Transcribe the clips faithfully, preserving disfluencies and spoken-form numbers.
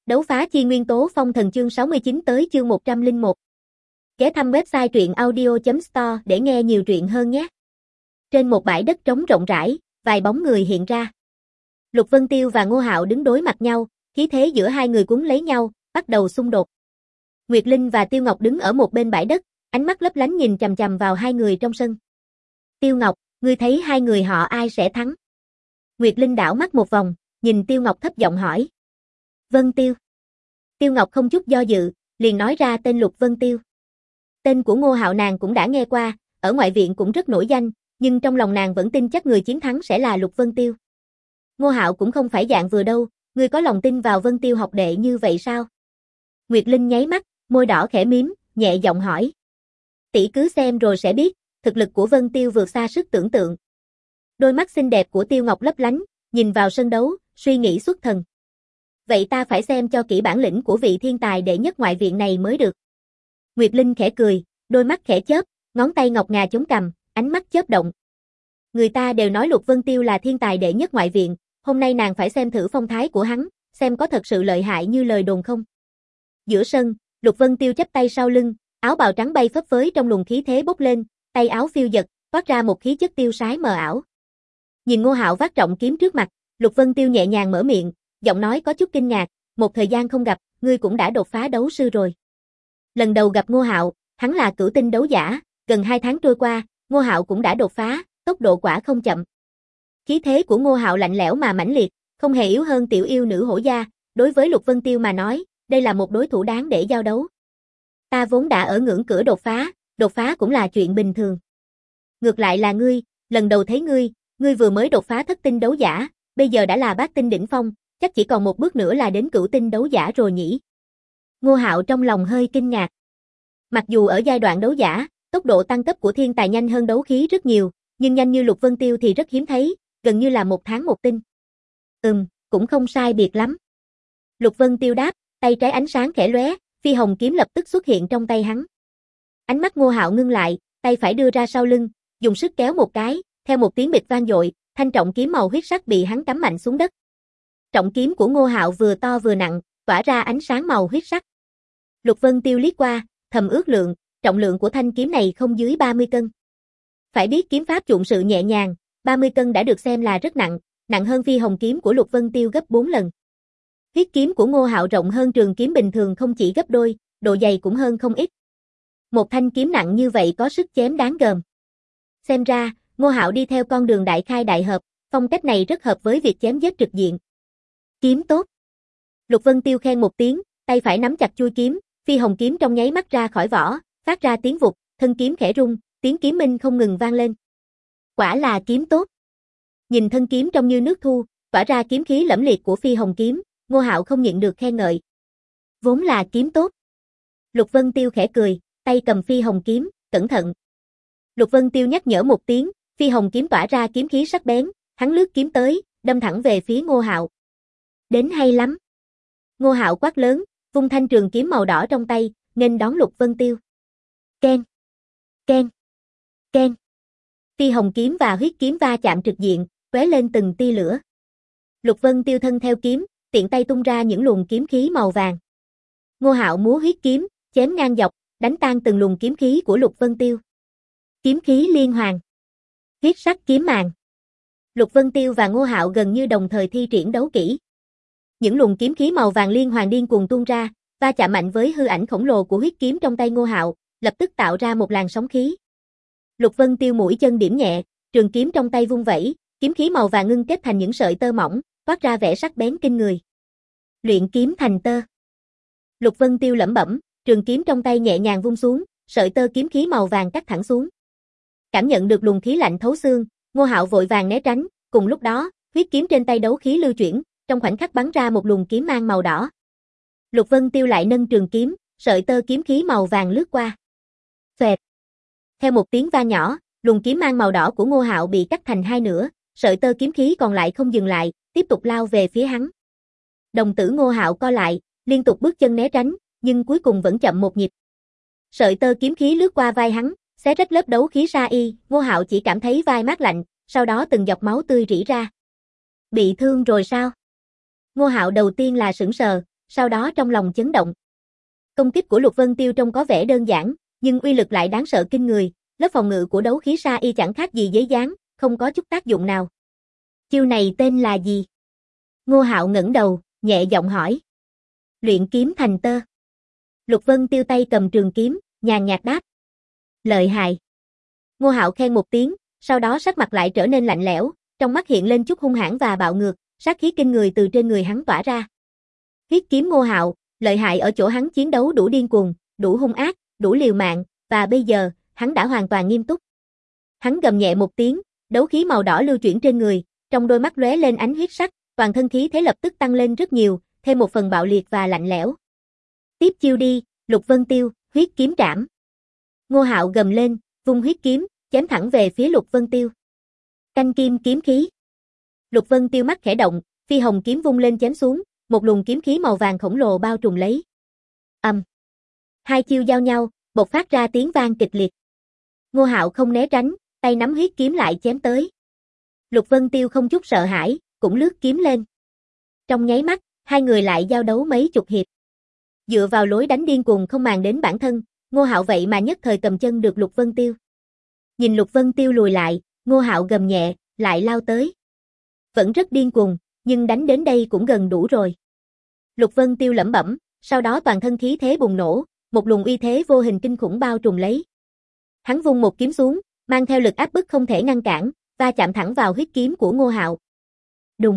Đấu phá chi nguyên tố phong thần chương sáu mươi chín tới chương một trăm lẻ một. Ghé thăm website truyện audio chấm store để nghe nhiều truyện hơn nhé. Trên một bãi đất trống rộng rãi, vài bóng người hiện ra. Lục Vân Tiêu và Ngô Hạo đứng đối mặt nhau, khí thế giữa hai người cuốn lấy nhau, bắt đầu xung đột. Nguyệt Linh và Tiêu Ngọc đứng ở một bên bãi đất, ánh mắt lấp lánh nhìn chằm chằm vào hai người trong sân. Tiêu Ngọc, ngươi thấy hai người họ ai sẽ thắng? Nguyệt Linh đảo mắt một vòng, nhìn Tiêu Ngọc thấp giọng hỏi. Vân Tiêu. Tiêu Ngọc không chút do dự, liền nói ra tên Lục Vân Tiêu. Tên của Ngô Hạo nàng cũng đã nghe qua, ở ngoại viện cũng rất nổi danh, nhưng trong lòng nàng vẫn tin chắc người chiến thắng sẽ là Lục Vân Tiêu. Ngô Hạo cũng không phải dạng vừa đâu, ngươi có lòng tin vào Vân Tiêu học đệ như vậy sao? Nguyệt Linh nháy mắt, môi đỏ khẽ mím, nhẹ giọng hỏi. Tỷ cứ xem rồi sẽ biết, thực lực của Vân Tiêu vượt xa sức tưởng tượng. Đôi mắt xinh đẹp của Tiêu Ngọc lấp lánh, nhìn vào sân đấu, suy nghĩ xuất thần. Vậy ta phải xem cho kỹ bản lĩnh của vị thiên tài đệ nhất ngoại viện này mới được. Nguyệt Linh khẽ cười, đôi mắt khẽ chớp, ngón tay ngọc ngà chống cằm, ánh mắt chớp động. Người ta đều nói Lục Vân Tiêu là thiên tài đệ nhất ngoại viện, hôm nay nàng phải xem thử phong thái của hắn, xem có thật sự lợi hại như lời đồn không. Giữa sân, Lục Vân Tiêu chắp tay sau lưng, áo bào trắng bay phấp phới trong luồng khí thế bốc lên, tay áo phiêu dật, toát ra một khí chất tiêu sái mờ ảo. Nhìn Ngô Hạo vác trọng kiếm trước mặt, Lục Vân Tiêu nhẹ nhàng mở miệng, giọng nói có chút kinh ngạc, một thời gian không gặp, ngươi cũng đã đột phá đấu sư rồi. Lần đầu gặp Ngô Hạo, hắn là cửu tinh đấu giả, gần hai tháng trôi qua, Ngô Hạo cũng đã đột phá, tốc độ quả không chậm. Khí thế của Ngô Hạo lạnh lẽo mà mãnh liệt, không hề yếu hơn tiểu yêu nữ hổ gia, đối với Lục Vân Tiêu mà nói, đây là một đối thủ đáng để giao đấu. Ta vốn đã ở ngưỡng cửa đột phá, đột phá cũng là chuyện bình thường. Ngược lại là ngươi, lần đầu thấy ngươi, ngươi vừa mới đột phá thất tinh đấu giả, bây giờ đã là bát tinh đỉnh phong, chắc chỉ còn một bước nữa là đến cửu tinh đấu giả rồi nhỉ. Ngô Hạo trong lòng hơi kinh ngạc. Mặc dù ở giai đoạn đấu giả, tốc độ tăng cấp của thiên tài nhanh hơn đấu khí rất nhiều, nhưng nhanh như Lục Vân Tiêu thì rất hiếm thấy, gần như là một tháng một tinh. Ừm, cũng không sai biệt lắm. Lục Vân Tiêu đáp, tay trái ánh sáng khẽ lóe, phi hồng kiếm lập tức xuất hiện trong tay hắn. Ánh mắt Ngô Hạo ngưng lại, tay phải đưa ra sau lưng, dùng sức kéo một cái, theo một tiếng bịch vang dội, thanh trọng kiếm màu huyết sắc bị hắn cắm mạnh xuống đất. Trọng kiếm của Ngô Hạo vừa to vừa nặng, tỏa ra ánh sáng màu huyết sắc. Lục Vân Tiêu liếc qua, thầm ước lượng, trọng lượng của thanh kiếm này không dưới ba mươi cân. Phải biết kiếm pháp dụng sự nhẹ nhàng, ba mươi cân đã được xem là rất nặng, nặng hơn phi hồng kiếm của Lục Vân Tiêu gấp bốn lần. Huyết kiếm của Ngô Hạo rộng hơn trường kiếm bình thường không chỉ gấp đôi, độ dày cũng hơn không ít. Một thanh kiếm nặng như vậy có sức chém đáng gờm. Xem ra, Ngô Hạo đi theo con đường đại khai đại hợp, phong cách này rất hợp với việc chém giết trực diện. Kiếm tốt. Lục Vân Tiêu khen một tiếng, tay phải nắm chặt chuôi kiếm, phi hồng kiếm trong nháy mắt ra khỏi vỏ, phát ra tiếng vụt, thân kiếm khẽ rung, tiếng kiếm minh không ngừng vang lên. Quả là kiếm tốt. Nhìn thân kiếm trông như nước thu, tỏa ra kiếm khí lẫm liệt của phi hồng kiếm, Ngô Hạo không nhịn được khen ngợi. Vốn là kiếm tốt. Lục Vân Tiêu khẽ cười, tay cầm phi hồng kiếm, cẩn thận. Lục Vân Tiêu nhắc nhở một tiếng, phi hồng kiếm tỏa ra kiếm khí sắc bén, hắn lướt kiếm tới, đâm thẳng về phía Ngô Hạo. Đến hay lắm. Ngô Hạo quát lớn, vung thanh trường kiếm màu đỏ trong tay, nghênh đón Lục Vân Tiêu. Keng, keng, keng. Phi hồng kiếm và huyết kiếm va chạm trực diện, tóe lên từng tia lửa. Lục Vân Tiêu thân theo kiếm, tiện tay tung ra những luồng kiếm khí màu vàng. Ngô Hạo múa huyết kiếm, chém ngang dọc, đánh tan từng luồng kiếm khí của Lục Vân Tiêu. Kiếm khí liên hoàn. Huyết sắc kiếm màn. Lục Vân Tiêu và Ngô Hạo gần như đồng thời thi triển đấu kỹ. Những luồng kiếm khí màu vàng liên hoàn điên cuồng tuôn ra, va chạm mạnh với hư ảnh khổng lồ của huyết kiếm trong tay Ngô Hạo, lập tức tạo ra một làn sóng khí. Lục Vân Tiêu mũi chân điểm nhẹ, trường kiếm trong tay vung vẩy, kiếm khí màu vàng ngưng kết thành những sợi tơ mỏng, toát ra vẻ sắc bén kinh người. Luyện kiếm thành tơ. Lục Vân Tiêu lẩm bẩm, trường kiếm trong tay nhẹ nhàng vung xuống, sợi tơ kiếm khí màu vàng cắt thẳng xuống. Cảm nhận được luồng khí lạnh thấu xương, Ngô Hạo vội vàng né tránh, cùng lúc đó, huyết kiếm trên tay đấu khí lưu chuyển, trong khoảnh khắc bắn ra một luồng kiếm mang màu đỏ. Lục Vân Tiêu lại nâng trường kiếm, sợi tơ kiếm khí màu vàng lướt qua. Phẹt. Theo một tiếng va nhỏ, luồng kiếm mang màu đỏ của Ngô Hạo bị cắt thành hai nửa, sợi tơ kiếm khí còn lại không dừng lại, tiếp tục lao về phía hắn. Đồng tử Ngô Hạo co lại, liên tục bước chân né tránh, nhưng cuối cùng vẫn chậm một nhịp. Sợi tơ kiếm khí lướt qua vai hắn, xé rách lớp đấu khí sa y, Ngô Hạo chỉ cảm thấy vai mát lạnh, sau đó từng giọt máu tươi rỉ ra. Bị thương rồi sao? Ngô Hạo đầu tiên là sững sờ, sau đó trong lòng chấn động. Công kích của Lục Vân Tiêu trông có vẻ đơn giản, nhưng uy lực lại đáng sợ kinh người, lớp phòng ngự của đấu khí sa y chẳng khác gì giấy dán, không có chút tác dụng nào. Chiêu này tên là gì? Ngô Hạo ngẩng đầu, nhẹ giọng hỏi. Luyện kiếm thành tơ. Lục Vân Tiêu tay cầm trường kiếm, nhàn nhạt đáp. Lợi hại. Ngô Hạo khen một tiếng, sau đó sắc mặt lại trở nên lạnh lẽo, trong mắt hiện lên chút hung hãn và bạo ngược, sát khí kinh người từ trên người hắn tỏa ra. Huyết kiếm Ngô Hạo, lợi hại ở chỗ hắn chiến đấu đủ điên cuồng, đủ hung ác, đủ liều mạng, và bây giờ, hắn đã hoàn toàn nghiêm túc. Hắn gầm nhẹ một tiếng, đấu khí màu đỏ lưu chuyển trên người, trong đôi mắt lóe lên ánh huyết sắc, toàn thân khí thế lập tức tăng lên rất nhiều, thêm một phần bạo liệt và lạnh lẽo. Tiếp chiêu đi, Lục Vân Tiêu, huyết kiếm trảm. Ngô Hạo gầm lên, vung huyết kiếm, chém thẳng về phía Lục Vân Tiêu. Canh kim kiếm khí. Lục Vân Tiêu mắt khẽ động, phi hồng kiếm vung lên chém xuống, một luồng kiếm khí màu vàng khổng lồ bao trùm lấy. Ầm. Um. Hai chiêu giao nhau, bộc phát ra tiếng vang kịch liệt. Ngô Hạo không né tránh, tay nắm huyết kiếm lại chém tới. Lục Vân Tiêu không chút sợ hãi, cũng lướt kiếm lên. Trong nháy mắt, hai người lại giao đấu mấy chục hiệp. Dựa vào lối đánh điên cuồng không màng đến bản thân, Ngô Hạo vậy mà nhất thời cầm chân được Lục Vân Tiêu. Nhìn Lục Vân Tiêu lùi lại, Ngô Hạo gầm nhẹ, lại lao tới. Vẫn rất điên cuồng, nhưng đánh đến đây cũng gần đủ rồi. Lục Vân Tiêu lẩm bẩm, sau đó toàn thân khí thế bùng nổ, một luồng uy thế vô hình kinh khủng bao trùm lấy. Hắn vung một kiếm xuống, mang theo lực áp bức không thể ngăn cản, va chạm thẳng vào huyết kiếm của Ngô Hạo. Đùng.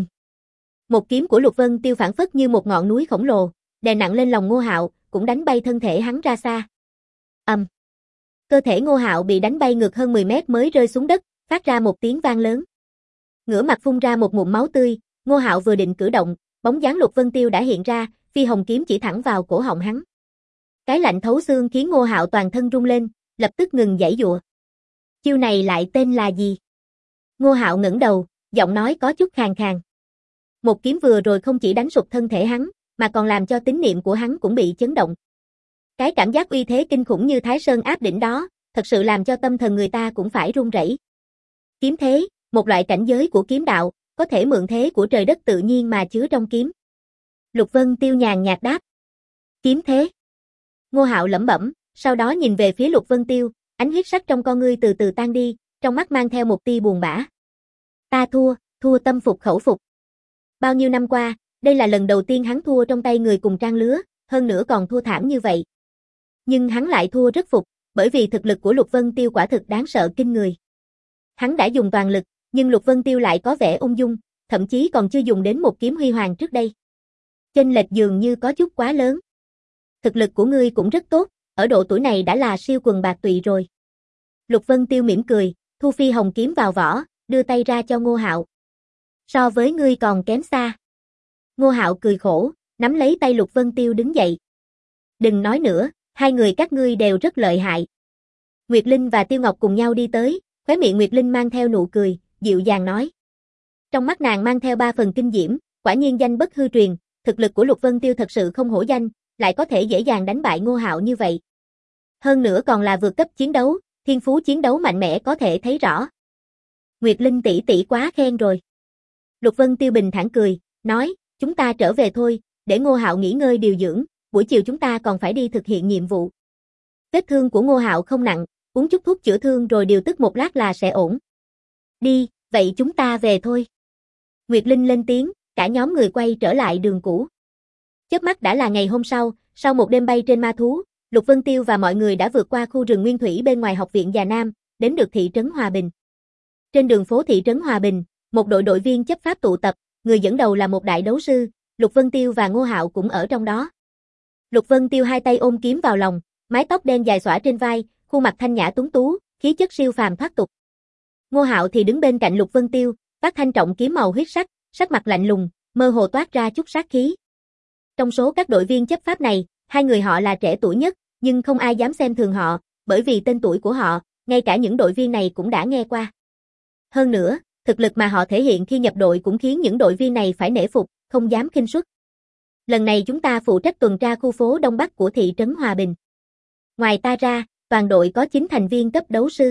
Một kiếm của Lục Vân Tiêu phản phất như một ngọn núi khổng lồ, đè nặng lên lòng Ngô Hạo, cũng đánh bay thân thể hắn ra xa. Ầm. Um. Cơ thể Ngô Hạo bị đánh bay ngược hơn mười mét mới rơi xuống đất, phát ra một tiếng vang lớn. Ngửa mặt phun ra một ngụm máu tươi, Ngô Hạo vừa định cử động, bóng dáng Lục Vân Tiêu đã hiện ra, phi hồng kiếm chỉ thẳng vào cổ họng hắn. Cái lạnh thấu xương khiến Ngô Hạo toàn thân rung lên, lập tức ngừng giãy giụa. Chiêu này lại tên là gì? Ngô Hạo ngẩng đầu, giọng nói có chút khàn khàn. Một kiếm vừa rồi không chỉ đánh sụp thân thể hắn, mà còn làm cho tín niệm của hắn cũng bị chấn động. Cái cảm giác uy thế kinh khủng như Thái Sơn áp đỉnh đó, thật sự làm cho tâm thần người ta cũng phải run rẩy. Kiếm thế, một loại cảnh giới của kiếm đạo, có thể mượn thế của trời đất tự nhiên mà chứa trong kiếm. Lục Vân Tiêu nhàn nhạt đáp. Kiếm thế. Ngô Hạo lẩm bẩm, sau đó nhìn về phía Lục Vân Tiêu, ánh huyết sắc trong con ngươi từ từ tan đi, trong mắt mang theo một tia buồn bã. Ta thua, thua tâm phục khẩu phục. Bao nhiêu năm qua, đây là lần đầu tiên hắn thua trong tay người cùng trang lứa, hơn nữa còn thua thảm như vậy. Nhưng hắn lại thua rất phục, bởi vì thực lực của Lục Vân Tiêu quả thực đáng sợ kinh người. Hắn đã dùng toàn lực, nhưng Lục Vân Tiêu lại có vẻ ung dung, thậm chí còn chưa dùng đến một kiếm huy hoàng trước đây. Chênh lệch dường như có chút quá lớn. Thực lực của ngươi cũng rất tốt, ở độ tuổi này đã là siêu quần bạc tụy rồi. Lục Vân Tiêu mỉm cười, thu phi hồng kiếm vào vỏ, đưa tay ra cho Ngô Hạo. So với ngươi còn kém xa. Ngô Hạo cười khổ, nắm lấy tay Lục Vân Tiêu đứng dậy. Đừng nói nữa, hai người các ngươi đều rất lợi hại. Nguyệt Linh và Tiêu Ngọc cùng nhau đi tới, khóe miệng Nguyệt Linh mang theo nụ cười, dịu dàng nói. Trong mắt nàng mang theo ba phần kinh diễm, quả nhiên danh bất hư truyền, thực lực của Lục Vân Tiêu thật sự không hổ danh, lại có thể dễ dàng đánh bại Ngô Hạo như vậy. Hơn nữa còn là vượt cấp chiến đấu, thiên phú chiến đấu mạnh mẽ có thể thấy rõ. Nguyệt Linh tỷ tỷ quá khen rồi. Lục Vân Tiêu bình thản cười, nói, chúng ta trở về thôi, để Ngô Hạo nghỉ ngơi điều dưỡng, buổi chiều chúng ta còn phải đi thực hiện nhiệm vụ. Vết thương của Ngô Hạo không nặng, uống chút thuốc chữa thương rồi điều tức một lát là sẽ ổn. Đi, vậy chúng ta về thôi. Nguyệt Linh lên tiếng, cả nhóm người quay trở lại đường cũ. Chớp mắt đã là ngày hôm sau, sau một đêm bay trên ma thú, Lục Vân Tiêu và mọi người đã vượt qua khu rừng nguyên thủy bên ngoài học viện Già Nam, đến được thị trấn Hòa Bình. Trên đường phố thị trấn Hòa Bình, một đội đội viên chấp pháp tụ tập, người dẫn đầu là một đại đấu sư, Lục Vân Tiêu và Ngô Hạo cũng ở trong đó. Lục Vân Tiêu hai tay ôm kiếm vào lòng, mái tóc đen dài xõa trên vai, khuôn mặt thanh nhã tuấn tú, khí chất siêu phàm thoát tục. Ngô Hạo thì đứng bên cạnh Lục Vân Tiêu, vác thanh trọng kiếm màu huyết sắc, sắc mặt lạnh lùng, mơ hồ toát ra chút sát khí. Trong số các đội viên chấp pháp này, hai người họ là trẻ tuổi nhất, nhưng không ai dám xem thường họ, bởi vì tên tuổi của họ, ngay cả những đội viên này cũng đã nghe qua. Hơn nữa, thực lực mà họ thể hiện khi nhập đội cũng khiến những đội viên này phải nể phục, không dám khinh suất. Lần này chúng ta phụ trách tuần tra khu phố Đông Bắc của thị trấn Hòa Bình. Ngoài ta ra, toàn đội có chín thành viên cấp đấu sư.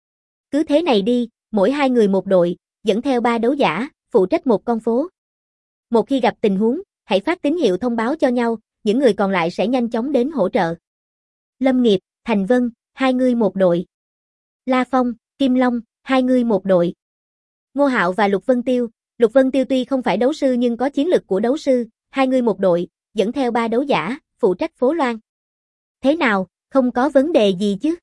Cứ thế này đi, mỗi hai người một đội, dẫn theo ba đấu giả, phụ trách một con phố. Một khi gặp tình huống, hãy phát tín hiệu thông báo cho nhau, những người còn lại sẽ nhanh chóng đến hỗ trợ. Lâm Nghiệp, Thành Vân, hai người một đội. La Phong, Kim Long, hai người một đội. Ngô Hạo và Lục Vân Tiêu, Lục Vân Tiêu tuy không phải đấu sư nhưng có chiến lực của đấu sư, hai người một đội, dẫn theo ba đấu giả, phụ trách Phố Loan. Thế nào, không có vấn đề gì chứ?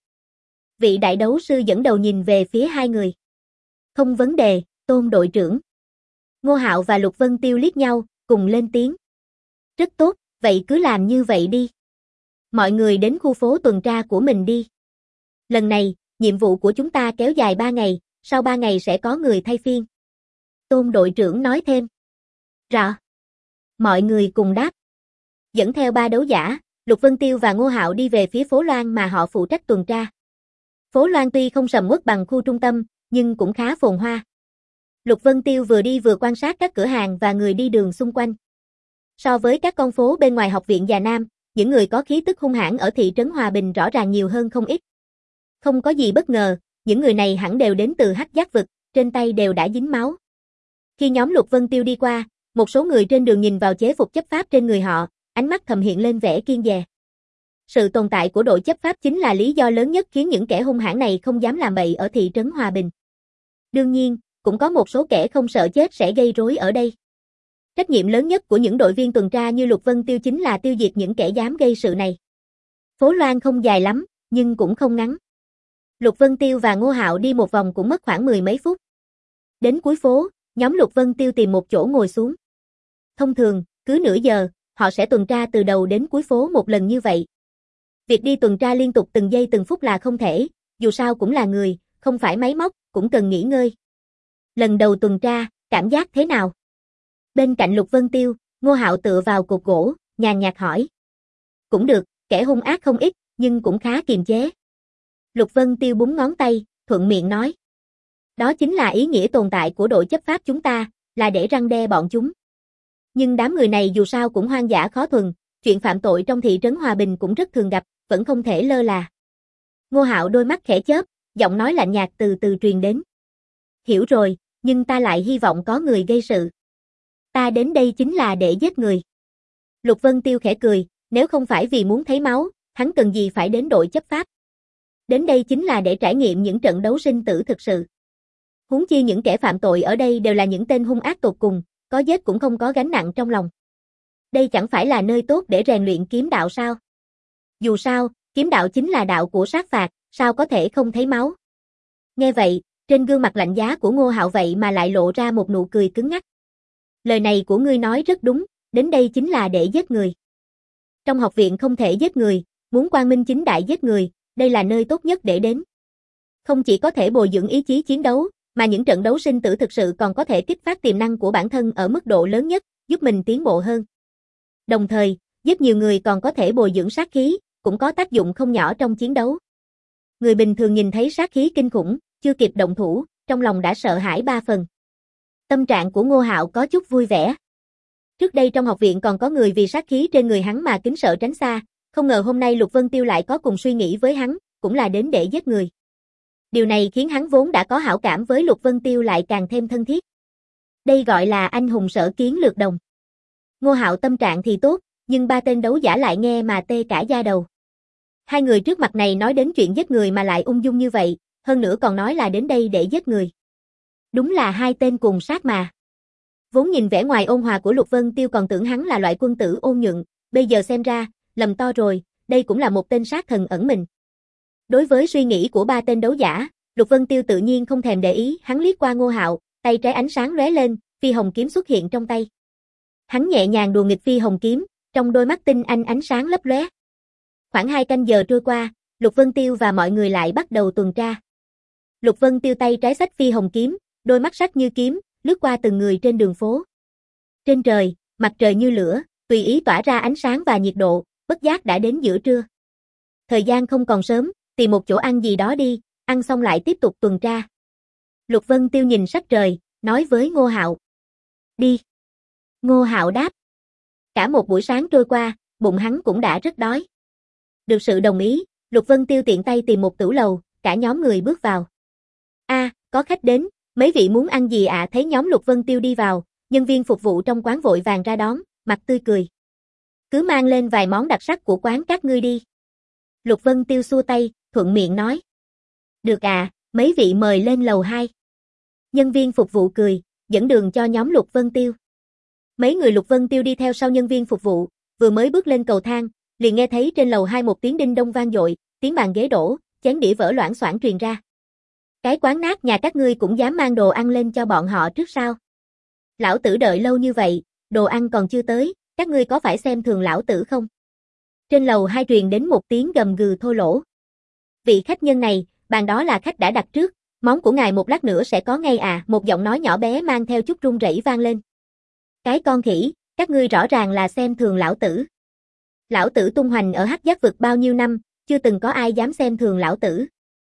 Vị đại đấu sư dẫn đầu nhìn về phía hai người. Không vấn đề, Tôn đội trưởng. Ngô Hạo và Lục Vân Tiêu liếc nhau, cùng lên tiếng. Rất tốt, vậy cứ làm như vậy đi. Mọi người đến khu phố tuần tra của mình đi. Lần này, nhiệm vụ của chúng ta kéo dài ba ngày, sau ba ngày sẽ có người thay phiên. Tôn đội trưởng nói thêm. Rõ. Mọi người cùng đáp. Dẫn theo ba đấu giả, Lục Vân Tiêu và Ngô Hạo đi về phía phố Loan mà họ phụ trách tuần tra. Phố Loan tuy không sầm uất bằng khu trung tâm, nhưng cũng khá phồn hoa. Lục Vân Tiêu vừa đi vừa quan sát các cửa hàng và người đi đường xung quanh. So với các con phố bên ngoài học viện Già Nam, những người có khí tức hung hãn ở thị trấn Hòa Bình rõ ràng nhiều hơn không ít. Không có gì bất ngờ, những người này hẳn đều đến từ Hắc Giác vực, trên tay đều đã dính máu. Khi nhóm Lục Vân Tiêu đi qua, một số người trên đường nhìn vào chế phục chấp pháp trên người họ, ánh mắt thầm hiện lên vẻ kiêng dè. Sự tồn tại của đội chấp pháp chính là lý do lớn nhất khiến những kẻ hung hãn này không dám làm bậy ở thị trấn Hòa Bình. Đương nhiên, cũng có một số kẻ không sợ chết sẽ gây rối ở đây. Trách nhiệm lớn nhất của những đội viên tuần tra như Lục Vân Tiêu chính là tiêu diệt những kẻ dám gây sự này. Phố Loan không dài lắm, nhưng cũng không ngắn. Lục Vân Tiêu và Ngô Hạo đi một vòng cũng mất khoảng mười mấy phút. Đến cuối phố, nhóm Lục Vân Tiêu tìm một chỗ ngồi xuống. Thông thường, cứ nửa giờ, họ sẽ tuần tra từ đầu đến cuối phố một lần như vậy. Việc đi tuần tra liên tục từng giây từng phút là không thể, dù sao cũng là người, không phải máy móc, cũng cần nghỉ ngơi. Lần đầu tuần tra, cảm giác thế nào? Bên cạnh Lục Vân Tiêu, Ngô Hạo tựa vào cột gỗ, nhàn nhạt hỏi. Cũng được, kẻ hung ác không ít, nhưng cũng khá kiềm chế. Lục Vân Tiêu búng ngón tay, thuận miệng nói. Đó chính là ý nghĩa tồn tại của đội chấp pháp chúng ta, là để răn đe bọn chúng. Nhưng đám người này dù sao cũng hoang dã khó thuần, chuyện phạm tội trong thị trấn Hòa Bình cũng rất thường gặp, vẫn không thể lơ là. Ngô Hạo đôi mắt khẽ chớp, giọng nói lạnh nhạt từ từ truyền đến. Hiểu rồi, nhưng ta lại hy vọng có người gây sự. Ta đến đây chính là để giết người. Lục Vân Tiêu khẽ cười, nếu không phải vì muốn thấy máu, hắn cần gì phải đến đội chấp pháp. Đến đây chính là để trải nghiệm những trận đấu sinh tử thực sự. Huống chi những kẻ phạm tội ở đây đều là những tên hung ác tột cùng, có giết cũng không có gánh nặng trong lòng. Đây chẳng phải là nơi tốt để rèn luyện kiếm đạo sao? Dù sao, kiếm đạo chính là đạo của sát phạt, sao có thể không thấy máu? Nghe vậy, trên gương mặt lạnh giá của Ngô Hạo vậy mà lại lộ ra một nụ cười cứng ngắc. Lời này của ngươi nói rất đúng, đến đây chính là để giết người. Trong học viện không thể giết người, muốn quang minh chính đại giết người, đây là nơi tốt nhất để đến. Không chỉ có thể bồi dưỡng ý chí chiến đấu, mà những trận đấu sinh tử thực sự còn có thể kích phát tiềm năng của bản thân ở mức độ lớn nhất, giúp mình tiến bộ hơn. Đồng thời, giết nhiều người còn có thể bồi dưỡng sát khí, cũng có tác dụng không nhỏ trong chiến đấu. Người bình thường nhìn thấy sát khí kinh khủng, chưa kịp động thủ, trong lòng đã sợ hãi ba phần. Tâm trạng của Ngô Hạo có chút vui vẻ. Trước đây trong học viện còn có người vì sát khí trên người hắn mà kính sợ tránh xa, không ngờ hôm nay Lục Vân Tiêu lại có cùng suy nghĩ với hắn, cũng là đến để giết người. Điều này khiến hắn vốn đã có hảo cảm với Lục Vân Tiêu lại càng thêm thân thiết. Đây gọi là anh hùng sở kiến lược đồng. Ngô Hạo tâm trạng thì tốt, nhưng ba tên đấu giả lại nghe mà tê cả da đầu. Hai người trước mặt này nói đến chuyện giết người mà lại ung dung như vậy, hơn nữa còn nói là đến đây để giết người. Đúng là hai tên cùng sát mà. Vốn nhìn vẻ ngoài ôn hòa của Lục Vân Tiêu còn tưởng hắn là loại quân tử ôn nhuận, bây giờ xem ra, lầm to rồi, đây cũng là một tên sát thần ẩn mình. Đối với suy nghĩ của ba tên đấu giả, Lục Vân Tiêu tự nhiên không thèm để ý, hắn liếc qua Ngô Hạo, tay trái ánh sáng lóe lên, phi hồng kiếm xuất hiện trong tay. Hắn nhẹ nhàng đùa nghịch phi hồng kiếm, trong đôi mắt tinh anh ánh sáng lấp lóe. Khoảng hai canh giờ trôi qua, Lục Vân Tiêu và mọi người lại bắt đầu tuần tra. Lục Vân Tiêu tay trái xách phi hồng kiếm, đôi mắt sắc như kiếm, lướt qua từng người trên đường phố. Trên trời, mặt trời như lửa, tùy ý tỏa ra ánh sáng và nhiệt độ, bất giác đã đến giữa trưa. Thời gian không còn sớm, tìm một chỗ ăn gì đó đi, ăn xong lại tiếp tục tuần tra. Lục Vân Tiêu nhìn sắc trời, nói với Ngô Hạo. Đi. Ngô Hạo đáp. Cả một buổi sáng trôi qua, bụng hắn cũng đã rất đói. Được sự đồng ý, Lục Vân Tiêu tiện tay tìm một tửu lầu, cả nhóm người bước vào. A, à, có khách đến, mấy vị muốn ăn gì ạ? À? Thấy nhóm Lục Vân Tiêu đi vào, nhân viên phục vụ trong quán vội vàng ra đón, mặt tươi cười. Cứ mang lên vài món đặc sắc của quán các ngươi đi. Lục Vân Tiêu xua tay, thuận miệng nói. Được à, mấy vị mời lên lầu hai. Nhân viên phục vụ cười, dẫn đường cho nhóm Lục Vân Tiêu. Mấy người Lục Vân Tiêu đi theo sau nhân viên phục vụ, vừa mới bước lên cầu thang, liền nghe thấy trên lầu hai một tiếng đinh đông vang dội, tiếng bàn ghế đổ, chén đĩa vỡ loảng xoảng truyền ra. Cái quán nát nhà các ngươi cũng dám mang đồ ăn lên cho bọn họ trước sao? Lão tử đợi lâu như vậy, đồ ăn còn chưa tới, các ngươi có phải xem thường lão tử không? Trên lầu hai truyền đến một tiếng gầm gừ thô lỗ. Vị khách nhân này, bàn đó là khách đã đặt trước, món của ngài một lát nữa sẽ có ngay à, một giọng nói nhỏ bé mang theo chút run rẩy vang lên. Cái con khỉ, các ngươi rõ ràng là xem thường lão tử. Lão tử tung hoành ở Hắc Giác vực bao nhiêu năm, chưa từng có ai dám xem thường lão tử.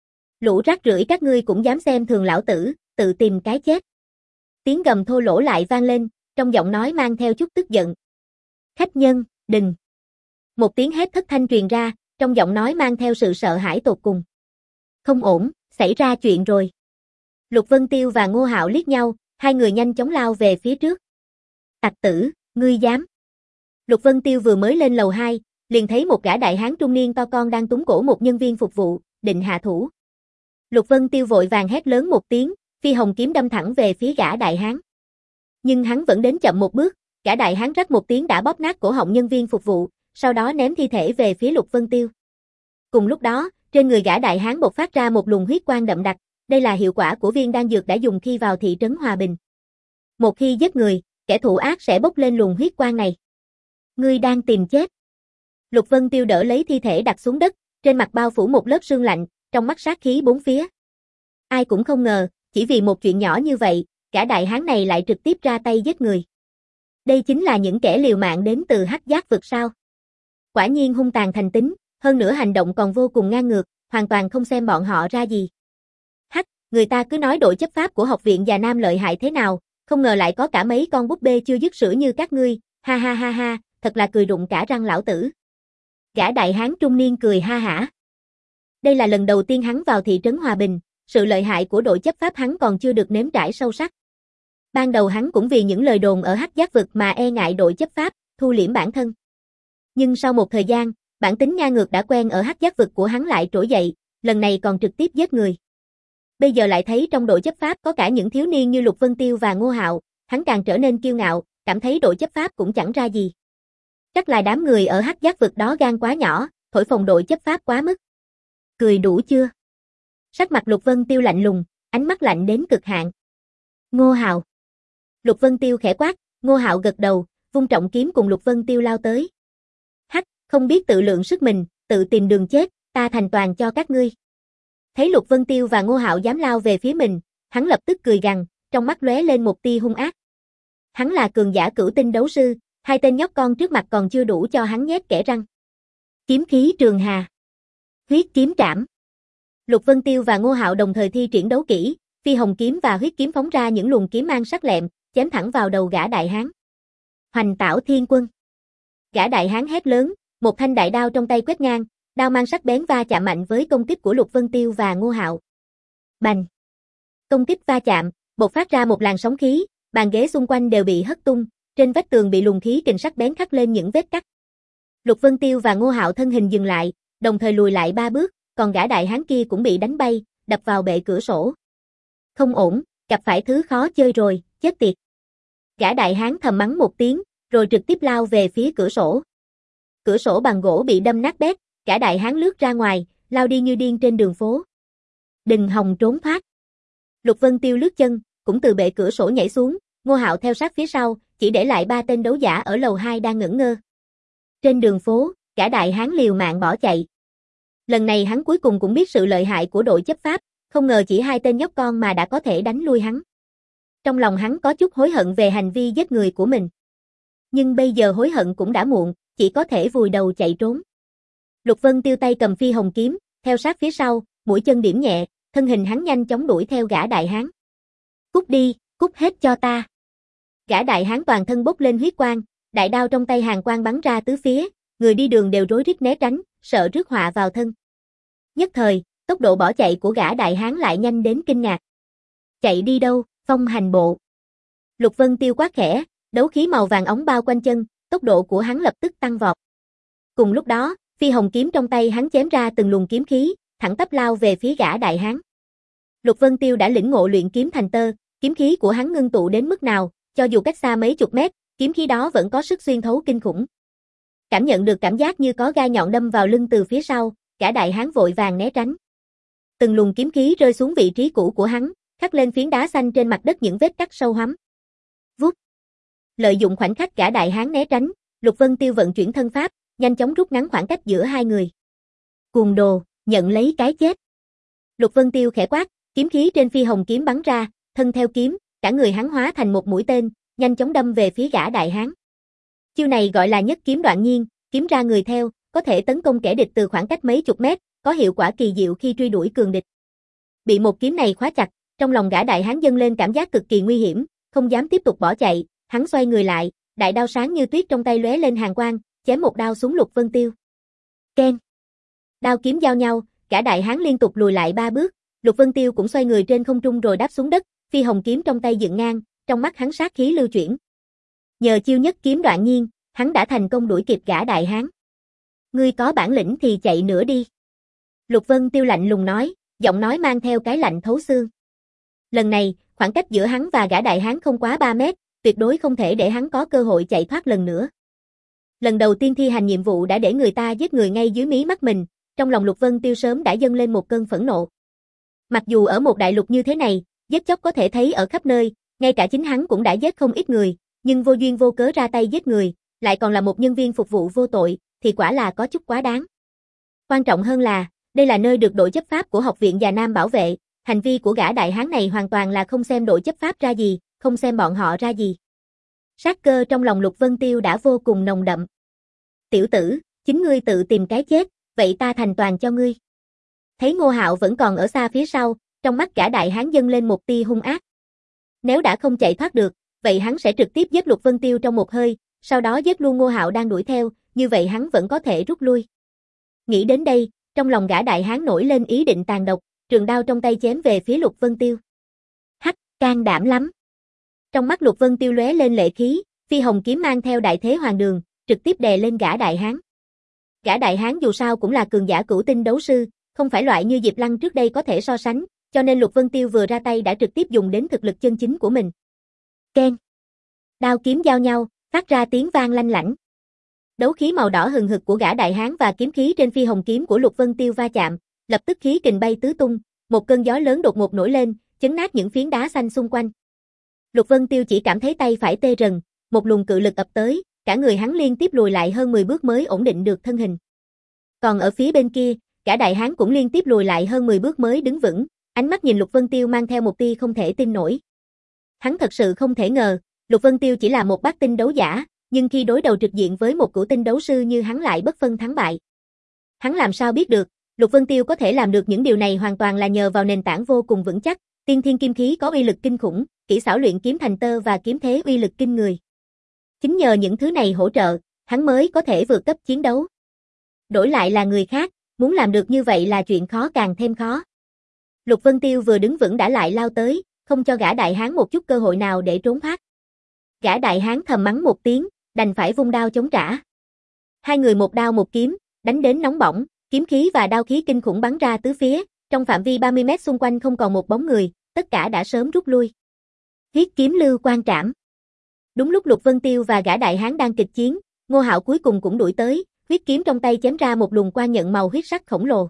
Lũ rác rưởi các ngươi cũng dám xem thường lão tử, tự tìm cái chết. Tiếng gầm thô lỗ lại vang lên, trong giọng nói mang theo chút tức giận. Khách nhân, đừng. Một tiếng hét thất thanh truyền ra, trong giọng nói mang theo sự sợ hãi tột cùng. Không ổn, xảy ra chuyện rồi. Lục Vân Tiêu và Ngô Hạo liếc nhau, hai người nhanh chóng lao về phía trước. Tặc tử, ngươi dám. Lục Vân Tiêu vừa mới lên lầu hai, liền thấy một gã đại hán trung niên to con đang túm cổ một nhân viên phục vụ, định hạ thủ. Lục Vân Tiêu vội vàng hét lớn một tiếng, phi hồng kiếm đâm thẳng về phía gã đại hán. Nhưng hắn vẫn đến chậm một bước, gã đại hán rắc một tiếng đã bóp nát cổ họng nhân viên phục vụ, sau đó ném thi thể về phía Lục Vân Tiêu. Cùng lúc đó, trên người gã đại hán bộc phát ra một luồng huyết quang đậm đặc, đây là hiệu quả của viên đan dược đã dùng khi vào thị trấn Hòa Bình. Một khi giết người, kẻ thủ ác sẽ bốc lên luồng huyết quang này. Ngươi đang tìm chết. Lục Vân Tiêu đỡ lấy thi thể đặt xuống đất, trên mặt bao phủ một lớp sương lạnh, trong mắt sát khí bốn phía. Ai cũng không ngờ, chỉ vì một chuyện nhỏ như vậy, cả đại hán này lại trực tiếp ra tay giết người. Đây chính là những kẻ liều mạng đến từ Hắc Giác vực sao? Quả nhiên hung tàn thành tính, hơn nữa hành động còn vô cùng ngang ngược, hoàn toàn không xem bọn họ ra gì. Hắc, người ta cứ nói đội chấp pháp của học viện Già Nam lợi hại thế nào, không ngờ lại có cả mấy con búp bê chưa dứt sữa như các ngươi, ha ha ha ha, thật là cười rụng cả răng lão tử. Gã đại hán trung niên cười ha hả. Đây là lần đầu tiên hắn vào thị trấn Hòa Bình, sự lợi hại của đội chấp pháp hắn còn chưa được nếm trải sâu sắc. Ban đầu hắn cũng vì những lời đồn ở Hắc Giác vực mà e ngại đội chấp pháp, thu liễm bản thân. Nhưng sau một thời gian, bản tính ngang ngược đã quen ở Hắc Giác vực của hắn lại trỗi dậy, lần này còn trực tiếp giết người. Bây giờ lại thấy trong đội chấp pháp có cả những thiếu niên như Lục Vân Tiêu và Ngô Hạo, hắn càng trở nên kiêu ngạo, cảm thấy đội chấp pháp cũng chẳng ra gì. Chắc là đám người ở Hắc Giác vực đó gan quá nhỏ, thổi phồng đội chấp pháp quá mức. Cười đủ chưa? Sắc mặt Lục Vân Tiêu lạnh lùng, ánh mắt lạnh đến cực hạn. Ngô Hạo. Lục Vân Tiêu khẽ quát, Ngô Hạo gật đầu, vung trọng kiếm cùng Lục Vân Tiêu lao tới. Hắc, không biết tự lượng sức mình, tự tìm đường chết, ta thành toàn cho các ngươi. Thấy Lục Vân Tiêu và Ngô Hạo dám lao về phía mình, hắn lập tức cười gằn, trong mắt lóe lên một tia hung ác. Hắn là cường giả cửu tinh đấu sư, hai tên nhóc con trước mặt còn chưa đủ cho hắn nhét kẽ răng. Kiếm khí trường hà. Huyết kiếm trảm. Lục Vân Tiêu và Ngô Hạo đồng thời thi triển đấu kỹ, phi hồng kiếm và huyết kiếm phóng ra những luồng kiếm mang sắc lẹm, chém thẳng vào đầu gã đại hán. Hoành Tảo Thiên Quân. Gã đại hán hét lớn, một thanh đại đao trong tay quét ngang, đao mang sắc bén va chạm mạnh với công kích của Lục Vân Tiêu và Ngô Hạo. Bành. Công kích va chạm, bộc phát ra một làn sóng khí, bàn ghế xung quanh đều bị hất tung, trên vách tường bị luồng khí kình sắc bén khắc lên những vết cắt. Lục Vân Tiêu và Ngô Hạo thân hình dừng lại, đồng thời lùi lại ba bước, còn gã đại hán kia cũng bị đánh bay, đập vào bệ cửa sổ. Không ổn, gặp phải thứ khó chơi rồi, chết tiệt. Gã đại hán thầm mắng một tiếng, rồi trực tiếp lao về phía cửa sổ. Cửa sổ bằng gỗ bị đâm nát bét, gã đại hán lướt ra ngoài, lao đi như điên trên đường phố. Đừng hòng trốn thoát. Lục Vân Tiêu lướt chân, cũng từ bệ cửa sổ nhảy xuống, Ngô Hạo theo sát phía sau, chỉ để lại ba tên đấu giả ở lầu hai đang ngẩn ngơ. Trên đường phố, gã đại hán liều mạng bỏ chạy. Lần này hắn cuối cùng cũng biết sự lợi hại của đội chấp pháp, không ngờ chỉ hai tên nhóc con mà đã có thể đánh lui hắn. Trong lòng hắn có chút hối hận về hành vi giết người của mình. Nhưng bây giờ hối hận cũng đã muộn, chỉ có thể vùi đầu chạy trốn. Lục Vân Tiêu tay cầm phi hồng kiếm, theo sát phía sau, mũi chân điểm nhẹ, thân hình hắn nhanh chóng đuổi theo gã đại hán. Cút đi, cút hết cho ta. Gã đại hán toàn thân bốc lên huyết quang, đại đao trong tay hàn quang bắn ra tứ phía, người đi đường đều rối rít né tránh, sợ rước họa vào thân. Nhất thời, tốc độ bỏ chạy của gã đại hán lại nhanh đến kinh ngạc. Chạy đi đâu, phong hành bộ. Lục Vân Tiêu quát khẽ, đấu khí màu vàng óng bao quanh chân, tốc độ của hắn lập tức tăng vọt. Cùng lúc đó, phi hồng kiếm trong tay hắn chém ra từng luồng kiếm khí, thẳng tắp lao về phía gã đại hán. Lục Vân Tiêu đã lĩnh ngộ luyện kiếm thành tơ, kiếm khí của hắn ngưng tụ đến mức nào, cho dù cách xa mấy chục mét, kiếm khí đó vẫn có sức xuyên thấu kinh khủng. Cảm nhận được cảm giác như có gai nhọn đâm vào lưng từ phía sau, gã đại hán vội vàng né tránh. Từng luồng kiếm khí rơi xuống vị trí cũ của hắn, khắc lên phiến đá xanh trên mặt đất những vết cắt sâu hoắm. Vút. Lợi dụng khoảnh khắc gã đại hán né tránh, Lục Vân Tiêu vận chuyển thân pháp, nhanh chóng rút ngắn khoảng cách giữa hai người. Cuồng đồ, nhận lấy cái chết. Lục Vân Tiêu khẽ quát, kiếm khí trên phi hồng kiếm bắn ra, thân theo kiếm, cả người hắn hóa thành một mũi tên, nhanh chóng đâm về phía gã đại hán. Chiêu này gọi là nhất kiếm đoạn nhiên, kiếm ra người theo, có thể tấn công kẻ địch từ khoảng cách mấy chục mét, có hiệu quả kỳ diệu khi truy đuổi cường địch. Bị một kiếm này khóa chặt, trong lòng gã đại hán dâng lên cảm giác cực kỳ nguy hiểm, không dám tiếp tục bỏ chạy, hắn xoay người lại, đại đao sáng như tuyết trong tay lóe lên hàn quang, chém một đao xuống Lục Vân Tiêu. Keng. Đao kiếm giao nhau, gã đại hán liên tục lùi lại ba bước, Lục Vân Tiêu cũng xoay người trên không trung rồi đáp xuống đất, phi hồng kiếm trong tay dựng ngang, trong mắt hắn sát khí lưu chuyển. Nhờ chiêu nhất kiếm đoạn nhiên, hắn đã thành công đuổi kịp gã đại hán. Ngươi có bản lĩnh thì chạy nữa đi. Lục Vân Tiêu lạnh lùng nói, giọng nói mang theo cái lạnh thấu xương. Lần này, khoảng cách giữa hắn và gã đại hán không quá ba mét, tuyệt đối không thể để hắn có cơ hội chạy thoát lần nữa. Lần đầu tiên thi hành nhiệm vụ đã để người ta giết người ngay dưới mí mắt mình, trong lòng Lục Vân Tiêu sớm đã dâng lên một cơn phẫn nộ. Mặc dù ở một đại lục như thế này, giết chóc có thể thấy ở khắp nơi, ngay cả chính hắn cũng đã giết không ít người, nhưng vô duyên vô cớ ra tay giết người, lại còn là một nhân viên phục vụ vô tội, thì quả là có chút quá đáng. Quan trọng hơn là, đây là nơi được đội chấp pháp của học viện Già Nam bảo vệ, hành vi của gã đại hán này hoàn toàn là không xem đội chấp pháp ra gì, không xem bọn họ ra gì. Sát cơ trong lòng Lục Vân Tiêu đã vô cùng nồng đậm. Tiểu tử, chính ngươi tự tìm cái chết, vậy ta thành toàn cho ngươi. Thấy Ngô Hạo vẫn còn ở xa phía sau, trong mắt gã đại hán dâng lên một tia hung ác. Nếu đã không chạy thoát được, vậy hắn sẽ trực tiếp giết Lục Vân Tiêu trong một hơi, sau đó giết luôn Ngô Hạo đang đuổi theo, như vậy hắn vẫn có thể rút lui. Nghĩ đến đây, trong lòng gã đại hán nổi lên ý định tàn độc, trường đao trong tay chém về phía Lục Vân Tiêu. Hắc, can đảm lắm. Trong mắt Lục Vân Tiêu lóe lên lệ khí, phi hồng kiếm mang theo đại thế hoàng đường, trực tiếp đè lên gã đại hán. Gã đại hán dù sao cũng là cường giả cửu tinh đấu sư, không phải loại như Diệp Lăng trước đây có thể so sánh, cho nên Lục Vân Tiêu vừa ra tay đã trực tiếp dùng đến thực lực chân chính của mình. Keng. Đao kiếm giao nhau, phát ra tiếng vang lanh lảnh. Đấu khí màu đỏ hừng hực của gã đại hán và kiếm khí trên phi hồng kiếm của Lục Vân Tiêu va chạm, lập tức khí kình bay tứ tung, một cơn gió lớn đột ngột nổi lên, chấn nát những phiến đá xanh xung quanh. Lục Vân Tiêu chỉ cảm thấy tay phải tê rần, một luồng cự lực ập tới, cả người hắn liên tiếp lùi lại hơn mười bước mới ổn định được thân hình. Còn ở phía bên kia, gã đại hán cũng liên tiếp lùi lại hơn mười bước mới đứng vững, ánh mắt nhìn Lục Vân Tiêu mang theo một tia không thể tin nổi. Hắn thật sự không thể ngờ, Lục Vân Tiêu chỉ là một bát tinh đấu giả, nhưng khi đối đầu trực diện với một cửu tinh đấu sư như hắn lại bất phân thắng bại. Hắn làm sao biết được, Lục Vân Tiêu có thể làm được những điều này hoàn toàn là nhờ vào nền tảng vô cùng vững chắc, tiên thiên kim khí có uy lực kinh khủng, kỹ xảo luyện kiếm thành tơ và kiếm thế uy lực kinh người. Chính nhờ những thứ này hỗ trợ, hắn mới có thể vượt cấp chiến đấu. Đổi lại là người khác, muốn làm được như vậy là chuyện khó càng thêm khó. Lục Vân Tiêu vừa đứng vững đã lại lao tới, không cho gã đại hán một chút cơ hội nào để trốn thoát. Gã đại hán thầm mắng một tiếng, đành phải vung đao chống trả. Hai người một đao một kiếm, đánh đến nóng bỏng, kiếm khí và đao khí kinh khủng bắn ra tứ phía, trong phạm vi ba mươi mét xung quanh không còn một bóng người, tất cả đã sớm rút lui. Huyết kiếm lưu quan trảm. Đúng lúc Lục Vân Tiêu và gã đại hán đang kịch chiến, Ngô Hạo cuối cùng cũng đuổi tới, huyết kiếm trong tay chém ra một luồng quan nhận màu huyết sắc khổng lồ.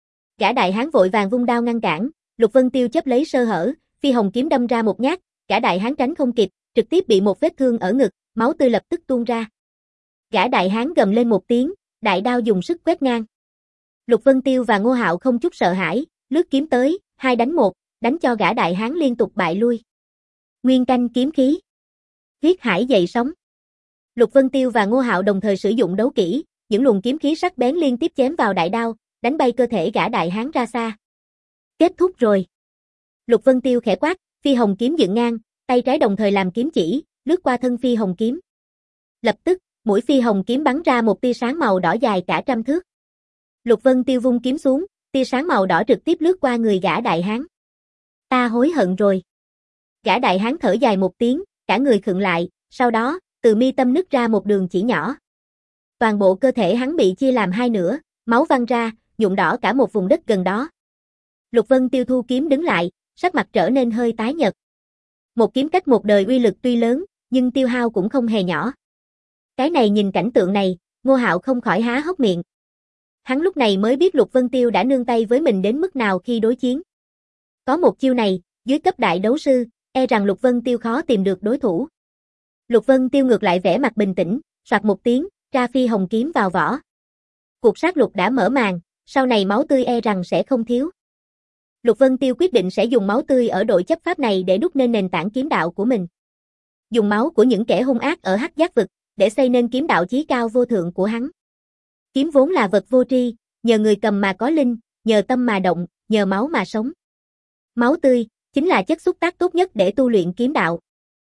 Gã đại hán vội vàng vung đao ngăn cản, Lục Vân Tiêu chấp lấy sơ hở, phi hồng kiếm đâm ra một nhát, gã đại hán tránh không kịp, trực tiếp bị một vết thương ở ngực, máu tươi lập tức tuôn ra. Gã đại hán gầm lên một tiếng, đại đao dùng sức quét ngang. Lục Vân Tiêu và Ngô Hạo không chút sợ hãi, lướt kiếm tới, hai đánh một, đánh cho gã đại hán liên tục bại lui. Nguyên canh kiếm khí. Huyết hải dậy sóng. Lục Vân Tiêu và Ngô Hạo đồng thời sử dụng đấu kỹ, những luồng kiếm khí sắc bén liên tiếp chém vào đại đao, đánh bay cơ thể gã đại hán ra xa. Kết thúc rồi. Lục Vân Tiêu khẽ quát, phi hồng kiếm dựng ngang, tay trái đồng thời làm kiếm chỉ, lướt qua thân phi hồng kiếm. Lập tức, mũi phi hồng kiếm bắn ra một tia sáng màu đỏ dài cả trăm thước. Lục Vân Tiêu vung kiếm xuống, tia sáng màu đỏ trực tiếp lướt qua người gã đại hán. Ta hối hận rồi. Gã đại hán thở dài một tiếng, cả người khựng lại, sau đó, Từ mi tâm nứt ra một đường chỉ nhỏ. Toàn bộ cơ thể hắn bị chia làm hai nửa, máu văng ra, nhuộm đỏ cả một vùng đất gần đó. Lục Vân Tiêu thu kiếm đứng lại, sắc mặt trở nên hơi tái nhợt. Một kiếm cách một đời uy lực tuy lớn, nhưng tiêu hao cũng không hề nhỏ. Cái này nhìn cảnh tượng này, Ngô Hạo không khỏi há hốc miệng. Hắn lúc này mới biết Lục Vân Tiêu đã nương tay với mình đến mức nào khi đối chiến. Có một chiêu này, dưới cấp đại đấu sư, e rằng Lục Vân Tiêu khó tìm được đối thủ. Lục Vân Tiêu ngược lại vẻ mặt bình tĩnh, soạt một tiếng, ra phi hồng kiếm vào vỏ. Cuộc sát lục đã mở màn, sau này máu tươi e rằng sẽ không thiếu. Lục Vân Tiêu quyết định sẽ dùng máu tươi ở đội chấp pháp này để đúc nên nền tảng kiếm đạo của mình. Dùng máu của những kẻ hung ác ở Hắc Giác vực, để xây nên kiếm đạo chí cao vô thượng của hắn. Kiếm vốn là vật vô tri, nhờ người cầm mà có linh, nhờ tâm mà động, nhờ máu mà sống. Máu tươi, chính là chất xúc tác tốt nhất để tu luyện kiếm đạo.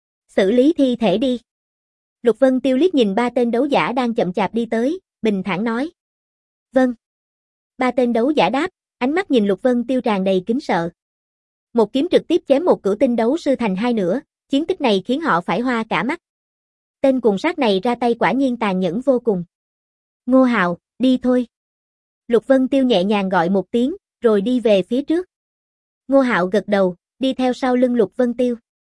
Xử lý thi thể đi. Lục Vân Tiêu liếc nhìn ba tên đấu giả đang chậm chạp đi tới, bình thản nói. Vâng. Ba tên đấu giả đáp, ánh mắt nhìn Lục Vân Tiêu tràn đầy kính sợ. Một kiếm trực tiếp chém một cửu tinh đấu sư thành hai nửa, chiến tích này khiến họ phải hoa cả mắt. Tên cuồng sát này ra tay quả nhiên tàn nhẫn vô cùng. Ngô Hạo, đi thôi. Lục Vân Tiêu nhẹ nhàng gọi một tiếng, rồi đi về phía trước. Ngô Hạo gật đầu, đi theo sau lưng Lục Vân Tiêu.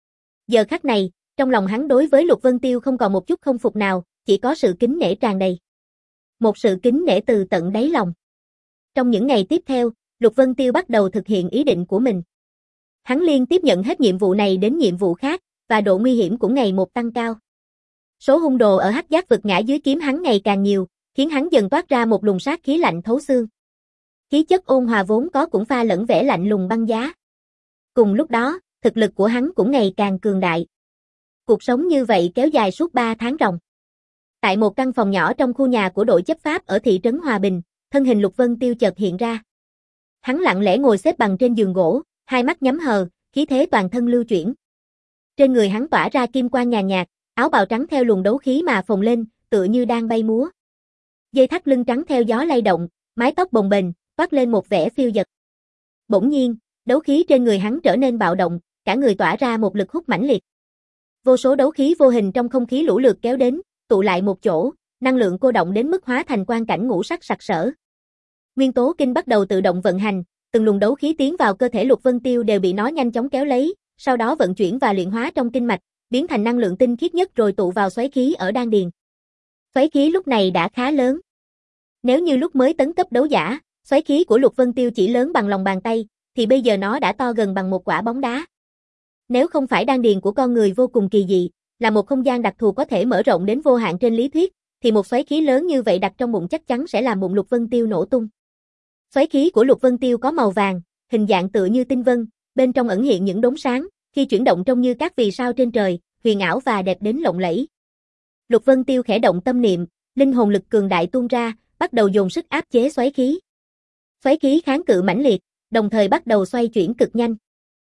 Giờ khắc này, trong lòng hắn đối với Lục Vân Tiêu không còn một chút không phục nào, chỉ có sự kính nể tràn đầy. Một sự kính nể từ tận đáy lòng. Trong những ngày tiếp theo, Lục Vân Tiêu bắt đầu thực hiện ý định của mình. Hắn liên tiếp nhận hết nhiệm vụ này đến nhiệm vụ khác, và độ nguy hiểm cũng ngày một tăng cao. Số hung đồ ở Hắc Giác vực ngã dưới kiếm hắn ngày càng nhiều, khiến hắn dần toát ra một luồng sát khí lạnh thấu xương. Khí chất ôn hòa vốn có cũng pha lẫn vẻ lạnh lùng băng giá. Cùng lúc đó, thực lực của hắn cũng ngày càng cường đại. Cuộc sống như vậy kéo dài suốt ba tháng ròng. Tại một căn phòng nhỏ trong khu nhà của đội chấp pháp ở thị trấn Hòa Bình, thân hình Lục Vân Tiêu chợt hiện ra. Hắn lặng lẽ ngồi xếp bằng trên giường gỗ, hai mắt nhắm hờ, khí thế toàn thân lưu chuyển. Trên người hắn tỏa ra kim quang nhàn nhạt, áo bào trắng theo luồng đấu khí mà phồng lên, tựa như đang bay múa. Dây thắt lưng trắng theo gió lay động, mái tóc bồng bềnh, toát lên một vẻ phiêu dật. Bỗng nhiên, đấu khí trên người hắn trở nên bạo động, cả người tỏa ra một lực hút mãnh liệt. Vô số đấu khí vô hình trong không khí lũ lượt kéo đến, tụ lại một chỗ, năng lượng cô động đến mức hóa thành quang cảnh ngũ sắc sặc sỡ. Nguyên tố kinh bắt đầu tự động vận hành, từng luồng đấu khí tiến vào cơ thể Lục Vân Tiêu đều bị nó nhanh chóng kéo lấy, sau đó vận chuyển và luyện hóa trong kinh mạch, biến thành năng lượng tinh khiết nhất rồi tụ vào xoáy khí ở đan điền. Xoáy khí lúc này đã khá lớn. Nếu như lúc mới tấn cấp đấu giả, xoáy khí của Lục Vân Tiêu chỉ lớn bằng lòng bàn tay, thì bây giờ nó đã to gần bằng một quả bóng đá. Nếu không phải đan điền của con người vô cùng kỳ dị, là một không gian đặc thù có thể mở rộng đến vô hạn trên lý thuyết, thì một xoáy khí lớn như vậy đặt trong bụng chắc chắn sẽ làm bụng Lục Vân Tiêu nổ tung. Xoáy khí của Lục Vân Tiêu có màu vàng, hình dạng tựa như tinh vân, bên trong ẩn hiện những đốm sáng, khi chuyển động trông như các vì sao trên trời, huyền ảo và đẹp đến lộng lẫy. Lục Vân Tiêu khẽ động tâm niệm, linh hồn lực cường đại tuôn ra, bắt đầu dồn sức áp chế xoáy khí. Xoáy khí kháng cự mãnh liệt, đồng thời bắt đầu xoay chuyển cực nhanh.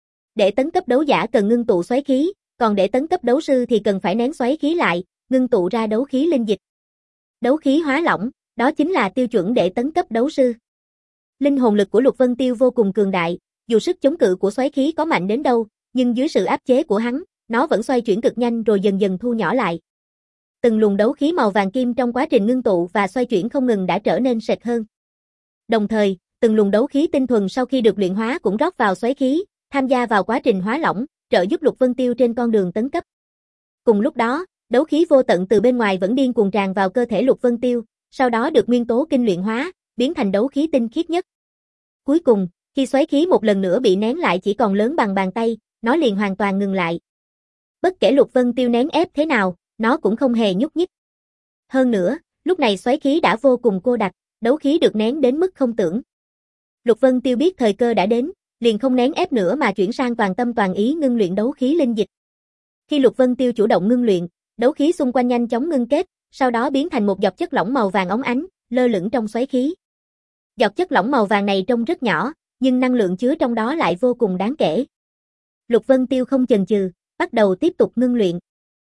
Để tấn cấp đấu giả cần ngưng tụ xoáy khí, còn để tấn cấp đấu sư thì cần phải nén xoáy khí lại, ngưng tụ ra đấu khí linh dịch. Đấu khí hóa lỏng, đó chính là tiêu chuẩn để tấn cấp đấu sư. Linh hồn lực của Lục Vân Tiêu vô cùng cường đại, dù sức chống cự của xoáy khí có mạnh đến đâu, nhưng dưới sự áp chế của hắn, nó vẫn xoay chuyển cực nhanh rồi dần dần thu nhỏ lại. Từng luồng đấu khí màu vàng kim trong quá trình ngưng tụ và xoay chuyển không ngừng đã trở nên sệt hơn. Đồng thời, từng luồng đấu khí tinh thuần sau khi được luyện hóa cũng rót vào xoáy khí, tham gia vào quá trình hóa lỏng, trợ giúp Lục Vân Tiêu trên con đường tấn cấp. Cùng lúc đó, đấu khí vô tận từ bên ngoài vẫn điên cuồng tràn vào cơ thể Lục Vân Tiêu, sau đó được nguyên tố kinh luyện hóa, biến thành đấu khí tinh khiết nhất. Cuối cùng, khi xoáy khí một lần nữa bị nén lại chỉ còn lớn bằng bàn tay, nó liền hoàn toàn ngừng lại. Bất kể Lục Vân Tiêu nén ép thế nào, nó cũng không hề nhúc nhích. Hơn nữa, lúc này xoáy khí đã vô cùng cô đặc, đấu khí được nén đến mức không tưởng. Lục Vân Tiêu biết thời cơ đã đến, liền không nén ép nữa mà chuyển sang toàn tâm toàn ý ngưng luyện đấu khí linh dịch. Khi Lục Vân Tiêu chủ động ngưng luyện, đấu khí xung quanh nhanh chóng ngưng kết, sau đó biến thành một giọt chất lỏng màu vàng óng ánh, lơ lửng trong xoáy khí. Giọt chất lỏng màu vàng này trông rất nhỏ, nhưng năng lượng chứa trong đó lại vô cùng đáng kể. Lục Vân Tiêu không chần chừ, bắt đầu tiếp tục ngưng luyện.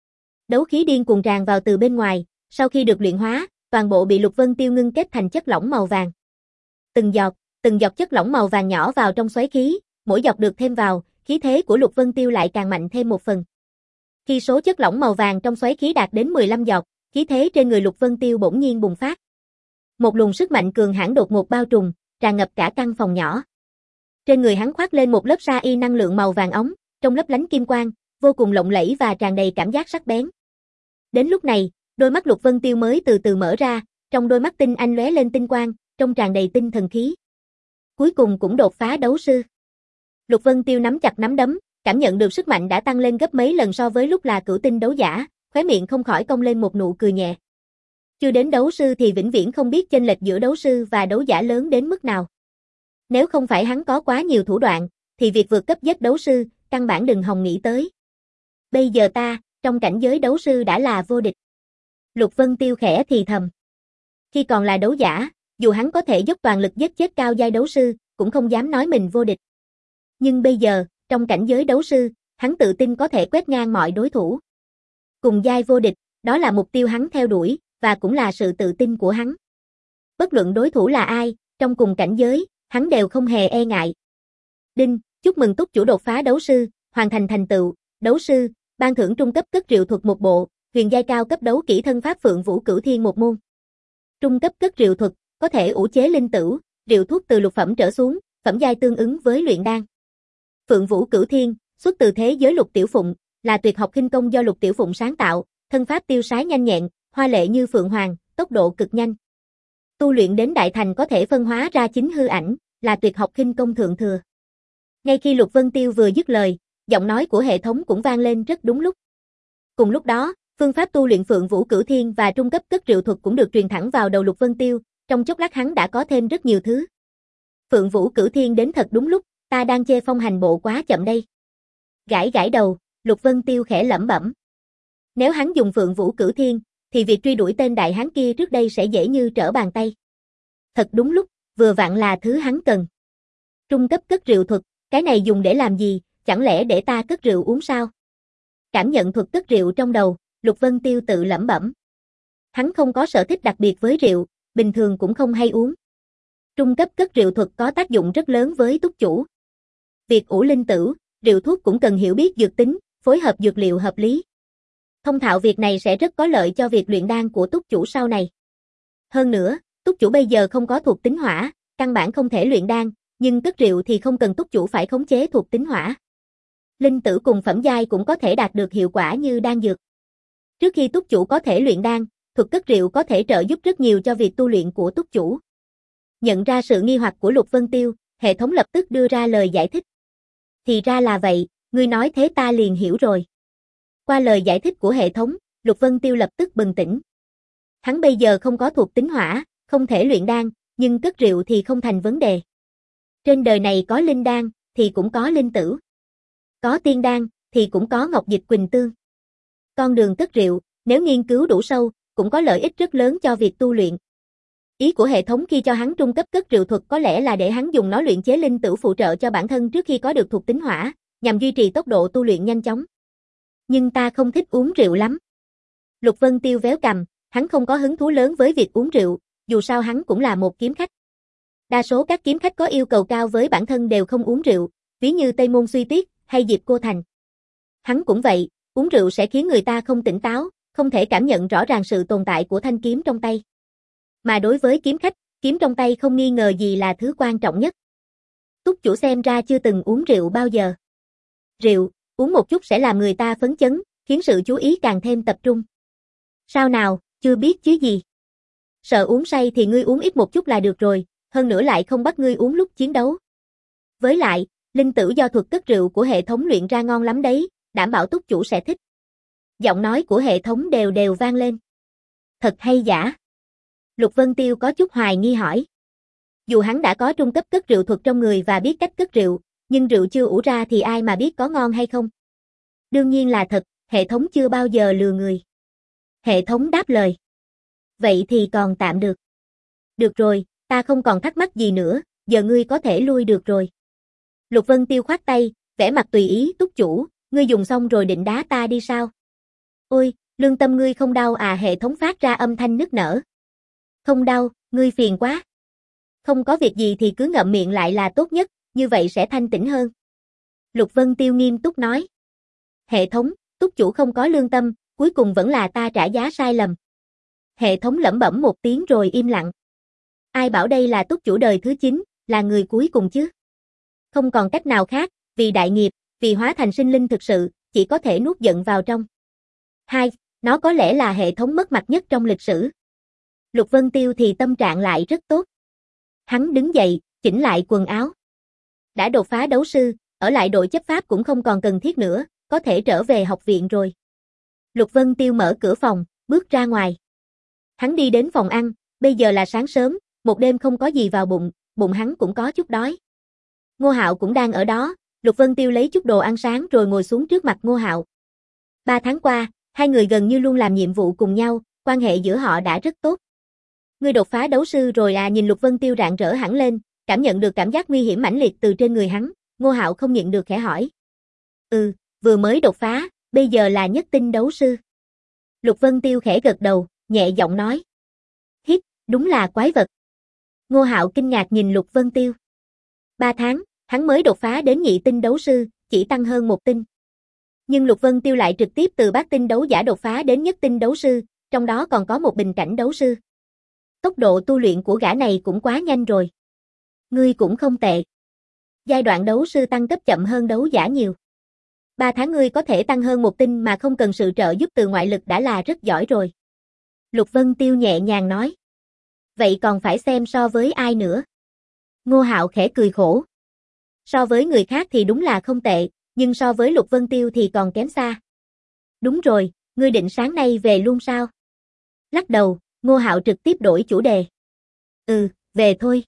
Đấu khí điên cuồng tràn vào từ bên ngoài, sau khi được luyện hóa, toàn bộ bị Lục Vân Tiêu ngưng kết thành chất lỏng màu vàng. Từng giọt, từng giọt chất lỏng màu vàng nhỏ vào trong xoáy khí, mỗi giọt được thêm vào, khí thế của Lục Vân Tiêu lại càng mạnh thêm một phần. Khi số chất lỏng màu vàng trong xoáy khí đạt đến mười lăm giọt, khí thế trên người Lục Vân Tiêu bỗng nhiên bùng phát. Một luồng sức mạnh cường hãn đột ngột bao trùm, tràn ngập cả căn phòng nhỏ. Trên người hắn khoác lên một lớp sa y năng lượng màu vàng óng, trong lấp lánh kim quang, vô cùng lộng lẫy và tràn đầy cảm giác sắc bén. Đến lúc này, đôi mắt Lục Vân Tiêu mới từ từ mở ra, trong đôi mắt tinh anh lóe lên tinh quang, trong tràn đầy tinh thần khí. Cuối cùng cũng đột phá đấu sư. Lục Vân Tiêu nắm chặt nắm đấm, cảm nhận được sức mạnh đã tăng lên gấp mấy lần so với lúc là cửu tinh đấu giả, khóe miệng không khỏi cong lên một nụ cười nhẹ. Chưa đến đấu sư thì vĩnh viễn không biết chênh lệch giữa đấu sư và đấu giả lớn đến mức nào. Nếu không phải hắn có quá nhiều thủ đoạn, thì việc vượt cấp giết đấu sư, căn bản đừng hòng nghĩ tới. Bây giờ ta, trong cảnh giới đấu sư đã là vô địch. Lục Vân Tiêu khẽ thì thầm. Khi còn là đấu giả, dù hắn có thể dốc toàn lực giết chết cao giai đấu sư, cũng không dám nói mình vô địch. Nhưng bây giờ, trong cảnh giới đấu sư, hắn tự tin có thể quét ngang mọi đối thủ. Cùng giai vô địch, đó là mục tiêu hắn theo đuổi, và cũng là sự tự tin của hắn. Bất luận đối thủ là ai, trong cùng cảnh giới, hắn đều không hề e ngại. Đinh, chúc mừng túc chủ đột phá đấu sư, hoàn thành thành tựu, đấu sư, ban thưởng trung cấp cất rượu thuật một bộ, huyền giai cao cấp đấu kỹ thân pháp Phượng Vũ Cửu Thiên một môn. Trung cấp cất rượu thuật, có thể ủ chế linh tửu, rượu thuốc từ lục phẩm trở xuống, phẩm giai tương ứng với luyện đan. Phượng Vũ Cửu Thiên, xuất từ thế giới Lục Tiểu Phụng, là tuyệt học khinh công do Lục Tiểu Phụng sáng tạo, thân pháp tiêu sái nhanh nhẹn, hoa lệ như phượng hoàng, tốc độ cực nhanh. Tu luyện đến đại thành có thể phân hóa ra chính hư ảnh, là tuyệt học khinh công thượng thừa. Ngay khi Lục Vân Tiêu vừa dứt lời, giọng nói của hệ thống cũng vang lên rất đúng lúc. Cùng lúc đó, phương pháp tu luyện Phượng Vũ Cửu Thiên và trung cấp cất rượu thuật cũng được truyền thẳng vào đầu Lục Vân Tiêu, trong chốc lát hắn đã có thêm rất nhiều thứ. Phượng Vũ Cửu Thiên đến thật đúng lúc, ta đang chê phong hành bộ quá chậm đây. Gãi gãi đầu, Lục Vân Tiêu khẽ lẩm bẩm. Nếu hắn dùng Phượng Vũ Cửu Thiên, thì việc truy đuổi tên đại hán kia trước đây sẽ dễ như trở bàn tay. Thật đúng lúc, vừa vặn là thứ hắn cần. Trung cấp cất rượu thuật, cái này dùng để làm gì, chẳng lẽ để ta cất rượu uống sao? Cảm nhận thuật cất rượu trong đầu, Lục Vân Tiêu tự lẩm bẩm. Hắn không có sở thích đặc biệt với rượu, bình thường cũng không hay uống. Trung cấp cất rượu thuật có tác dụng rất lớn với túc chủ. Việc ủ linh tửu, rượu thuốc cũng cần hiểu biết dược tính, phối hợp dược liệu hợp lý. Thông thạo việc này sẽ rất có lợi cho việc luyện đan của túc chủ sau này. Hơn nữa, túc chủ bây giờ không có thuộc tính hỏa, căn bản không thể luyện đan, nhưng cất rượu thì không cần túc chủ phải khống chế thuộc tính hỏa. Linh tử cùng phẩm giai cũng có thể đạt được hiệu quả như đan dược. Trước khi túc chủ có thể luyện đan, thuật cất rượu có thể trợ giúp rất nhiều cho việc tu luyện của túc chủ. Nhận ra sự nghi hoặc của Lục Vân Tiêu, hệ thống lập tức đưa ra lời giải thích. Thì ra là vậy, ngươi nói thế ta liền hiểu rồi. Qua lời giải thích của hệ thống, Lục Vân Tiêu lập tức bừng tỉnh. Hắn bây giờ không có thuộc tính hỏa, không thể luyện đan, nhưng cất rượu thì không thành vấn đề. Trên đời này có linh đan, thì cũng có linh tử. Có tiên đan, thì cũng có ngọc dịch quỳnh tương. Con đường cất rượu, nếu nghiên cứu đủ sâu, cũng có lợi ích rất lớn cho việc tu luyện. Ý của hệ thống khi cho hắn trung cấp cất rượu thuật có lẽ là để hắn dùng nó luyện chế linh tử phụ trợ cho bản thân trước khi có được thuộc tính hỏa, nhằm duy trì tốc độ tu luyện nhanh chóng. Nhưng ta không thích uống rượu lắm. Lục Vân Tiêu véo cằm, hắn không có hứng thú lớn với việc uống rượu, dù sao hắn cũng là một kiếm khách. Đa số các kiếm khách có yêu cầu cao với bản thân đều không uống rượu, ví như Tây Môn Suy Tuyết hay Diệp Cô Thành. Hắn cũng vậy, uống rượu sẽ khiến người ta không tỉnh táo, không thể cảm nhận rõ ràng sự tồn tại của thanh kiếm trong tay. Mà đối với kiếm khách, kiếm trong tay không nghi ngờ gì là thứ quan trọng nhất. Túc chủ xem ra chưa từng uống rượu bao giờ. Rượu, uống một chút sẽ làm người ta phấn chấn, khiến sự chú ý càng thêm tập trung. Sao nào, chưa biết chứ gì. Sợ uống say thì ngươi uống ít một chút là được rồi, hơn nữa lại không bắt ngươi uống lúc chiến đấu. Với lại, linh tử do thuật cất rượu của hệ thống luyện ra ngon lắm đấy, đảm bảo túc chủ sẽ thích. Giọng nói của hệ thống đều đều vang lên. Thật hay giả? Lục Vân Tiêu có chút hoài nghi hỏi. Dù hắn đã có trung cấp cất rượu thuật trong người và biết cách cất rượu, nhưng rượu chưa ủ ra thì ai mà biết có ngon hay không? Đương nhiên là thật, hệ thống chưa bao giờ lừa người. Hệ thống đáp lời. Vậy thì còn tạm được. Được rồi, ta không còn thắc mắc gì nữa, giờ ngươi có thể lui được rồi. Lục Vân Tiêu khoát tay, vẻ mặt tùy ý. Túc chủ, ngươi dùng xong rồi định đá ta đi sao? Ôi, lương tâm ngươi không đau à? Hệ thống phát ra âm thanh nức nở. Không đau, ngươi phiền quá. Không có việc gì thì cứ ngậm miệng lại là tốt nhất, như vậy sẽ thanh tĩnh hơn. Lục Vân Tiêu nghiêm túc nói. Hệ thống, Túc chủ không có lương tâm, cuối cùng vẫn là ta trả giá sai lầm. Hệ thống lẩm bẩm một tiếng rồi im lặng. Ai bảo đây là túc chủ đời thứ chín, là người cuối cùng chứ? Không còn cách nào khác, vì đại nghiệp, vì hóa thành sinh linh thực sự, chỉ có thể nuốt giận vào trong. Hai, nó có lẽ là hệ thống mất mặt nhất trong lịch sử. Lục Vân Tiêu thì tâm trạng lại rất tốt. Hắn đứng dậy, chỉnh lại quần áo. Đã đột phá đấu sư, ở lại đội chấp pháp cũng không còn cần thiết nữa, có thể trở về học viện rồi. Lục Vân Tiêu mở cửa phòng, bước ra ngoài. Hắn đi đến phòng ăn, bây giờ là sáng sớm, một đêm không có gì vào bụng, bụng hắn cũng có chút đói. Ngô Hạo cũng đang ở đó, Lục Vân Tiêu lấy chút đồ ăn sáng rồi ngồi xuống trước mặt Ngô Hạo. Ba tháng qua, hai người gần như luôn làm nhiệm vụ cùng nhau, quan hệ giữa họ đã rất tốt. Ngươi đột phá đấu sư rồi à? Nhìn Lục Vân Tiêu rạng rỡ hẳn lên, cảm nhận được cảm giác nguy hiểm mãnh liệt từ trên người hắn, Ngô Hạo không nhịn được khẽ hỏi. Ừ, vừa mới đột phá, bây giờ là nhất tinh đấu sư. Lục Vân Tiêu khẽ gật đầu, nhẹ giọng nói. Hít, đúng là quái vật. Ngô Hạo kinh ngạc nhìn Lục Vân Tiêu. Ba tháng, hắn mới đột phá đến nhị tinh đấu sư, chỉ tăng hơn một tinh. Nhưng Lục Vân Tiêu lại trực tiếp từ bát tinh đấu giả đột phá đến nhất tinh đấu sư, trong đó còn có một bình cảnh đấu sư. Tốc độ tu luyện của gã này cũng quá nhanh rồi. Ngươi cũng không tệ. Giai đoạn đấu sư tăng cấp chậm hơn đấu giả nhiều. Ba tháng ngươi có thể tăng hơn một tinh mà không cần sự trợ giúp từ ngoại lực đã là rất giỏi rồi. Lục Vân Tiêu nhẹ nhàng nói. Vậy còn phải xem so với ai nữa. Ngô Hạo khẽ cười khổ. So với người khác thì đúng là không tệ, nhưng so với Lục Vân Tiêu thì còn kém xa. Đúng rồi, ngươi định sáng nay về luôn sao? Lắc đầu, Ngô Hạo trực tiếp đổi chủ đề. Ừ, về thôi.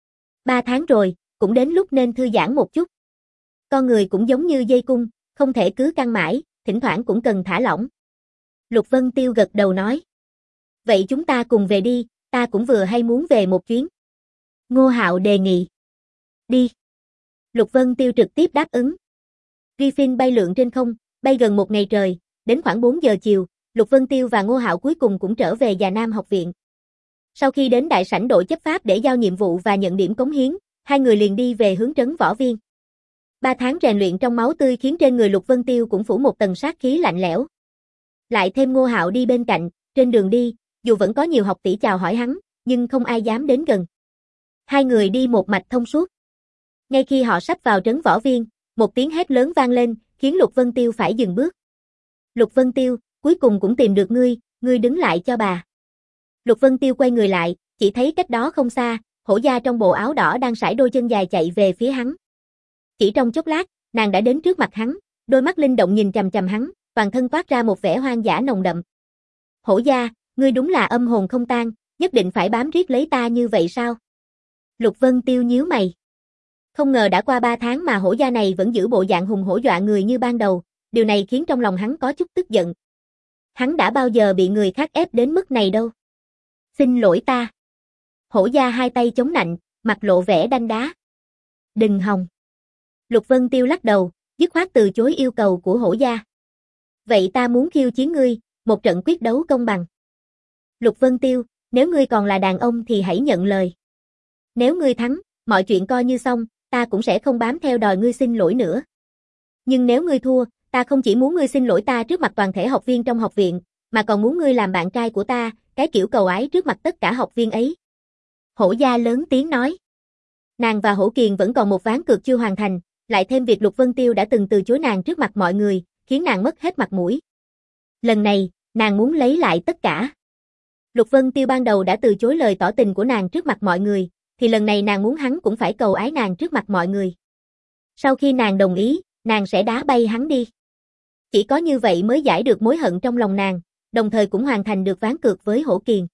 Ba tháng rồi, cũng đến lúc nên thư giãn một chút. Con người cũng giống như dây cung, không thể cứ căng mãi, thỉnh thoảng cũng cần thả lỏng. Lục Vân Tiêu gật đầu nói. Vậy chúng ta cùng về đi, ta cũng vừa hay muốn về một chuyến. Ngô Hạo đề nghị. Đi. Lục Vân Tiêu trực tiếp đáp ứng. Griffin bay lượn trên không, bay gần một ngày trời, đến khoảng bốn giờ chiều, Lục Vân Tiêu và Ngô Hạo cuối cùng cũng trở về Già Nam học viện. Sau khi đến đại sảnh đội chấp pháp để giao nhiệm vụ và nhận điểm cống hiến, hai người liền đi về hướng trấn Võ Viên. Ba tháng rèn luyện trong máu tươi khiến trên người Lục Vân Tiêu cũng phủ một tầng sát khí lạnh lẽo. Lại thêm Ngô Hạo đi bên cạnh, trên đường đi, dù vẫn có nhiều học tỷ chào hỏi hắn, nhưng không ai dám đến gần. Hai người đi một mạch thông suốt. Ngay khi họ sắp vào trấn Võ Viên, một tiếng hét lớn vang lên, khiến Lục Vân Tiêu phải dừng bước. Lục Vân Tiêu, cuối cùng cũng tìm được ngươi, ngươi đứng lại cho bà. Lục Vân Tiêu quay người lại, chỉ thấy cách đó không xa, Hổ Gia trong bộ áo đỏ đang sải đôi chân dài chạy về phía hắn. Chỉ trong chốc lát, nàng đã đến trước mặt hắn, đôi mắt linh động nhìn chằm chằm hắn, toàn thân toát ra một vẻ hoang dã nồng đậm. Hổ Gia, ngươi đúng là âm hồn không tan, nhất định phải bám riết lấy ta như vậy sao? Lục Vân Tiêu nhíu mày. Không ngờ đã qua ba tháng mà Hổ Gia này vẫn giữ bộ dạng hùng hổ dọa người như ban đầu, điều này khiến trong lòng hắn có chút tức giận. Hắn đã bao giờ bị người khác ép đến mức này đâu. Xin lỗi ta. Hổ Gia hai tay chống nạnh, mặt lộ vẻ đanh đá. Đừng hòng. Lục Vân Tiêu lắc đầu, dứt khoát từ chối yêu cầu của Hổ Gia. Vậy ta muốn khiêu chiến ngươi, một trận quyết đấu công bằng. Lục Vân Tiêu, nếu ngươi còn là đàn ông thì hãy nhận lời. Nếu ngươi thắng, mọi chuyện coi như xong, ta cũng sẽ không bám theo đòi ngươi xin lỗi nữa. Nhưng nếu ngươi thua, ta không chỉ muốn ngươi xin lỗi ta trước mặt toàn thể học viên trong học viện, mà còn muốn ngươi làm bạn trai của ta, cái kiểu cầu ái trước mặt tất cả học viên ấy. Hổ Gia lớn tiếng nói. Nàng và Hổ Kiền vẫn còn một ván cược chưa hoàn thành, lại thêm việc Lục Vân Tiêu đã từng từ chối nàng trước mặt mọi người, khiến nàng mất hết mặt mũi. Lần này, nàng muốn lấy lại tất cả. Lục Vân Tiêu ban đầu đã từ chối lời tỏ tình của nàng trước mặt mọi người, thì lần này nàng muốn hắn cũng phải cầu ái nàng trước mặt mọi người. Sau khi nàng đồng ý, nàng sẽ đá bay hắn đi. Chỉ có như vậy mới giải được mối hận trong lòng nàng, đồng thời cũng hoàn thành được ván cược với Hổ Kiền.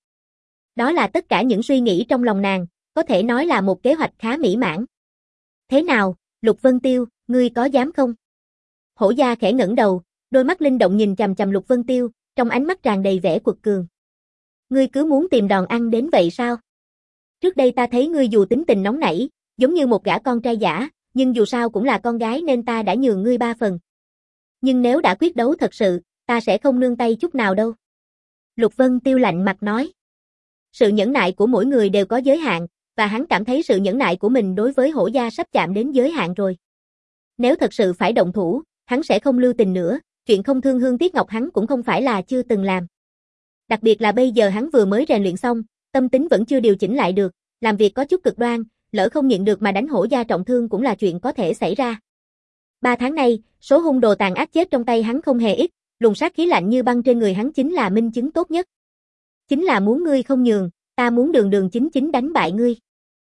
Đó là tất cả những suy nghĩ trong lòng nàng, có thể nói là một kế hoạch khá mỹ mãn. Thế nào, Lục Vân Tiêu, ngươi có dám không? Hổ Gia khẽ ngẩng đầu, đôi mắt linh động nhìn chằm chằm Lục Vân Tiêu, trong ánh mắt tràn đầy vẻ quật cường. Ngươi cứ muốn tìm đòn ăn đến vậy sao? Trước đây ta thấy ngươi dù tính tình nóng nảy, giống như một gã con trai giả, nhưng dù sao cũng là con gái nên ta đã nhường ngươi ba phần. Nhưng nếu đã quyết đấu thật sự, ta sẽ không nương tay chút nào đâu. Lục Vân Tiêu lạnh mặt nói. Sự nhẫn nại của mỗi người đều có giới hạn, và hắn cảm thấy sự nhẫn nại của mình đối với Hổ Gia sắp chạm đến giới hạn rồi. Nếu thật sự phải động thủ, hắn sẽ không lưu tình nữa, chuyện không thương hương tiếc ngọc hắn cũng không phải là chưa từng làm. Đặc biệt là bây giờ hắn vừa mới rèn luyện xong, tâm tính vẫn chưa điều chỉnh lại được, làm việc có chút cực đoan, lỡ không nhịn được mà đánh hổ gia trọng thương cũng là chuyện có thể xảy ra. Ba tháng nay, số hung đồ tàn ác chết trong tay hắn không hề ít, luồng sát khí lạnh như băng trên người hắn chính là minh chứng tốt nhất. Chính là muốn ngươi không nhường, ta muốn đường đường chính chính đánh bại ngươi.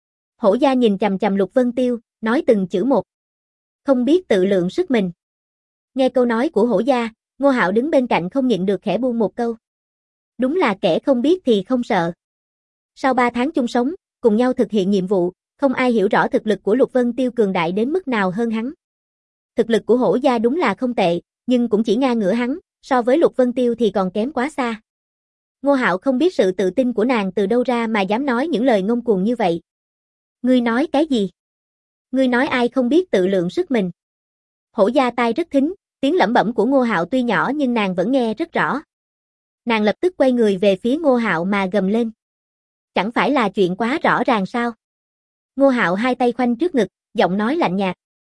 Hổ gia nhìn chằm chằm Lục Vân Tiêu, nói từng chữ một. Không biết tự lượng sức mình. Nghe câu nói của hổ gia, Ngô Hạo đứng bên cạnh không nhịn được khẽ buông một câu. Đúng là kẻ không biết thì không sợ. Sau ba tháng chung sống, cùng nhau thực hiện nhiệm vụ, không ai hiểu rõ thực lực của Lục Vân Tiêu cường đại đến mức nào hơn hắn. Thực lực của hổ gia đúng là không tệ, nhưng cũng chỉ ngang ngửa hắn, so với Lục Vân Tiêu thì còn kém quá xa. Ngô Hạo không biết sự tự tin của nàng từ đâu ra mà dám nói những lời ngông cuồng như vậy. Ngươi nói cái gì? Ngươi nói ai không biết tự lượng sức mình? Hổ gia tai rất thính, tiếng lẩm bẩm của Ngô Hạo tuy nhỏ nhưng nàng vẫn nghe rất rõ. Nàng lập tức quay người về phía Ngô Hạo mà gầm lên. Chẳng phải là chuyện quá rõ ràng sao? Ngô Hạo hai tay khoanh trước ngực, giọng nói lạnh nhạt.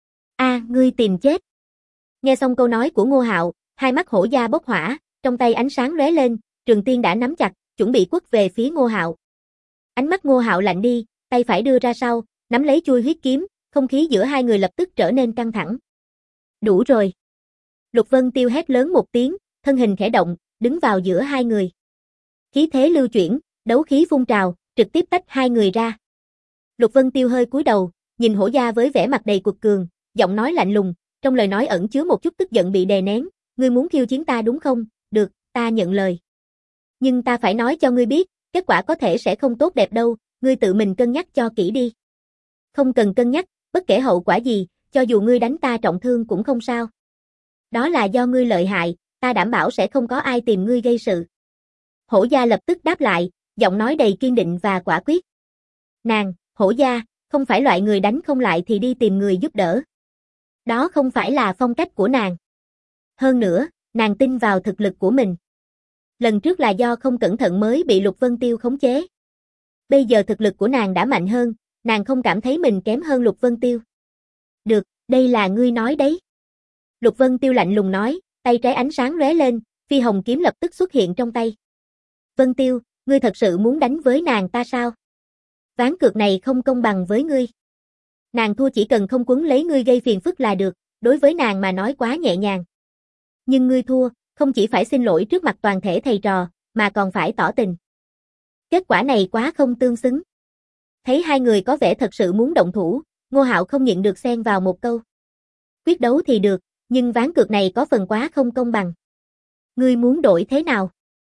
A, ngươi tìm chết. Nghe xong câu nói của Ngô Hạo, hai mắt hổ gia bốc hỏa, trong tay ánh sáng lóe lên, trường tiên đã nắm chặt, chuẩn bị quất về phía Ngô Hạo. Ánh mắt Ngô Hạo lạnh đi, tay phải đưa ra sau, nắm lấy chuôi huyết kiếm, không khí giữa hai người lập tức trở nên căng thẳng. Đủ rồi. Lục Vân Tiêu hét lớn một tiếng, thân hình khẽ động, đứng vào giữa hai người. Khí thế lưu chuyển, đấu khí phun trào, trực tiếp tách hai người ra. Lục Vân Tiêu hơi cúi đầu, nhìn hổ gia với vẻ mặt đầy cuột cường, giọng nói lạnh lùng, trong lời nói ẩn chứa một chút tức giận bị đè nén. Ngươi muốn khiêu chiến ta đúng không? Được, ta nhận lời. Nhưng ta phải nói cho ngươi biết, kết quả có thể sẽ không tốt đẹp đâu, ngươi tự mình cân nhắc cho kỹ đi. Không cần cân nhắc, bất kể hậu quả gì, cho dù ngươi đánh ta trọng thương cũng không sao. Đó là do ngươi lợi hại, ta đảm bảo sẽ không có ai tìm ngươi gây sự. Hổ gia lập tức đáp lại, giọng nói đầy kiên định và quả quyết. Nàng, hổ gia, không phải loại người đánh không lại thì đi tìm người giúp đỡ. Đó không phải là phong cách của nàng. Hơn nữa, nàng tin vào thực lực của mình. Lần trước là do không cẩn thận mới bị Lục Vân Tiêu khống chế. Bây giờ thực lực của nàng đã mạnh hơn, nàng không cảm thấy mình kém hơn Lục Vân Tiêu. Được, đây là ngươi nói đấy. Lục Vân Tiêu lạnh lùng nói, tay trái ánh sáng lóe lên, phi hồng kiếm lập tức xuất hiện trong tay. Vân Tiêu, ngươi thật sự muốn đánh với nàng ta sao? Ván cược này không công bằng với ngươi. Nàng thua chỉ cần không quấn lấy ngươi gây phiền phức là được, đối với nàng mà nói quá nhẹ nhàng. Nhưng ngươi thua, không chỉ phải xin lỗi trước mặt toàn thể thầy trò, mà còn phải tỏ tình. Kết quả này quá không tương xứng. Thấy hai người có vẻ thật sự muốn động thủ, Ngô Hạo không nhịn được xen vào một câu. Quyết đấu thì được, nhưng ván cược này có phần quá không công bằng. Ngươi muốn đổi thế nào?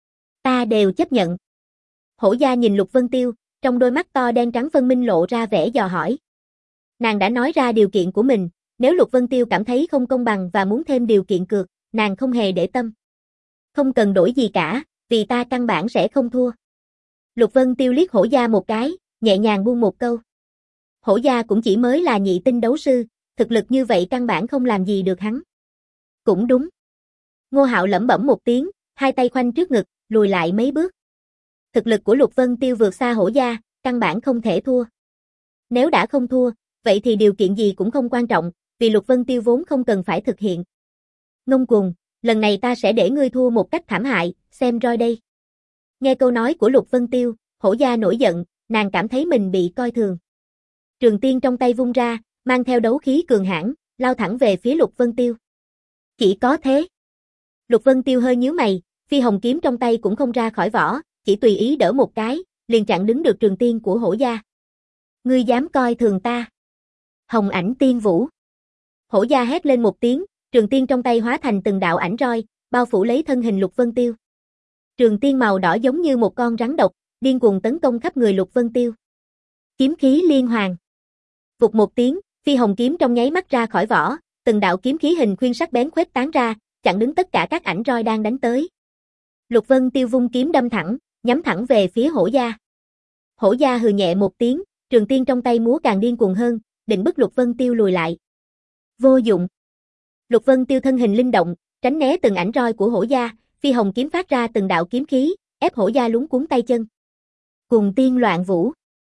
Ta đều chấp nhận. Hổ gia nhìn Lục Vân Tiêu, trong đôi mắt to đen trắng phân minh lộ ra vẻ dò hỏi. Nàng đã nói ra điều kiện của mình, nếu Lục Vân Tiêu cảm thấy không công bằng và muốn thêm điều kiện cược, nàng không hề để tâm. Không cần đổi gì cả, vì ta căn bản sẽ không thua. Lục Vân Tiêu liếc hổ gia một cái, nhẹ nhàng buông một câu. Hổ gia cũng chỉ mới là nhị tinh đấu sư, thực lực như vậy căn bản không làm gì được hắn. Cũng đúng. Ngô Hạo lẩm bẩm một tiếng, hai tay khoanh trước ngực, lùi lại mấy bước. Thực lực của Lục Vân Tiêu vượt xa hổ gia, căn bản không thể thua. Nếu đã không thua, vậy thì điều kiện gì cũng không quan trọng, vì Lục Vân Tiêu vốn không cần phải thực hiện. Ngông cuồng, lần này ta sẽ để ngươi thua một cách thảm hại, xem roi đây. Nghe câu nói của Lục Vân Tiêu, hổ gia nổi giận, nàng cảm thấy mình bị coi thường. Trường tiên trong tay vung ra, mang theo đấu khí cường hãn, lao thẳng về phía Lục Vân Tiêu. Chỉ có thế. Lục Vân Tiêu hơi nhíu mày, phi hồng kiếm trong tay cũng không ra khỏi vỏ, chỉ tùy ý đỡ một cái, liền chặn đứng được trường tiên của hổ gia. Ngươi dám coi thường ta? Hồng ảnh tiên vũ. Hổ gia hét lên một tiếng, trường tiên trong tay hóa thành từng đạo ảnh roi, bao phủ lấy thân hình Lục Vân Tiêu. Trường tiên màu đỏ giống như một con rắn độc, điên cuồng tấn công khắp người Lục Vân Tiêu. Kiếm khí liên hoàn. Vụt một tiếng, phi hồng kiếm trong nháy mắt ra khỏi vỏ, từng đạo kiếm khí hình khuyên sắc bén khuếch tán ra, chặn đứng tất cả các ảnh roi đang đánh tới. Lục Vân Tiêu vung kiếm đâm thẳng, nhắm thẳng về phía hổ gia. Hổ gia hừ nhẹ một tiếng, trường tiên trong tay múa càng điên cuồng hơn, định bức Lục Vân Tiêu lùi lại. Vô dụng. Lục Vân Tiêu thân hình linh động, tránh né từng ảnh roi của hổ gia, phi hồng kiếm phát ra từng đạo kiếm khí, ép hổ gia lúng cuống tay chân. Cùng tiên loạn vũ.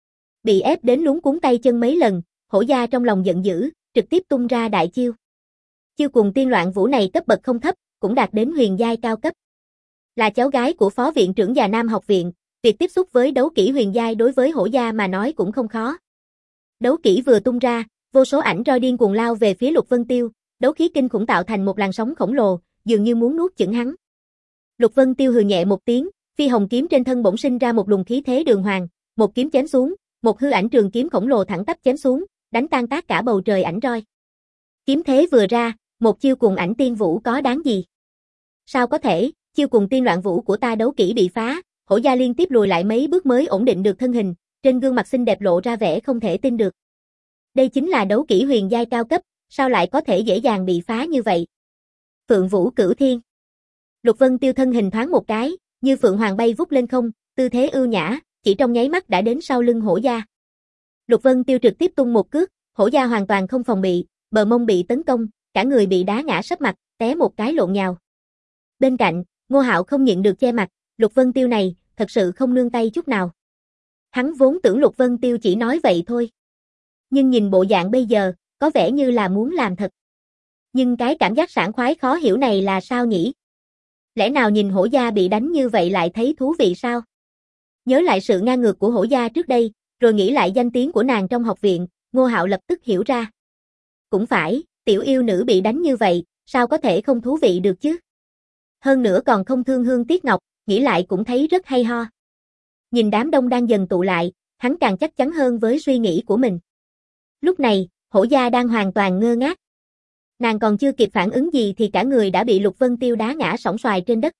Bị ép đến lúng cuống tay chân mấy lần, hổ gia trong lòng giận dữ, trực tiếp tung ra đại chiêu. Chiêu cùng tiên loạn vũ này cấp bậc không thấp, cũng đạt đến huyền giai cao cấp. Là cháu gái của phó viện trưởng Già Nam học viện, việc tiếp xúc với đấu kỹ huyền giai đối với hổ gia mà nói cũng không khó. Đấu kỹ vừa tung ra, vô số ảnh roi điên cuồng lao về phía Lục Vân Tiêu, đấu khí kinh khủng tạo thành một làn sóng khổng lồ, dường như muốn nuốt chửng hắn. Lục Vân Tiêu hừ nhẹ một tiếng, phi hồng kiếm trên thân bỗng sinh ra một luồng khí thế đường hoàng, một kiếm chém xuống, một hư ảnh trường kiếm khổng lồ thẳng tắp chém xuống, đánh tan tác cả bầu trời ảnh roi. Kiếm thế vừa ra, một chiêu cùng ảnh tiên vũ có đáng gì? Sao có thể, chiêu cùng tiên loạn vũ của ta đấu kỹ bị phá, hổ gia liên tiếp lùi lại mấy bước mới ổn định được thân hình, trên gương mặt xinh đẹp lộ ra vẻ không thể tin được. Đây chính là đấu kỹ huyền giai cao cấp, sao lại có thể dễ dàng bị phá như vậy? Phượng Vũ Cửu Thiên. Lục Vân Tiêu thân hình thoáng một cái, như phượng hoàng bay vút lên không, tư thế ưu nhã, chỉ trong nháy mắt đã đến sau lưng hổ gia. Lục Vân Tiêu trực tiếp tung một cước, hổ gia hoàn toàn không phòng bị, bờ mông bị tấn công, cả người bị đá ngã sấp mặt, té một cái lộn nhào. Bên cạnh, Ngô Hạo không nhịn được che mặt, Lục Vân Tiêu này, thật sự không nương tay chút nào. Hắn vốn tưởng Lục Vân Tiêu chỉ nói vậy thôi. Nhưng nhìn bộ dạng bây giờ, có vẻ như là muốn làm thật. Nhưng cái cảm giác sảng khoái khó hiểu này là sao nhỉ? Lẽ nào nhìn hổ gia bị đánh như vậy lại thấy thú vị sao? Nhớ lại sự ngang ngược của hổ gia trước đây, rồi nghĩ lại danh tiếng của nàng trong học viện, Ngô Hạo lập tức hiểu ra. Cũng phải, tiểu yêu nữ bị đánh như vậy, sao có thể không thú vị được chứ? Hơn nữa còn không thương hương tiếc ngọc, nghĩ lại cũng thấy rất hay ho. Nhìn đám đông đang dần tụ lại, hắn càng chắc chắn hơn với suy nghĩ của mình. Lúc này, hổ gia đang hoàn toàn ngơ ngác. Nàng còn chưa kịp phản ứng gì thì cả người đã bị Lục Vân Tiêu đá ngã sóng xoài trên đất.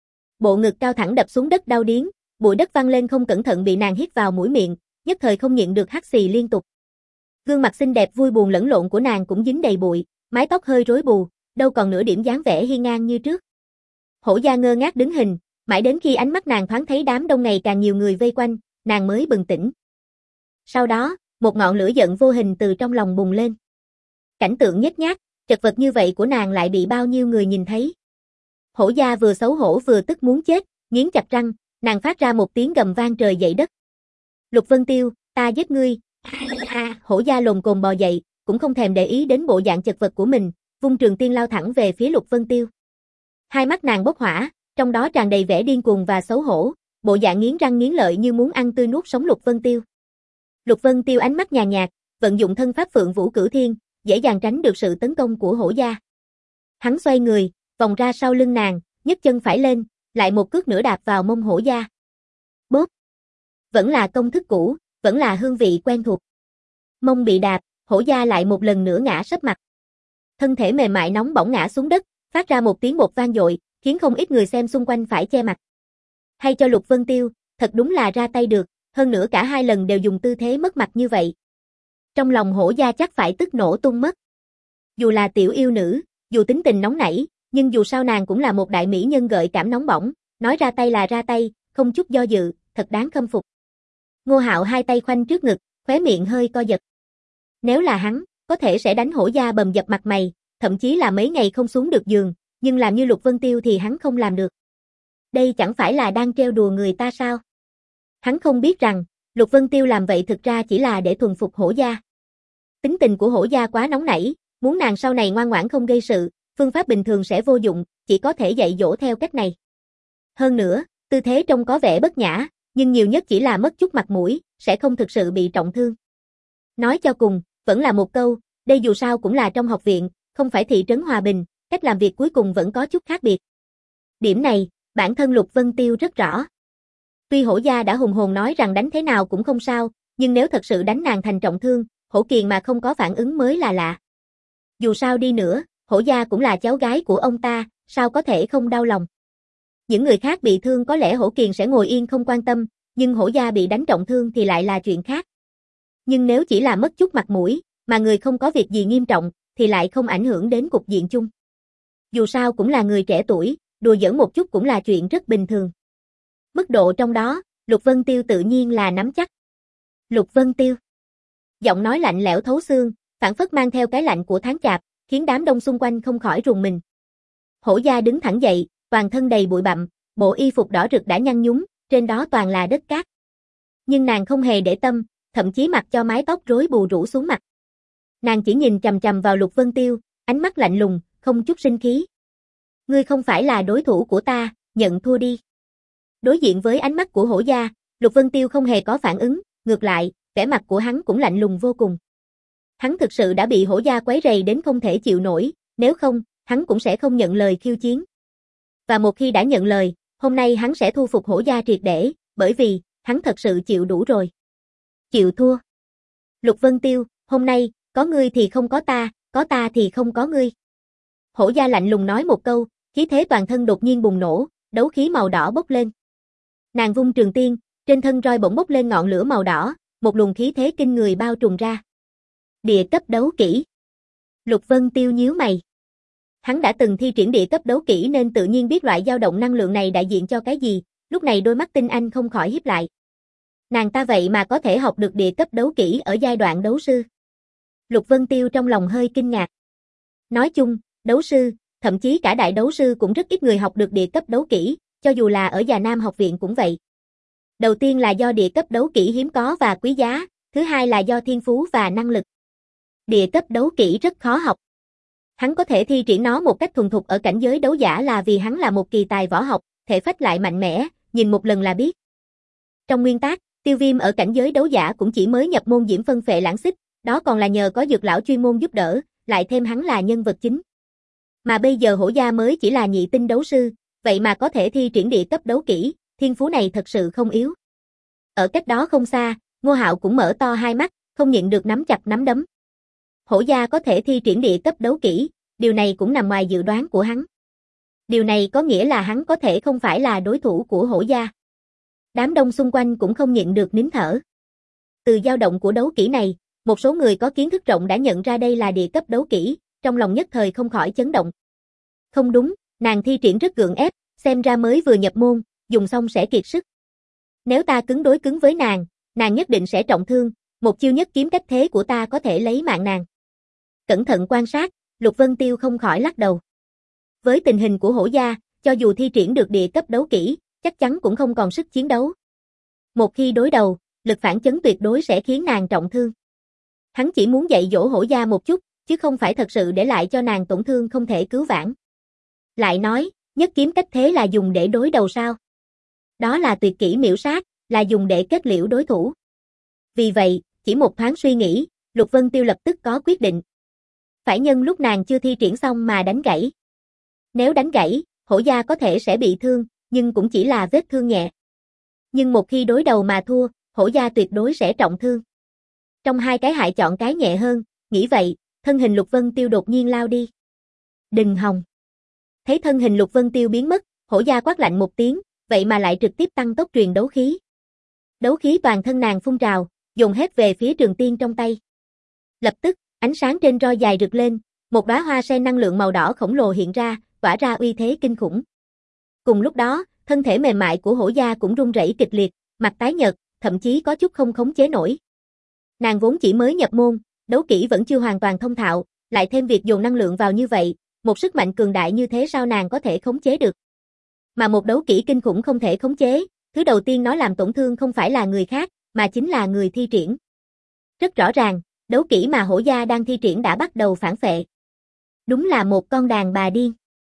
Bộ ngực cao thẳng đập xuống đất đau điếng, bụi đất văng lên không cẩn thận bị nàng hít vào mũi miệng, nhất thời không nhịn được hắt xì liên tục. Gương mặt xinh đẹp vui buồn lẫn lộn của nàng cũng dính đầy bụi, mái tóc hơi rối bù, đâu còn nửa điểm dáng vẻ hiên ngang như trước. Hổ gia ngơ ngác đứng hình, mãi đến khi ánh mắt nàng thoáng thấy đám đông ngày càng nhiều người vây quanh, nàng mới bừng tỉnh. Sau đó, một ngọn lửa giận vô hình từ trong lòng bùng lên. Cảnh tượng nhếch nhác, chật vật như vậy của nàng lại bị bao nhiêu người nhìn thấy. Hổ gia vừa xấu hổ vừa tức muốn chết, nghiến chặt răng, nàng phát ra một tiếng gầm vang trời dậy đất. Lục Vân Tiêu, ta giết ngươi. À, hổ gia lồm cồm bò dậy, cũng không thèm để ý đến bộ dạng chật vật của mình, vung trường tiên lao thẳng về phía Lục Vân Tiêu. Hai mắt nàng bốc hỏa, trong đó tràn đầy vẻ điên cuồng và xấu hổ, bộ dạng nghiến răng nghiến lợi như muốn ăn tươi nuốt sống Lục Vân Tiêu. Lục Vân Tiêu ánh mắt nhàn nhạt, vận dụng thân pháp Phượng Vũ Cửu Thiên, dễ dàng tránh được sự tấn công của hổ gia. Hắn xoay người, vòng ra sau lưng nàng, nhấc chân phải lên, lại một cước nữa đạp vào mông hổ gia. Bốp! Vẫn là công thức cũ, vẫn là hương vị quen thuộc. Mông bị đạp, hổ gia lại một lần nữa ngã sấp mặt. Thân thể mềm mại nóng bỏng ngã xuống đất, phát ra một tiếng bột vang dội, khiến không ít người xem xung quanh phải che mặt. Hay cho Lục Vân Tiêu, thật đúng là ra tay được, hơn nữa cả hai lần đều dùng tư thế mất mặt như vậy. Trong lòng hổ gia chắc phải tức nổ tung mất. Dù là tiểu yêu nữ, dù tính tình nóng nảy, nhưng dù sao nàng cũng là một đại mỹ nhân gợi cảm nóng bỏng, nói ra tay là ra tay, không chút do dự, thật đáng khâm phục. Ngô Hạo hai tay khoanh trước ngực, khóe miệng hơi co giật. Nếu là hắn, có thể sẽ đánh hổ gia bầm dập mặt mày, thậm chí là mấy ngày không xuống được giường, nhưng làm như Lục Vân Tiêu thì hắn không làm được. Đây chẳng phải là đang trêu đùa người ta sao? Hắn không biết rằng, Lục Vân Tiêu làm vậy thực ra chỉ là để thuần phục hổ gia. Tính tình của hổ gia quá nóng nảy, muốn nàng sau này ngoan ngoãn không gây sự, phương pháp bình thường sẽ vô dụng, chỉ có thể dạy dỗ theo cách này. Hơn nữa, tư thế trông có vẻ bất nhã, nhưng nhiều nhất chỉ là mất chút mặt mũi, sẽ không thực sự bị trọng thương. Nói cho cùng, vẫn là một câu, đây dù sao cũng là trong học viện, không phải thị trấn Hòa Bình, cách làm việc cuối cùng vẫn có chút khác biệt. Điểm này, bản thân Lục Vân Tiêu rất rõ. Tuy hổ gia đã hùng hồn nói rằng đánh thế nào cũng không sao, nhưng nếu thật sự đánh nàng thành trọng thương, hổ kiền mà không có phản ứng mới là lạ. Dù sao đi nữa, hổ gia cũng là cháu gái của ông ta, sao có thể không đau lòng. Những người khác bị thương có lẽ hổ kiền sẽ ngồi yên không quan tâm, nhưng hổ gia bị đánh trọng thương thì lại là chuyện khác. Nhưng nếu chỉ là mất chút mặt mũi, mà người không có việc gì nghiêm trọng, thì lại không ảnh hưởng đến cục diện chung. Dù sao cũng là người trẻ tuổi, đùa giỡn một chút cũng là chuyện rất bình thường. Mức độ trong đó, Lục Vân Tiêu tự nhiên là nắm chắc. Lục Vân Tiêu. Giọng nói lạnh lẽo thấu xương, phảng phất mang theo cái lạnh của tháng chạp, khiến đám đông xung quanh không khỏi rùng mình. Hổ gia đứng thẳng dậy, toàn thân đầy bụi bặm, bộ y phục đỏ rực đã nhăn nhúm, trên đó toàn là đất cát. Nhưng nàng không hề để tâm, thậm chí mặc cho mái tóc rối bù rủ xuống mặt. Nàng chỉ nhìn chằm chằm vào Lục Vân Tiêu, ánh mắt lạnh lùng, không chút sinh khí. Ngươi không phải là đối thủ của ta, nhận thua đi. Đối diện với ánh mắt của hổ gia, Lục Vân Tiêu không hề có phản ứng, ngược lại, vẻ mặt của hắn cũng lạnh lùng vô cùng. Hắn thực sự đã bị hổ gia quấy rầy đến không thể chịu nổi, nếu không, hắn cũng sẽ không nhận lời khiêu chiến. Và một khi đã nhận lời, hôm nay hắn sẽ thu phục hổ gia triệt để, bởi vì, hắn thật sự chịu đủ rồi. Chịu thua. Lục Vân Tiêu, hôm nay, có ngươi thì không có ta, có ta thì không có ngươi. Hổ gia lạnh lùng nói một câu, khí thế toàn thân đột nhiên bùng nổ, đấu khí màu đỏ bốc lên. Nàng vung trường tiên, trên thân roi bỗng bốc lên ngọn lửa màu đỏ, một luồng khí thế kinh người bao trùm ra. Địa cấp đấu kỹ. Lục Vân Tiêu nhíu mày. Hắn đã từng thi triển địa cấp đấu kỹ nên tự nhiên biết loại dao động năng lượng này đại diện cho cái gì, lúc này đôi mắt tinh anh không khỏi híp lại. Nàng ta vậy mà có thể học được địa cấp đấu kỹ ở giai đoạn đấu sư. Lục Vân Tiêu trong lòng hơi kinh ngạc. Nói chung, đấu sư, thậm chí cả đại đấu sư cũng rất ít người học được địa cấp đấu kỹ, cho dù là ở Già Nam học viện cũng vậy. Đầu tiên là do địa cấp đấu kỹ hiếm có và quý giá, thứ hai là do thiên phú và năng lực. Địa cấp đấu kỹ rất khó học. Hắn có thể thi triển nó một cách thuần thục ở cảnh giới đấu giả là vì hắn là một kỳ tài võ học, thể phách lại mạnh mẽ, nhìn một lần là biết. Trong nguyên tắc, Tiêu Viêm ở cảnh giới đấu giả cũng chỉ mới nhập môn Diễm Phân Phệ Lãng Xích, đó còn là nhờ có dược lão chuyên môn giúp đỡ, lại thêm hắn là nhân vật chính. Mà bây giờ hổ gia mới chỉ là nhị tinh đấu sư, vậy mà có thể thi triển địa cấp đấu kỹ, thiên phú này thật sự không yếu. Ở cách đó không xa, Ngô Hạo cũng mở to hai mắt, không nhịn được nắm chặt nắm đấm. Hổ gia có thể thi triển địa cấp đấu kỹ, điều này cũng nằm ngoài dự đoán của hắn. Điều này có nghĩa là hắn có thể không phải là đối thủ của hổ gia. Đám đông xung quanh cũng không nhịn được nín thở. Từ dao động của đấu kỹ này, một số người có kiến thức rộng đã nhận ra đây là địa cấp đấu kỹ, trong lòng nhất thời không khỏi chấn động. Không đúng, nàng thi triển rất gượng ép, xem ra mới vừa nhập môn, dùng xong sẽ kiệt sức. Nếu ta cứng đối cứng với nàng, nàng nhất định sẽ trọng thương, một chiêu nhất kiếm cách thế của ta có thể lấy mạng nàng. Cẩn thận quan sát, Lục Vân Tiêu không khỏi lắc đầu. Với tình hình của hổ gia, cho dù thi triển được địa cấp đấu kỹ, chắc chắn cũng không còn sức chiến đấu. Một khi đối đầu, lực phản chấn tuyệt đối sẽ khiến nàng trọng thương. Hắn chỉ muốn dạy dỗ hổ gia một chút, chứ không phải thật sự để lại cho nàng tổn thương không thể cứu vãn. Lại nói, nhất kiếm cách thế là dùng để đối đầu sao? Đó là tuyệt kỹ miểu sát, là dùng để kết liễu đối thủ. Vì vậy, chỉ một thoáng suy nghĩ, Lục Vân Tiêu lập tức có quyết định. Phải nhân lúc nàng chưa thi triển xong mà đánh gãy. Nếu đánh gãy, hổ gia có thể sẽ bị thương, nhưng cũng chỉ là vết thương nhẹ. Nhưng một khi đối đầu mà thua, hổ gia tuyệt đối sẽ trọng thương. Trong hai cái hại chọn cái nhẹ hơn, nghĩ vậy, thân hình Lục Vân Tiêu đột nhiên lao đi. Đừng hòng. Thấy thân hình Lục Vân Tiêu biến mất, hổ gia quát lạnh một tiếng, vậy mà lại trực tiếp tăng tốc truyền đấu khí. Đấu khí toàn thân nàng phun trào, dồn hết về phía trường tiên trong tay. Lập tức, ánh sáng trên roi dài rực lên, một đóa hoa sen năng lượng màu đỏ khổng lồ hiện ra, tỏa ra uy thế kinh khủng. Cùng lúc đó, thân thể mềm mại của hổ gia cũng run rẩy kịch liệt, mặt tái nhợt, thậm chí có chút không khống chế nổi. Nàng vốn chỉ mới nhập môn, đấu kỹ vẫn chưa hoàn toàn thông thạo, lại thêm việc dồn năng lượng vào như vậy, một sức mạnh cường đại như thế sao nàng có thể khống chế được. Mà một đấu kỹ kinh khủng không thể khống chế, thứ đầu tiên nó làm tổn thương không phải là người khác, mà chính là người thi triển. Rất rõ ràng, đấu kỹ mà hổ gia đang thi triển đã bắt đầu phản phệ. Đúng là một con đàn bà điên.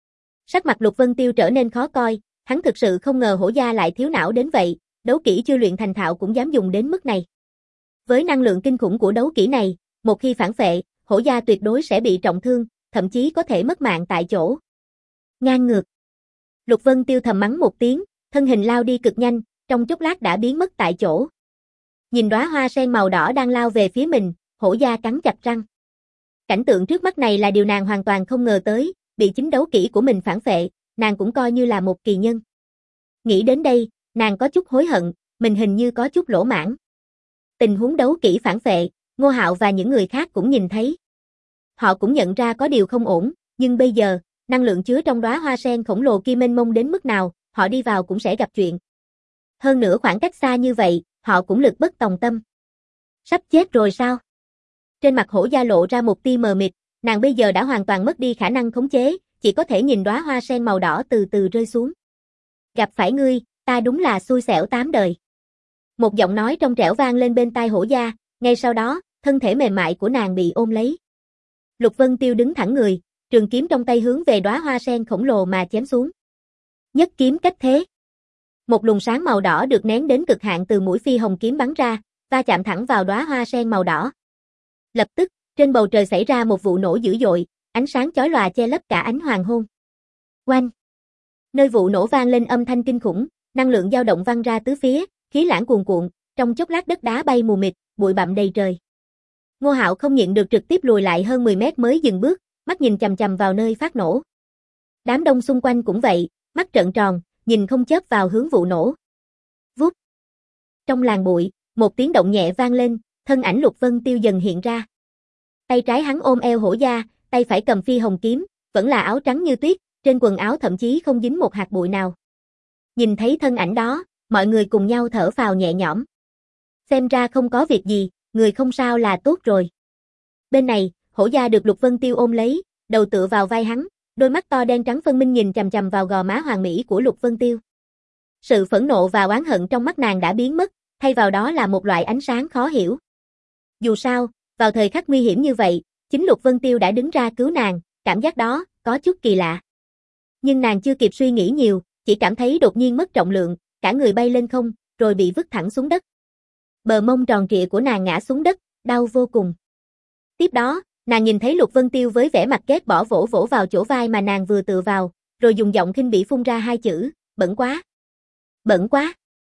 Sắc mặt Lục Vân Tiêu trở nên khó coi, hắn thực sự không ngờ hổ gia lại thiếu não đến vậy, đấu kỹ chưa luyện thành thạo cũng dám dùng đến mức này. Với năng lượng kinh khủng của đấu kỹ này, một khi phản phệ, hổ gia tuyệt đối sẽ bị trọng thương, thậm chí có thể mất mạng tại chỗ. Ngang ngược. Lục Vân Tiêu thầm mắng một tiếng, thân hình lao đi cực nhanh, trong chốc lát đã biến mất tại chỗ. Nhìn đóa hoa sen màu đỏ đang lao về phía mình, hổ gia cắn chặt răng. Cảnh tượng trước mắt này là điều nàng hoàn toàn không ngờ tới, bị chính đấu kỹ của mình phản phệ, nàng cũng coi như là một kỳ nhân. Nghĩ đến đây, nàng có chút hối hận, mình hình như có chút lỗ mãng. Tình huống đấu kỹ phản phệ, Ngô Hạo và những người khác cũng nhìn thấy. Họ cũng nhận ra có điều không ổn, nhưng bây giờ, năng lượng chứa trong đóa hoa sen khổng lồ kia mênh mông đến mức nào, họ đi vào cũng sẽ gặp chuyện. Hơn nữa khoảng cách xa như vậy, họ cũng lực bất tòng tâm. Sắp chết rồi sao? Trên mặt hổ gia lộ ra một tia mờ mịt, nàng bây giờ đã hoàn toàn mất đi khả năng khống chế, chỉ có thể nhìn đóa hoa sen màu đỏ từ từ rơi xuống. Gặp phải ngươi, ta đúng là xui xẻo tám đời. Một giọng nói trong trẻo vang lên bên tai hổ gia, ngay sau đó, thân thể mềm mại của nàng bị ôm lấy. Lục Vân Tiêu đứng thẳng người, trường kiếm trong tay hướng về đóa hoa sen khổng lồ mà chém xuống. Nhất kiếm cách thế. Một luồng sáng màu đỏ được nén đến cực hạn từ mũi phi hồng kiếm bắn ra, va chạm thẳng vào đóa hoa sen màu đỏ. Lập tức, trên bầu trời xảy ra một vụ nổ dữ dội, ánh sáng chói lòa che lấp cả ánh hoàng hôn. Oanh! Nơi vụ nổ vang lên âm thanh kinh khủng, năng lượng dao động văng ra tứ phía, khí lãng cuồn cuộn, trong chốc lát đất đá bay mù mịt, bụi bặm đầy trời. Ngô Hạo không nhịn được trực tiếp lùi lại hơn mười mét mới dừng bước, mắt nhìn chằm chằm vào nơi phát nổ. Đám đông xung quanh cũng vậy, mắt trợn tròn, nhìn không chớp vào hướng vụ nổ. Vút. Trong làn bụi, một tiếng động nhẹ vang lên, thân ảnh Lục Vân Tiêu dần hiện ra. Tay trái hắn ôm eo Hổ Gia, tay phải cầm phi hồng kiếm, vẫn là áo trắng như tuyết, trên quần áo thậm chí không dính một hạt bụi nào. Nhìn thấy thân ảnh đó, mọi người cùng nhau thở phào nhẹ nhõm. Xem ra không có việc gì, người không sao là tốt rồi. Bên này, Hổ Gia được Lục Vân Tiêu ôm lấy, đầu tựa vào vai hắn, đôi mắt to đen trắng phân minh nhìn chằm chằm vào gò má hoàng mỹ của Lục Vân Tiêu. Sự phẫn nộ và oán hận trong mắt nàng đã biến mất, thay vào đó là một loại ánh sáng khó hiểu. Dù sao, vào thời khắc nguy hiểm như vậy, chính Lục Vân Tiêu đã đứng ra cứu nàng, cảm giác đó có chút kỳ lạ. Nhưng nàng chưa kịp suy nghĩ nhiều, chỉ cảm thấy đột nhiên mất trọng lượng, cả người bay lên không, rồi bị vứt thẳng xuống đất. Bờ mông tròn trịa của nàng ngã xuống đất, đau vô cùng. Tiếp đó, nàng nhìn thấy Lục Vân Tiêu với vẻ mặt ghét bỏ vỗ vỗ vào chỗ vai mà nàng vừa tựa vào, rồi dùng giọng khinh bỉ phun ra hai chữ, bẩn quá. Bẩn quá.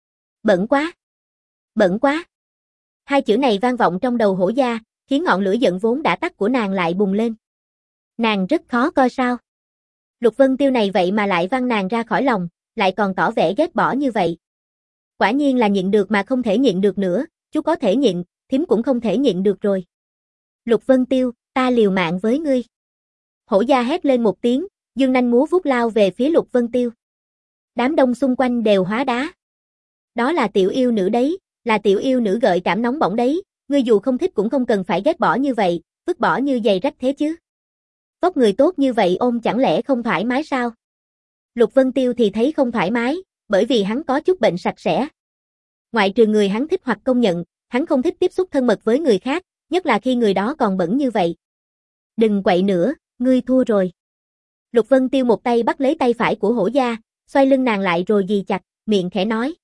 Bẩn quá. Bẩn quá. Hai chữ này vang vọng trong đầu Hổ Gia, khiến ngọn lửa giận vốn đã tắt của nàng lại bùng lên. Nàng rất khó coi sao. Lục Vân Tiêu này vậy mà lại văng nàng ra khỏi lòng, lại còn tỏ vẻ ghét bỏ như vậy. Quả nhiên là nhịn được mà không thể nhịn được nữa, chú có thể nhịn, thím cũng không thể nhịn được rồi. Lục Vân Tiêu, ta liều mạng với ngươi. Hổ Gia hét lên một tiếng, dương nanh múa vuốt lao về phía Lục Vân Tiêu. Đám đông xung quanh đều hóa đá. Đó là tiểu yêu nữ đấy, là tiểu yêu nữ gợi cảm nóng bỏng đấy, ngươi dù không thích cũng không cần phải ghét bỏ như vậy, vứt bỏ như giày rách thế chứ. Vóc người tốt như vậy ôm chẳng lẽ không thoải mái sao? Lục Vân Tiêu thì thấy không thoải mái, bởi vì hắn có chút bệnh sạch sẽ. Ngoại trừ người hắn thích hoặc công nhận, hắn không thích tiếp xúc thân mật với người khác, nhất là khi người đó còn bẩn như vậy. Đừng quậy nữa, ngươi thua rồi. Lục Vân Tiêu một tay bắt lấy tay phải của Hổ Gia, xoay lưng nàng lại rồi ghì chặt, miệng khẽ nói.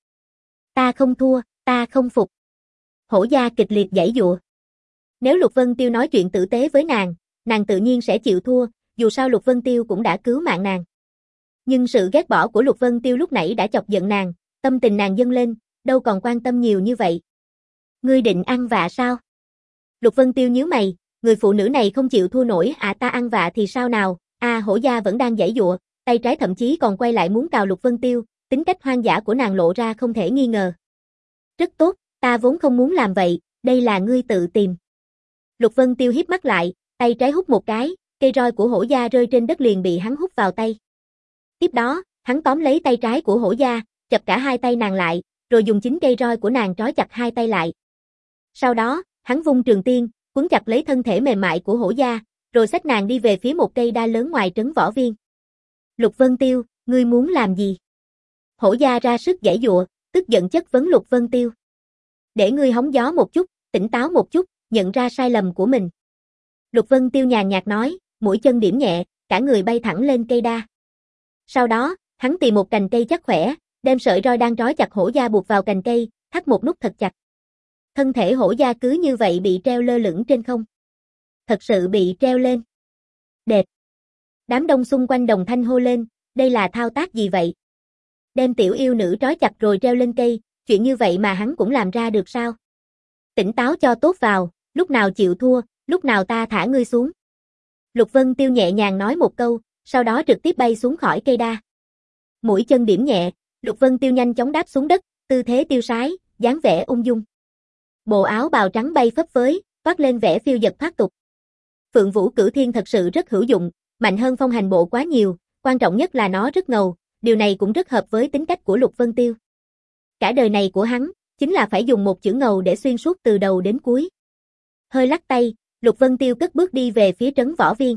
Ta không thua, ta không phục. Hổ Gia kịch liệt giãy giụa. Nếu Lục Vân Tiêu nói chuyện tử tế với nàng, nàng tự nhiên sẽ chịu thua, dù sao Lục Vân Tiêu cũng đã cứu mạng nàng. Nhưng sự ghét bỏ của Lục Vân Tiêu lúc nãy đã chọc giận nàng, tâm tình nàng dâng lên, đâu còn quan tâm nhiều như vậy. Ngươi định ăn vạ sao? Lục Vân Tiêu nhíu mày, người phụ nữ này không chịu thua nổi à, ta ăn vạ thì sao nào? A à, Hổ Gia vẫn đang giãy giụa, tay trái thậm chí còn quay lại muốn cào Lục Vân Tiêu, tính cách hoang dã của nàng lộ ra không thể nghi ngờ. Rất tốt, ta vốn không muốn làm vậy, đây là ngươi tự tìm. Lục Vân Tiêu híp mắt lại, tay trái hút một cái, cây roi của Hổ Gia rơi trên đất liền bị hắn hút vào tay. Tiếp đó, hắn tóm lấy tay trái của Hổ Gia, chập cả hai tay nàng lại, rồi dùng chính cây roi của nàng trói chặt hai tay lại. Sau đó, hắn vung trường tiên, quấn chặt lấy thân thể mềm mại của Hổ Gia, rồi xách nàng đi về phía một cây đa lớn ngoài trấn võ viên. Lục Vân Tiêu, ngươi muốn làm gì? Hổ Gia ra sức giãy giụa, tức giận chất vấn Lục Vân Tiêu. Để ngươi hóng gió một chút, tỉnh táo một chút, nhận ra sai lầm của mình. Lục Vân Tiêu nhàn nhạt nói, mũi chân điểm nhẹ, cả người bay thẳng lên cây đa. Sau đó, hắn tìm một cành cây chắc khỏe, đem sợi roi đang trói chặt Hổ Gia buộc vào cành cây, thắt một nút thật chặt. Thân thể Hổ Gia cứ như vậy bị treo lơ lửng trên không. Thật sự bị treo lên. Đệt. Đám đông xung quanh đồng thanh hô lên, đây là thao tác gì vậy? Đem tiểu yêu nữ trói chặt rồi treo lên cây, chuyện như vậy mà hắn cũng làm ra được sao? Tỉnh táo cho tốt vào, lúc nào chịu thua, lúc nào ta thả ngươi xuống. Lục Vân Tiêu nhẹ nhàng nói một câu, sau đó trực tiếp bay xuống khỏi cây đa. Mũi chân điểm nhẹ, Lục Vân Tiêu nhanh chóng đáp xuống đất, tư thế tiêu sái, dáng vẻ ung dung. Bộ áo bào trắng bay phấp phới, toát lên vẻ phiêu dật thoát tục. Phượng Vũ Cửu Thiên thật sự rất hữu dụng, mạnh hơn phong hành bộ quá nhiều, quan trọng nhất là nó rất ngầu, điều này cũng rất hợp với tính cách của Lục Vân Tiêu. Cả đời này của hắn, chính là phải dùng một chữ ngầu để xuyên suốt từ đầu đến cuối. Hơi lắc tay, Lục Vân Tiêu cất bước đi về phía trấn võ viên.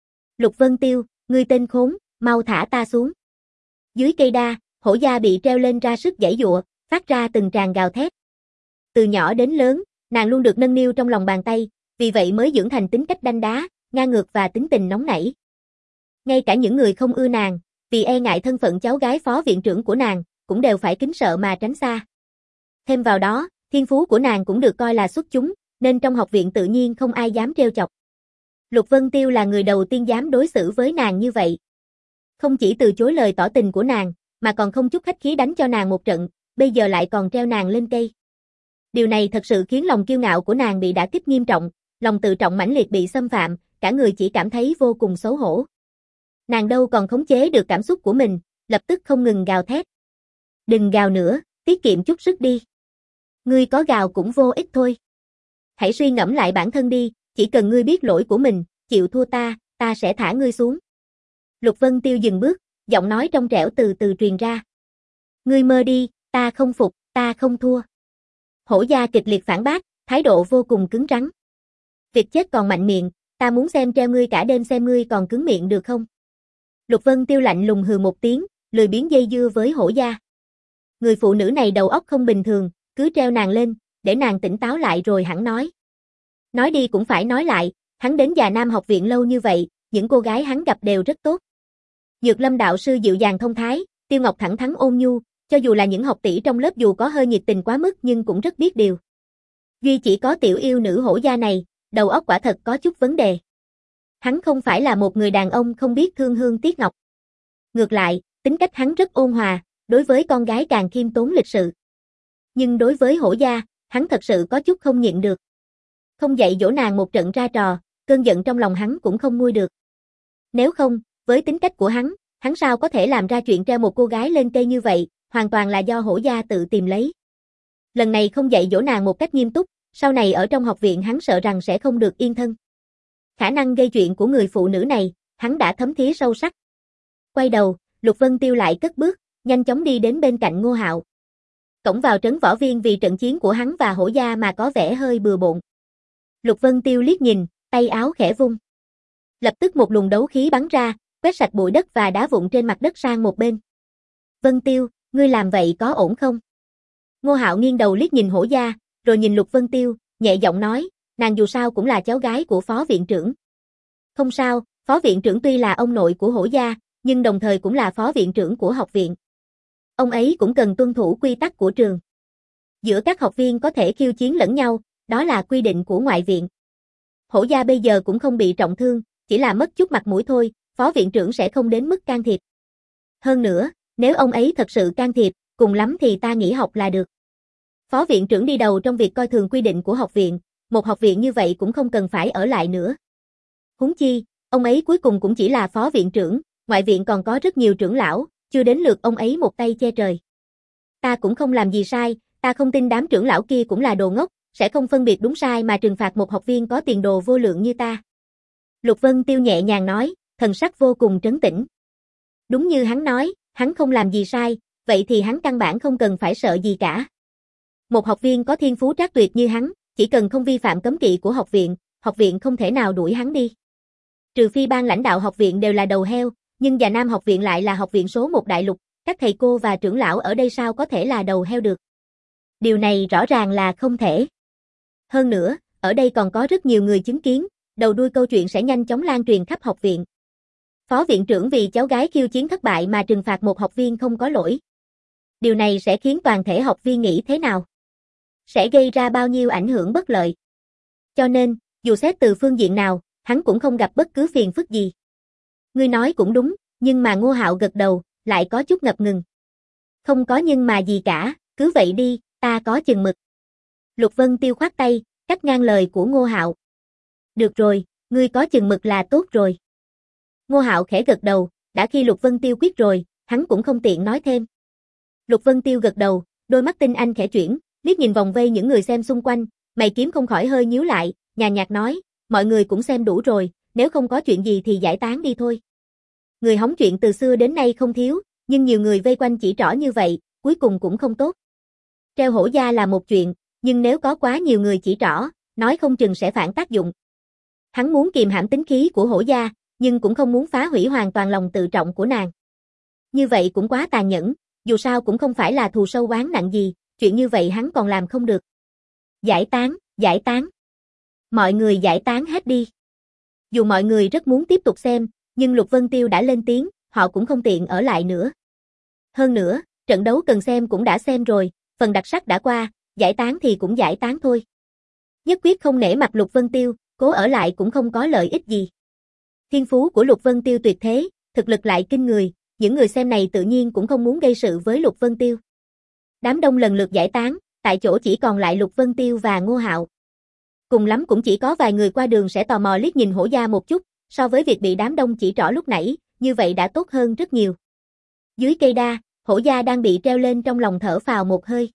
Lục Vân Tiêu, ngươi tên khốn, mau thả ta xuống. Dưới cây đa, Hổ Gia bị treo lên ra sức giãy giụa, phát ra từng tràng gào thét. Từ nhỏ đến lớn, nàng luôn được nâng niu trong lòng bàn tay, vì vậy mới dưỡng thành tính cách đanh đá, ngang ngược và tính tình nóng nảy. Ngay cả những người không ưa nàng, vì e ngại thân phận cháu gái phó viện trưởng của nàng, cũng đều phải kính sợ mà tránh xa. Thêm vào đó, thiên phú của nàng cũng được coi là xuất chúng, nên trong học viện tự nhiên không ai dám trêu chọc. Lục Vân Tiêu là người đầu tiên dám đối xử với nàng như vậy. Không chỉ từ chối lời tỏ tình của nàng, mà còn không chút khách khí đánh cho nàng một trận, bây giờ lại còn treo nàng lên cây. Điều này thật sự khiến lòng kiêu ngạo của nàng bị đả kích nghiêm trọng, lòng tự trọng mãnh liệt bị xâm phạm, cả người chỉ cảm thấy vô cùng xấu hổ. Nàng đâu còn khống chế được cảm xúc của mình, lập tức không ngừng gào thét. Đừng gào nữa, tiết kiệm chút sức đi. Ngươi có gào cũng vô ích thôi. Hãy suy ngẫm lại bản thân đi, chỉ cần ngươi biết lỗi của mình, chịu thua ta, ta sẽ thả ngươi xuống. Lục Vân Tiêu dừng bước, giọng nói trong trẻo từ từ truyền ra. Ngươi mơ đi, ta không phục, ta không thua. Hổ Gia kịch liệt phản bác, thái độ vô cùng cứng rắn. Việc chết còn mạnh miệng, ta muốn xem treo ngươi cả đêm xem ngươi còn cứng miệng được không. Lục Vân Tiêu lạnh lùng hừ một tiếng, lười biếng dây dưa với Hổ Gia. Người phụ nữ này đầu óc không bình thường, cứ treo nàng lên, để nàng tỉnh táo lại rồi hẳn nói. Nói đi cũng phải nói lại, hắn đến Già Nam học viện lâu như vậy, những cô gái hắn gặp đều rất tốt. Dược Lâm đạo sư dịu dàng thông thái, Tiêu Ngọc thẳng thắn ôn nhu, cho dù là những học tỷ trong lớp dù có hơi nhiệt tình quá mức nhưng cũng rất biết điều. Duy chỉ có tiểu yêu nữ Hổ Gia này, đầu óc quả thật có chút vấn đề. Hắn không phải là một người đàn ông không biết thương hương tiếc ngọc. Ngược lại, tính cách hắn rất ôn hòa, đối với con gái càng khiêm tốn lịch sự. Nhưng đối với Hổ Gia, hắn thật sự có chút không nhịn được. Không dạy dỗ nàng một trận ra trò, cơn giận trong lòng hắn cũng không nguôi được. Nếu không, với tính cách của hắn, hắn sao có thể làm ra chuyện treo một cô gái lên cây như vậy, hoàn toàn là do Hổ Gia tự tìm lấy. Lần này không dạy dỗ nàng một cách nghiêm túc, sau này ở trong học viện hắn sợ rằng sẽ không được yên thân. Khả năng gây chuyện của người phụ nữ này, hắn đã thấm thía sâu sắc. Quay đầu, Lục Vân Tiêu lại cất bước, nhanh chóng đi đến bên cạnh Ngô Hạo. Cổng vào trấn võ viên vì trận chiến của hắn và Hổ Gia mà có vẻ hơi bừa bộn. Lục Vân Tiêu liếc nhìn, tay áo khẽ vung. Lập tức một luồng đấu khí bắn ra, quét sạch bụi đất và đá vụn trên mặt đất sang một bên. Vân Tiêu, ngươi làm vậy có ổn không? Ngô Hạo nghiêng đầu liếc nhìn Hổ Gia, rồi nhìn Lục Vân Tiêu, nhẹ giọng nói, nàng dù sao cũng là cháu gái của phó viện trưởng. Không sao, phó viện trưởng tuy là ông nội của Hổ Gia, nhưng đồng thời cũng là phó viện trưởng của học viện. Ông ấy cũng cần tuân thủ quy tắc của trường. Giữa các học viên có thể khiêu chiến lẫn nhau, đó là quy định của ngoại viện. Hổ Gia bây giờ cũng không bị trọng thương, chỉ là mất chút mặt mũi thôi, phó viện trưởng sẽ không đến mức can thiệp. Hơn nữa, nếu ông ấy thật sự can thiệp, cùng lắm thì ta nghỉ học là được. Phó viện trưởng đi đầu trong việc coi thường quy định của học viện, một học viện như vậy cũng không cần phải ở lại nữa. Huống chi, ông ấy cuối cùng cũng chỉ là phó viện trưởng, ngoại viện còn có rất nhiều trưởng lão, chưa đến lượt ông ấy một tay che trời. Ta cũng không làm gì sai, ta không tin đám trưởng lão kia cũng là đồ ngốc, sẽ không phân biệt đúng sai mà trừng phạt một học viên có tiền đồ vô lượng như ta. Lục Vân Tiêu nhẹ nhàng nói, thần sắc vô cùng trấn tĩnh. Đúng như hắn nói, hắn không làm gì sai, vậy thì hắn căn bản không cần phải sợ gì cả. Một học viên có thiên phú trác tuyệt như hắn, chỉ cần không vi phạm cấm kỵ của học viện, học viện không thể nào đuổi hắn đi. Trừ phi ban lãnh đạo học viện đều là đầu heo, nhưng Già Nam học viện lại là học viện số một đại lục, các thầy cô và trưởng lão ở đây sao có thể là đầu heo được. Điều này rõ ràng là không thể. Hơn nữa, ở đây còn có rất nhiều người chứng kiến, đầu đuôi câu chuyện sẽ nhanh chóng lan truyền khắp học viện. Phó viện trưởng vì cháu gái khiêu chiến thất bại mà trừng phạt một học viên không có lỗi. Điều này sẽ khiến toàn thể học viên nghĩ thế nào? Sẽ gây ra bao nhiêu ảnh hưởng bất lợi. Cho nên, dù xét từ phương diện nào, hắn cũng không gặp bất cứ phiền phức gì. Ngươi nói cũng đúng, nhưng mà Ngô Hạo gật đầu, lại có chút ngập ngừng. Không có nhưng mà gì cả, cứ vậy đi, ta có chừng mực. Lục Vân Tiêu khoát tay, cắt ngang lời của Ngô Hạo. Được rồi, ngươi có chừng mực là tốt rồi. Ngô Hạo khẽ gật đầu, đã khi Lục Vân Tiêu quyết rồi, hắn cũng không tiện nói thêm. Lục Vân Tiêu gật đầu, đôi mắt tinh anh khẽ chuyển, liếc nhìn vòng vây những người xem xung quanh, mày kiếm không khỏi hơi nhíu lại, nhàn nhạt nói, mọi người cũng xem đủ rồi, nếu không có chuyện gì thì giải tán đi thôi. Người hóng chuyện từ xưa đến nay không thiếu, nhưng nhiều người vây quanh chỉ trỏ như vậy, cuối cùng cũng không tốt. Treo Hổ Gia là một chuyện, nhưng nếu có quá nhiều người chỉ trỏ, nói không chừng sẽ phản tác dụng. Hắn muốn kiềm hãm tính khí của Hổ Gia, nhưng cũng không muốn phá hủy hoàn toàn lòng tự trọng của nàng. Như vậy cũng quá tàn nhẫn, dù sao cũng không phải là thù sâu oán nặng gì, chuyện như vậy hắn còn làm không được. Giải tán, giải tán. Mọi người giải tán hết đi. Dù mọi người rất muốn tiếp tục xem, nhưng Lục Vân Tiêu đã lên tiếng, họ cũng không tiện ở lại nữa. Hơn nữa, trận đấu cần xem cũng đã xem rồi, phần đặc sắc đã qua, giải tán thì cũng giải tán thôi. Nhất quyết không nể mặt Lục Vân Tiêu, cố ở lại cũng không có lợi ích gì. Thiên phú của Lục Vân Tiêu tuyệt thế, thực lực lại kinh người, những người xem này tự nhiên cũng không muốn gây sự với Lục Vân Tiêu. Đám đông lần lượt giải tán, tại chỗ chỉ còn lại Lục Vân Tiêu và Ngô Hạo. Cùng lắm cũng chỉ có vài người qua đường sẽ tò mò liếc nhìn Hổ Gia một chút, so với việc bị đám đông chỉ trỏ lúc nãy, như vậy đã tốt hơn rất nhiều. Dưới cây đa, Hổ Gia đang bị treo lên trong lòng thở phào một hơi.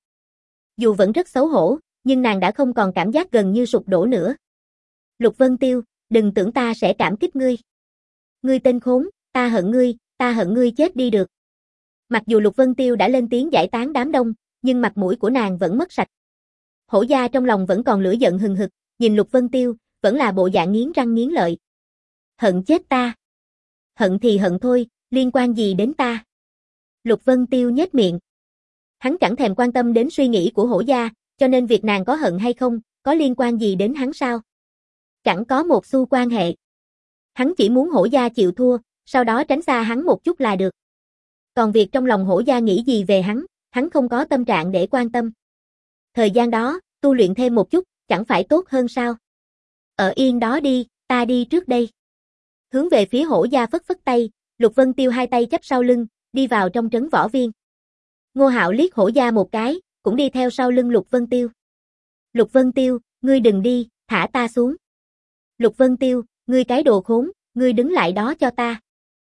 Dù vẫn rất xấu hổ, nhưng nàng đã không còn cảm giác gần như sụp đổ nữa. Lục Vân Tiêu, đừng tưởng ta sẽ cảm kích ngươi. Ngươi tên khốn, ta hận ngươi, ta hận ngươi chết đi được. Mặc dù Lục Vân Tiêu đã lên tiếng giải tán đám đông, nhưng mặt mũi của nàng vẫn mất sạch. Hổ Gia trong lòng vẫn còn lửa giận hừng hực, nhìn Lục Vân Tiêu, vẫn là bộ dạng nghiến răng nghiến lợi. Hận chết ta. Hận thì hận thôi, liên quan gì đến ta? Lục Vân Tiêu nhếch miệng. Hắn chẳng thèm quan tâm đến suy nghĩ của Hổ Gia, cho nên việc nàng có hận hay không, có liên quan gì đến hắn sao? Chẳng có một xu quan hệ. Hắn chỉ muốn Hổ Gia chịu thua, sau đó tránh xa hắn một chút là được. Còn việc trong lòng Hổ Gia nghĩ gì về hắn, hắn không có tâm trạng để quan tâm. Thời gian đó, tu luyện thêm một chút, chẳng phải tốt hơn sao? Ở yên đó đi, ta đi trước đây. Hướng về phía Hổ Gia phất phất tay, Lục Vân Tiêu hai tay chắp sau lưng, đi vào trong trấn võ viên. Ngô Hạo liếc Hổ Gia một cái, cũng đi theo sau lưng Lục Vân Tiêu. Lục Vân Tiêu, ngươi đừng đi, thả ta xuống. Lục Vân Tiêu, ngươi cái đồ khốn, ngươi đứng lại đó cho ta.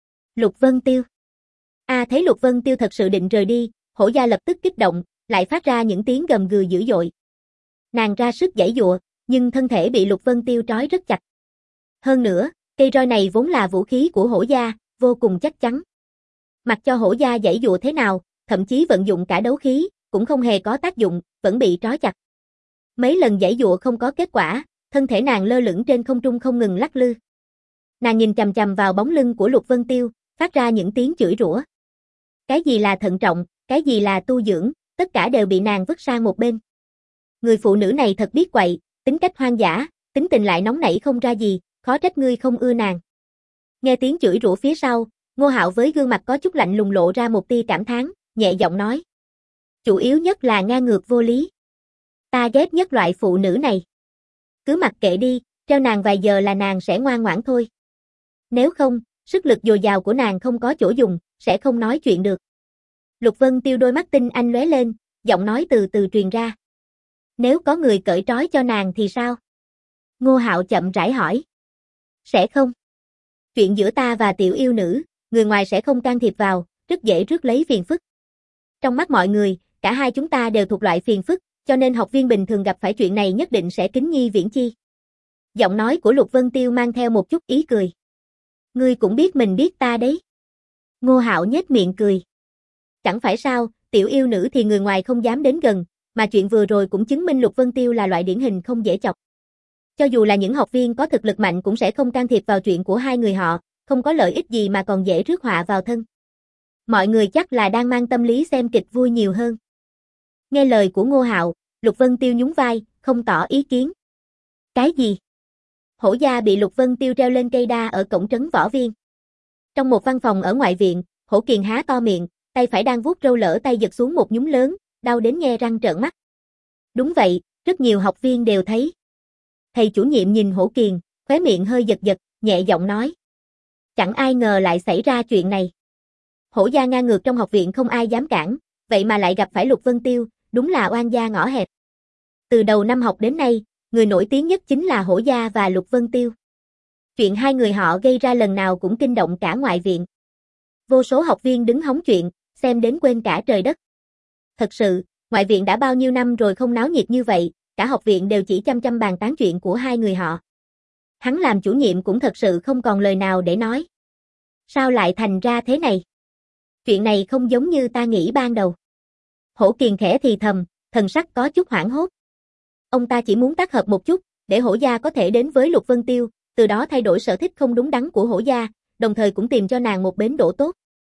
Lục Vân Tiêu. A à, thấy Lục Vân Tiêu thật sự định rời đi, Hổ Gia lập tức kích động, lại phát ra những tiếng gầm gừ dữ dội. Nàng ra sức giãy giụa, nhưng thân thể bị Lục Vân Tiêu trói rất chặt. Hơn nữa, cây roi này vốn là vũ khí của Hổ Gia, vô cùng chắc chắn. Mặc cho Hổ Gia giãy giụa thế nào, thậm chí vận dụng cả đấu khí, cũng không hề có tác dụng, vẫn bị trói chặt. Mấy lần giãy giụa không có kết quả, thân thể nàng lơ lửng trên không trung không ngừng lắc lư. Nàng nhìn chằm chằm vào bóng lưng của Lục Vân Tiêu, phát ra những tiếng chửi rủa. Cái gì là thận trọng, cái gì là tu dưỡng, tất cả đều bị nàng vứt sang một bên. Người phụ nữ này thật biết quậy, tính cách hoang dã, tính tình lại nóng nảy không ra gì, khó trách ngươi không ưa nàng. Nghe tiếng chửi rủa phía sau, Ngô Hạo với gương mặt có chút lạnh lùng lộ ra một tia cảm thán, nhẹ giọng nói. Chủ yếu nhất là ngang ngược vô lý. Ta ghét nhất loại phụ nữ này. Cứ mặc kệ đi, treo nàng vài giờ là nàng sẽ ngoan ngoãn thôi. Nếu không, sức lực dồi dào của nàng không có chỗ dùng, sẽ không nói chuyện được. Lục Vân Tiêu đôi mắt tinh anh lóe lên, giọng nói từ từ truyền ra. Nếu có người cởi trói cho nàng thì sao? Ngô Hạo chậm rãi hỏi. Sẽ không. Chuyện giữa ta và tiểu yêu nữ, người ngoài sẽ không can thiệp vào, rất dễ rước lấy phiền phức. Trong mắt mọi người, cả hai chúng ta đều thuộc loại phiền phức, cho nên học viên bình thường gặp phải chuyện này nhất định sẽ kính nhi viễn chi. Giọng nói của Lục Vân Tiêu mang theo một chút ý cười. Ngươi cũng biết mình biết ta đấy. Ngô Hạo nhếch miệng cười. Chẳng phải sao, tiểu yêu nữ thì người ngoài không dám đến gần, mà chuyện vừa rồi cũng chứng minh Lục Vân Tiêu là loại điển hình không dễ chọc. Cho dù là những học viên có thực lực mạnh cũng sẽ không can thiệp vào chuyện của hai người họ, không có lợi ích gì mà còn dễ rước họa vào thân. Mọi người chắc là đang mang tâm lý xem kịch vui nhiều hơn. Nghe lời của Ngô Hạo, Lục Vân Tiêu nhún vai, không tỏ ý kiến. Cái gì? Hổ Gia bị Lục Vân Tiêu treo lên cây đa ở cổng trấn võ viên. Trong một văn phòng ở ngoại viện, Hổ Kiền há to miệng, tay phải đang vuốt râu lỡ tay giật xuống một nhúm lớn, đau đến nhe răng trợn mắt. Đúng vậy, rất nhiều học viên đều thấy. Thầy chủ nhiệm nhìn Hổ Kiền, khóe miệng hơi giật giật, nhẹ giọng nói. Chẳng ai ngờ lại xảy ra chuyện này. Hổ Gia ngang ngược trong học viện không ai dám cản, vậy mà lại gặp phải Lục Vân Tiêu, đúng là oan gia ngõ hẹp. Từ đầu năm học đến nay, người nổi tiếng nhất chính là Hổ Gia và Lục Vân Tiêu. Chuyện hai người họ gây ra lần nào cũng kinh động cả ngoại viện. Vô số học viên đứng hóng chuyện, xem đến quên cả trời đất. Thật sự, ngoại viện đã bao nhiêu năm rồi không náo nhiệt như vậy, cả học viện đều chỉ chăm chăm bàn tán chuyện của hai người họ. Hắn làm chủ nhiệm cũng thật sự không còn lời nào để nói. Sao lại thành ra thế này? Chuyện này không giống như ta nghĩ ban đầu. Hổ Kiền khẽ thì thầm, thần sắc có chút hoảng hốt. Ông ta chỉ muốn tác hợp một chút, để Hổ Gia có thể đến với Lục Vân Tiêu, từ đó thay đổi sở thích không đúng đắn của Hổ Gia, đồng thời cũng tìm cho nàng một bến đỗ tốt.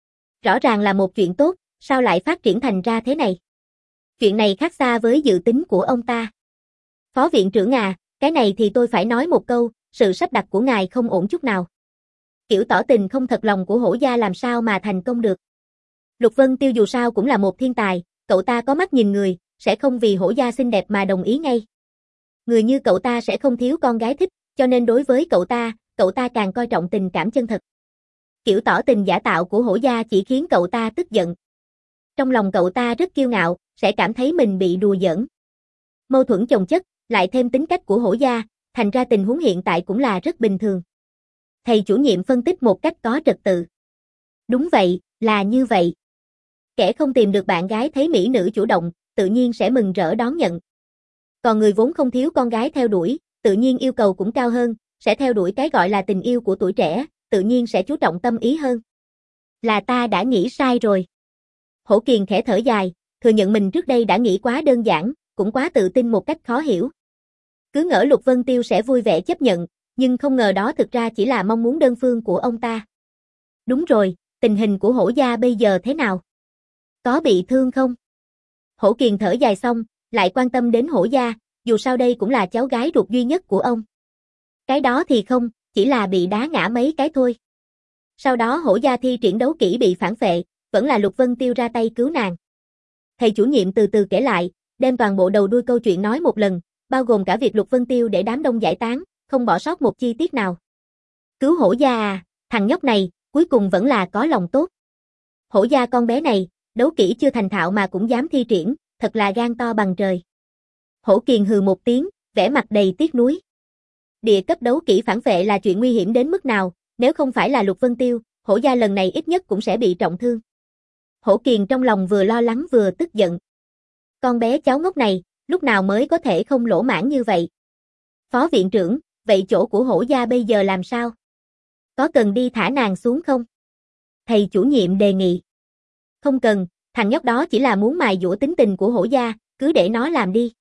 Rõ ràng là một chuyện tốt, sao lại phát triển thành ra thế này? Chuyện này khác xa với dự tính của ông ta. Phó viện trưởng à, cái này thì tôi phải nói một câu, sự sắp đặt của ngài không ổn chút nào. Kiểu tỏ tình không thật lòng của Hổ gia làm sao mà thành công được. Lục Vân Tiêu dù sao cũng là một thiên tài, cậu ta có mắt nhìn người, sẽ không vì Hổ gia xinh đẹp mà đồng ý ngay. Người như cậu ta sẽ không thiếu con gái thích, cho nên đối với cậu ta, cậu ta càng coi trọng tình cảm chân thật. Kiểu tỏ tình giả tạo của Hổ gia chỉ khiến cậu ta tức giận. Trong lòng cậu ta rất kiêu ngạo, sẽ cảm thấy mình bị đùa giỡn. Mâu thuẫn chồng chất, lại thêm tính cách của Hổ gia, thành ra tình huống hiện tại cũng là rất bình thường. Thầy chủ nhiệm phân tích một cách có trật tự. Đúng vậy, là như vậy. Kẻ không tìm được bạn gái thấy mỹ nữ chủ động, tự nhiên sẽ mừng rỡ đón nhận. Còn người vốn không thiếu con gái theo đuổi, tự nhiên yêu cầu cũng cao hơn, sẽ theo đuổi cái gọi là tình yêu của tuổi trẻ, tự nhiên sẽ chú trọng tâm ý hơn. Là ta đã nghĩ sai rồi. Hổ Kiền khẽ thở dài, thừa nhận mình trước đây đã nghĩ quá đơn giản, cũng quá tự tin một cách khó hiểu. Cứ ngỡ Lục Vân Tiêu sẽ vui vẻ chấp nhận, nhưng không ngờ đó thực ra chỉ là mong muốn đơn phương của ông ta. Đúng rồi, tình hình của Hổ gia bây giờ thế nào? Có bị thương không? Hổ Kiền thở dài xong, lại quan tâm đến Hổ gia, dù sao đây cũng là cháu gái ruột duy nhất của ông. Cái đó thì không, chỉ là bị đá ngã mấy cái thôi. Sau đó Hổ gia thi triển đấu kỹ bị phản phệ, vẫn là Lục Vân Tiêu ra tay cứu nàng. Thầy chủ nhiệm từ từ kể lại, đem toàn bộ đầu đuôi câu chuyện nói một lần, bao gồm cả việc Lục Vân Tiêu để đám đông giải tán, không bỏ sót một chi tiết nào. Cứu Hổ gia à, thằng nhóc này, cuối cùng vẫn là có lòng tốt. Hổ gia con bé này, đấu kỹ chưa thành thạo mà cũng dám thi triển, thật là gan to bằng trời. Hổ Kiền hừ một tiếng, vẻ mặt đầy tiếc nuối. Địa cấp đấu kỹ phản phệ là chuyện nguy hiểm đến mức nào, nếu không phải là Lục Vân Tiêu, Hổ gia lần này ít nhất cũng sẽ bị trọng thương. Hổ Kiền trong lòng vừa lo lắng vừa tức giận. Con bé cháu ngốc này, lúc nào mới có thể không lỗ mãn như vậy? Phó viện trưởng, vậy chỗ của Hổ gia bây giờ làm sao? Có cần đi thả nàng xuống không? Thầy chủ nhiệm đề nghị. Không cần, thằng nhóc đó chỉ là muốn mài dũa tính tình của Hổ gia, cứ để nó làm đi.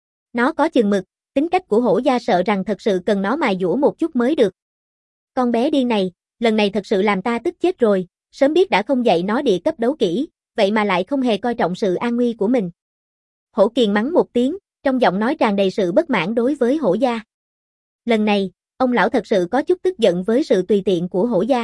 Nó có chừng mực, tính cách của Hổ gia sợ rằng thật sự cần nó mài dũa một chút mới được. Con bé điên này, lần này thật sự làm ta tức chết rồi, sớm biết đã không dạy nó địa cấp đấu kỹ, vậy mà lại không hề coi trọng sự an nguy của mình. Hổ Kiền mắng một tiếng, trong giọng nói tràn đầy sự bất mãn đối với Hổ gia. Lần này, ông lão thật sự có chút tức giận với sự tùy tiện của Hổ gia.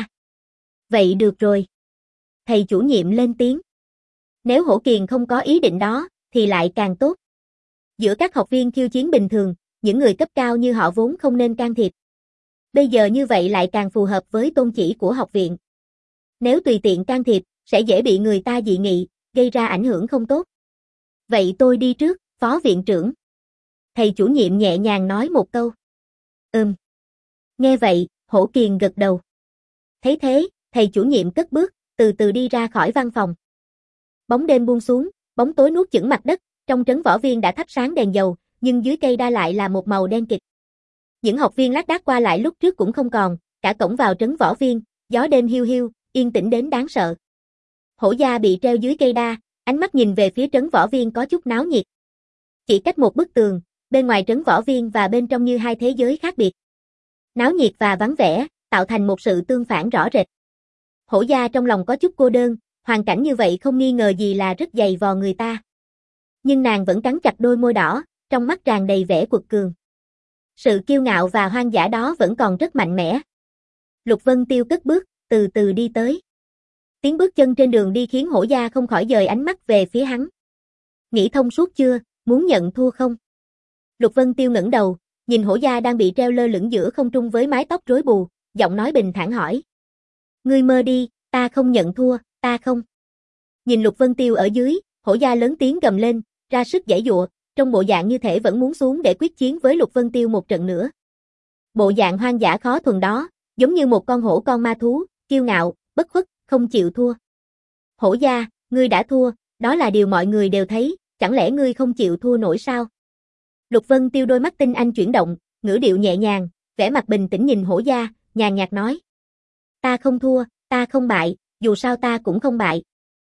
Vậy được rồi. Thầy chủ nhiệm lên tiếng. Nếu Hổ Kiền không có ý định đó, thì lại càng tốt. Giữa các học viên khiêu chiến bình thường, những người cấp cao như họ vốn không nên can thiệp. Bây giờ như vậy lại càng phù hợp với tôn chỉ của học viện. Nếu tùy tiện can thiệp, sẽ dễ bị người ta dị nghị, gây ra ảnh hưởng không tốt. Vậy tôi đi trước, phó viện trưởng. Thầy chủ nhiệm nhẹ nhàng nói một câu. Ừm. Nghe vậy, Hổ Kiền gật đầu. Thấy thế, thầy chủ nhiệm cất bước, từ từ đi ra khỏi văn phòng. Bóng đêm buông xuống, bóng tối nuốt chửng mặt đất, trong trấn võ viên đã thắp sáng đèn dầu, nhưng dưới cây đa lại là một màu đen kịt. Những học viên lác đác qua lại lúc trước cũng không còn, cả cổng vào trấn võ viên, gió đêm hiu hiu, yên tĩnh đến đáng sợ. Hổ gia bị treo dưới cây đa, ánh mắt nhìn về phía trấn võ viên có chút náo nhiệt. Chỉ cách một bức tường, bên ngoài trấn võ viên và bên trong như hai thế giới khác biệt. Náo nhiệt và vắng vẻ, tạo thành một sự tương phản rõ rệt. Hổ gia trong lòng có chút cô đơn, hoàn cảnh như vậy không nghi ngờ gì là rất dày vò người ta. Nhưng nàng vẫn cắn chặt đôi môi đỏ, trong mắt tràn đầy vẻ quật cường. Sự kiêu ngạo và hoang dã đó vẫn còn rất mạnh mẽ. Lục Vân Tiêu cất bước, từ từ đi tới. Tiếng bước chân trên đường đi khiến Hổ gia không khỏi dời ánh mắt về phía hắn. Nghĩ thông suốt chưa, muốn nhận thua không? Lục Vân Tiêu ngẩng đầu, nhìn Hổ gia đang bị treo lơ lửng giữa không trung với mái tóc rối bù, giọng nói bình thản hỏi. Ngươi mơ đi, ta không nhận thua, ta không. Nhìn Lục Vân Tiêu ở dưới, Hổ gia lớn tiếng gầm lên, ra sức giãy giụa, trong bộ dạng như thể vẫn muốn xuống để quyết chiến với Lục Vân Tiêu một trận nữa. Bộ dạng hoang dã khó thuần đó, giống như một con hổ con ma thú, kiêu ngạo, bất khuất, không chịu thua. Hổ gia, ngươi đã thua, đó là điều mọi người đều thấy, chẳng lẽ ngươi không chịu thua nổi sao? Lục Vân Tiêu đôi mắt tinh anh chuyển động, ngữ điệu nhẹ nhàng, vẻ mặt bình tĩnh nhìn Hổ gia, nhàn nhạt nói. Ta không thua, ta không bại, dù sao ta cũng không bại.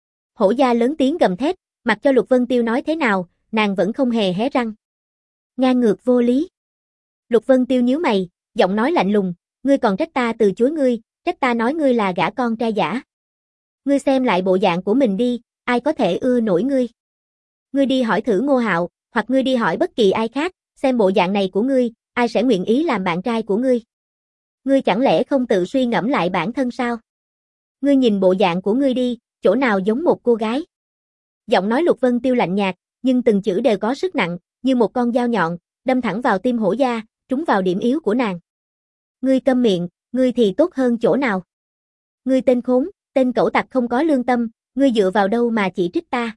Hổ gia lớn tiếng gầm thét, mặc cho Lục Vân Tiêu nói thế nào, nàng vẫn không hề hé răng. Ngang ngược vô lý. Lục Vân Tiêu nhíu mày, giọng nói lạnh lùng, ngươi còn trách ta từ chối ngươi, trách ta nói ngươi là gã con trai giả. Ngươi xem lại bộ dạng của mình đi, ai có thể ưa nổi ngươi. Ngươi đi hỏi thử Ngô Hạo, hoặc ngươi đi hỏi bất kỳ ai khác, xem bộ dạng này của ngươi, ai sẽ nguyện ý làm bạn trai của ngươi. Ngươi chẳng lẽ không tự suy ngẫm lại bản thân sao? Ngươi nhìn bộ dạng của ngươi đi, chỗ nào giống một cô gái? Giọng nói Lục Vân Tiêu lạnh nhạt, nhưng từng chữ đều có sức nặng, như một con dao nhọn, đâm thẳng vào tim Hổ Gia, trúng vào điểm yếu của nàng. Ngươi câm miệng, ngươi thì tốt hơn chỗ nào? Ngươi tên khốn, tên cẩu tặc không có lương tâm, ngươi dựa vào đâu mà chỉ trích ta?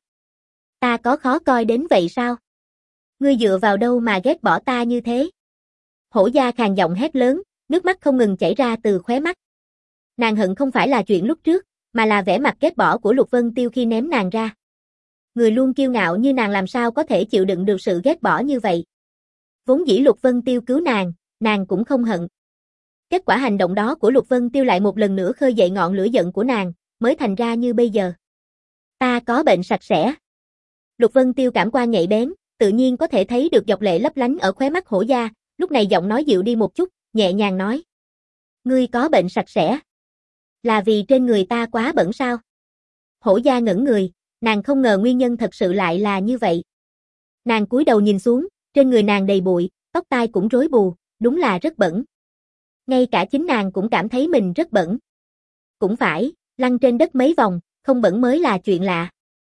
Ta có khó coi đến vậy sao? Ngươi dựa vào đâu mà ghét bỏ ta như thế? Hổ Gia khàn giọng hét lớn, nước mắt không ngừng chảy ra từ khóe mắt. Nàng hận không phải là chuyện lúc trước, mà là vẻ mặt ghét bỏ của Lục Vân Tiêu khi ném nàng ra. Người luôn kiêu ngạo như nàng làm sao có thể chịu đựng được sự ghét bỏ như vậy? Vốn dĩ Lục Vân Tiêu cứu nàng, nàng cũng không hận. Kết quả hành động đó của Lục Vân Tiêu lại một lần nữa khơi dậy ngọn lửa giận của nàng, mới thành ra như bây giờ. Ta có bệnh sạch sẽ. Lục Vân Tiêu cảm quan nhạy bén, tự nhiên có thể thấy được giọt lệ lấp lánh ở khóe mắt Hổ Gia, lúc này giọng nói dịu đi một chút, nhẹ nhàng nói. Ngươi có bệnh sạch sẽ. Là vì trên người ta quá bẩn sao? Hổ Gia ngẩn người, nàng không ngờ nguyên nhân thật sự lại là như vậy. Nàng cúi đầu nhìn xuống, trên người nàng đầy bụi, tóc tai cũng rối bù, đúng là rất bẩn. Ngay cả chính nàng cũng cảm thấy mình rất bẩn. Cũng phải, lăn trên đất mấy vòng, không bẩn mới là chuyện lạ.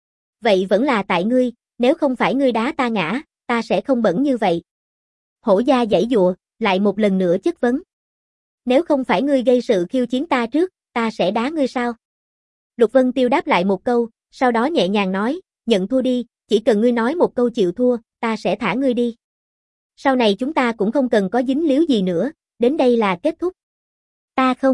Vậy vẫn là tại ngươi, nếu không phải ngươi đá ta ngã, ta sẽ không bẩn như vậy. Hổ Gia giãy giụa, lại một lần nữa chất vấn. Nếu không phải ngươi gây sự khiêu chiến ta trước, ta sẽ đá ngươi sao? Lục Vân Tiêu đáp lại một câu, sau đó nhẹ nhàng nói, nhận thua đi, chỉ cần ngươi nói một câu chịu thua, ta sẽ thả ngươi đi. Sau này chúng ta cũng không cần có dính líu gì nữa, đến đây là kết thúc. Ta không.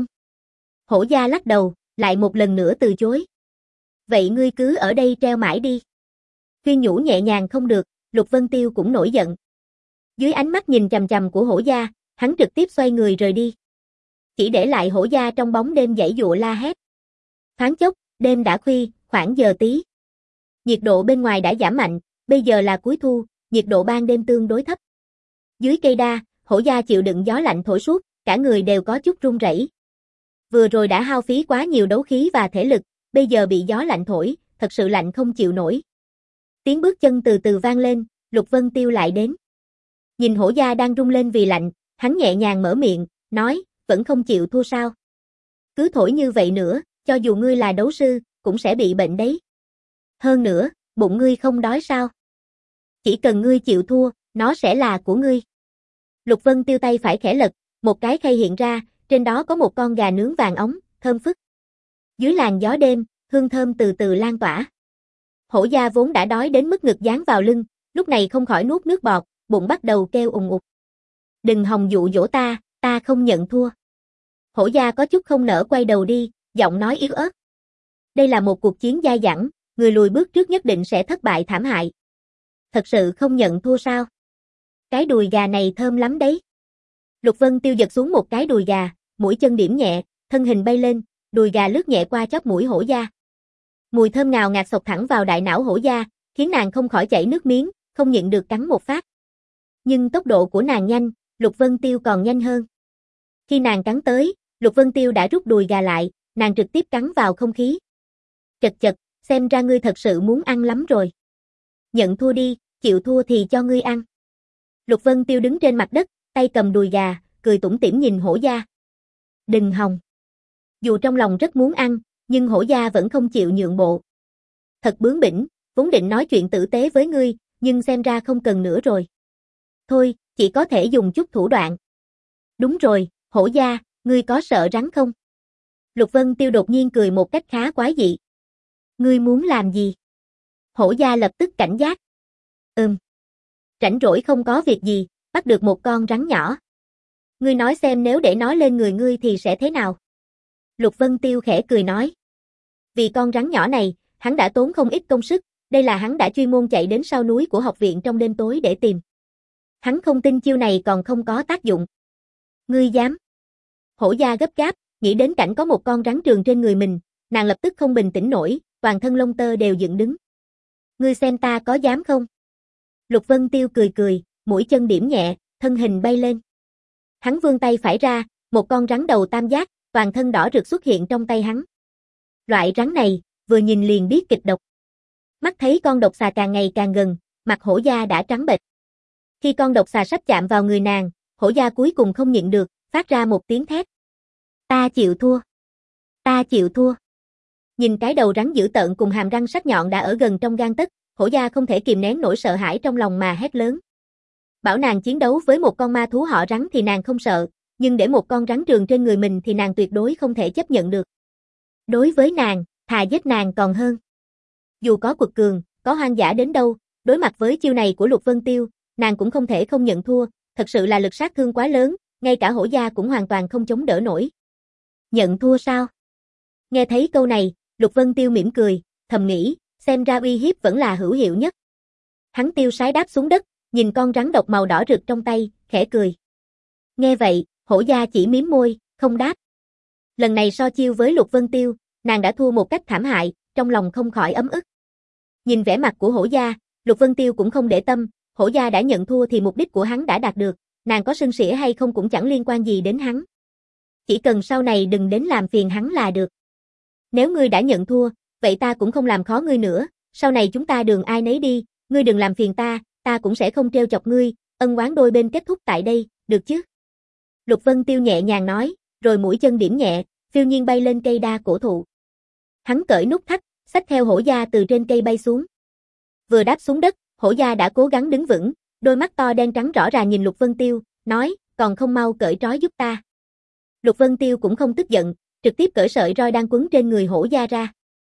Hổ Gia lắc đầu, lại một lần nữa từ chối. Vậy ngươi cứ ở đây treo mãi đi. Khuyên nhủ nhẹ nhàng không được, Lục Vân Tiêu cũng nổi giận. Dưới ánh mắt nhìn chằm chằm của Hổ Gia, hắn trực tiếp xoay người rời đi. Chỉ để lại Hổ Gia trong bóng đêm giãy giụa la hét. Thoáng chốc, đêm đã khuya, khoảng giờ tí. Nhiệt độ bên ngoài đã giảm mạnh, bây giờ là cuối thu, nhiệt độ ban đêm tương đối thấp. Dưới cây đa, Hổ Gia chịu đựng gió lạnh thổi suốt, cả người đều có chút run rẩy. Vừa rồi đã hao phí quá nhiều đấu khí và thể lực, bây giờ bị gió lạnh thổi, thật sự lạnh không chịu nổi. Tiếng bước chân từ từ vang lên, Lục Vân Tiêu lại đến. Nhìn Hổ Gia đang run lên vì lạnh, hắn nhẹ nhàng mở miệng, nói, vẫn không chịu thua sao? Cứ thổi như vậy nữa, cho dù ngươi là đấu sư, cũng sẽ bị bệnh đấy. Hơn nữa, bụng ngươi không đói sao? Chỉ cần ngươi chịu thua, nó sẽ là của ngươi. Lục Vân Tiêu tay phải khẽ lật, một cái khay hiện ra, trên đó có một con gà nướng vàng óng, thơm phức. Dưới làn gió đêm, hương thơm từ từ lan tỏa. Hổ Gia vốn đã đói đến mức ngực dán vào lưng, lúc này không khỏi nuốt nước bọt, bụng bắt đầu kêu ùng ục. Đừng hòng dụ dỗ ta, ta không nhận thua. Hổ Gia có chút không nỡ quay đầu đi, giọng nói yếu ớt. Đây là một cuộc chiến dai dẳng, người lùi bước trước nhất định sẽ thất bại thảm hại. Thật sự không nhận thua sao? Cái đùi gà này thơm lắm đấy. Lục Vân Tiêu giật xuống một cái đùi gà, mũi chân điểm nhẹ, thân hình bay lên, đùi gà lướt nhẹ qua chóp mũi Hổ Gia. Mùi thơm ngào ngạt xộc thẳng vào đại não Hổ Gia, khiến nàng không khỏi chảy nước miếng, không nhịn được cắn một phát. Nhưng tốc độ của nàng nhanh, Lục Vân Tiêu còn nhanh hơn. Khi nàng cắn tới, Lục Vân Tiêu đã rút đùi gà lại, nàng trực tiếp cắn vào không khí. Chật chật, xem ra ngươi thật sự muốn ăn lắm rồi. Nhận thua đi, chịu thua thì cho ngươi ăn. Lục Vân Tiêu đứng trên mặt đất, tay cầm đùi gà, cười tủm tỉm nhìn Hổ Gia. Đừng hòng. Dù trong lòng rất muốn ăn, nhưng Hổ Gia vẫn không chịu nhượng bộ. Thật bướng bỉnh, vốn định nói chuyện tử tế với ngươi, nhưng xem ra không cần nữa rồi. Thôi, chỉ có thể dùng chút thủ đoạn. Đúng rồi, Hổ Gia, ngươi có sợ rắn không? Lục Vân Tiêu đột nhiên cười một cách khá quái dị. Ngươi muốn làm gì? Hổ Gia lập tức cảnh giác. Ừm. Rảnh rỗi không có việc gì, bắt được một con rắn nhỏ. Ngươi nói xem nếu để nó lên người ngươi thì sẽ thế nào? Lục Vân Tiêu khẽ cười nói. Vì con rắn nhỏ này, hắn đã tốn không ít công sức, đây là hắn đã chuyên môn chạy đến sau núi của học viện trong đêm tối để tìm. Hắn không tin chiêu này còn không có tác dụng. Ngươi dám? Hổ Gia gấp gáp, nghĩ đến cảnh có một con rắn trường trên người mình, nàng lập tức không bình tĩnh nổi, toàn thân lông tơ đều dựng đứng. Ngươi xem ta có dám không? Lục Vân Tiêu cười cười, mũi chân điểm nhẹ, thân hình bay lên. Hắn vươn tay phải ra, một con rắn đầu tam giác, toàn thân đỏ rực xuất hiện trong tay hắn. Loại rắn này, vừa nhìn liền biết kịch độc. Mắt thấy con độc xà càng ngày càng gần, mặt Hổ Gia đã trắng bệch. Khi con độc xà sắp chạm vào người nàng, Hổ Gia cuối cùng không nhịn được, phát ra một tiếng thét. Ta chịu thua. Ta chịu thua. Nhìn cái đầu rắn dữ tợn cùng hàm răng sắc nhọn đã ở gần trong gang tấc, hổ gia không thể kìm nén nỗi sợ hãi trong lòng mà hét lớn. Bảo nàng chiến đấu với một con ma thú họ rắn thì nàng không sợ, nhưng để một con rắn trường trên người mình thì nàng tuyệt đối không thể chấp nhận được. Đối với nàng, thà giết nàng còn hơn. Dù có quật cường, có hoang dã đến đâu, đối mặt với chiêu này của Lục Vân Tiêu, nàng cũng không thể không nhận thua, thật sự là lực sát thương quá lớn, ngay cả hổ gia cũng hoàn toàn không chống đỡ nổi. Nhận thua sao? Nghe thấy câu này, Lục Vân Tiêu mỉm cười, thầm nghĩ, xem ra uy hiếp vẫn là hữu hiệu nhất. Hắn tiêu sái đáp xuống đất, nhìn con rắn độc màu đỏ rực trong tay, khẽ cười. Nghe vậy, hổ gia chỉ mím môi, không đáp. Lần này so chiêu với Lục Vân Tiêu, nàng đã thua một cách thảm hại, trong lòng không khỏi ấm ức. Nhìn vẻ mặt của hổ gia, Lục Vân Tiêu cũng không để tâm, hổ gia đã nhận thua thì mục đích của hắn đã đạt được, nàng có sưng sỉa hay không cũng chẳng liên quan gì đến hắn. Chỉ cần sau này đừng đến làm phiền hắn là được. Nếu ngươi đã nhận thua, vậy ta cũng không làm khó ngươi nữa, sau này chúng ta đường ai nấy đi, ngươi đừng làm phiền ta, ta cũng sẽ không trêu chọc ngươi, ân oán đôi bên kết thúc tại đây, được chứ? Lục Vân Tiêu nhẹ nhàng nói, rồi mũi chân điểm nhẹ, phiêu nhiên bay lên cây đa cổ thụ. Hắn cởi nút thắt, xách theo hổ gia từ trên cây bay xuống. Vừa đáp xuống đất, hổ gia đã cố gắng đứng vững, đôi mắt to đen trắng rõ ràng nhìn Lục Vân Tiêu, nói, còn không mau cởi trói giúp ta. Lục Vân Tiêu cũng không tức giận, trực tiếp cởi sợi roi đang quấn trên người hổ gia ra.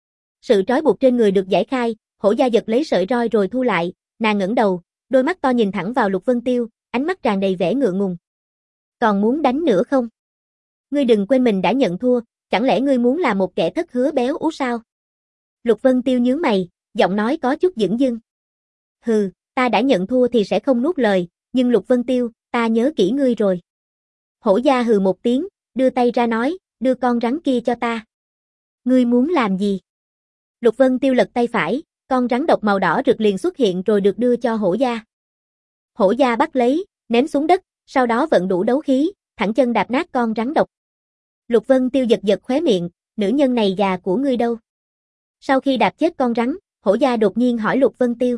Sự trói buộc trên người được giải khai, hổ gia giật lấy sợi roi rồi thu lại, nàng ngẩng đầu, đôi mắt to nhìn thẳng vào Lục Vân Tiêu, ánh mắt tràn đầy vẻ ngượng ngùng. Còn muốn đánh nữa không? Ngươi đừng quên mình đã nhận thua, chẳng lẽ ngươi muốn là một kẻ thất hứa béo ú sao? Lục Vân Tiêu nhướng mày, giọng nói có chút dửng dưng. Hừ, ta đã nhận thua thì sẽ không nuốt lời, nhưng Lục Vân Tiêu, ta nhớ kỹ ngươi rồi. Hổ gia hừ một tiếng, đưa tay ra nói, đưa con rắn kia cho ta. Ngươi muốn làm gì? Lục Vân Tiêu lật tay phải, con rắn độc màu đỏ rực liền xuất hiện rồi được đưa cho hổ gia. Hổ gia bắt lấy, ném xuống đất, sau đó vận đủ đấu khí, thẳng chân đạp nát con rắn độc. Lục Vân Tiêu giật giật khóe miệng, nữ nhân này gà của ngươi đâu? Sau khi đạp chết con rắn, hổ gia đột nhiên hỏi Lục Vân Tiêu.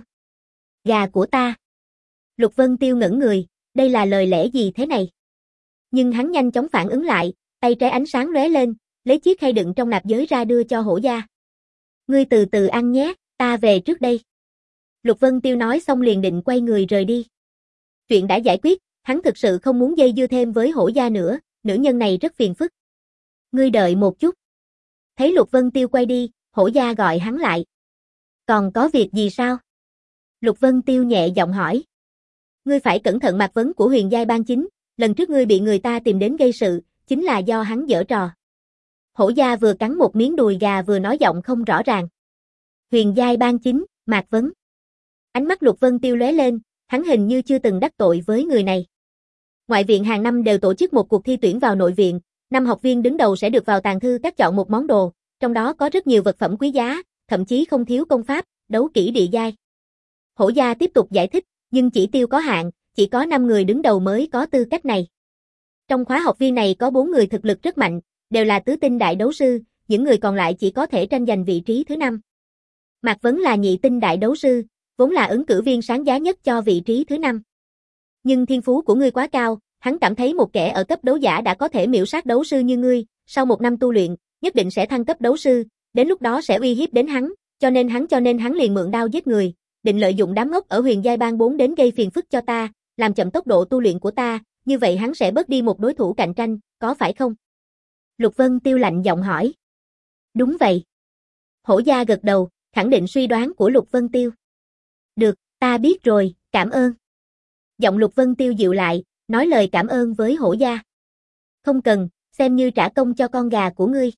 Gà của ta. Lục Vân Tiêu ngẩn người, đây là lời lẽ gì thế này? Nhưng hắn nhanh chóng phản ứng lại, tay trái ánh sáng lóe lên, lấy chiếc khay đựng trong nạp giới ra đưa cho hổ gia. Ngươi từ từ ăn nhé, ta về trước đây. Lục Vân Tiêu nói xong liền định quay người rời đi. Chuyện đã giải quyết, hắn thực sự không muốn dây dưa thêm với hổ gia nữa, nữ nhân này rất phiền phức. Ngươi đợi một chút. Thấy Lục Vân Tiêu quay đi, hổ gia gọi hắn lại. Còn có việc gì sao? Lục Vân Tiêu nhẹ giọng hỏi. Ngươi phải cẩn thận mạc vấn của Huyền Giai Bang Chính, lần trước ngươi bị người ta tìm đến gây sự, chính là do hắn giở trò. Hổ gia vừa cắn một miếng đùi gà vừa nói giọng không rõ ràng. Huyền Giai Bang Chính, Mạc Vấn. Ánh mắt Lục Vân Tiêu lóe lên, hắn hình như chưa từng đắc tội với người này. Ngoại viện hàng năm đều tổ chức một cuộc thi tuyển vào nội viện, năm học viên đứng đầu sẽ được vào tàng thư các chọn một món đồ, trong đó có rất nhiều vật phẩm quý giá, thậm chí không thiếu công pháp, đấu kỹ địa giai. Hổ gia tiếp tục giải thích, nhưng chỉ tiêu có hạn, chỉ có năm người đứng đầu mới có tư cách này. Trong khóa học viên này có bốn người thực lực rất mạnh, đều là tứ tinh đại đấu sư, những người còn lại chỉ có thể tranh giành vị trí thứ năm. Mạc Vấn là nhị tinh đại đấu sư, vốn là ứng cử viên sáng giá nhất cho vị trí thứ năm. Nhưng thiên phú của ngươi quá cao, hắn cảm thấy một kẻ ở cấp đấu giả đã có thể miểu sát đấu sư như ngươi, sau một năm tu luyện, nhất định sẽ thăng cấp đấu sư, đến lúc đó sẽ uy hiếp đến hắn, cho nên hắn cho nên hắn liền mượn đao giết người, định lợi dụng đám ngốc ở Huyền Giai Bang bốn đến gây phiền phức cho ta, làm chậm tốc độ tu luyện của ta, như vậy hắn sẽ bớt đi một đối thủ cạnh tranh, có phải không? Lục Vân Tiêu lạnh giọng hỏi. Đúng vậy. Hổ gia gật đầu, khẳng định suy đoán của Lục Vân Tiêu. Được, ta biết rồi, cảm ơn. Giọng Lục Vân Tiêu dịu lại, nói lời cảm ơn với hổ gia. Không cần, xem như trả công cho con gà của ngươi.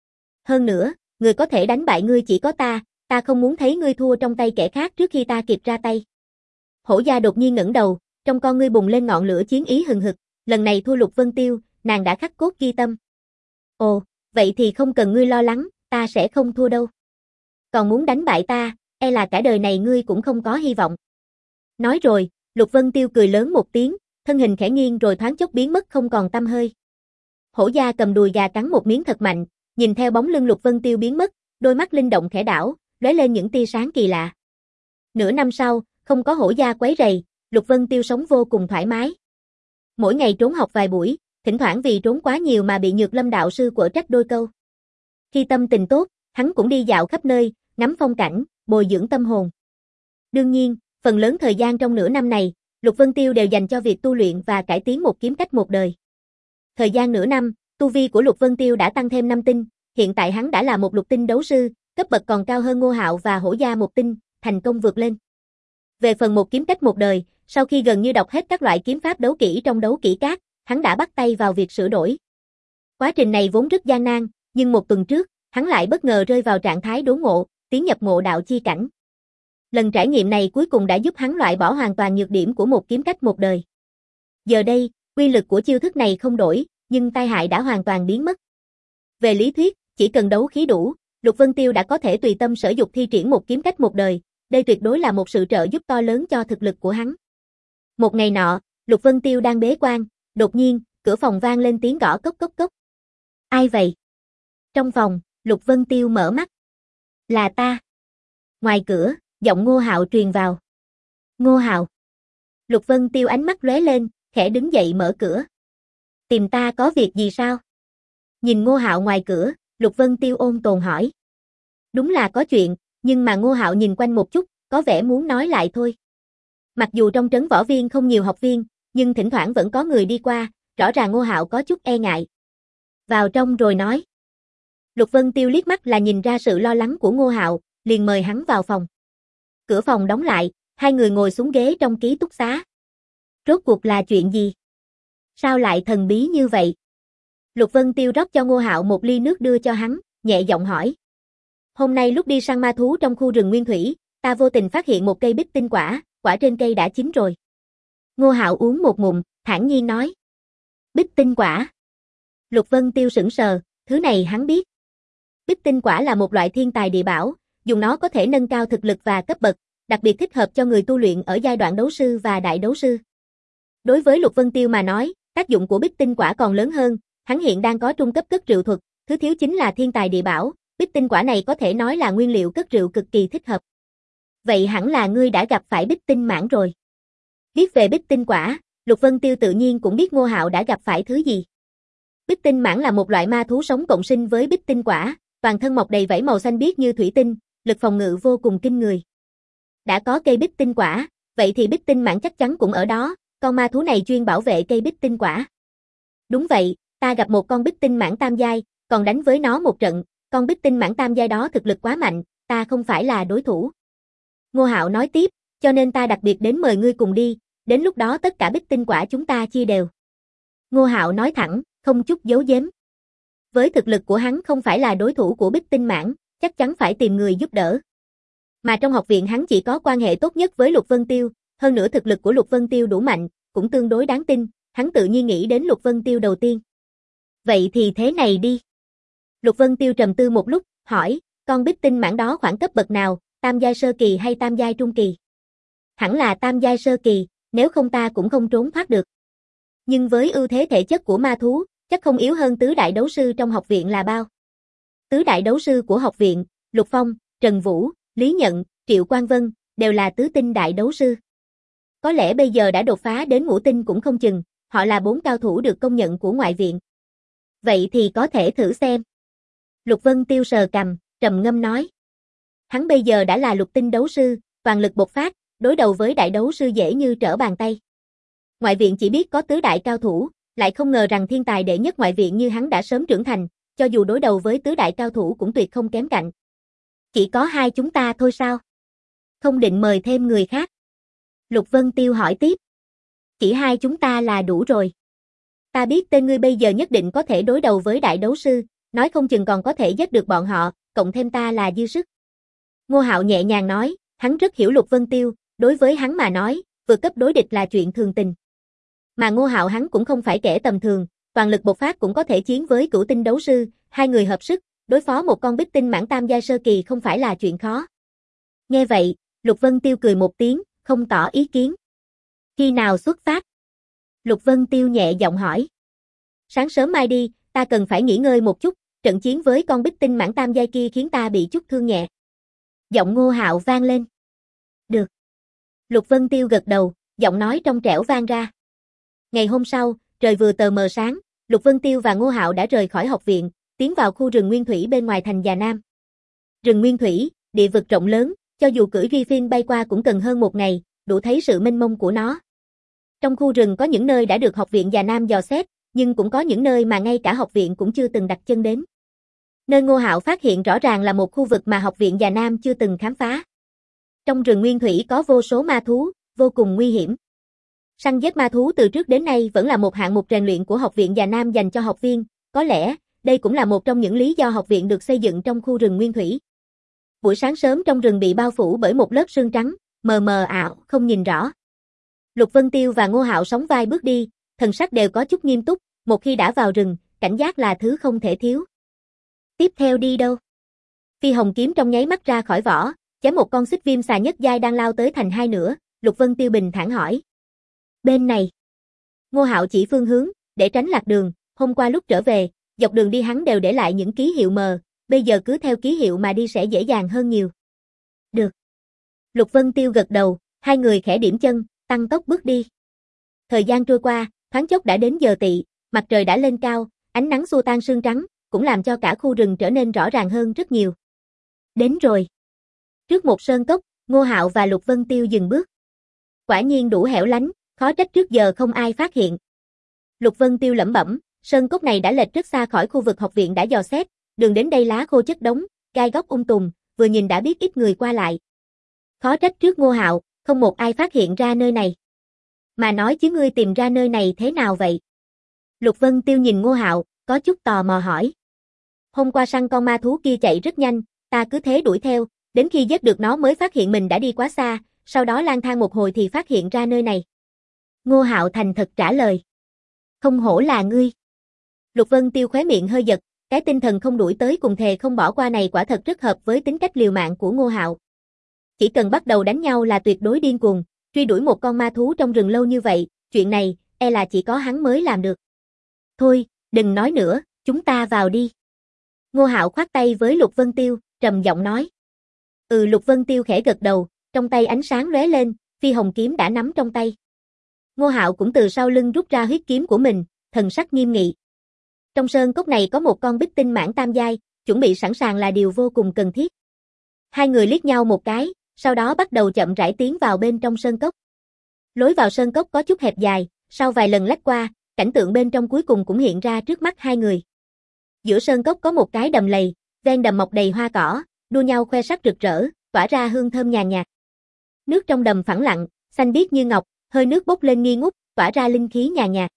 Hơn nữa, người có thể đánh bại ngươi chỉ có ta, ta không muốn thấy ngươi thua trong tay kẻ khác trước khi ta kịp ra tay. Hổ gia đột nhiên ngẩng đầu, trong con ngươi bùng lên ngọn lửa chiến ý hừng hực, lần này thua Lục Vân Tiêu, nàng đã khắc cốt ghi tâm. Ồ, vậy thì không cần ngươi lo lắng, ta sẽ không thua đâu. Còn muốn đánh bại ta, e là cả đời này ngươi cũng không có hy vọng. Nói rồi, Lục Vân Tiêu cười lớn một tiếng, thân hình khẽ nghiêng rồi thoáng chốc biến mất không còn tăm hơi. Hổ gia cầm đùi gà cắn một miếng thật mạnh, nhìn theo bóng lưng Lục Vân Tiêu biến mất, đôi mắt linh động khẽ đảo, lóe lên những tia sáng kỳ lạ. Nửa năm sau, không có hổ gia quấy rầy, Lục Vân Tiêu sống vô cùng thoải mái. Mỗi ngày trốn học vài buổi, thỉnh thoảng vì trốn quá nhiều mà bị Nhược Lâm đạo sư quở trách đôi câu. Khi tâm tình tốt, hắn cũng đi dạo khắp nơi, ngắm phong cảnh, bồi dưỡng tâm hồn. Đương nhiên, phần lớn thời gian trong nửa năm này, Lục Vân Tiêu đều dành cho việc tu luyện và cải tiến một kiếm cách một đời. Thời gian nửa năm, tu vi của Lục Vân Tiêu đã tăng thêm năm tinh, hiện tại hắn đã là một lục tinh đấu sư, cấp bậc còn cao hơn Ngô Hạo và Hổ Gia một tinh, thành công vượt lên. Về phần một kiếm cách một đời, sau khi gần như đọc hết các loại kiếm pháp đấu kỹ trong đấu kỹ các, hắn đã bắt tay vào việc sửa đổi. Quá trình này vốn rất gian nan, nhưng một tuần trước, hắn lại bất ngờ rơi vào trạng thái đốn ngộ, tiến nhập ngộ đạo chi cảnh. Lần trải nghiệm này cuối cùng đã giúp hắn loại bỏ hoàn toàn nhược điểm của một kiếm cách một đời. Giờ đây, uy lực của chiêu thức này không đổi, nhưng tai hại đã hoàn toàn biến mất. Về lý thuyết, chỉ cần đấu khí đủ, Lục Vân Tiêu đã có thể tùy tâm sở dục thi triển một kiếm cách một đời, đây tuyệt đối là một sự trợ giúp to lớn cho thực lực của hắn. Một ngày nọ, Lục Vân Tiêu đang bế quan, đột nhiên, cửa phòng vang lên tiếng gõ cốc cốc cốc. Ai vậy? Trong phòng, Lục Vân Tiêu mở mắt. Là ta. Ngoài cửa, giọng Ngô Hạo truyền vào. Ngô Hạo. Lục Vân Tiêu ánh mắt lóe lên, khẽ đứng dậy mở cửa. Tìm ta có việc gì sao? Nhìn Ngô Hạo ngoài cửa, Lục Vân Tiêu ôn tồn hỏi. Đúng là có chuyện, nhưng mà Ngô Hạo nhìn quanh một chút, có vẻ muốn nói lại thôi. Mặc dù trong trấn võ viên không nhiều học viên, nhưng thỉnh thoảng vẫn có người đi qua, rõ ràng Ngô Hạo có chút e ngại. Vào trong rồi nói. Lục Vân Tiêu liếc mắt là nhìn ra sự lo lắng của Ngô Hạo, liền mời hắn vào phòng. Cửa phòng đóng lại, hai người ngồi xuống ghế trong ký túc xá. Rốt cuộc là chuyện gì? Sao lại thần bí như vậy? Lục Vân Tiêu rót cho Ngô Hạo một ly nước đưa cho hắn, nhẹ giọng hỏi. Hôm nay lúc đi săn ma thú trong khu rừng nguyên thủy, ta vô tình phát hiện một cây bích tinh quả, quả trên cây đã chín rồi. Ngô Hạo uống một ngụm, thản nhiên nói. Bích tinh quả. Lục Vân Tiêu sững sờ, thứ này hắn biết. Bích tinh quả là một loại thiên tài địa bảo, dùng nó có thể nâng cao thực lực và cấp bậc, đặc biệt thích hợp cho người tu luyện ở giai đoạn đấu sư và đại đấu sư. Đối với Lục Vân Tiêu mà nói, tác dụng của bích tinh quả còn lớn hơn, hắn hiện đang có trung cấp cất rượu thuật, thứ thiếu chính là thiên tài địa bảo, bích tinh quả này có thể nói là nguyên liệu cất rượu cực kỳ thích hợp. Vậy hẳn là ngươi đã gặp phải bích tinh mãng rồi. Biết về bích tinh quả, Lục Vân Tiêu tự nhiên cũng biết Ngô Hạo đã gặp phải thứ gì. Bích tinh mãng là một loại ma thú sống cộng sinh với bích tinh quả, toàn thân mọc đầy vảy màu xanh biếc như thủy tinh, lực phòng ngự vô cùng kinh người. Đã có cây bích tinh quả, vậy thì bích tinh mãng chắc chắn cũng ở đó, con ma thú này chuyên bảo vệ cây bích tinh quả. Đúng vậy, ta gặp một con bích tinh mãng tam giai, còn đánh với nó một trận, con bích tinh mãng tam giai đó thực lực quá mạnh, ta không phải là đối thủ. Ngô Hạo nói tiếp, cho nên ta đặc biệt đến mời ngươi cùng đi, đến lúc đó tất cả bích tinh quả chúng ta chia đều. Ngô Hạo nói thẳng, không chút giấu giếm. Với thực lực của hắn không phải là đối thủ của bích tinh mãng, chắc chắn phải tìm người giúp đỡ. Mà trong học viện hắn chỉ có quan hệ tốt nhất với Lục Vân Tiêu, hơn nữa thực lực của Lục Vân Tiêu đủ mạnh, cũng tương đối đáng tin, hắn tự nhiên nghĩ đến Lục Vân Tiêu đầu tiên. Vậy thì thế này đi. Lục Vân Tiêu trầm tư một lúc, hỏi, con bích tinh mãng đó khoảng cấp bậc nào, tam giai sơ kỳ hay tam giai trung kỳ? Hẳn là tam giai sơ kỳ, nếu không ta cũng không trốn thoát được. Nhưng với ưu thế thể chất của ma thú, chắc không yếu hơn tứ đại đấu sư trong học viện là bao. Tứ đại đấu sư của học viện, Lục Phong, Trần Vũ, Lý Nhận, Triệu Quang Vân, đều là tứ tinh đại đấu sư. Có lẽ bây giờ đã đột phá đến ngũ tinh cũng không chừng, họ là bốn cao thủ được công nhận của ngoại viện. Vậy thì có thể thử xem. Lục Vân Tiêu sờ cằm, trầm ngâm nói. Hắn bây giờ đã là lục tinh đấu sư, toàn lực bộc phát, đối đầu với đại đấu sư dễ như trở bàn tay. Ngoại viện chỉ biết có tứ đại cao thủ, lại không ngờ rằng thiên tài đệ nhất ngoại viện như hắn đã sớm trưởng thành, cho dù đối đầu với tứ đại cao thủ cũng tuyệt không kém cạnh. Chỉ có hai chúng ta thôi sao? Không định mời thêm người khác? Lục Vân Tiêu hỏi tiếp. Chỉ hai chúng ta là đủ rồi. Ta biết tên ngươi bây giờ nhất định có thể đối đầu với đại đấu sư, nói không chừng còn có thể giết được bọn họ, cộng thêm ta là dư sức. Ngô Hạo nhẹ nhàng nói, hắn rất hiểu Lục Vân Tiêu, đối với hắn mà nói, vượt cấp đối địch là chuyện thường tình. Mà Ngô Hạo hắn cũng không phải kẻ tầm thường, toàn lực bộc phát cũng có thể chiến với cửu tinh đấu sư, hai người hợp sức, đối phó một con bích tinh mãng tam giai sơ kỳ không phải là chuyện khó. Nghe vậy, Lục Vân Tiêu cười một tiếng, không tỏ ý kiến. Khi nào xuất phát? Lục Vân Tiêu nhẹ giọng hỏi. Sáng sớm mai đi, ta cần phải nghỉ ngơi một chút, trận chiến với con bích tinh mãng tam giai kia khiến ta bị chút thương nhẹ. Giọng Ngô Hạo vang lên. Được. Lục Vân Tiêu gật đầu, giọng nói trong trẻo vang ra. Ngày hôm sau, trời vừa tờ mờ sáng, Lục Vân Tiêu và Ngô Hạo đã rời khỏi học viện, tiến vào khu rừng nguyên thủy bên ngoài thành Già Nam. Rừng nguyên thủy, địa vực rộng lớn, cho dù cưỡi Griffin bay qua cũng cần hơn một ngày, đủ thấy sự mênh mông của nó. Trong khu rừng có những nơi đã được học viện Già Nam dò xét, nhưng cũng có những nơi mà ngay cả học viện cũng chưa từng đặt chân đến. Nơi Ngô Hạo phát hiện rõ ràng là một khu vực mà học viện Già Nam chưa từng khám phá. Trong rừng nguyên thủy có vô số ma thú, vô cùng nguy hiểm. Săn giết ma thú từ trước đến nay vẫn là một hạng mục rèn luyện của học viện Già Nam dành cho học viên, có lẽ đây cũng là một trong những lý do học viện được xây dựng trong khu rừng nguyên thủy. Buổi sáng sớm trong rừng bị bao phủ bởi một lớp sương trắng, mờ mờ ảo, không nhìn rõ. Lục Vân Tiêu và Ngô Hạo sóng vai bước đi, thần sắc đều có chút nghiêm túc, một khi đã vào rừng, cảnh giác là thứ không thể thiếu. Tiếp theo đi đâu? Phi hồng kiếm trong nháy mắt ra khỏi vỏ, chém một con xích viêm xà nhất giai đang lao tới thành hai nửa, Lục Vân Tiêu bình thản hỏi. Bên này. Ngô Hạo chỉ phương hướng, để tránh lạc đường, hôm qua lúc trở về, dọc đường đi hắn đều để lại những ký hiệu mờ, bây giờ cứ theo ký hiệu mà đi sẽ dễ dàng hơn nhiều. Được. Lục Vân Tiêu gật đầu, hai người khẽ điểm chân, tăng tốc bước đi. Thời gian trôi qua, thoáng chốc đã đến giờ tỵ, mặt trời đã lên cao, ánh nắng xua tan sương trắng, cũng làm cho cả khu rừng trở nên rõ ràng hơn rất nhiều. Đến rồi. Trước một sơn cốc, Ngô Hạo và Lục Vân Tiêu dừng bước. Quả nhiên đủ hẻo lánh, khó trách trước giờ không ai phát hiện. Lục Vân Tiêu lẩm bẩm, sơn cốc này đã lệch rất xa khỏi khu vực học viện đã dò xét, đường đến đây lá khô chất đống, gai góc um tùm, vừa nhìn đã biết ít người qua lại. Khó trách trước Ngô Hạo, không một ai phát hiện ra nơi này. Mà nói chứ ngươi tìm ra nơi này thế nào vậy? Lục Vân Tiêu nhìn Ngô Hạo, có chút tò mò hỏi. Hôm qua săn con ma thú kia chạy rất nhanh, ta cứ thế đuổi theo, đến khi giết được nó mới phát hiện mình đã đi quá xa, sau đó lang thang một hồi thì phát hiện ra nơi này. Ngô Hạo thành thật trả lời. Không hổ là ngươi. Lục Vân Tiêu khóe miệng hơi giật, cái tinh thần không đuổi tới cùng thề không bỏ qua này quả thật rất hợp với tính cách liều mạng của Ngô Hạo. Chỉ cần bắt đầu đánh nhau là tuyệt đối điên cuồng, truy đuổi một con ma thú trong rừng lâu như vậy, chuyện này, e là chỉ có hắn mới làm được. Thôi, đừng nói nữa, chúng ta vào đi. Ngô Hạo khoát tay với Lục Vân Tiêu, trầm giọng nói. Ừ, Lục Vân Tiêu khẽ gật đầu, trong tay ánh sáng lóe lên, phi hồng kiếm đã nắm trong tay. Ngô Hạo cũng từ sau lưng rút ra huyết kiếm của mình, thần sắc nghiêm nghị. Trong sơn cốc này có một con bích tinh mãng tam giai, chuẩn bị sẵn sàng là điều vô cùng cần thiết. Hai người liếc nhau một cái, sau đó bắt đầu chậm rãi tiến vào bên trong sơn cốc. Lối vào sơn cốc có chút hẹp dài, sau vài lần lách qua, cảnh tượng bên trong cuối cùng cũng hiện ra trước mắt hai người. Giữa sơn cốc có một cái đầm lầy, ven đầm mọc đầy hoa cỏ, đua nhau khoe sắc rực rỡ, tỏa ra hương thơm nhàn nhạt. Nước trong đầm phẳng lặng, xanh biếc như ngọc, hơi nước bốc lên nghi ngút, tỏa ra linh khí nhàn nhạt.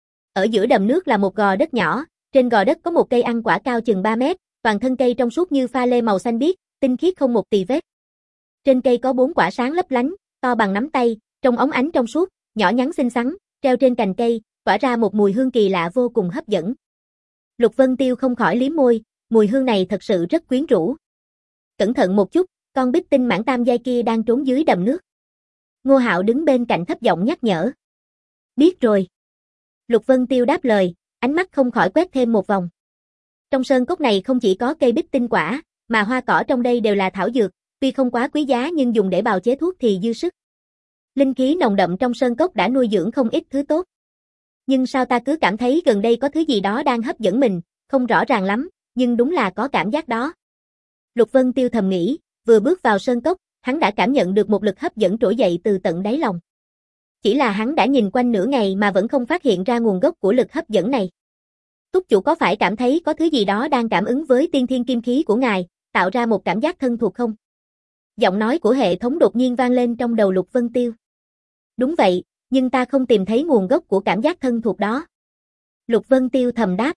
Ở giữa đầm nước là một gò đất nhỏ, trên gò đất có một cây ăn quả cao chừng ba mét, toàn thân cây trong suốt như pha lê màu xanh biếc, tinh khiết không một tì vết. Trên cây có bốn quả sáng lấp lánh, to bằng nắm tay, trông óng ánh trong suốt, nhỏ nhắn xinh xắn, treo trên cành cây, tỏa ra một mùi hương kỳ lạ vô cùng hấp dẫn. Lục Vân Tiêu không khỏi liếm môi, mùi hương này thật sự rất quyến rũ. Cẩn thận một chút, con bích tinh mãng tam giai kia đang trốn dưới đầm nước. Ngô Hạo đứng bên cạnh thấp giọng nhắc nhở. Biết rồi. Lục Vân Tiêu đáp lời, ánh mắt không khỏi quét thêm một vòng. Trong sơn cốc này không chỉ có cây bích tinh quả, mà hoa cỏ trong đây đều là thảo dược, tuy không quá quý giá nhưng dùng để bào chế thuốc thì dư sức. Linh khí nồng đậm trong sơn cốc đã nuôi dưỡng không ít thứ tốt. Nhưng sao ta cứ cảm thấy gần đây có thứ gì đó đang hấp dẫn mình, không rõ ràng lắm, nhưng đúng là có cảm giác đó. Lục Vân Tiêu thầm nghĩ, vừa bước vào sơn cốc, hắn đã cảm nhận được một lực hấp dẫn trỗi dậy từ tận đáy lòng. Chỉ là hắn đã nhìn quanh nửa ngày mà vẫn không phát hiện ra nguồn gốc của lực hấp dẫn này. Túc chủ có phải cảm thấy có thứ gì đó đang cảm ứng với tiên thiên kim khí của ngài, tạo ra một cảm giác thân thuộc không? Giọng nói của hệ thống đột nhiên vang lên trong đầu Lục Vân Tiêu. Đúng vậy, nhưng ta không tìm thấy nguồn gốc của cảm giác thân thuộc đó. Lục Vân Tiêu thầm đáp.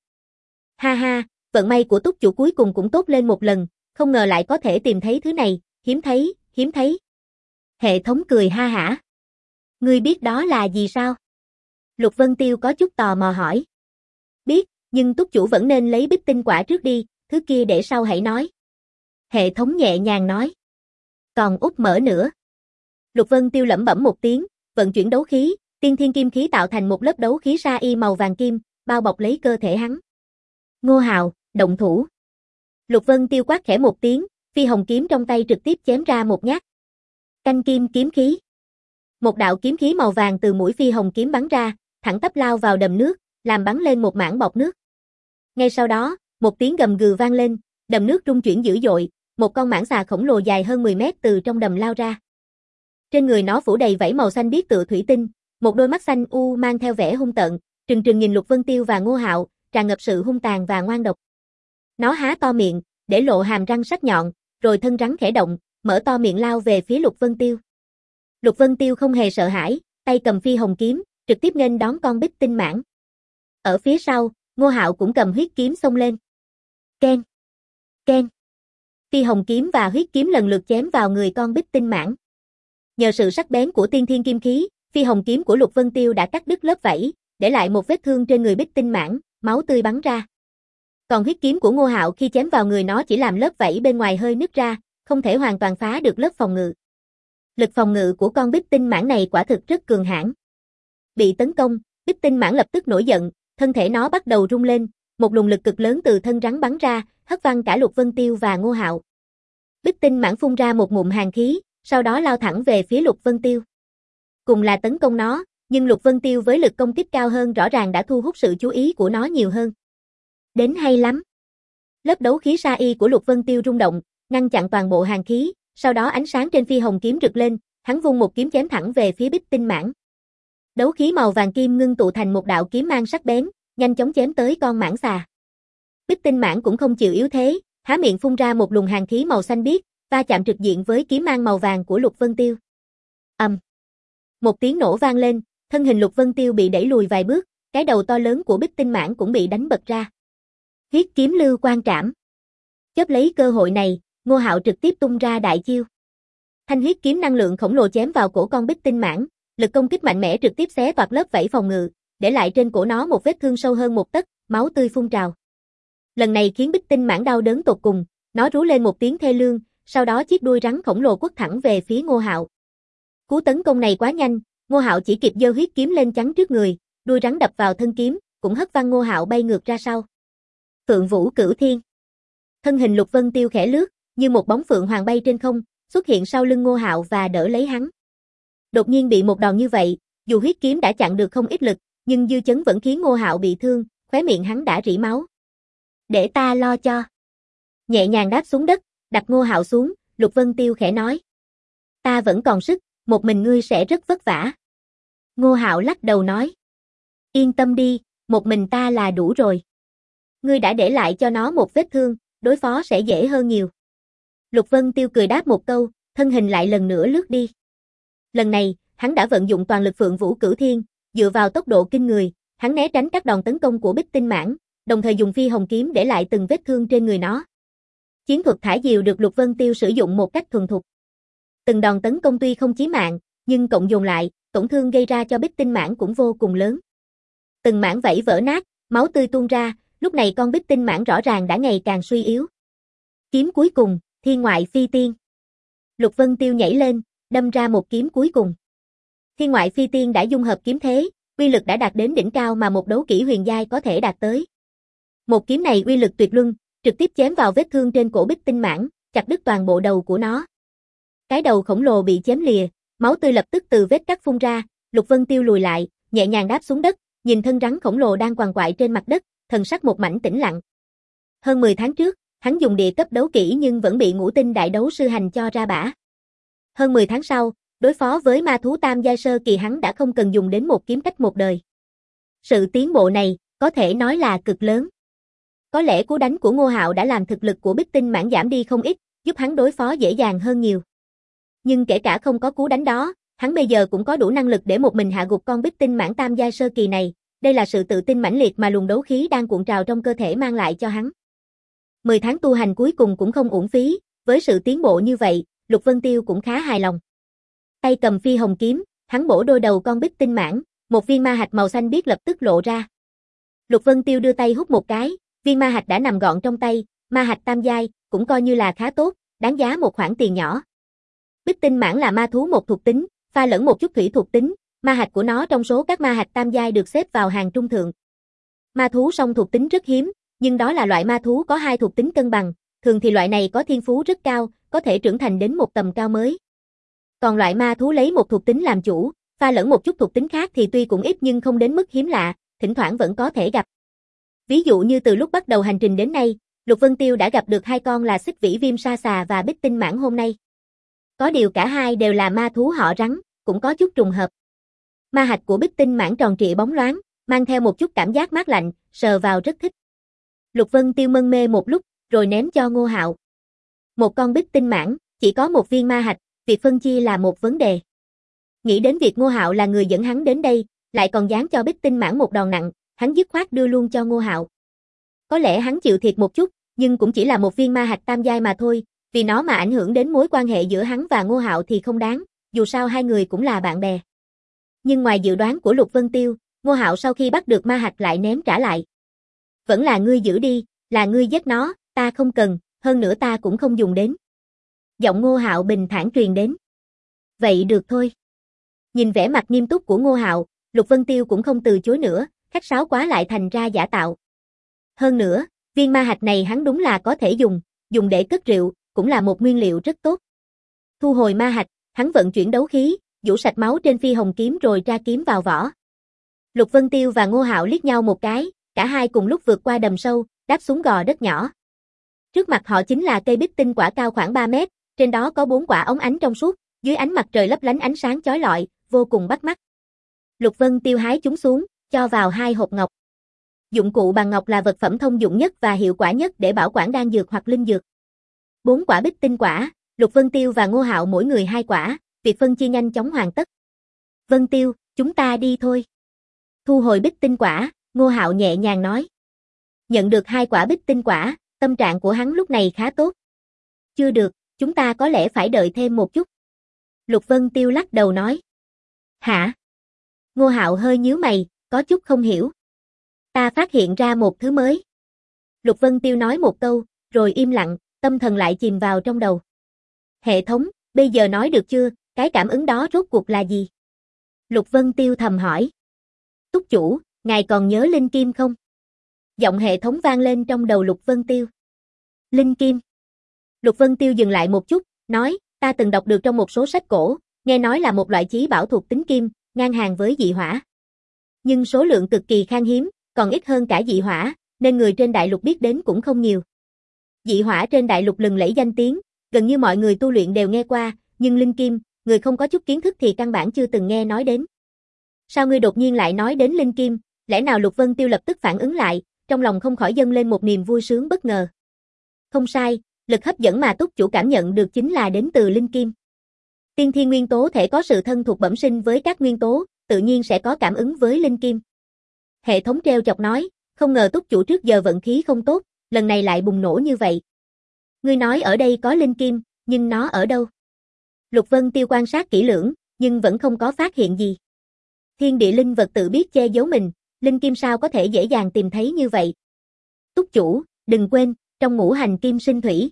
Ha ha, vận may của túc chủ cuối cùng cũng tốt lên một lần, không ngờ lại có thể tìm thấy thứ này, hiếm thấy, hiếm thấy. Hệ thống cười ha hả. Ngươi biết đó là gì sao? Lục Vân Tiêu có chút tò mò hỏi. Biết, nhưng túc chủ vẫn nên lấy bích tinh quả trước đi, thứ kia để sau hãy nói. Hệ thống nhẹ nhàng nói. Còn út mở nữa. Lục Vân Tiêu lẩm bẩm một tiếng, vận chuyển đấu khí, tiên thiên kim khí tạo thành một lớp đấu khí sa y màu vàng kim, bao bọc lấy cơ thể hắn. Ngô Hạo, động thủ. Lục Vân Tiêu quát khẽ một tiếng, phi hồng kiếm trong tay trực tiếp chém ra một nhát. Canh kim kiếm khí. Một đạo kiếm khí màu vàng từ mũi phi hồng kiếm bắn ra, thẳng tắp lao vào đầm nước, làm bắn lên một mảng bọt nước. Ngay sau đó, một tiếng gầm gừ vang lên, đầm nước rung chuyển dữ dội, một con mãng xà khổng lồ dài hơn mười mét từ trong đầm lao ra. Trên người nó phủ đầy vảy màu xanh biếc tựa thủy tinh, một đôi mắt xanh u mang theo vẻ hung tợn, trừng trừng nhìn Lục Vân Tiêu và Ngô Hạo, tràn ngập sự hung tàn và ngoan độc. Nó há to miệng, để lộ hàm răng sắc nhọn, rồi thân rắn khẽ động, mở to miệng lao về phía Lục Vân Tiêu. Lục Vân Tiêu không hề sợ hãi, tay cầm phi hồng kiếm, trực tiếp nghênh đón con bích tinh mãng. Ở phía sau, Ngô Hạo cũng cầm huyết kiếm xông lên. Keng, keng. Phi hồng kiếm và huyết kiếm lần lượt chém vào người con bích tinh mãng. Nhờ sự sắc bén của tiên thiên kim khí, phi hồng kiếm của Lục Vân Tiêu đã cắt đứt lớp vảy, để lại một vết thương trên người bích tinh mãng, máu tươi bắn ra. Còn huyết kiếm của Ngô Hạo khi chém vào người nó chỉ làm lớp vảy bên ngoài hơi nứt ra, không thể hoàn toàn phá được lớp phòng ngự. Lực phòng ngự của con bích tinh mãng này quả thực rất cường hãn. Bị tấn công, bích tinh mãng lập tức nổi giận, thân thể nó bắt đầu rung lên, một luồng lực cực lớn từ thân rắn bắn ra, hất văng cả Lục Vân Tiêu và Ngô Hạo. Bích tinh mãng phun ra một ngụm hàn khí, sau đó lao thẳng về phía Lục Vân Tiêu. Cùng là tấn công nó, nhưng Lục Vân Tiêu với lực công kích cao hơn rõ ràng đã thu hút sự chú ý của nó nhiều hơn. Đến hay lắm. Lớp đấu khí sa y của Lục Vân Tiêu rung động, ngăn chặn toàn bộ hàn khí, sau đó ánh sáng trên phi hồng kiếm rực lên, hắn vung một kiếm chém thẳng về phía bích tinh mãng. Đấu khí màu vàng kim ngưng tụ thành một đạo kiếm mang sắc bén, nhanh chóng chém tới con mãng xà. Bích tinh mãng cũng không chịu yếu thế, há miệng phun ra một luồng hàn khí màu xanh biếc, va chạm trực diện với kiếm mang màu vàng của Lục Vân Tiêu. Ầm. Um. Một tiếng nổ vang lên, thân hình Lục Vân Tiêu bị đẩy lùi vài bước, cái đầu to lớn của bích tinh mãng cũng bị đánh bật ra. Huyết kiếm lưu quan trảm. Chớp lấy cơ hội này, Ngô Hạo trực tiếp tung ra đại chiêu. Thanh huyết kiếm năng lượng khổng lồ chém vào cổ con bích tinh mãng, lực công kích mạnh mẽ trực tiếp xé toạc lớp vảy phòng ngự, để lại trên cổ nó một vết thương sâu hơn một tấc, máu tươi phun trào. Lần này khiến bích tinh mãng đau đớn tột cùng, nó rú lên một tiếng thê lương, sau đó chiếc đuôi rắn khổng lồ quất thẳng về phía Ngô Hạo. Cú tấn công này quá nhanh, Ngô Hạo chỉ kịp giơ huyết kiếm lên chắn trước người, đuôi rắn đập vào thân kiếm, cũng hất văng Ngô Hạo bay ngược ra sau. Phượng Vũ Cửu Thiên. Thân hình Lục Vân Tiêu khẽ lướt, như một bóng phượng hoàng bay trên không, xuất hiện sau lưng Ngô Hạo và đỡ lấy hắn. Đột nhiên bị một đòn như vậy, dù huyết kiếm đã chặn được không ít lực, nhưng dư chấn vẫn khiến Ngô Hạo bị thương, khóe miệng hắn đã rỉ máu. Để ta lo cho. Nhẹ nhàng đáp xuống đất, đặt Ngô Hạo xuống, Lục Vân Tiêu khẽ nói. Ta vẫn còn sức, một mình ngươi sẽ rất vất vả. Ngô Hạo lắc đầu nói. Yên tâm đi, một mình ta là đủ rồi. Ngươi đã để lại cho nó một vết thương, đối phó sẽ dễ hơn nhiều. Lục Vân Tiêu cười đáp một câu, thân hình lại lần nữa lướt đi. Lần này, hắn đã vận dụng toàn lực Phượng Vũ Cửu Thiên, dựa vào tốc độ kinh người, hắn né tránh các đòn tấn công của bích tinh mãng, đồng thời dùng phi hồng kiếm để lại từng vết thương trên người nó. Chiến thuật thả diều được Lục Vân Tiêu sử dụng một cách thuần thục. Từng đòn tấn công tuy không chí mạng, nhưng cộng dồn lại, tổn thương gây ra cho bích tinh mãng cũng vô cùng lớn. Từng mảng vảy vỡ nát, máu tươi tuôn ra, lúc này con bích tinh mãng rõ ràng đã ngày càng suy yếu. Kiếm cuối cùng, Thiên Ngoại Phi Tiên. Lục Vân Tiêu nhảy lên, đâm ra một kiếm cuối cùng. Thiên Ngoại Phi Tiên đã dung hợp kiếm thế, uy lực đã đạt đến đỉnh cao mà một đấu kỹ huyền giai có thể đạt tới. Một kiếm này uy lực tuyệt luân, trực tiếp chém vào vết thương trên cổ bích tinh mãng, chặt đứt toàn bộ đầu của nó. Cái đầu khổng lồ bị chém lìa, máu tươi lập tức từ vết cắt phun ra, Lục Vân Tiêu lùi lại, nhẹ nhàng đáp xuống đất, nhìn thân rắn khổng lồ đang quằn quại trên mặt đất, thần sắc một mảnh tĩnh lặng. Hơn mười tháng trước, hắn dùng địa cấp đấu kỹ nhưng vẫn bị ngũ tinh đại đấu sư hành cho ra bả. Hơn mười tháng sau, đối phó với ma thú tam giai sơ kỳ hắn đã không cần dùng đến một kiếm cách một đời. Sự tiến bộ này, có thể nói là cực lớn. Có lẽ cú đánh của Ngô Hạo đã làm thực lực của bích tinh mãng giảm đi không ít, giúp hắn đối phó dễ dàng hơn nhiều. Nhưng kể cả không có cú đánh đó, hắn bây giờ cũng có đủ năng lực để một mình hạ gục con bích tinh mãng tam giai sơ kỳ này, đây là sự tự tin mãnh liệt mà luồng đấu khí đang cuộn trào trong cơ thể mang lại cho hắn. mười tháng tu hành cuối cùng cũng không uổng phí, với sự tiến bộ như vậy, Lục Vân Tiêu cũng khá hài lòng. Tay cầm phi hồng kiếm, hắn bổ đôi đầu con bích tinh mãng, một viên ma hạch màu xanh biếc lập tức lộ ra. Lục Vân Tiêu đưa tay hút một cái, viên ma hạch đã nằm gọn trong tay, ma hạch tam giai, cũng coi như là khá tốt, đáng giá một khoản tiền nhỏ. Bích tinh mãng là ma thú một thuộc tính, pha lẫn một chút thủy thuộc tính, ma hạch của nó trong số các ma hạch tam giai được xếp vào hàng trung thượng. Ma thú song thuộc tính rất hiếm, nhưng đó là loại ma thú có hai thuộc tính cân bằng, thường thì loại này có thiên phú rất cao, có thể trưởng thành đến một tầm cao mới. Còn loại ma thú lấy một thuộc tính làm chủ, pha lẫn một chút thuộc tính khác thì tuy cũng ít nhưng không đến mức hiếm lạ, thỉnh thoảng vẫn có thể gặp. Ví dụ như từ lúc bắt đầu hành trình đến nay, Lục Vân Tiêu đã gặp được hai con là Xích Vĩ Viêm Sa Xà và Bích Tinh Mãng hôm nay. Có điều cả hai đều là ma thú họ rắn, cũng có chút trùng hợp. Ma hạch của Bích Tinh Mãng tròn trịa bóng loáng, mang theo một chút cảm giác mát lạnh, sờ vào rất thích. Lục Vân Tiêu mân mê một lúc, rồi ném cho Ngô Hạo. Một con Bích Tinh Mãng, chỉ có một viên ma hạch, việc phân chia là một vấn đề. Nghĩ đến việc Ngô Hạo là người dẫn hắn đến đây, lại còn dán cho Bích Tinh Mãng một đòn nặng, hắn dứt khoát đưa luôn cho Ngô Hạo. Có lẽ hắn chịu thiệt một chút, nhưng cũng chỉ là một viên ma hạch tam giai mà thôi, vì nó mà ảnh hưởng đến mối quan hệ giữa hắn và Ngô Hạo thì không đáng, dù sao hai người cũng là bạn bè. Nhưng ngoài dự đoán của Lục Vân Tiêu, Ngô Hạo sau khi bắt được ma hạch lại ném trả lại. Vẫn là ngươi giữ đi, là ngươi giết nó, ta không cần, hơn nữa ta cũng không dùng đến. Giọng Ngô Hạo bình thản truyền đến. Vậy được thôi. Nhìn vẻ mặt nghiêm túc của Ngô Hạo, Lục Vân Tiêu cũng không từ chối nữa, khách sáo quá lại thành ra giả tạo. Hơn nữa, viên ma hạch này hắn đúng là có thể dùng, dùng để cất rượu, cũng là một nguyên liệu rất tốt. Thu hồi ma hạch, hắn vận chuyển đấu khí, vũ sạch máu trên phi hồng kiếm rồi tra kiếm vào vỏ. Lục Vân Tiêu và Ngô Hạo liếc nhau một cái, cả hai cùng lúc vượt qua đầm sâu, đáp xuống gò đất nhỏ. Trước mặt họ chính là cây bích tinh quả cao khoảng ba mét, trên đó có bốn quả óng ánh trong suốt, dưới ánh mặt trời lấp lánh ánh sáng chói lọi, vô cùng bắt mắt. Lục Vân Tiêu hái chúng xuống, cho vào hai hộp ngọc. Dụng cụ bằng ngọc là vật phẩm thông dụng nhất và hiệu quả nhất để bảo quản đan dược hoặc linh dược. Bốn quả bích tinh quả, Lục Vân Tiêu và Ngô Hạo mỗi người hai quả, việc phân chia nhanh chóng hoàn tất. Vân Tiêu, chúng ta đi thôi. Thu hồi bích tinh quả, Ngô Hạo nhẹ nhàng nói. Nhận được hai quả bích tinh quả, tâm trạng của hắn lúc này khá tốt. Chưa được, chúng ta có lẽ phải đợi thêm một chút. Lục Vân Tiêu lắc đầu nói. Hả? Ngô Hạo hơi nhíu mày, có chút không hiểu. Ta phát hiện ra một thứ mới. Lục Vân Tiêu nói một câu, rồi im lặng, tâm thần lại chìm vào trong đầu. Hệ thống, bây giờ nói được chưa, cái cảm ứng đó rốt cuộc là gì? Lục Vân Tiêu thầm hỏi. Túc chủ, ngài còn nhớ Linh Kim không? Giọng hệ thống vang lên trong đầu Lục Vân Tiêu. Linh Kim. Lục Vân Tiêu dừng lại một chút, nói, ta từng đọc được trong một số sách cổ, nghe nói là một loại chí bảo thuộc tính kim, ngang hàng với dị hỏa. Nhưng số lượng cực kỳ khan hiếm, còn ít hơn cả dị hỏa, nên người trên đại lục biết đến cũng không nhiều. Dị hỏa trên đại lục lừng lẫy danh tiếng, gần như mọi người tu luyện đều nghe qua, nhưng linh kim, người không có chút kiến thức thì căn bản chưa từng nghe nói đến. Sao ngươi đột nhiên lại nói đến linh kim, lẽ nào? Lục Vân Tiêu lập tức phản ứng lại, trong lòng không khỏi dâng lên một niềm vui sướng bất ngờ. Không sai, lực hấp dẫn mà túc chủ cảm nhận được chính là đến từ linh kim. Tiên thiên nguyên tố thể có sự thân thuộc bẩm sinh với các nguyên tố, tự nhiên sẽ có cảm ứng với linh kim. Hệ thống treo chọc nói, không ngờ túc chủ trước giờ vận khí không tốt, lần này lại bùng nổ như vậy. Ngươi nói ở đây có linh kim, nhưng nó ở đâu? Lục Vân Tiêu quan sát kỹ lưỡng, nhưng vẫn không có phát hiện gì. Thiên địa linh vật tự biết che giấu mình, linh kim sao có thể dễ dàng tìm thấy như vậy? Túc chủ, đừng quên, trong ngũ hành kim sinh thủy.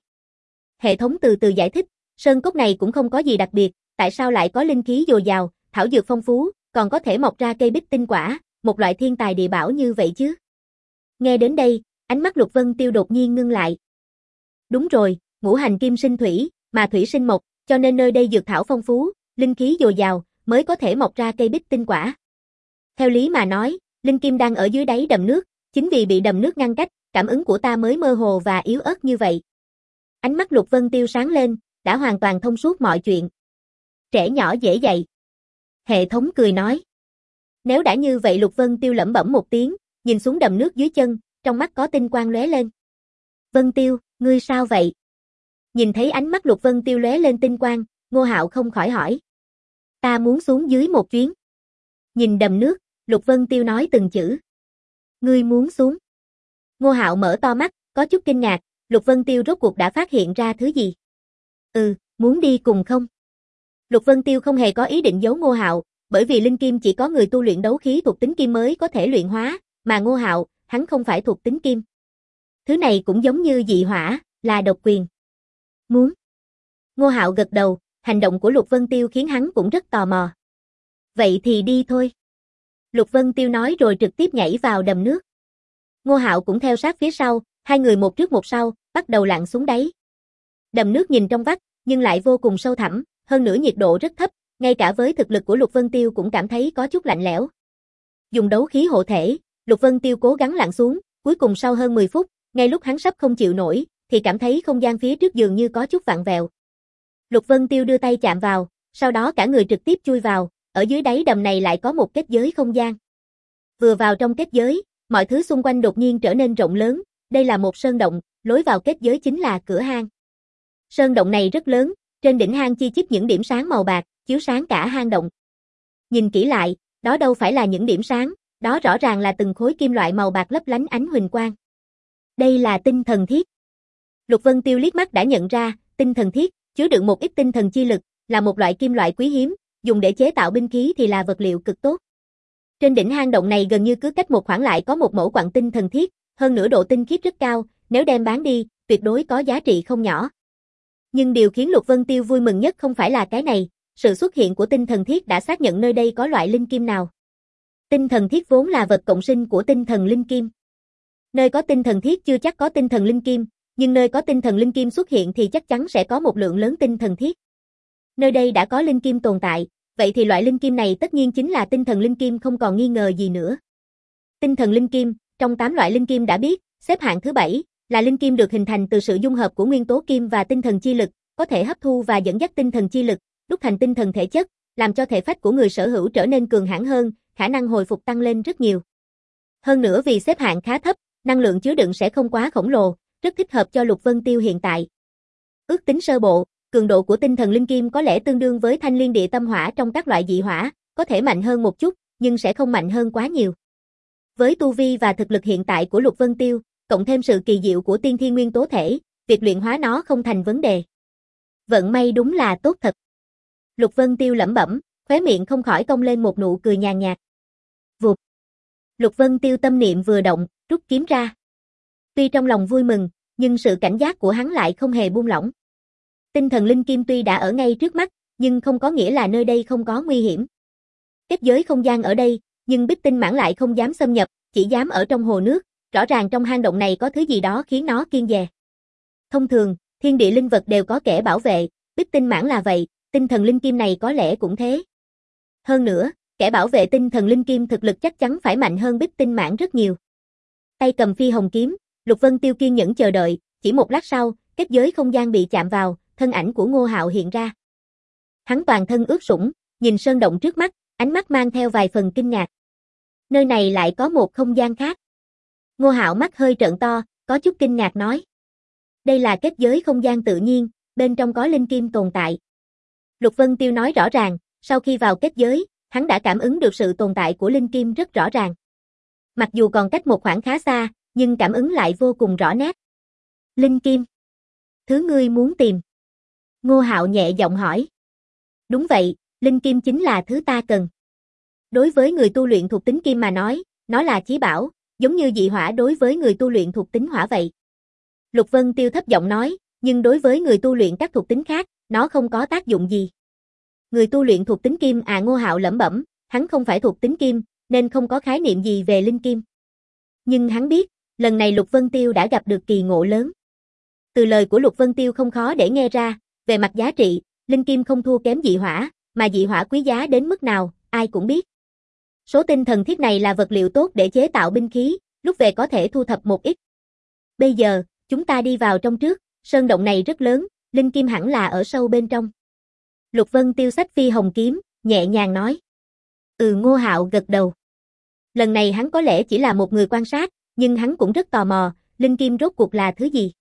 Hệ thống từ từ giải thích, sơn cốc này cũng không có gì đặc biệt, tại sao lại có linh khí dồi dào, thảo dược phong phú, còn có thể mọc ra cây bích tinh quả, một loại thiên tài địa bảo như vậy chứ? Nghe đến đây, ánh mắt Lục Vân Tiêu đột nhiên ngưng lại. Đúng rồi, ngũ hành kim sinh thủy, mà thủy sinh mộc, cho nên nơi đây dược thảo phong phú, linh khí dồi dào, mới có thể mọc ra cây bích tinh quả. Theo lý mà nói, linh kim đang ở dưới đáy đầm nước, chính vì bị đầm nước ngăn cách, cảm ứng của ta mới mơ hồ và yếu ớt như vậy. Ánh mắt Lục Vân Tiêu sáng lên, đã hoàn toàn thông suốt mọi chuyện. Trẻ nhỏ dễ dạy. Hệ thống cười nói. Nếu đã như vậy, Lục Vân Tiêu lẩm bẩm một tiếng, nhìn xuống đầm nước dưới chân, trong mắt có tinh quang lóe lên. Vân Tiêu, ngươi sao vậy? Nhìn thấy ánh mắt Lục Vân Tiêu lóe lên tinh quang, Ngô Hạo không khỏi hỏi. Ta muốn xuống dưới một chuyến. Nhìn đầm nước, Lục Vân Tiêu nói từng chữ. Ngươi muốn xuống? Ngô Hạo mở to mắt, có chút kinh ngạc, Lục Vân Tiêu rốt cuộc đã phát hiện ra thứ gì? Ừ, muốn đi cùng không? Lục Vân Tiêu không hề có ý định giấu Ngô Hạo, bởi vì linh kim chỉ có người tu luyện đấu khí thuộc tính kim mới có thể luyện hóa, mà Ngô Hạo, hắn không phải thuộc tính kim. Thứ này cũng giống như dị hỏa, là độc quyền. Muốn. Ngô Hạo gật đầu, hành động của Lục Vân Tiêu khiến hắn cũng rất tò mò. Vậy thì đi thôi. Lục Vân Tiêu nói rồi trực tiếp nhảy vào đầm nước. Ngô Hạo cũng theo sát phía sau, hai người một trước một sau, bắt đầu lặn xuống đáy. Đầm nước nhìn trong vắt, nhưng lại vô cùng sâu thẳm, hơn nữa nhiệt độ rất thấp, ngay cả với thực lực của Lục Vân Tiêu cũng cảm thấy có chút lạnh lẽo. Dùng đấu khí hộ thể, Lục Vân Tiêu cố gắng lặn xuống, cuối cùng sau hơn mười phút, ngay lúc hắn sắp không chịu nổi, thì cảm thấy không gian phía trước dường như có chút vặn vẹo. Lục Vân Tiêu đưa tay chạm vào, sau đó cả người trực tiếp chui vào, ở dưới đáy đầm này lại có một kết giới không gian. Vừa vào trong kết giới, mọi thứ xung quanh đột nhiên trở nên rộng lớn, đây là một sơn động, lối vào kết giới chính là cửa hang. Sơn động này rất lớn, trên đỉnh hang chi chít những điểm sáng màu bạc, chiếu sáng cả hang động. Nhìn kỹ lại, đó đâu phải là những điểm sáng, đó rõ ràng là từng khối kim loại màu bạc lấp lánh ánh huỳnh quang. Đây là tinh thần thiết. Lục Vân Tiêu liếc mắt đã nhận ra, tinh thần thiết, chứa đựng một ít tinh thần chi lực, là một loại kim loại quý hiếm, dùng để chế tạo binh khí thì là vật liệu cực tốt. Trên đỉnh hang động này gần như cứ cách một khoảng lại có một mẩu quặng tinh thần thiết, hơn nữa độ tinh khiết rất cao, nếu đem bán đi, tuyệt đối có giá trị không nhỏ. Nhưng điều khiến Lục Vân Tiêu vui mừng nhất không phải là cái này, sự xuất hiện của tinh thần thiết đã xác nhận nơi đây có loại linh kim nào. Tinh thần thiết vốn là vật cộng sinh của tinh thần linh kim. Nơi có tinh thần thiết chưa chắc có tinh thần linh kim, nhưng nơi có tinh thần linh kim xuất hiện thì chắc chắn sẽ có một lượng lớn tinh thần thiết. Nơi đây đã có linh kim tồn tại, vậy thì loại linh kim này tất nhiên chính là tinh thần linh kim không còn nghi ngờ gì nữa. Tinh thần linh kim, trong tám loại linh kim đã biết, xếp hạng thứ bảy, là linh kim được hình thành từ sự dung hợp của nguyên tố kim và tinh thần chi lực, có thể hấp thu và dẫn dắt tinh thần chi lực, đúc thành tinh thần thể chất, làm cho thể phách của người sở hữu trở nên cường hãn hơn, khả năng hồi phục tăng lên rất nhiều. Hơn nữa vì xếp hạng khá thấp, năng lượng chứa đựng sẽ không quá khổng lồ, rất thích hợp cho Lục Vân Tiêu hiện tại. Ước tính sơ bộ, cường độ của tinh thần linh kim có lẽ tương đương với thanh liên địa tâm hỏa trong các loại dị hỏa, có thể mạnh hơn một chút, nhưng sẽ không mạnh hơn quá nhiều. Với tu vi và thực lực hiện tại của Lục Vân Tiêu, cộng thêm sự kỳ diệu của tiên thiên nguyên tố thể, việc luyện hóa nó không thành vấn đề. Vận may đúng là tốt thật. Lục Vân Tiêu lẩm bẩm, khóe miệng không khỏi cong lên một nụ cười nhàn nhạt. Vụt. Lục Vân Tiêu tâm niệm vừa động, rút kiếm ra. Tuy trong lòng vui mừng, nhưng sự cảnh giác của hắn lại không hề buông lỏng. Tinh thần linh kim tuy đã ở ngay trước mắt, nhưng không có nghĩa là nơi đây không có nguy hiểm. Kết giới không gian ở đây, nhưng Bích Tinh Mãng lại không dám xâm nhập, chỉ dám ở trong hồ nước, rõ ràng trong hang động này có thứ gì đó khiến nó kiêng dè. Thông thường, thiên địa linh vật đều có kẻ bảo vệ, Bích Tinh Mãng là vậy, tinh thần linh kim này có lẽ cũng thế. Hơn nữa, kẻ bảo vệ tinh thần linh kim thực lực chắc chắn phải mạnh hơn Bích Tinh Mãng rất nhiều. Tay cầm phi hồng kiếm, Lục Vân Tiêu kiên nhẫn chờ đợi, chỉ một lát sau, kết giới không gian bị chạm vào, thân ảnh của Ngô Hạo hiện ra. Hắn toàn thân ướt sũng, nhìn sơn động trước mắt, ánh mắt mang theo vài phần kinh ngạc. Nơi này lại có một không gian khác. Ngô Hạo mắt hơi trợn to, có chút kinh ngạc nói. Đây là kết giới không gian tự nhiên, bên trong có linh kim tồn tại. Lục Vân Tiêu nói rõ ràng, sau khi vào kết giới, hắn đã cảm ứng được sự tồn tại của linh kim rất rõ ràng. Mặc dù còn cách một khoảng khá xa, nhưng cảm ứng lại vô cùng rõ nét. Linh kim. Thứ ngươi muốn tìm. Ngô Hạo nhẹ giọng hỏi. Đúng vậy, linh kim chính là thứ ta cần. Đối với người tu luyện thuộc tính kim mà nói, nó là chí bảo, giống như dị hỏa đối với người tu luyện thuộc tính hỏa vậy. Lục Vân Tiêu thấp giọng nói, nhưng đối với người tu luyện các thuộc tính khác, nó không có tác dụng gì. Người tu luyện thuộc tính kim à Ngô Hạo lẩm bẩm, hắn không phải thuộc tính kim, nên không có khái niệm gì về linh kim. Nhưng hắn biết, lần này Lục Vân Tiêu đã gặp được kỳ ngộ lớn. Từ lời của Lục Vân Tiêu không khó để nghe ra, về mặt giá trị, linh kim không thua kém dị hỏa, mà dị hỏa quý giá đến mức nào, ai cũng biết. Số tinh thần thiết này là vật liệu tốt để chế tạo binh khí, lúc về có thể thu thập một ít. Bây giờ, chúng ta đi vào trong trước, sơn động này rất lớn, linh kim hẳn là ở sâu bên trong. Lục Vân Tiêu xách phi hồng kiếm, nhẹ nhàng nói. Ừ Ngô Hạo gật đầu. Lần này hắn có lẽ chỉ là một người quan sát, nhưng hắn cũng rất tò mò, linh kim rốt cuộc là thứ gì.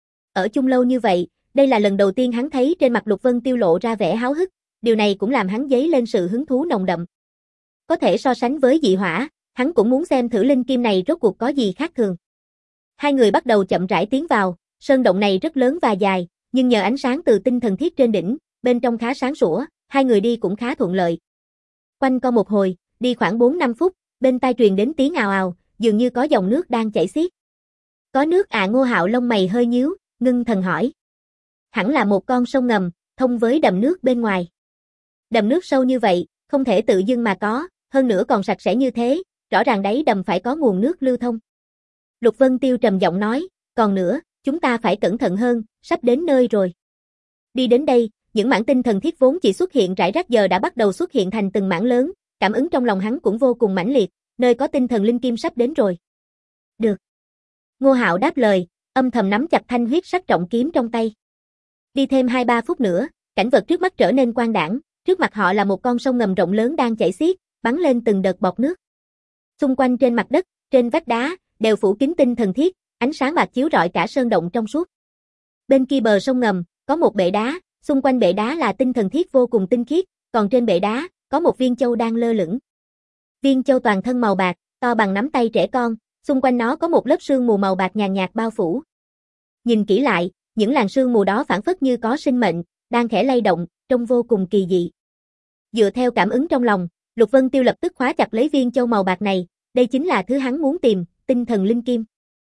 Ở chung lâu như vậy, đây là lần đầu tiên hắn thấy trên mặt Lục Vân Tiêu lộ ra vẻ háo hức, điều này cũng làm hắn dấy lên sự hứng thú nồng đậm. Có thể so sánh với dị hỏa, hắn cũng muốn xem thử linh kim này rốt cuộc có gì khác thường. Hai người bắt đầu chậm rãi tiến vào, sơn động này rất lớn và dài, nhưng nhờ ánh sáng từ tinh thần thiết trên đỉnh, bên trong khá sáng sủa, hai người đi cũng khá thuận lợi. Quanh co một hồi, đi khoảng bốn năm phút, bên tai truyền đến tiếng ào ào, dường như có dòng nước đang chảy xiết. Có nước à Ngô Hạo lông mày hơi nhíu, ngưng thần hỏi. Hẳn là một con sông ngầm, thông với đầm nước bên ngoài. Đầm nước sâu như vậy, không thể tự dưng mà có, hơn nữa còn sạch sẽ như thế, rõ ràng đáy đầm phải có nguồn nước lưu thông. Lục Vân Tiêu trầm giọng nói, còn nữa, chúng ta phải cẩn thận hơn, sắp đến nơi rồi. Đi đến đây, những mảng tinh thần thiết vốn chỉ xuất hiện rải rác giờ đã bắt đầu xuất hiện thành từng mảng lớn, cảm ứng trong lòng hắn cũng vô cùng mãnh liệt, nơi có tinh thần linh kim sắp đến rồi. Được. Ngô Hạo đáp lời, âm thầm nắm chặt thanh huyết sắc trọng kiếm trong tay. Đi thêm hai ba phút nữa, cảnh vật trước mắt trở nên quang đãng, trước mặt họ là một con sông ngầm rộng lớn đang chảy xiết, bắn lên từng đợt bọt nước. Xung quanh trên mặt đất, trên vách đá, đều phủ kín tinh thần thiết, ánh sáng bạc chiếu rọi cả sơn động trong suốt. Bên kia bờ sông ngầm, có một bệ đá, xung quanh bệ đá là tinh thần thiết vô cùng tinh khiết, còn trên bệ đá, có một viên châu đang lơ lửng. Viên châu toàn thân màu bạc, to bằng nắm tay trẻ con, xung quanh nó có một lớp sương mù màu bạc nhàn nhạt bao phủ. Nhìn kỹ lại, những làn sương mù đó phảng phất như có sinh mệnh, đang khẽ lay động, trông vô cùng kỳ dị. Dựa theo cảm ứng trong lòng, Lục Vân Tiêu lập tức khóa chặt lấy viên châu màu bạc này, đây chính là thứ hắn muốn tìm, tinh thần linh kim.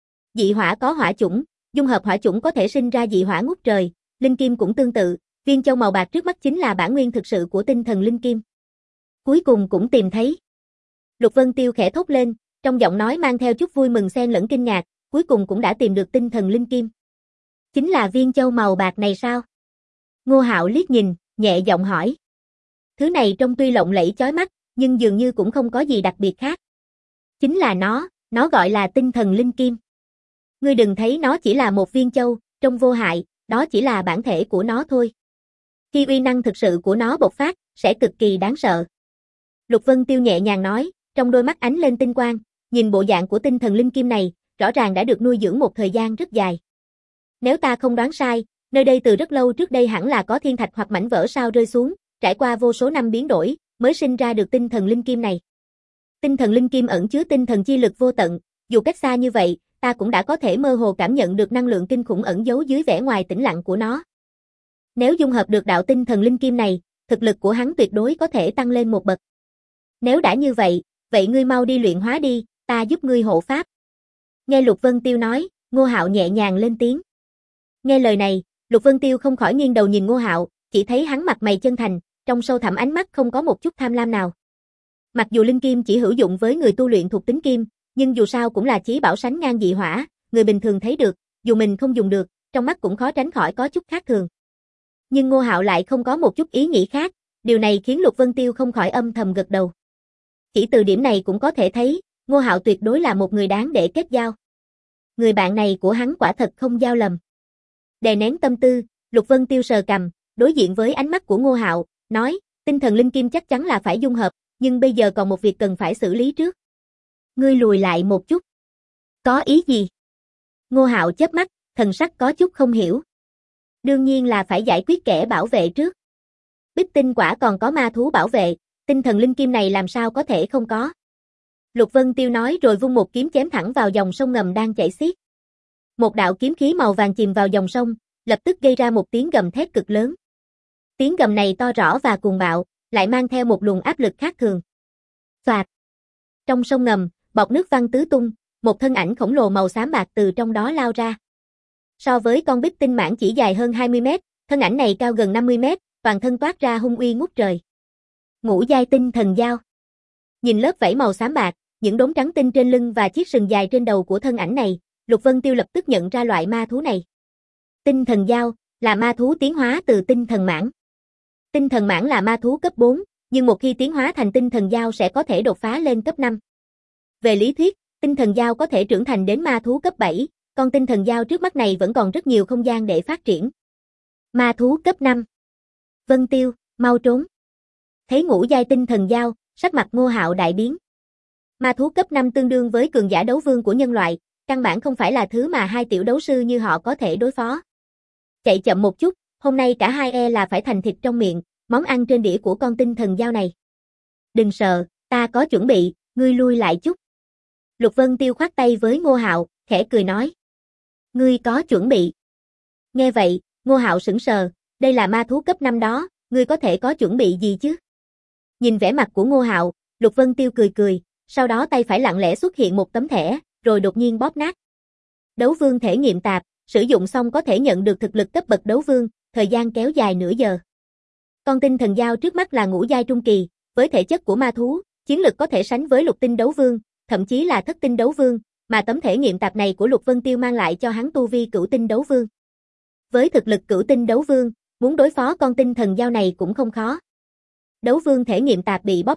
Dị hỏa có hỏa chủng, dung hợp hỏa chủng có thể sinh ra dị hỏa ngút trời, linh kim cũng tương tự, viên châu màu bạc trước mắt chính là bản nguyên thực sự của tinh thần linh kim. Cuối cùng cũng tìm thấy. Lục Vân Tiêu khẽ thốt lên, trong giọng nói mang theo chút vui mừng xen lẫn kinh ngạc, cuối cùng cũng đã tìm được tinh thần linh kim. Chính là viên châu màu bạc này sao? Ngô Hạo liếc nhìn, nhẹ giọng hỏi. Thứ này trông tuy lộng lẫy chói mắt, nhưng dường như cũng không có gì đặc biệt khác. Chính là nó, nó gọi là tinh thần linh kim. Ngươi đừng thấy nó chỉ là một viên châu, trông vô hại, đó chỉ là bản thể của nó thôi. Khi uy năng thực sự của nó bộc phát, sẽ cực kỳ đáng sợ. Lục Vân Tiêu nhẹ nhàng nói, trong đôi mắt ánh lên tinh quang, nhìn bộ dạng của tinh thần linh kim này, rõ ràng đã được nuôi dưỡng một thời gian rất dài. Nếu ta không đoán sai, nơi đây từ rất lâu trước đây hẳn là có thiên thạch hoặc mảnh vỡ sao rơi xuống, trải qua vô số năm biến đổi, mới sinh ra được tinh thần linh kim này. Tinh thần linh kim ẩn chứa tinh thần chi lực vô tận, dù cách xa như vậy, ta cũng đã có thể mơ hồ cảm nhận được năng lượng kinh khủng ẩn giấu dưới vẻ ngoài tĩnh lặng của nó. Nếu dung hợp được đạo tinh thần linh kim này, thực lực của hắn tuyệt đối có thể tăng lên một bậc. Nếu đã như vậy, vậy ngươi mau đi luyện hóa đi, ta giúp ngươi hộ pháp. Nghe Lục Vân Tiêu nói, Ngô Hạo nhẹ nhàng lên tiếng. Nghe lời này, Lục Vân Tiêu không khỏi nghiêng đầu nhìn Ngô Hạo, chỉ thấy hắn mặt mày chân thành, trong sâu thẳm ánh mắt không có một chút tham lam nào. Mặc dù linh kim chỉ hữu dụng với người tu luyện thuộc tính kim, nhưng dù sao cũng là chí bảo sánh ngang dị hỏa, người bình thường thấy được, dù mình không dùng được, trong mắt cũng khó tránh khỏi có chút khác thường. Nhưng Ngô Hạo lại không có một chút ý nghĩ khác, điều này khiến Lục Vân Tiêu không khỏi âm thầm gật đầu. Chỉ từ điểm này cũng có thể thấy, Ngô Hạo tuyệt đối là một người đáng để kết giao. Người bạn này của hắn quả thật không giao lầm. Đè nén tâm tư, Lục Vân Tiêu sờ cằm, đối diện với ánh mắt của Ngô Hạo, nói, tinh thần linh kim chắc chắn là phải dung hợp, nhưng bây giờ còn một việc cần phải xử lý trước. Ngươi lùi lại một chút. Có ý gì? Ngô Hạo chớp mắt, thần sắc có chút không hiểu. Đương nhiên là phải giải quyết kẻ bảo vệ trước. Bích tinh quả còn có ma thú bảo vệ, tinh thần linh kim này làm sao có thể không có. Lục Vân Tiêu nói rồi vung một kiếm chém thẳng vào dòng sông ngầm đang chảy xiết. Một đạo kiếm khí màu vàng chìm vào dòng sông, lập tức gây ra một tiếng gầm thét cực lớn. Tiếng gầm này to rõ và cuồng bạo, lại mang theo một luồng áp lực khác thường. Xoạt. Trong sông ngầm, bọt nước văng tứ tung, một thân ảnh khổng lồ màu xám bạc từ trong đó lao ra. So với con bích tinh mãng chỉ dài hơn hai mươi mét, thân ảnh này cao gần năm mươi mét, toàn thân toát ra hung uy ngút trời. Ngũ giai tinh thần dao. Nhìn lớp vảy màu xám bạc, những đốm trắng tinh trên lưng và chiếc sừng dài trên đầu của thân ảnh này, Lục Vân Tiêu lập tức nhận ra loại ma thú này. Tinh thần dao là ma thú tiến hóa từ tinh thần mãng. Tinh thần mãng là ma thú cấp bốn, nhưng một khi tiến hóa thành tinh thần dao sẽ có thể đột phá lên cấp năm. Về lý thuyết, tinh thần dao có thể trưởng thành đến ma thú cấp bảy, còn tinh thần dao trước mắt này vẫn còn rất nhiều không gian để phát triển. Ma thú cấp năm. Vân Tiêu, mau trốn. Thấy ngũ giai tinh thần dao, sắc mặt Ngô Hạo đại biến. Ma thú cấp năm tương đương với cường giả đấu vương của nhân loại, căn bản không phải là thứ mà hai tiểu đấu sư như họ có thể đối phó. Chạy chậm một chút, hôm nay cả hai e là phải thành thịt trong miệng, món ăn trên đĩa của con tinh thần dao này. Đừng sợ, ta có chuẩn bị, ngươi lui lại chút. Lục Vân Tiêu khoát tay với Ngô Hạo, khẽ cười nói. Ngươi có chuẩn bị. Nghe vậy, Ngô Hạo sững sờ, đây là ma thú cấp năm đó, ngươi có thể có chuẩn bị gì chứ? Nhìn vẻ mặt của Ngô Hạo, Lục Vân Tiêu cười cười, sau đó tay phải lặng lẽ xuất hiện một tấm thẻ, rồi đột nhiên bóp nát. Đấu vương thể nghiệm tạp, sử dụng xong có thể nhận được thực lực cấp bậc đấu vương, thời gian kéo dài nửa giờ. Con tinh thần dao trước mắt là ngũ giai trung kỳ, với thể chất của ma thú, chiến lực có thể sánh với lục tinh đấu vương, thậm chí là thất tinh đấu vương, mà tấm thể nghiệm tạp này của Lục Vân Tiêu mang lại cho hắn tu vi cửu tinh đấu vương. Với thực lực cửu tinh đấu vương, muốn đối phó con tinh thần dao này cũng không khó. Đấu vương thể nghiệm tạp bị bóp nát,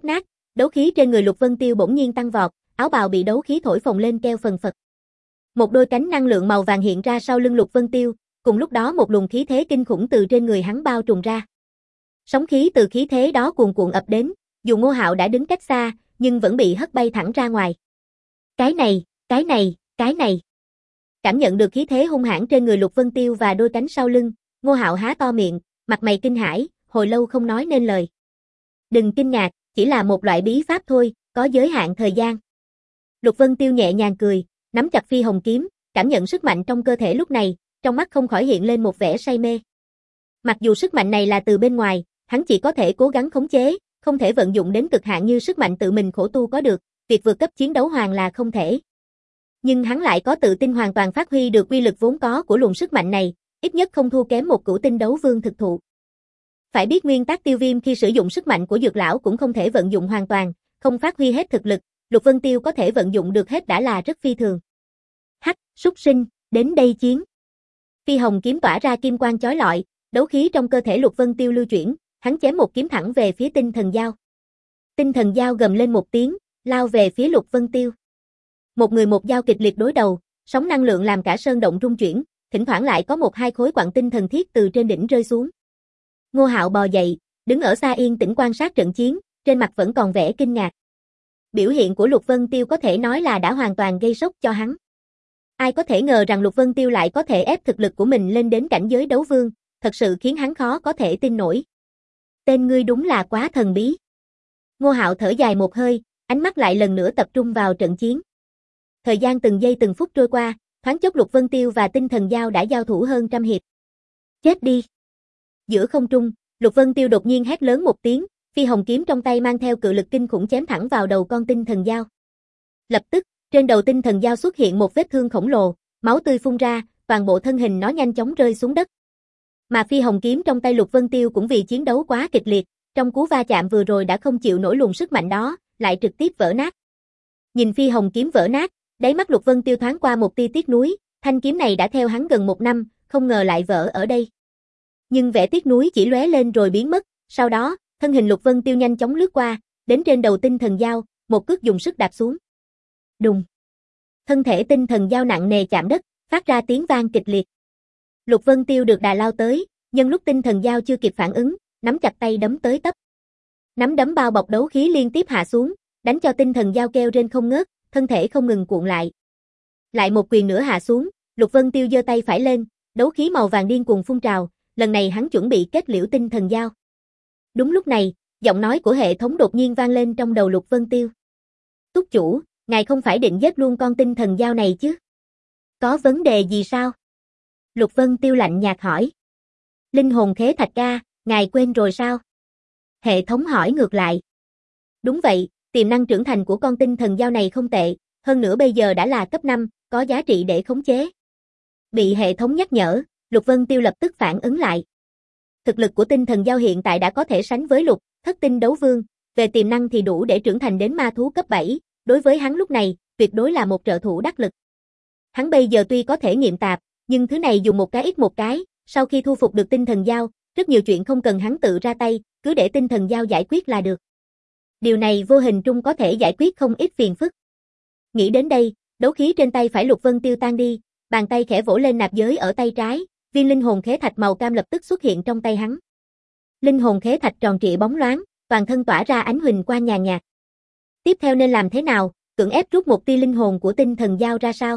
đấu khí trên người Lục Vân Tiêu bỗng nhiên tăng vọt, áo bào bị đấu khí thổi phồng lên keo phần phật. Một đôi cánh năng lượng màu vàng hiện ra sau lưng Lục Vân Tiêu, cùng lúc đó một luồng khí thế kinh khủng từ trên người hắn bao trùm ra. Sóng khí từ khí thế đó cuồn cuộn ập đến, dù Ngô Hạo đã đứng cách xa, nhưng vẫn bị hất bay thẳng ra ngoài. Cái này, cái này, cái này. Cảm nhận được khí thế hung hãn trên người Lục Vân Tiêu và đôi cánh sau lưng, Ngô Hạo há to miệng, mặt mày kinh hãi, hồi lâu không nói nên lời. Đừng kinh ngạc, chỉ là một loại bí pháp thôi, có giới hạn thời gian. Lục Vân Tiêu nhẹ nhàng cười, nắm chặt phi hồng kiếm, cảm nhận sức mạnh trong cơ thể lúc này, trong mắt không khỏi hiện lên một vẻ say mê. Mặc dù sức mạnh này là từ bên ngoài, hắn chỉ có thể cố gắng khống chế, không thể vận dụng đến cực hạn như sức mạnh tự mình khổ tu có được, việc vượt cấp chiến đấu hoàng là không thể. Nhưng hắn lại có tự tin hoàn toàn phát huy được uy lực vốn có của luồng sức mạnh này, ít nhất không thua kém một cửu tinh đấu vương thực thụ. Phải biết nguyên tắc tiêu viêm khi sử dụng sức mạnh của dược lão cũng không thể vận dụng hoàn toàn, không phát huy hết thực lực, Lục Vân Tiêu có thể vận dụng được hết đã là rất phi thường. Hắc, súc sinh, đến đây chiến. Phi hồng kiếm tỏa ra kim quang chói lọi, đấu khí trong cơ thể Lục Vân Tiêu lưu chuyển, hắn chém một kiếm thẳng về phía tinh thần dao. Tinh thần dao gầm lên một tiếng, lao về phía Lục Vân Tiêu. Một người một dao kịch liệt đối đầu, sóng năng lượng làm cả sơn động rung chuyển, thỉnh thoảng lại có một hai khối quặng tinh thần thiết từ trên đỉnh rơi xuống. Ngô Hạo bò dậy, đứng ở xa yên tĩnh quan sát trận chiến, trên mặt vẫn còn vẻ kinh ngạc. Biểu hiện của Lục Vân Tiêu có thể nói là đã hoàn toàn gây sốc cho hắn. Ai có thể ngờ rằng Lục Vân Tiêu lại có thể ép thực lực của mình lên đến cảnh giới đấu vương, thật sự khiến hắn khó có thể tin nổi. Tên ngươi đúng là quá thần bí. Ngô Hạo thở dài một hơi, ánh mắt lại lần nữa tập trung vào trận chiến. Thời gian từng giây từng phút trôi qua, thoáng chốc Lục Vân Tiêu và tinh thần dao đã giao thủ hơn trăm hiệp. Chết đi! Giữa không trung, Lục Vân Tiêu đột nhiên hét lớn một tiếng, phi hồng kiếm trong tay mang theo cự lực kinh khủng chém thẳng vào đầu con tinh thần dao. Lập tức, trên đầu tinh thần dao xuất hiện một vết thương khổng lồ, máu tươi phun ra, toàn bộ thân hình nó nhanh chóng rơi xuống đất. Mà phi hồng kiếm trong tay Lục Vân Tiêu cũng vì chiến đấu quá kịch liệt, trong cú va chạm vừa rồi đã không chịu nổi luồng sức mạnh đó, lại trực tiếp vỡ nát. Nhìn phi hồng kiếm vỡ nát, đáy mắt Lục Vân Tiêu thoáng qua một tia tiếc nuối, thanh kiếm này đã theo hắn gần một năm, không ngờ lại vỡ ở đây. Nhưng vẻ tiếc nuối chỉ lóe lên rồi biến mất, sau đó, thân hình Lục Vân Tiêu nhanh chóng lướt qua, đến trên đầu tinh thần dao, một cước dùng sức đạp xuống. Đùng. Thân thể tinh thần dao nặng nề chạm đất, phát ra tiếng vang kịch liệt. Lục Vân Tiêu được đà lao tới, nhân lúc tinh thần dao chưa kịp phản ứng, nắm chặt tay đấm tới tấp. Nắm đấm bao bọc đấu khí liên tiếp hạ xuống, đánh cho tinh thần dao kêu rên không ngớt, thân thể không ngừng cuộn lại. Lại một quyền nữa hạ xuống, Lục Vân Tiêu giơ tay phải lên, đấu khí màu vàng điên cuồng phun trào, lần này hắn chuẩn bị kết liễu tinh thần dao. Đúng lúc này, giọng nói của hệ thống đột nhiên vang lên trong đầu Lục Vân Tiêu. Túc chủ, ngài không phải định giết luôn con tinh thần dao này chứ? Có vấn đề gì sao? Lục Vân Tiêu lạnh nhạt hỏi. Linh hồn khế thạch ca, ngài quên rồi sao? Hệ thống hỏi ngược lại. Đúng vậy, tiềm năng trưởng thành của con tinh thần dao này không tệ, hơn nữa bây giờ đã là cấp năm, có giá trị để khống chế. Bị hệ thống nhắc nhở, Lục Vân Tiêu lập tức phản ứng lại. Thực lực của tinh thần dao hiện tại đã có thể sánh với lục, thất tinh đấu vương, về tiềm năng thì đủ để trưởng thành đến ma thú cấp bảy, đối với hắn lúc này, tuyệt đối là một trợ thủ đắc lực. Hắn bây giờ tuy có thể nghiệm tạp, nhưng thứ này dùng một cái ít một cái, sau khi thu phục được tinh thần dao, rất nhiều chuyện không cần hắn tự ra tay, cứ để tinh thần dao giải quyết là được. Điều này vô hình trung có thể giải quyết không ít phiền phức. Nghĩ đến đây, đấu khí trên tay phải Lục Vân Tiêu tan đi, bàn tay khẽ vỗ lên nạp giới ở tay trái, viên linh hồn khế thạch màu cam lập tức xuất hiện trong tay hắn. Linh hồn khế thạch tròn trịa bóng loáng, toàn thân tỏa ra ánh huỳnh quang nhàn nhạt. Tiếp theo nên làm thế nào, cưỡng ép rút một tia linh hồn của tinh thần dao ra sao?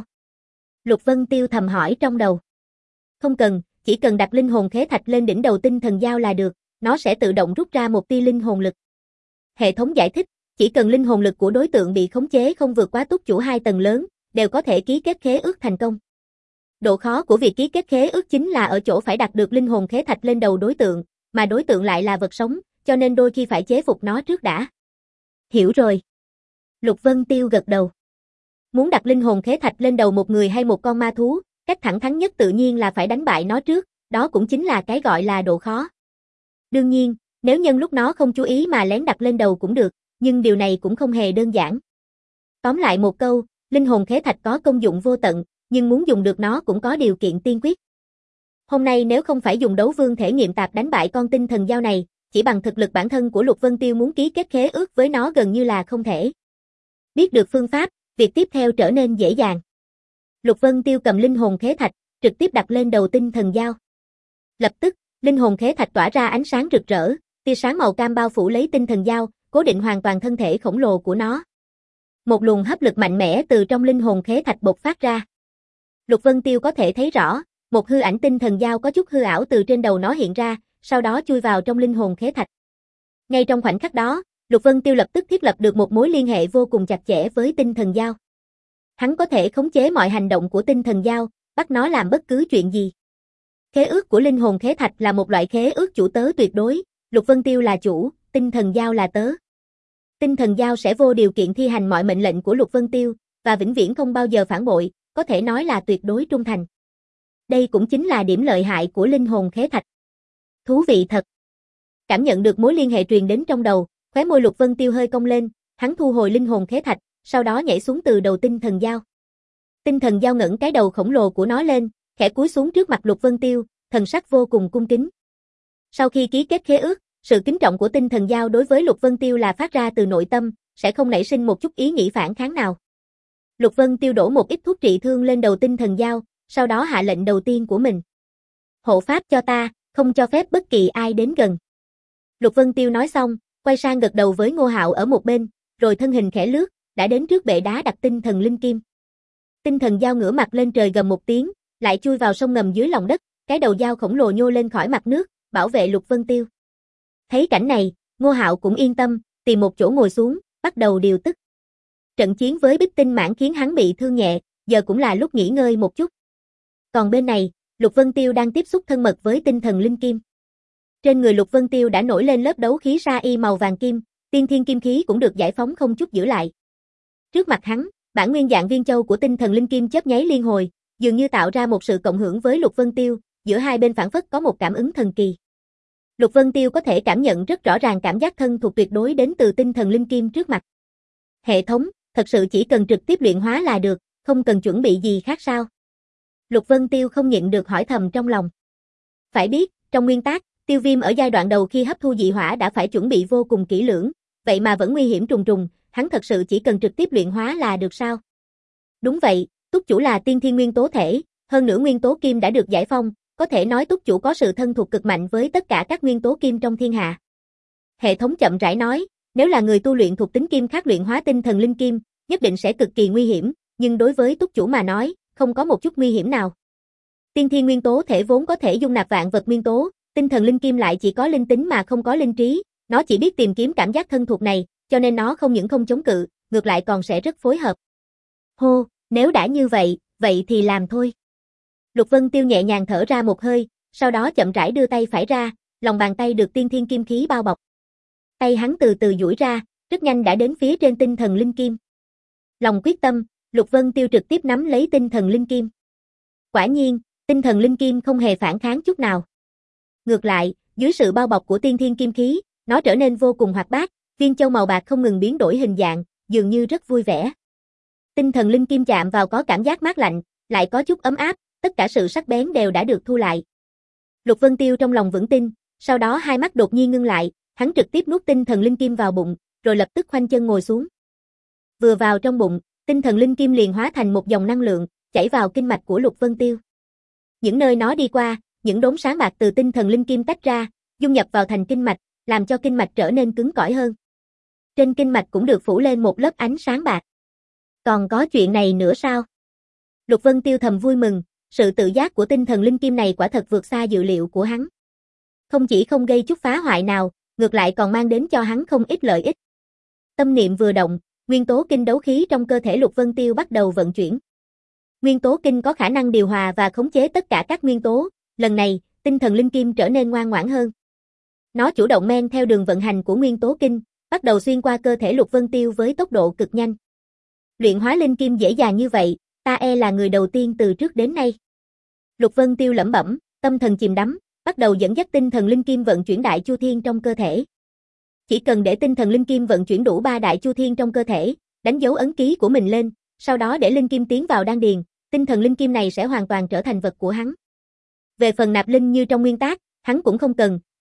Lục Vân Tiêu thầm hỏi trong đầu. Không cần, chỉ cần đặt linh hồn khế thạch lên đỉnh đầu tinh thần dao là được, nó sẽ tự động rút ra một tia linh hồn lực. Hệ thống giải thích, chỉ cần linh hồn lực của đối tượng bị khống chế không vượt quá túc chủ hai tầng lớn, đều có thể ký kết khế ước thành công. Độ khó của việc ký kết khế ước chính là ở chỗ phải đặt được linh hồn khế thạch lên đầu đối tượng, mà đối tượng lại là vật sống, cho nên đôi khi phải chế phục nó trước đã. Hiểu rồi. Lục Vân Tiêu gật đầu. Muốn đặt linh hồn khế thạch lên đầu một người hay một con ma thú, cách thẳng thắn nhất tự nhiên là phải đánh bại nó trước, đó cũng chính là cái gọi là độ khó. Đương nhiên, nếu nhân lúc nó không chú ý mà lén đặt lên đầu cũng được, nhưng điều này cũng không hề đơn giản. Tóm lại một câu, linh hồn khế thạch có công dụng vô tận, nhưng muốn dùng được nó cũng có điều kiện tiên quyết. Hôm nay nếu không phải dùng đấu vương thể nghiệm tạp đánh bại con tinh thần dao này, chỉ bằng thực lực bản thân của Lục Vân Tiêu muốn ký kết khế ước với nó gần như là không thể. Biết được phương pháp, việc tiếp theo trở nên dễ dàng. Lục Vân Tiêu cầm linh hồn khế thạch, trực tiếp đặt lên đầu tinh thần dao. Lập tức, linh hồn khế thạch tỏa ra ánh sáng rực rỡ, tia sáng màu cam bao phủ lấy tinh thần dao, cố định hoàn toàn thân thể khổng lồ của nó. Một luồng hấp lực mạnh mẽ từ trong linh hồn khế thạch bộc phát ra. Lục Vân Tiêu có thể thấy rõ, một hư ảnh tinh thần dao có chút hư ảo từ trên đầu nó hiện ra, sau đó chui vào trong linh hồn khế thạch. Ngay trong khoảnh khắc đó, Lục Vân Tiêu lập tức thiết lập được một mối liên hệ vô cùng chặt chẽ với tinh thần dao. Hắn có thể khống chế mọi hành động của tinh thần dao, bắt nó làm bất cứ chuyện gì. Khế ước của linh hồn khế thạch là một loại khế ước chủ tớ tuyệt đối, Lục Vân Tiêu là chủ, tinh thần dao là tớ. Tinh thần dao sẽ vô điều kiện thi hành mọi mệnh lệnh của Lục Vân Tiêu, và vĩnh viễn không bao giờ phản bội, có thể nói là tuyệt đối trung thành. Đây cũng chính là điểm lợi hại của linh hồn khế thạch. Thú vị thật. Cảm nhận được mối liên hệ truyền đến trong đầu, khóe môi Lục Vân Tiêu hơi cong lên, hắn thu hồi linh hồn khế thạch, sau đó nhảy xuống từ đầu tinh thần dao. Tinh thần dao ngẩng cái đầu khổng lồ của nó lên, khẽ cúi xuống trước mặt Lục Vân Tiêu, thần sắc vô cùng cung kính. Sau khi ký kết khế ước, sự kính trọng của tinh thần dao đối với Lục Vân Tiêu là phát ra từ nội tâm, sẽ không nảy sinh một chút ý nghĩ phản kháng nào. Lục Vân Tiêu đổ một ít thuốc trị thương lên đầu tinh thần dao, sau đó hạ lệnh đầu tiên của mình. Hộ pháp cho ta, không cho phép bất kỳ ai đến gần. Lục Vân Tiêu nói xong, quay sang gật đầu với Ngô Hạo ở một bên, rồi thân hình khẽ lướt, đã đến trước bệ đá đặt tinh thần linh kim. Tinh thần dao ngửa mặt lên trời gầm một tiếng, lại chui vào sông ngầm dưới lòng đất, cái đầu dao khổng lồ nhô lên khỏi mặt nước, bảo vệ Lục Vân Tiêu. Thấy cảnh này, Ngô Hạo cũng yên tâm, tìm một chỗ ngồi xuống, bắt đầu điều tức. Trận chiến với Bích Tinh Mãn khiến hắn bị thương nhẹ, giờ cũng là lúc nghỉ ngơi một chút. Còn bên này, Lục Vân Tiêu đang tiếp xúc thân mật với tinh thần linh kim. Trên người Lục Vân Tiêu đã nổi lên lớp đấu khí sa y màu vàng kim, tiên thiên kim khí cũng được giải phóng không chút giữ lại. Trước mặt hắn, bản nguyên dạng viên châu của tinh thần linh kim chớp nháy liên hồi, dường như tạo ra một sự cộng hưởng với Lục Vân Tiêu, giữa hai bên phản phất có một cảm ứng thần kỳ. Lục Vân Tiêu có thể cảm nhận rất rõ ràng cảm giác thân thuộc tuyệt đối đến từ tinh thần linh kim trước mặt. Hệ thống, thật sự chỉ cần trực tiếp luyện hóa là được, không cần chuẩn bị gì khác sao? Lục Vân Tiêu không nhịn được hỏi thầm trong lòng. Phải biết, trong nguyên tắc, Tiêu Viêm ở giai đoạn đầu khi hấp thu dị hỏa đã phải chuẩn bị vô cùng kỹ lưỡng, vậy mà vẫn nguy hiểm trùng trùng, hắn thật sự chỉ cần trực tiếp luyện hóa là được sao? Đúng vậy, túc chủ là tiên thiên nguyên tố thể, hơn nữa nguyên tố kim đã được giải phong, có thể nói túc chủ có sự thân thuộc cực mạnh với tất cả các nguyên tố kim trong thiên hạ. Hệ thống chậm rãi nói, nếu là người tu luyện thuộc tính kim khắc luyện hóa tinh thần linh kim, nhất định sẽ cực kỳ nguy hiểm, nhưng đối với túc chủ mà nói, không có một chút nguy hiểm nào. Tiên thiên nguyên tố thể vốn có thể dung nạp vạn vật nguyên tố, tinh thần linh kim lại chỉ có linh tính mà không có linh trí, nó chỉ biết tìm kiếm cảm giác thân thuộc này, cho nên nó không những không chống cự, ngược lại còn sẽ rất phối hợp. Hô, nếu đã như vậy, vậy thì làm thôi. Lục Vân Tiêu nhẹ nhàng thở ra một hơi, sau đó chậm rãi đưa tay phải ra, lòng bàn tay được tiên thiên kim khí bao bọc. Tay hắn từ từ duỗi ra, rất nhanh đã đến phía trên tinh thần linh kim. Lòng quyết tâm, Lục Vân Tiêu trực tiếp nắm lấy tinh thần linh kim. Quả nhiên, tinh thần linh kim không hề phản kháng chút nào. Ngược lại, dưới sự bao bọc của tiên thiên kim khí, nó trở nên vô cùng hoạt bát, viên châu màu bạc không ngừng biến đổi hình dạng, dường như rất vui vẻ. Tinh thần linh kim chạm vào có cảm giác mát lạnh, lại có chút ấm áp, tất cả sự sắc bén đều đã được thu lại. Lục Vân Tiêu trong lòng vững tin, sau đó hai mắt đột nhiên ngưng lại, hắn trực tiếp nuốt tinh thần linh kim vào bụng, rồi lập tức khoanh chân ngồi xuống. Vừa vào trong bụng, tinh thần linh kim liền hóa thành một dòng năng lượng, chảy vào kinh mạch của Lục Vân Tiêu. Những nơi nó đi qua, những đốm sáng bạc từ tinh thần linh kim tách ra, dung nhập vào thành kinh mạch, làm cho kinh mạch trở nên cứng cỏi hơn. Trên kinh mạch cũng được phủ lên một lớp ánh sáng bạc. Còn có chuyện này nữa sao? Lục Vân Tiêu thầm vui mừng, sự tự giác của tinh thần linh kim này quả thật vượt xa dự liệu của hắn. Không chỉ không gây chút phá hoại nào, ngược lại còn mang đến cho hắn không ít lợi ích. Tâm niệm vừa động, nguyên tố kinh đấu khí trong cơ thể Lục Vân Tiêu bắt đầu vận chuyển. Nguyên tố kinh có khả năng điều hòa và khống chế tất cả các nguyên tố, lần này, tinh thần linh kim trở nên ngoan ngoãn hơn. Nó chủ động men theo đường vận hành của nguyên tố kinh, bắt đầu xuyên qua cơ thể Lục Vân Tiêu với tốc độ cực nhanh. Luyện hóa linh kim dễ dàng như vậy, ta e là người đầu tiên từ trước đến nay. Lục Vân Tiêu lẩm bẩm, tâm thần chìm đắm, bắt đầu dẫn dắt tinh thần linh kim vận chuyển đại chu thiên trong cơ thể. Chỉ cần để tinh thần linh kim vận chuyển đủ ba đại chu thiên trong cơ thể, đánh dấu ấn ký của mình lên, sau đó để linh kim tiến vào đan điền, tinh thần linh kim này sẽ hoàn toàn trở thành vật của hắn. Về phần nạp linh như trong nguyên tắc, hắn cũng không cần,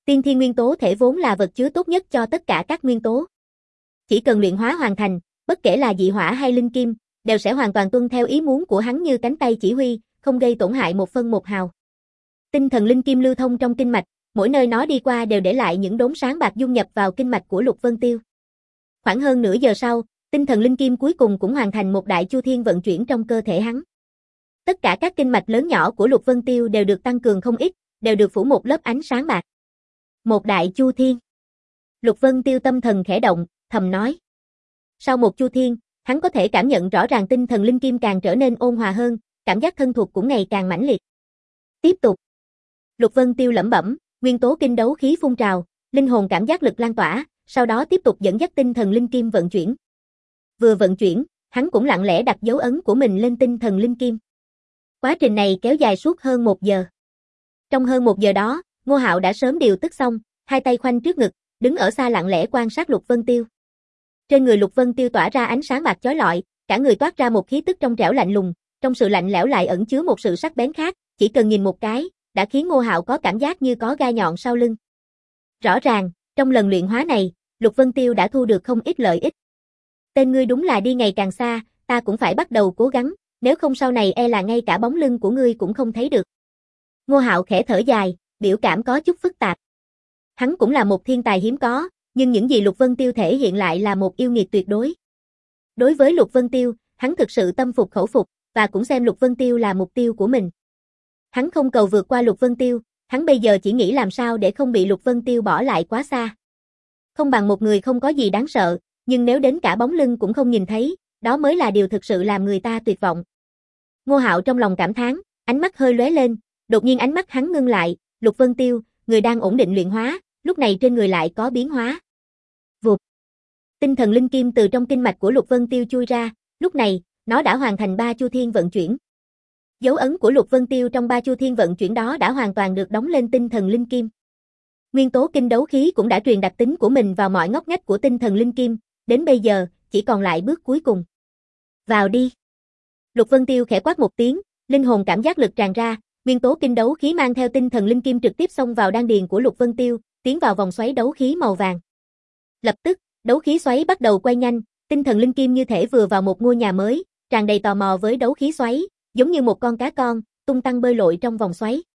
Tiên thiên nguyên tố thể vốn là vật chứa tốt nhất cho tất cả các nguyên tố. Chỉ cần luyện hóa hoàn thành, bất kể là dị hỏa hay linh kim, đều sẽ hoàn toàn tuân theo ý muốn của hắn như cánh tay chỉ huy, không gây tổn hại một phân một hào. Tinh thần linh kim lưu thông trong kinh mạch, mỗi nơi nó đi qua đều để lại những đốm sáng bạc dung nhập vào kinh mạch của Lục Vân Tiêu. Khoảng hơn nửa giờ sau, tinh thần linh kim cuối cùng cũng hoàn thành một đại chu thiên vận chuyển trong cơ thể hắn. Tất cả các kinh mạch lớn nhỏ của Lục Vân Tiêu đều được tăng cường không ít, đều được phủ một lớp ánh sáng bạc. Một đại chu thiên. Lục Vân Tiêu tâm thần khẽ động, thầm nói. Sau một chu thiên, hắn có thể cảm nhận rõ ràng tinh thần linh kim càng trở nên ôn hòa hơn, cảm giác thân thuộc cũng ngày càng mãnh liệt. Tiếp tục. Lục Vân Tiêu lẩm bẩm, nguyên tố kinh đấu khí phun trào, linh hồn cảm giác lực lan tỏa, sau đó tiếp tục dẫn dắt tinh thần linh kim vận chuyển. Vừa vận chuyển, hắn cũng lặng lẽ đặt dấu ấn của mình lên tinh thần linh kim. Quá trình này kéo dài suốt hơn một giờ. Trong hơn một giờ đó, Ngô Hạo đã sớm điều tức xong, hai tay khoanh trước ngực, đứng ở xa lặng lẽ quan sát Lục Vân Tiêu. Trên người Lục Vân Tiêu tỏa ra ánh sáng bạc chói lọi, cả người toát ra một khí tức trong trẻo lạnh lùng, trong sự lạnh lẽo lại ẩn chứa một sự sắc bén khác, chỉ cần nhìn một cái, đã khiến Ngô Hạo có cảm giác như có gai nhọn sau lưng. Rõ ràng, trong lần luyện hóa này, Lục Vân Tiêu đã thu được không ít lợi ích. Tên ngươi đúng là đi ngày càng xa, ta cũng phải bắt đầu cố gắng, nếu không sau này e là ngay cả bóng lưng của ngươi cũng không thấy được. Ngô Hạo khẽ thở dài, biểu cảm có chút phức tạp. Hắn cũng là một thiên tài hiếm có, nhưng những gì Lục Vân Tiêu thể hiện lại là một yêu nghiệt tuyệt đối. Đối với Lục Vân Tiêu, hắn thực sự tâm phục khẩu phục, và cũng xem Lục Vân Tiêu là mục tiêu của mình. Hắn không cầu vượt qua Lục Vân Tiêu, hắn bây giờ chỉ nghĩ làm sao để không bị Lục Vân Tiêu bỏ lại quá xa. Không bằng một người không có gì đáng sợ, nhưng nếu đến cả bóng lưng cũng không nhìn thấy, đó mới là điều thực sự làm người ta tuyệt vọng. Ngô Hạo trong lòng cảm thán, ánh mắt hơi lóe lên, đột nhiên ánh mắt hắn ngưng lại, Lục Vân Tiêu, người đang ổn định luyện hóa, lúc này trên người lại có biến hóa. Vụt. Tinh thần linh kim từ trong kinh mạch của Lục Vân Tiêu chui ra, lúc này, nó đã hoàn thành ba chu thiên vận chuyển. Dấu ấn của Lục Vân Tiêu trong ba chu thiên vận chuyển đó đã hoàn toàn được đóng lên tinh thần linh kim. Nguyên tố kinh đấu khí cũng đã truyền đặc tính của mình vào mọi ngóc ngách của tinh thần linh kim, đến bây giờ, chỉ còn lại bước cuối cùng. Vào đi. Lục Vân Tiêu khẽ quát một tiếng, linh hồn cảm giác lực tràn ra, nguyên tố kinh đấu khí mang theo tinh thần linh kim trực tiếp xông vào đan điền của Lục Vân Tiêu, tiến vào vòng xoáy đấu khí màu vàng. Lập tức, đấu khí xoáy bắt đầu quay nhanh, tinh thần linh kim như thể vừa vào một ngôi nhà mới, tràn đầy tò mò với đấu khí xoáy, giống như một con cá con, tung tăng bơi lội trong vòng xoáy.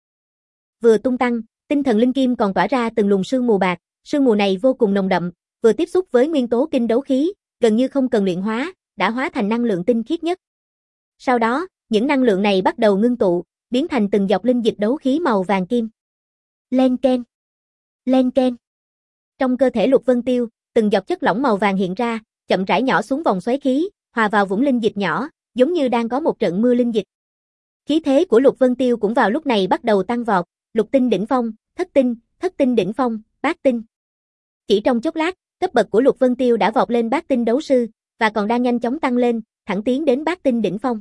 Vừa tung tăng, tinh thần linh kim còn tỏa ra từng luồng sương mù bạc, sương mù này vô cùng nồng đậm, vừa tiếp xúc với nguyên tố kinh đấu khí, gần như không cần luyện hóa, đã hóa thành năng lượng tinh khiết nhất. Sau đó, những năng lượng này bắt đầu ngưng tụ, biến thành từng giọt linh dịch đấu khí màu vàng kim. Len ken, len ken. Trong cơ thể Lục Vân Tiêu, từng giọt chất lỏng màu vàng hiện ra, chậm rãi nhỏ xuống vòng xoáy khí, hòa vào vũng linh dịch nhỏ, giống như đang có một trận mưa linh dịch. Khí thế của Lục Vân Tiêu cũng vào lúc này bắt đầu tăng vọt, lục tinh đỉnh phong, thất tinh, thất tinh đỉnh phong, bát tinh. Chỉ trong chốc lát, cấp bậc của Lục Vân Tiêu đã vọt lên bát tinh đấu sư, và còn đang nhanh chóng tăng lên, thẳng tiến đến bát tinh đỉnh phong.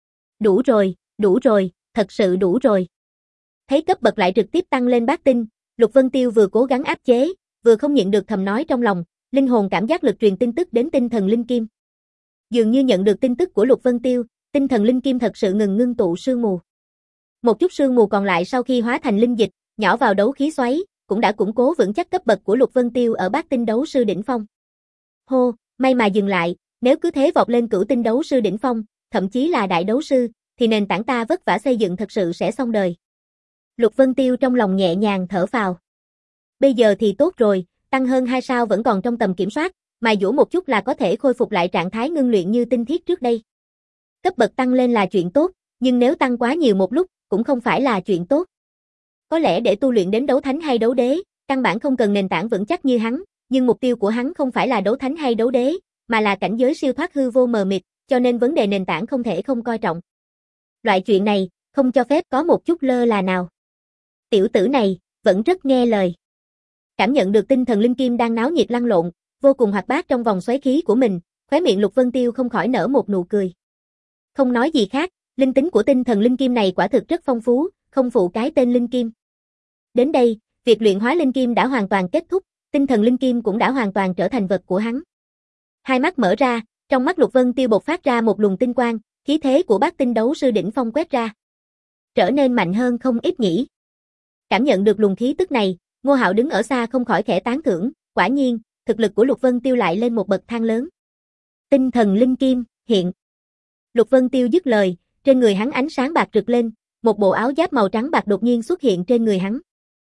Đủ rồi, đủ rồi, thật sự đủ rồi. Thấy cấp bậc lại trực tiếp tăng lên bát tinh, Lục Vân Tiêu vừa cố gắng áp chế, vừa không nhịn được thầm nói trong lòng, linh hồn cảm giác lực truyền tin tức đến tinh thần linh kim. Dường như nhận được tin tức của Lục Vân Tiêu, tinh thần linh kim thật sự ngừng ngưng tụ sương mù. Một chút sương mù còn lại sau khi hóa thành linh dịch, nhỏ vào đấu khí xoáy, cũng đã củng cố vững chắc cấp bậc của Lục Vân Tiêu ở bát tinh đấu sư đỉnh phong. Hô, may mà dừng lại, nếu cứ thế vọt lên cửu tinh đấu sư đỉnh phong, thậm chí là đại đấu sư, thì nền tảng ta vất vả xây dựng thật sự sẽ xong đời. Lục Vân Tiêu trong lòng nhẹ nhàng thở phào. Bây giờ thì tốt rồi, tăng hơn hai sao vẫn còn trong tầm kiểm soát, mài dũa một chút là có thể khôi phục lại trạng thái ngưng luyện như tinh thiết trước đây. Cấp bậc tăng lên là chuyện tốt, nhưng nếu tăng quá nhiều một lúc, cũng không phải là chuyện tốt. Có lẽ để tu luyện đến đấu thánh hay đấu đế, căn bản không cần nền tảng vững chắc như hắn, nhưng mục tiêu của hắn không phải là đấu thánh hay đấu đế, mà là cảnh giới siêu thoát hư vô mờ mịt, cho nên vấn đề nền tảng không thể không coi trọng. Loại chuyện này, không cho phép có một chút lơ là nào. Tiểu tử này, vẫn rất nghe lời. Cảm nhận được tinh thần linh kim đang náo nhiệt lăn lộn, vô cùng hoạt bát trong vòng xoáy khí của mình, khóe miệng Lục Vân Tiêu không khỏi nở một nụ cười. Không nói gì khác, linh tính của tinh thần linh kim này quả thực rất phong phú, không phụ cái tên linh kim. Đến đây, việc luyện hóa linh kim đã hoàn toàn kết thúc, tinh thần linh kim cũng đã hoàn toàn trở thành vật của hắn. Hai mắt mở ra, trong mắt Lục Vân Tiêu bộc phát ra một luồng tinh quang, khí thế của bát tinh đấu sư đỉnh phong quét ra. Trở nên mạnh hơn không ít nhỉ. Cảm nhận được luồng khí tức này, Ngô Hạo đứng ở xa không khỏi khẽ tán thưởng, quả nhiên, thực lực của Lục Vân Tiêu lại lên một bậc thang lớn. Tinh thần linh kim, hiện. Lục Vân Tiêu dứt lời, trên người hắn ánh sáng bạc rực lên, một bộ áo giáp màu trắng bạc đột nhiên xuất hiện trên người hắn.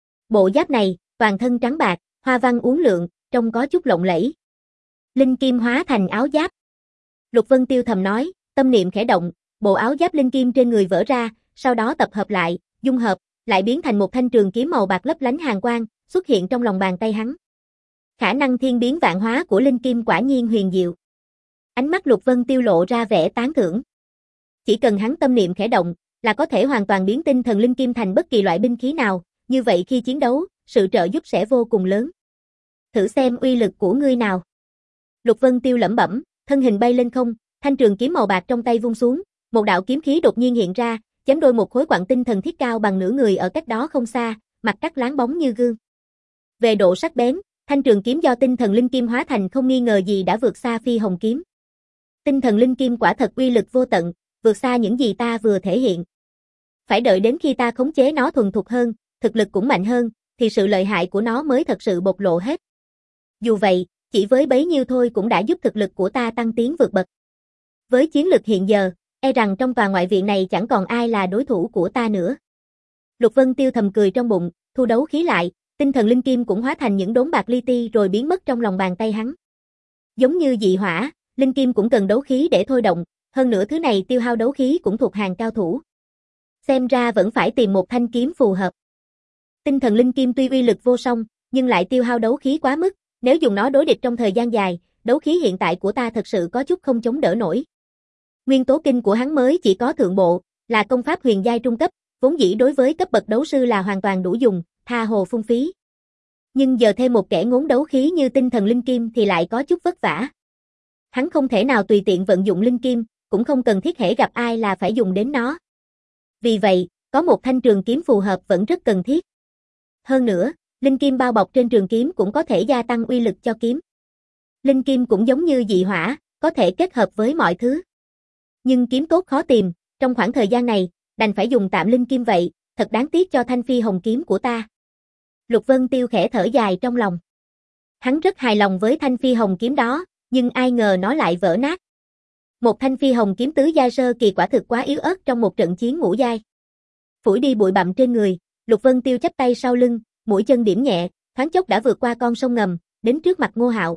Bộ giáp này, toàn thân trắng bạc, hoa văn uốn lượn, trông có chút lộng lẫy. Linh kim hóa thành áo giáp. Lục Vân Tiêu thầm nói, tâm niệm khẽ động, bộ áo giáp linh kim trên người vỡ ra, sau đó tập hợp lại, dung hợp, lại biến thành một thanh trường kiếm màu bạc lấp lánh hàn quang, xuất hiện trong lòng bàn tay hắn. Khả năng thiên biến vạn hóa của linh kim quả nhiên huyền diệu. Ánh mắt Lục Vân Tiêu lộ ra vẻ tán thưởng. Chỉ cần hắn tâm niệm khẽ động, là có thể hoàn toàn biến tinh thần linh kim thành bất kỳ loại binh khí nào, như vậy khi chiến đấu, sự trợ giúp sẽ vô cùng lớn. Thử xem uy lực của ngươi nào. Lục Vân Tiêu lẩm bẩm, thân hình bay lên không, thanh trường kiếm màu bạc trong tay vung xuống, một đạo kiếm khí đột nhiên hiện ra, chém đôi một khối quặng tinh thần thiết cao bằng nửa người ở cách đó không xa, mặt cắt láng bóng như gương. Về độ sắc bén, thanh trường kiếm do tinh thần linh kim hóa thành không nghi ngờ gì đã vượt xa phi hồng kiếm. Tinh thần linh kim quả thật uy lực vô tận, vượt xa những gì ta vừa thể hiện. Phải đợi đến khi ta khống chế nó thuần thục hơn, thực lực cũng mạnh hơn, thì sự lợi hại của nó mới thật sự bộc lộ hết. Dù vậy, chỉ với bấy nhiêu thôi cũng đã giúp thực lực của ta tăng tiến vượt bậc. Với chiến lực hiện giờ, e rằng trong tòa ngoại viện này chẳng còn ai là đối thủ của ta nữa. Lục Vân Tiêu thầm cười trong bụng, thu đấu khí lại, tinh thần linh kim cũng hóa thành những đốm bạc li ti rồi biến mất trong lòng bàn tay hắn. Giống như dị hỏa, linh kim cũng cần đấu khí để thôi động, hơn nữa thứ này tiêu hao đấu khí cũng thuộc hàng cao thủ. Xem ra vẫn phải tìm một thanh kiếm phù hợp. Tinh thần linh kim tuy uy lực vô song, nhưng lại tiêu hao đấu khí quá mức, nếu dùng nó đối địch trong thời gian dài, đấu khí hiện tại của ta thật sự có chút không chống đỡ nổi. Nguyên tố kinh của hắn mới chỉ có thượng bộ, là công pháp huyền giai trung cấp, vốn dĩ đối với cấp bậc đấu sư là hoàn toàn đủ dùng, tha hồ phung phí. Nhưng giờ thêm một kẻ ngốn đấu khí như tinh thần linh kim thì lại có chút vất vả. Hắn không thể nào tùy tiện vận dụng linh kim, cũng không cần thiết hễ gặp ai là phải dùng đến nó. Vì vậy, có một thanh trường kiếm phù hợp vẫn rất cần thiết. Hơn nữa, linh kim bao bọc trên trường kiếm cũng có thể gia tăng uy lực cho kiếm. Linh kim cũng giống như dị hỏa, có thể kết hợp với mọi thứ. Nhưng kiếm tốt khó tìm, trong khoảng thời gian này, đành phải dùng tạm linh kim vậy, thật đáng tiếc cho thanh phi hồng kiếm của ta. Lục Vân Tiêu khẽ thở dài trong lòng. Hắn rất hài lòng với thanh phi hồng kiếm đó, nhưng ai ngờ nó lại vỡ nát. Một thanh phi hồng kiếm tứ giai sơ kỳ quả thực quá yếu ớt trong một trận chiến ngũ giai. Phủi đi bụi bặm trên người, Lục Vân Tiêu chắp tay sau lưng, mũi chân điểm nhẹ, thoáng chốc đã vượt qua con sông ngầm, đến trước mặt Ngô Hạo.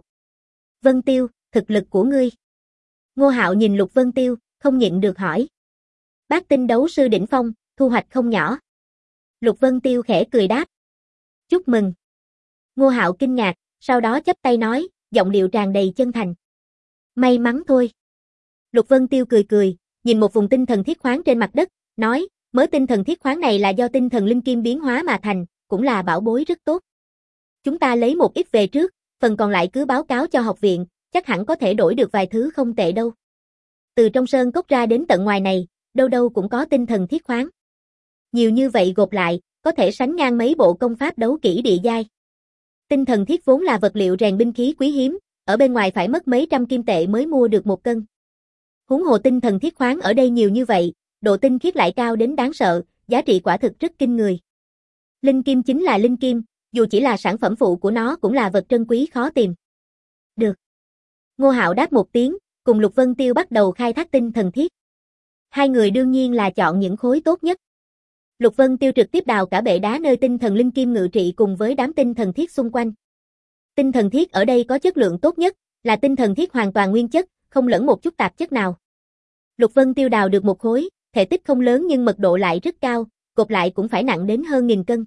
Vân Tiêu, thực lực của ngươi. Ngô Hạo nhìn Lục Vân Tiêu, không nhịn được hỏi. Bát tinh đấu sư đỉnh phong, thu hoạch không nhỏ. Lục Vân Tiêu khẽ cười đáp. Chúc mừng. Ngô Hạo kinh ngạc, sau đó chắp tay nói, giọng điệu tràn đầy chân thành. May mắn thôi. Lục Vân Tiêu cười cười, nhìn một vùng tinh thần thiết khoáng trên mặt đất, nói, mớ tinh thần thiết khoáng này là do tinh thần linh kim biến hóa mà thành, cũng là bảo bối rất tốt. Chúng ta lấy một ít về trước, phần còn lại cứ báo cáo cho học viện, chắc hẳn có thể đổi được vài thứ không tệ đâu. Từ trong sơn cốc ra đến tận ngoài này, đâu đâu cũng có tinh thần thiết khoáng. Nhiều như vậy gộp lại, có thể sánh ngang mấy bộ công pháp đấu kỹ địa giai. Tinh thần thiết vốn là vật liệu rèn binh khí quý hiếm, ở bên ngoài phải mất mấy trăm kim tệ mới mua được một cân. Huống hồ tinh thần thiết khoáng ở đây nhiều như vậy, độ tinh khiết lại cao đến đáng sợ, giá trị quả thực rất kinh người. Linh kim chính là linh kim, dù chỉ là sản phẩm phụ của nó cũng là vật trân quý khó tìm. Được. Ngô Hạo đáp một tiếng, cùng Lục Vân Tiêu bắt đầu khai thác tinh thần thiết. Hai người đương nhiên là chọn những khối tốt nhất. Lục Vân Tiêu trực tiếp đào cả bệ đá nơi tinh thần linh kim ngự trị cùng với đám tinh thần thiết xung quanh. Tinh thần thiết ở đây có chất lượng tốt nhất, là tinh thần thiết hoàn toàn nguyên chất, không lẫn một chút tạp chất nào. Lục Vân Tiêu đào được một khối, thể tích không lớn nhưng mật độ lại rất cao, gộp lại cũng phải nặng đến hơn nghìn cân.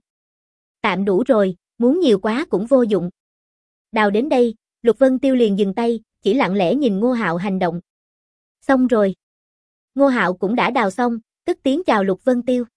Tạm đủ rồi, muốn nhiều quá cũng vô dụng. Đào đến đây, Lục Vân Tiêu liền dừng tay, chỉ lặng lẽ nhìn Ngô Hạo hành động. Xong rồi. Ngô Hạo cũng đã đào xong, cất tiếng chào Lục Vân Tiêu.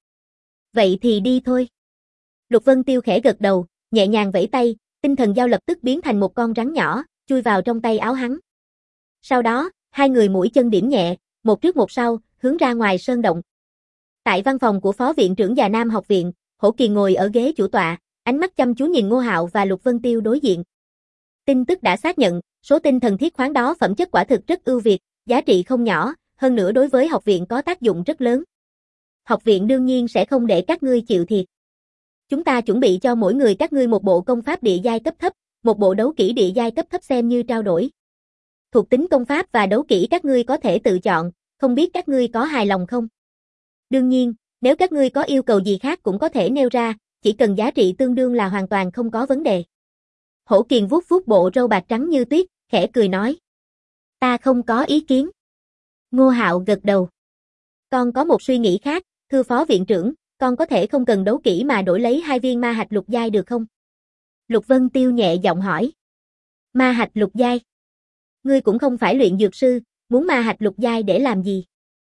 Vậy thì đi thôi. Lục Vân Tiêu khẽ gật đầu, nhẹ nhàng vẫy tay, tinh thần dao lập tức biến thành một con rắn nhỏ, chui vào trong tay áo hắn. Sau đó, hai người mũi chân điểm nhẹ, một trước một sau, hướng ra ngoài sơn động. Tại văn phòng của Phó Viện trưởng Già Nam học viện, Hổ Kỳ ngồi ở ghế chủ tọa, ánh mắt chăm chú nhìn Ngô Hạo và Lục Vân Tiêu đối diện. Tin tức đã xác nhận, số tinh thần thiết khoáng đó phẩm chất quả thực rất ưu việt, giá trị không nhỏ, hơn nữa đối với học viện có tác dụng rất lớn. Học viện đương nhiên sẽ không để các ngươi chịu thiệt. Chúng ta chuẩn bị cho mỗi người các ngươi một bộ công pháp địa giai cấp thấp, một bộ đấu kỹ địa giai cấp thấp xem như trao đổi. Thuộc tính công pháp và đấu kỹ các ngươi có thể tự chọn, không biết các ngươi có hài lòng không? Đương nhiên, nếu các ngươi có yêu cầu gì khác cũng có thể nêu ra, chỉ cần giá trị tương đương là hoàn toàn không có vấn đề. Hổ Kiền vuốt vuốt bộ râu bạc trắng như tuyết, khẽ cười nói. Ta không có ý kiến. Ngô Hạo gật đầu. Con có một suy nghĩ khác, thưa phó viện trưởng, con có thể không cần đấu kỹ mà đổi lấy hai viên ma hạch lục giai được không? Lục Vân Tiêu nhẹ giọng hỏi. Ma hạch lục giai? Ngươi cũng không phải luyện dược sư, muốn ma hạch lục giai để làm gì?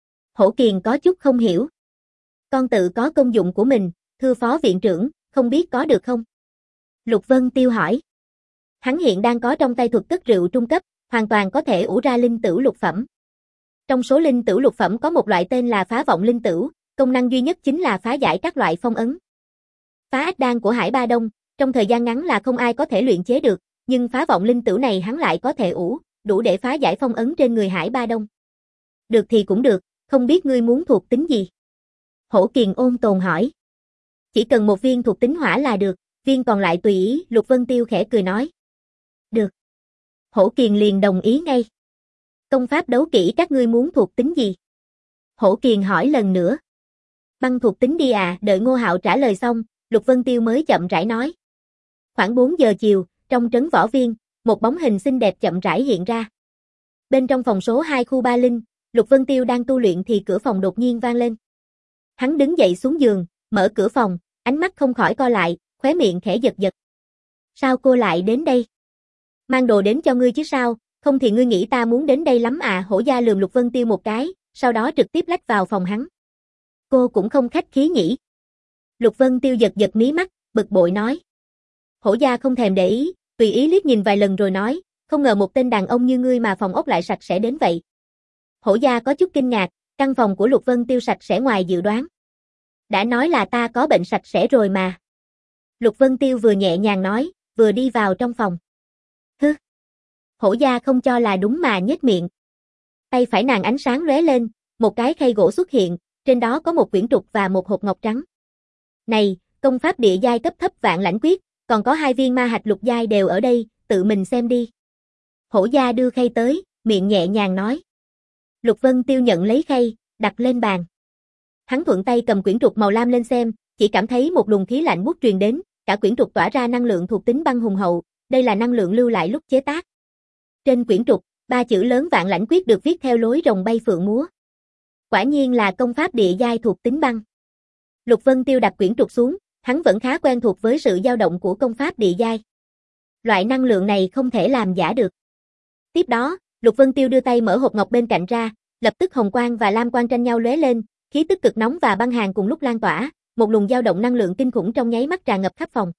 Hổ Kiền có chút không hiểu. Con tự có công dụng của mình, thưa phó viện trưởng, không biết có được không? Lục Vân Tiêu hỏi. Hắn hiện đang có trong tay thuật cất rượu trung cấp, hoàn toàn có thể ủ ra linh tửu lục phẩm. Trong số linh tửu lục phẩm có một loại tên là phá vọng linh tửu, công năng duy nhất chính là phá giải các loại phong ấn. Phá ách đan của Hải Ba Đông, trong thời gian ngắn là không ai có thể luyện chế được, nhưng phá vọng linh tửu này hắn lại có thể ủ, đủ để phá giải phong ấn trên người Hải Ba Đông. Được thì cũng được, không biết ngươi muốn thuộc tính gì? Hổ Kiền ôn tồn hỏi. Chỉ cần một viên thuộc tính hỏa là được, viên còn lại tùy ý, Lục Vân Tiêu khẽ cười nói. Được. Hổ Kiền liền đồng ý ngay. Công pháp đấu kỹ các ngươi muốn thuộc tính gì? Hổ Kiền hỏi lần nữa. Băng thuộc tính đi à, đợi Ngô Hạo trả lời xong, Lục Vân Tiêu mới chậm rãi nói. Khoảng bốn giờ chiều, trong trấn Võ Viên, một bóng hình xinh đẹp chậm rãi hiện ra. Bên trong phòng số hai khu Ba Linh, Lục Vân Tiêu đang tu luyện thì cửa phòng đột nhiên vang lên. Hắn đứng dậy xuống giường, mở cửa phòng, ánh mắt không khỏi co lại, khóe miệng khẽ giật giật. Sao cô lại đến đây? Mang đồ đến cho ngươi chứ sao, không thì ngươi nghĩ ta muốn đến đây lắm à? Hổ Gia lườm Lục Vân Tiêu một cái, sau đó trực tiếp lách vào phòng hắn. Cô cũng không khách khí nhỉ? Lục Vân Tiêu giật giật mí mắt, bực bội nói. Hổ Gia không thèm để ý, tùy ý liếc nhìn vài lần rồi nói, không ngờ một tên đàn ông như ngươi mà phòng ốc lại sạch sẽ đến vậy. Hổ Gia có chút kinh ngạc, căn phòng của Lục Vân Tiêu sạch sẽ ngoài dự đoán. Đã nói là ta có bệnh sạch sẽ rồi mà. Lục Vân Tiêu vừa nhẹ nhàng nói, vừa đi vào trong phòng. Hứ. Hổ Gia không cho là đúng mà nhếch miệng. Tay phải nàng ánh sáng lóe lên, một cái khay gỗ xuất hiện, trên đó có một quyển trục và một hộp ngọc trắng. Này, công pháp địa giai cấp thấp Vạn Lãnh Quyết, còn có hai viên ma hạch lục giai đều ở đây, tự mình xem đi. Hổ Gia đưa khay tới, miệng nhẹ nhàng nói. Lục Vân Tiêu nhận lấy khay, đặt lên bàn. Hắn thuận tay cầm quyển trục màu lam lên xem, chỉ cảm thấy một luồng khí lạnh buốt truyền đến, cả quyển trục tỏa ra năng lượng thuộc tính băng hùng hậu, đây là năng lượng lưu lại lúc chế tác. Trên quyển trục, ba chữ lớn Vạn Lãnh Quyết được viết theo lối rồng bay phượng múa. Quả nhiên là công pháp địa giai thuộc tính băng. Lục Vân Tiêu đặt quyển trục xuống, hắn vẫn khá quen thuộc với sự dao động của công pháp địa giai. Loại năng lượng này không thể làm giả được. Tiếp đó, Lục Vân Tiêu đưa tay mở hộp ngọc bên cạnh ra, lập tức hồng quang và lam quang tranh nhau lóe lên, khí tức cực nóng và băng hàn cùng lúc lan tỏa, một luồng dao động năng lượng kinh khủng trong nháy mắt tràn ngập khắp phòng.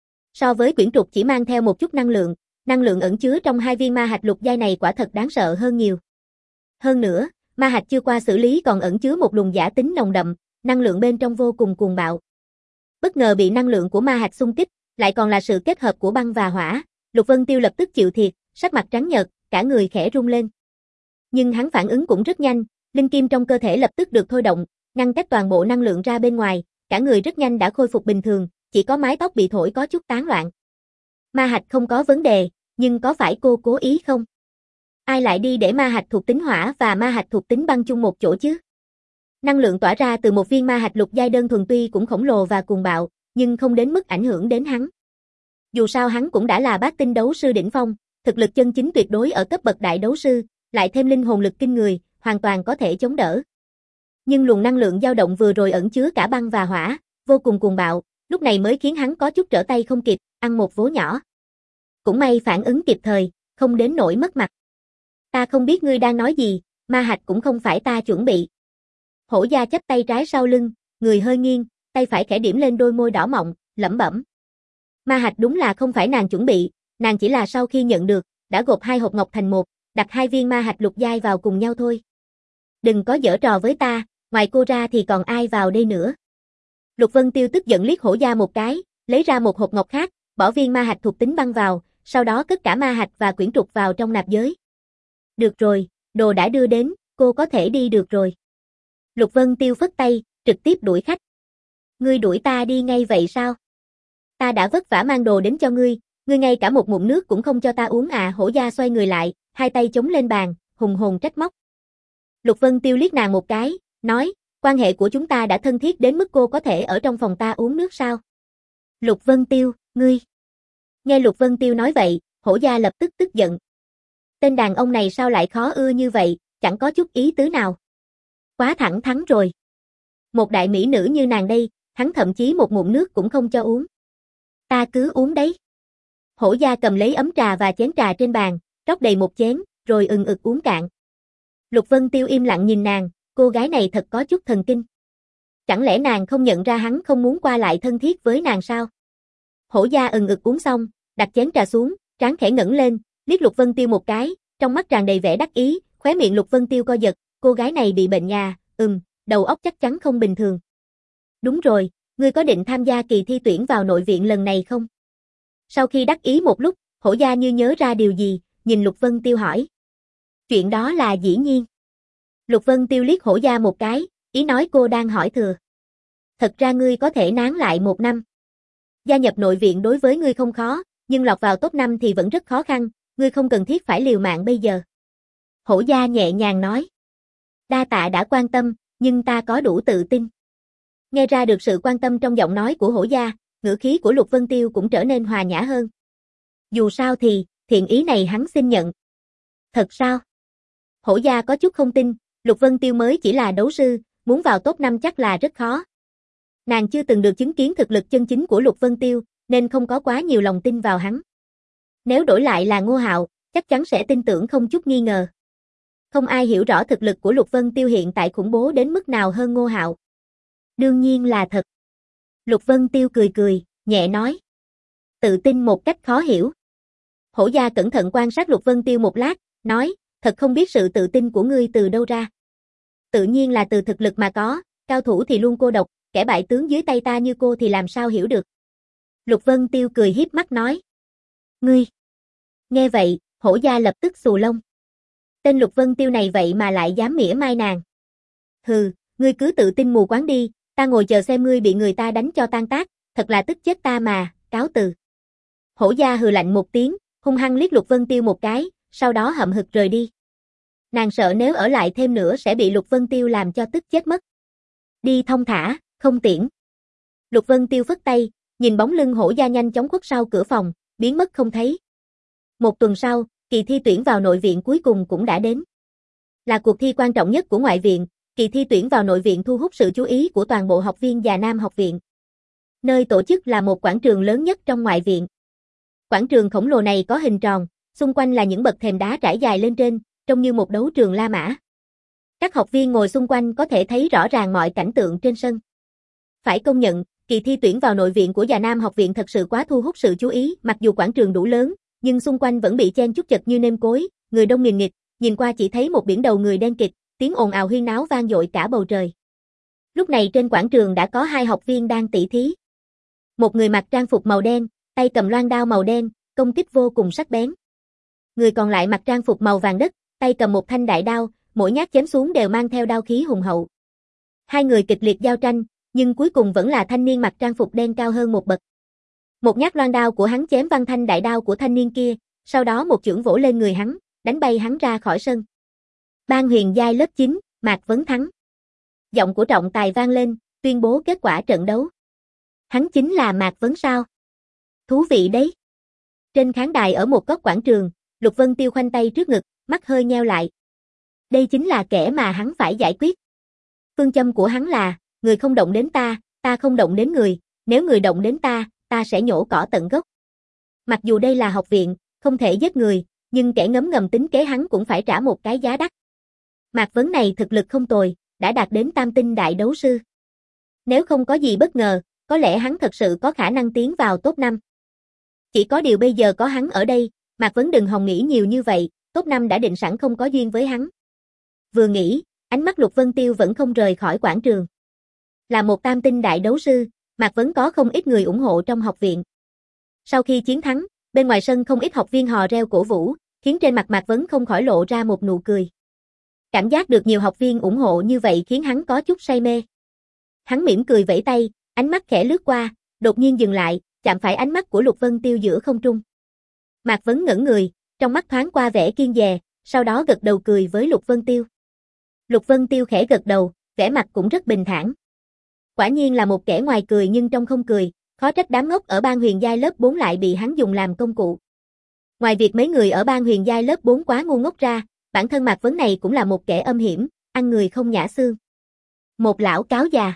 So với quyển trục chỉ mang theo một chút năng lượng, năng lượng ẩn chứa trong hai viên ma hạch lục giai này quả thật đáng sợ hơn nhiều. Hơn nữa, ma hạch chưa qua xử lý còn ẩn chứa một luồng giả tính nồng đậm, năng lượng bên trong vô cùng cuồng bạo. Bất ngờ bị năng lượng của ma hạch xung kích, lại còn là sự kết hợp của băng và hỏa, Lục Vân Tiêu lập tức chịu thiệt, sắc mặt trắng nhợt, cả người khẽ run lên. Nhưng hắn phản ứng cũng rất nhanh, linh kim trong cơ thể lập tức được thôi động, ngăn cách toàn bộ năng lượng ra bên ngoài, cả người rất nhanh đã khôi phục bình thường, chỉ có mái tóc bị thổi có chút tán loạn. Ma hạch không có vấn đề, nhưng có phải cô cố ý không? Ai lại đi để ma hạch thuộc tính hỏa và ma hạch thuộc tính băng chung một chỗ chứ? Năng lượng tỏa ra từ một viên ma hạch lục giai đơn thuần tuy cũng khổng lồ và cuồng bạo, nhưng không đến mức ảnh hưởng đến hắn. Dù sao hắn cũng đã là bát tinh đấu sư đỉnh phong, thực lực chân chính tuyệt đối ở cấp bậc đại đấu sư, lại thêm linh hồn lực kinh người, hoàn toàn có thể chống đỡ. Nhưng luồng năng lượng dao động vừa rồi ẩn chứa cả băng và hỏa, vô cùng cuồng bạo, lúc này mới khiến hắn có chút trở tay không kịp, ăn một vố nhỏ. Cũng may phản ứng kịp thời, không đến nỗi mất mặt. Ta không biết ngươi đang nói gì, ma hạch cũng không phải ta chuẩn bị. Hổ Gia chắp tay trái sau lưng, người hơi nghiêng, tay phải khẽ điểm lên đôi môi đỏ mọng, lẩm bẩm. Ma hạch đúng là không phải nàng chuẩn bị, nàng chỉ là sau khi nhận được, đã gộp hai hộp ngọc thành một, đặt hai viên ma hạch lục giai vào cùng nhau thôi. Đừng có giở trò với ta, ngoài cô ra thì còn ai vào đây nữa. Lục Vân Tiêu tức giận liếc Hổ Gia một cái, lấy ra một hộp ngọc khác, bỏ viên ma hạch thuộc tính băng vào, sau đó cất cả ma hạch và quyển trục vào trong nạp giới. Được rồi, đồ đã đưa đến, cô có thể đi được rồi. Lục Vân Tiêu phất tay, trực tiếp đuổi khách. Ngươi đuổi ta đi ngay vậy sao? Ta đã vất vả mang đồ đến cho ngươi, ngươi ngay cả một ngụm nước cũng không cho ta uống à. Hổ gia xoay người lại, hai tay chống lên bàn, hùng hồn trách móc. Lục Vân Tiêu liếc nàng một cái, nói, quan hệ của chúng ta đã thân thiết đến mức cô có thể ở trong phòng ta uống nước sao? Lục Vân Tiêu, ngươi. Nghe Lục Vân Tiêu nói vậy, Hổ gia lập tức tức giận. Tên đàn ông này sao lại khó ưa như vậy, chẳng có chút ý tứ nào. Quá thẳng thắn rồi. Một đại mỹ nữ như nàng đây, hắn thậm chí một ngụm nước cũng không cho uống. Ta cứ uống đấy. Hổ gia cầm lấy ấm trà và chén trà trên bàn, rót đầy một chén, rồi ừng ực uống cạn. Lục Vân Tiêu im lặng nhìn nàng, cô gái này thật có chút thần kinh. Chẳng lẽ nàng không nhận ra hắn không muốn qua lại thân thiết với nàng sao? Hổ gia ừng ực uống xong, đặt chén trà xuống, trán khẽ ngẩng lên, liếc Lục Vân Tiêu một cái, trong mắt tràn đầy vẻ đắc ý, khóe miệng Lục Vân Tiêu co giật, cô gái này bị bệnh nhà, ừm, đầu óc chắc chắn không bình thường. Đúng rồi, ngươi có định tham gia kỳ thi tuyển vào nội viện lần này không? Sau khi đắc ý một lúc, Hổ gia như nhớ ra điều gì, nhìn Lục Vân Tiêu hỏi. Chuyện đó là dĩ nhiên. Lục Vân Tiêu liếc Hổ gia một cái, ý nói cô đang hỏi thừa. Thật ra ngươi có thể nán lại một năm. Gia nhập nội viện đối với ngươi không khó, nhưng lọt vào top năm thì vẫn rất khó khăn, ngươi không cần thiết phải liều mạng bây giờ. Hổ gia nhẹ nhàng nói. Đa tạ đã quan tâm, nhưng ta có đủ tự tin. Nghe ra được sự quan tâm trong giọng nói của Hổ gia, ngữ khí của Lục Vân Tiêu cũng trở nên hòa nhã hơn. Dù sao thì, thiện ý này hắn xin nhận. Thật sao? Hổ gia có chút không tin, Lục Vân Tiêu mới chỉ là đấu sư, muốn vào top năm chắc là rất khó. Nàng chưa từng được chứng kiến thực lực chân chính của Lục Vân Tiêu, nên không có quá nhiều lòng tin vào hắn. Nếu đổi lại là Ngô Hạo, chắc chắn sẽ tin tưởng không chút nghi ngờ. Không ai hiểu rõ thực lực của Lục Vân Tiêu hiện tại khủng bố đến mức nào hơn Ngô Hạo. Đương nhiên là thật. Lục Vân Tiêu cười cười, nhẹ nói. Tự tin một cách khó hiểu. Hổ gia cẩn thận quan sát Lục Vân Tiêu một lát, nói, thật không biết sự tự tin của ngươi từ đâu ra. Tự nhiên là từ thực lực mà có, cao thủ thì luôn cô độc, kẻ bại tướng dưới tay ta như cô thì làm sao hiểu được. Lục Vân Tiêu cười hiếp mắt nói. Ngươi. Nghe vậy, Hổ gia lập tức xù lông. Tên Lục Vân Tiêu này vậy mà lại dám mỉa mai nàng. Hừ, ngươi cứ tự tin mù quáng đi, ta ngồi chờ xem ngươi bị người ta đánh cho tan tác, thật là tức chết ta mà, cáo từ. Hổ gia hừ lạnh một tiếng, hung hăng liếc Lục Vân Tiêu một cái, sau đó hậm hực rời đi. Nàng sợ nếu ở lại thêm nữa sẽ bị Lục Vân Tiêu làm cho tức chết mất. Đi thông thả, không tiễn. Lục Vân Tiêu phất tay, nhìn bóng lưng Hổ gia nhanh chóng khuất sau cửa phòng, biến mất không thấy. Một tuần sau, kỳ thi tuyển vào nội viện cuối cùng cũng đã đến. Là cuộc thi quan trọng nhất của ngoại viện, kỳ thi tuyển vào nội viện thu hút sự chú ý của toàn bộ học viên Già Nam học viện. Nơi tổ chức là một quảng trường lớn nhất trong ngoại viện. Quảng trường khổng lồ này có hình tròn, xung quanh là những bậc thềm đá trải dài lên trên, trông như một đấu trường La Mã. Các học viên ngồi xung quanh có thể thấy rõ ràng mọi cảnh tượng trên sân. Phải công nhận, kỳ thi tuyển vào nội viện của Già Nam học viện thật sự quá thu hút sự chú ý, mặc dù quảng trường đủ lớn, nhưng xung quanh vẫn bị chen chúc chật như nêm cối, người đông nghìn nghịt, nhìn qua chỉ thấy một biển đầu người đen kịt, tiếng ồn ào huyên náo vang dội cả bầu trời. Lúc này trên quảng trường đã có hai học viên đang tỉ thí. Một người mặc trang phục màu đen, tay cầm loan đao màu đen, công kích vô cùng sắc bén. Người còn lại mặc trang phục màu vàng đất, tay cầm một thanh đại đao, mỗi nhát chém xuống đều mang theo đao khí hùng hậu. Hai người kịch liệt giao tranh, nhưng cuối cùng vẫn là thanh niên mặc trang phục đen cao hơn một bậc. Một nhát loan đao của hắn chém văng thanh đại đao của thanh niên kia, sau đó một chưởng vỗ lên người hắn, đánh bay hắn ra khỏi sân. Ban huyền giai lớp chín, Mạc Vấn thắng. Giọng của trọng tài vang lên, tuyên bố kết quả trận đấu. Hắn chính là Mạc Vấn sao? Thú vị đấy. Trên khán đài ở một góc quảng trường, Lục Vân Tiêu khoanh tay trước ngực, mắt hơi nheo lại. Đây chính là kẻ mà hắn phải giải quyết. Phương châm của hắn là, người không động đến ta, ta không động đến người, nếu người động đến ta, ta sẽ nhổ cỏ tận gốc. Mặc dù đây là học viện, không thể giết người, nhưng kẻ ngấm ngầm tính kế hắn cũng phải trả một cái giá đắt. Mạc Vấn này thực lực không tồi, đã đạt đến tam tinh đại đấu sư. Nếu không có gì bất ngờ, có lẽ hắn thật sự có khả năng tiến vào top năm. Chỉ có điều bây giờ có hắn ở đây, Mạc Vấn đừng hòng nghĩ nhiều như vậy, top năm đã định sẵn không có duyên với hắn. Vừa nghĩ, ánh mắt Lục Vân Tiêu vẫn không rời khỏi quảng trường. Là một tam tinh đại đấu sư, Mạc Vấn có không ít người ủng hộ trong học viện. Sau khi chiến thắng, bên ngoài sân không ít học viên hò reo cổ vũ, khiến trên mặt Mạc Vấn không khỏi lộ ra một nụ cười. Cảm giác được nhiều học viên ủng hộ như vậy khiến hắn có chút say mê. Hắn mỉm cười vẫy tay, ánh mắt khẽ lướt qua, đột nhiên dừng lại, chạm phải ánh mắt của Lục Vân Tiêu giữa không trung. Mạc Vấn ngẩn người, trong mắt thoáng qua vẻ kiêng dè, sau đó gật đầu cười với Lục Vân Tiêu. Lục Vân Tiêu khẽ gật đầu, vẻ mặt cũng rất bình thản. Quả nhiên là một kẻ ngoài cười nhưng trong không cười, khó trách đám ngốc ở Ban Huyền giai lớp bốn lại bị hắn dùng làm công cụ. Ngoài việc mấy người ở Ban Huyền giai lớp bốn quá ngu ngốc ra, bản thân Mạc Vấn này cũng là một kẻ âm hiểm, ăn người không nhả xương. Một lão cáo già.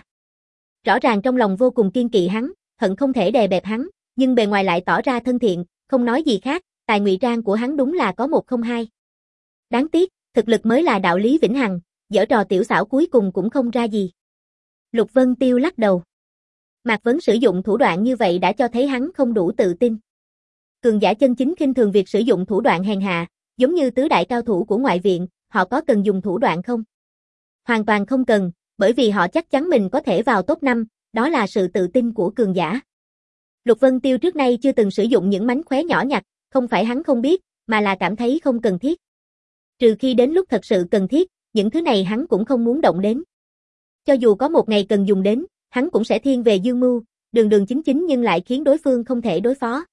Rõ ràng trong lòng vô cùng kiên kỵ hắn, hận không thể đè bẹp hắn, nhưng bề ngoài lại tỏ ra thân thiện, không nói gì khác, tài ngụy trang của hắn đúng là có một không hai. Đáng tiếc, thực lực mới là đạo lý vĩnh hằng, giở trò tiểu xảo cuối cùng cũng không ra gì. Lục Vân Tiêu lắc đầu. Mạc Vấn sử dụng thủ đoạn như vậy đã cho thấy hắn không đủ tự tin. Cường giả chân chính khinh thường việc sử dụng thủ đoạn hèn hạ, giống như tứ đại cao thủ của ngoại viện, họ có cần dùng thủ đoạn không? Hoàn toàn không cần, bởi vì họ chắc chắn mình có thể vào top năm, đó là sự tự tin của cường giả. Lục Vân Tiêu trước nay chưa từng sử dụng những mánh khóe nhỏ nhặt, không phải hắn không biết, mà là cảm thấy không cần thiết. Trừ khi đến lúc thật sự cần thiết, những thứ này hắn cũng không muốn động đến. Cho dù có một ngày cần dùng đến, hắn cũng sẽ thiên về dương mưu, đường đường chính chính nhưng lại khiến đối phương không thể đối phó.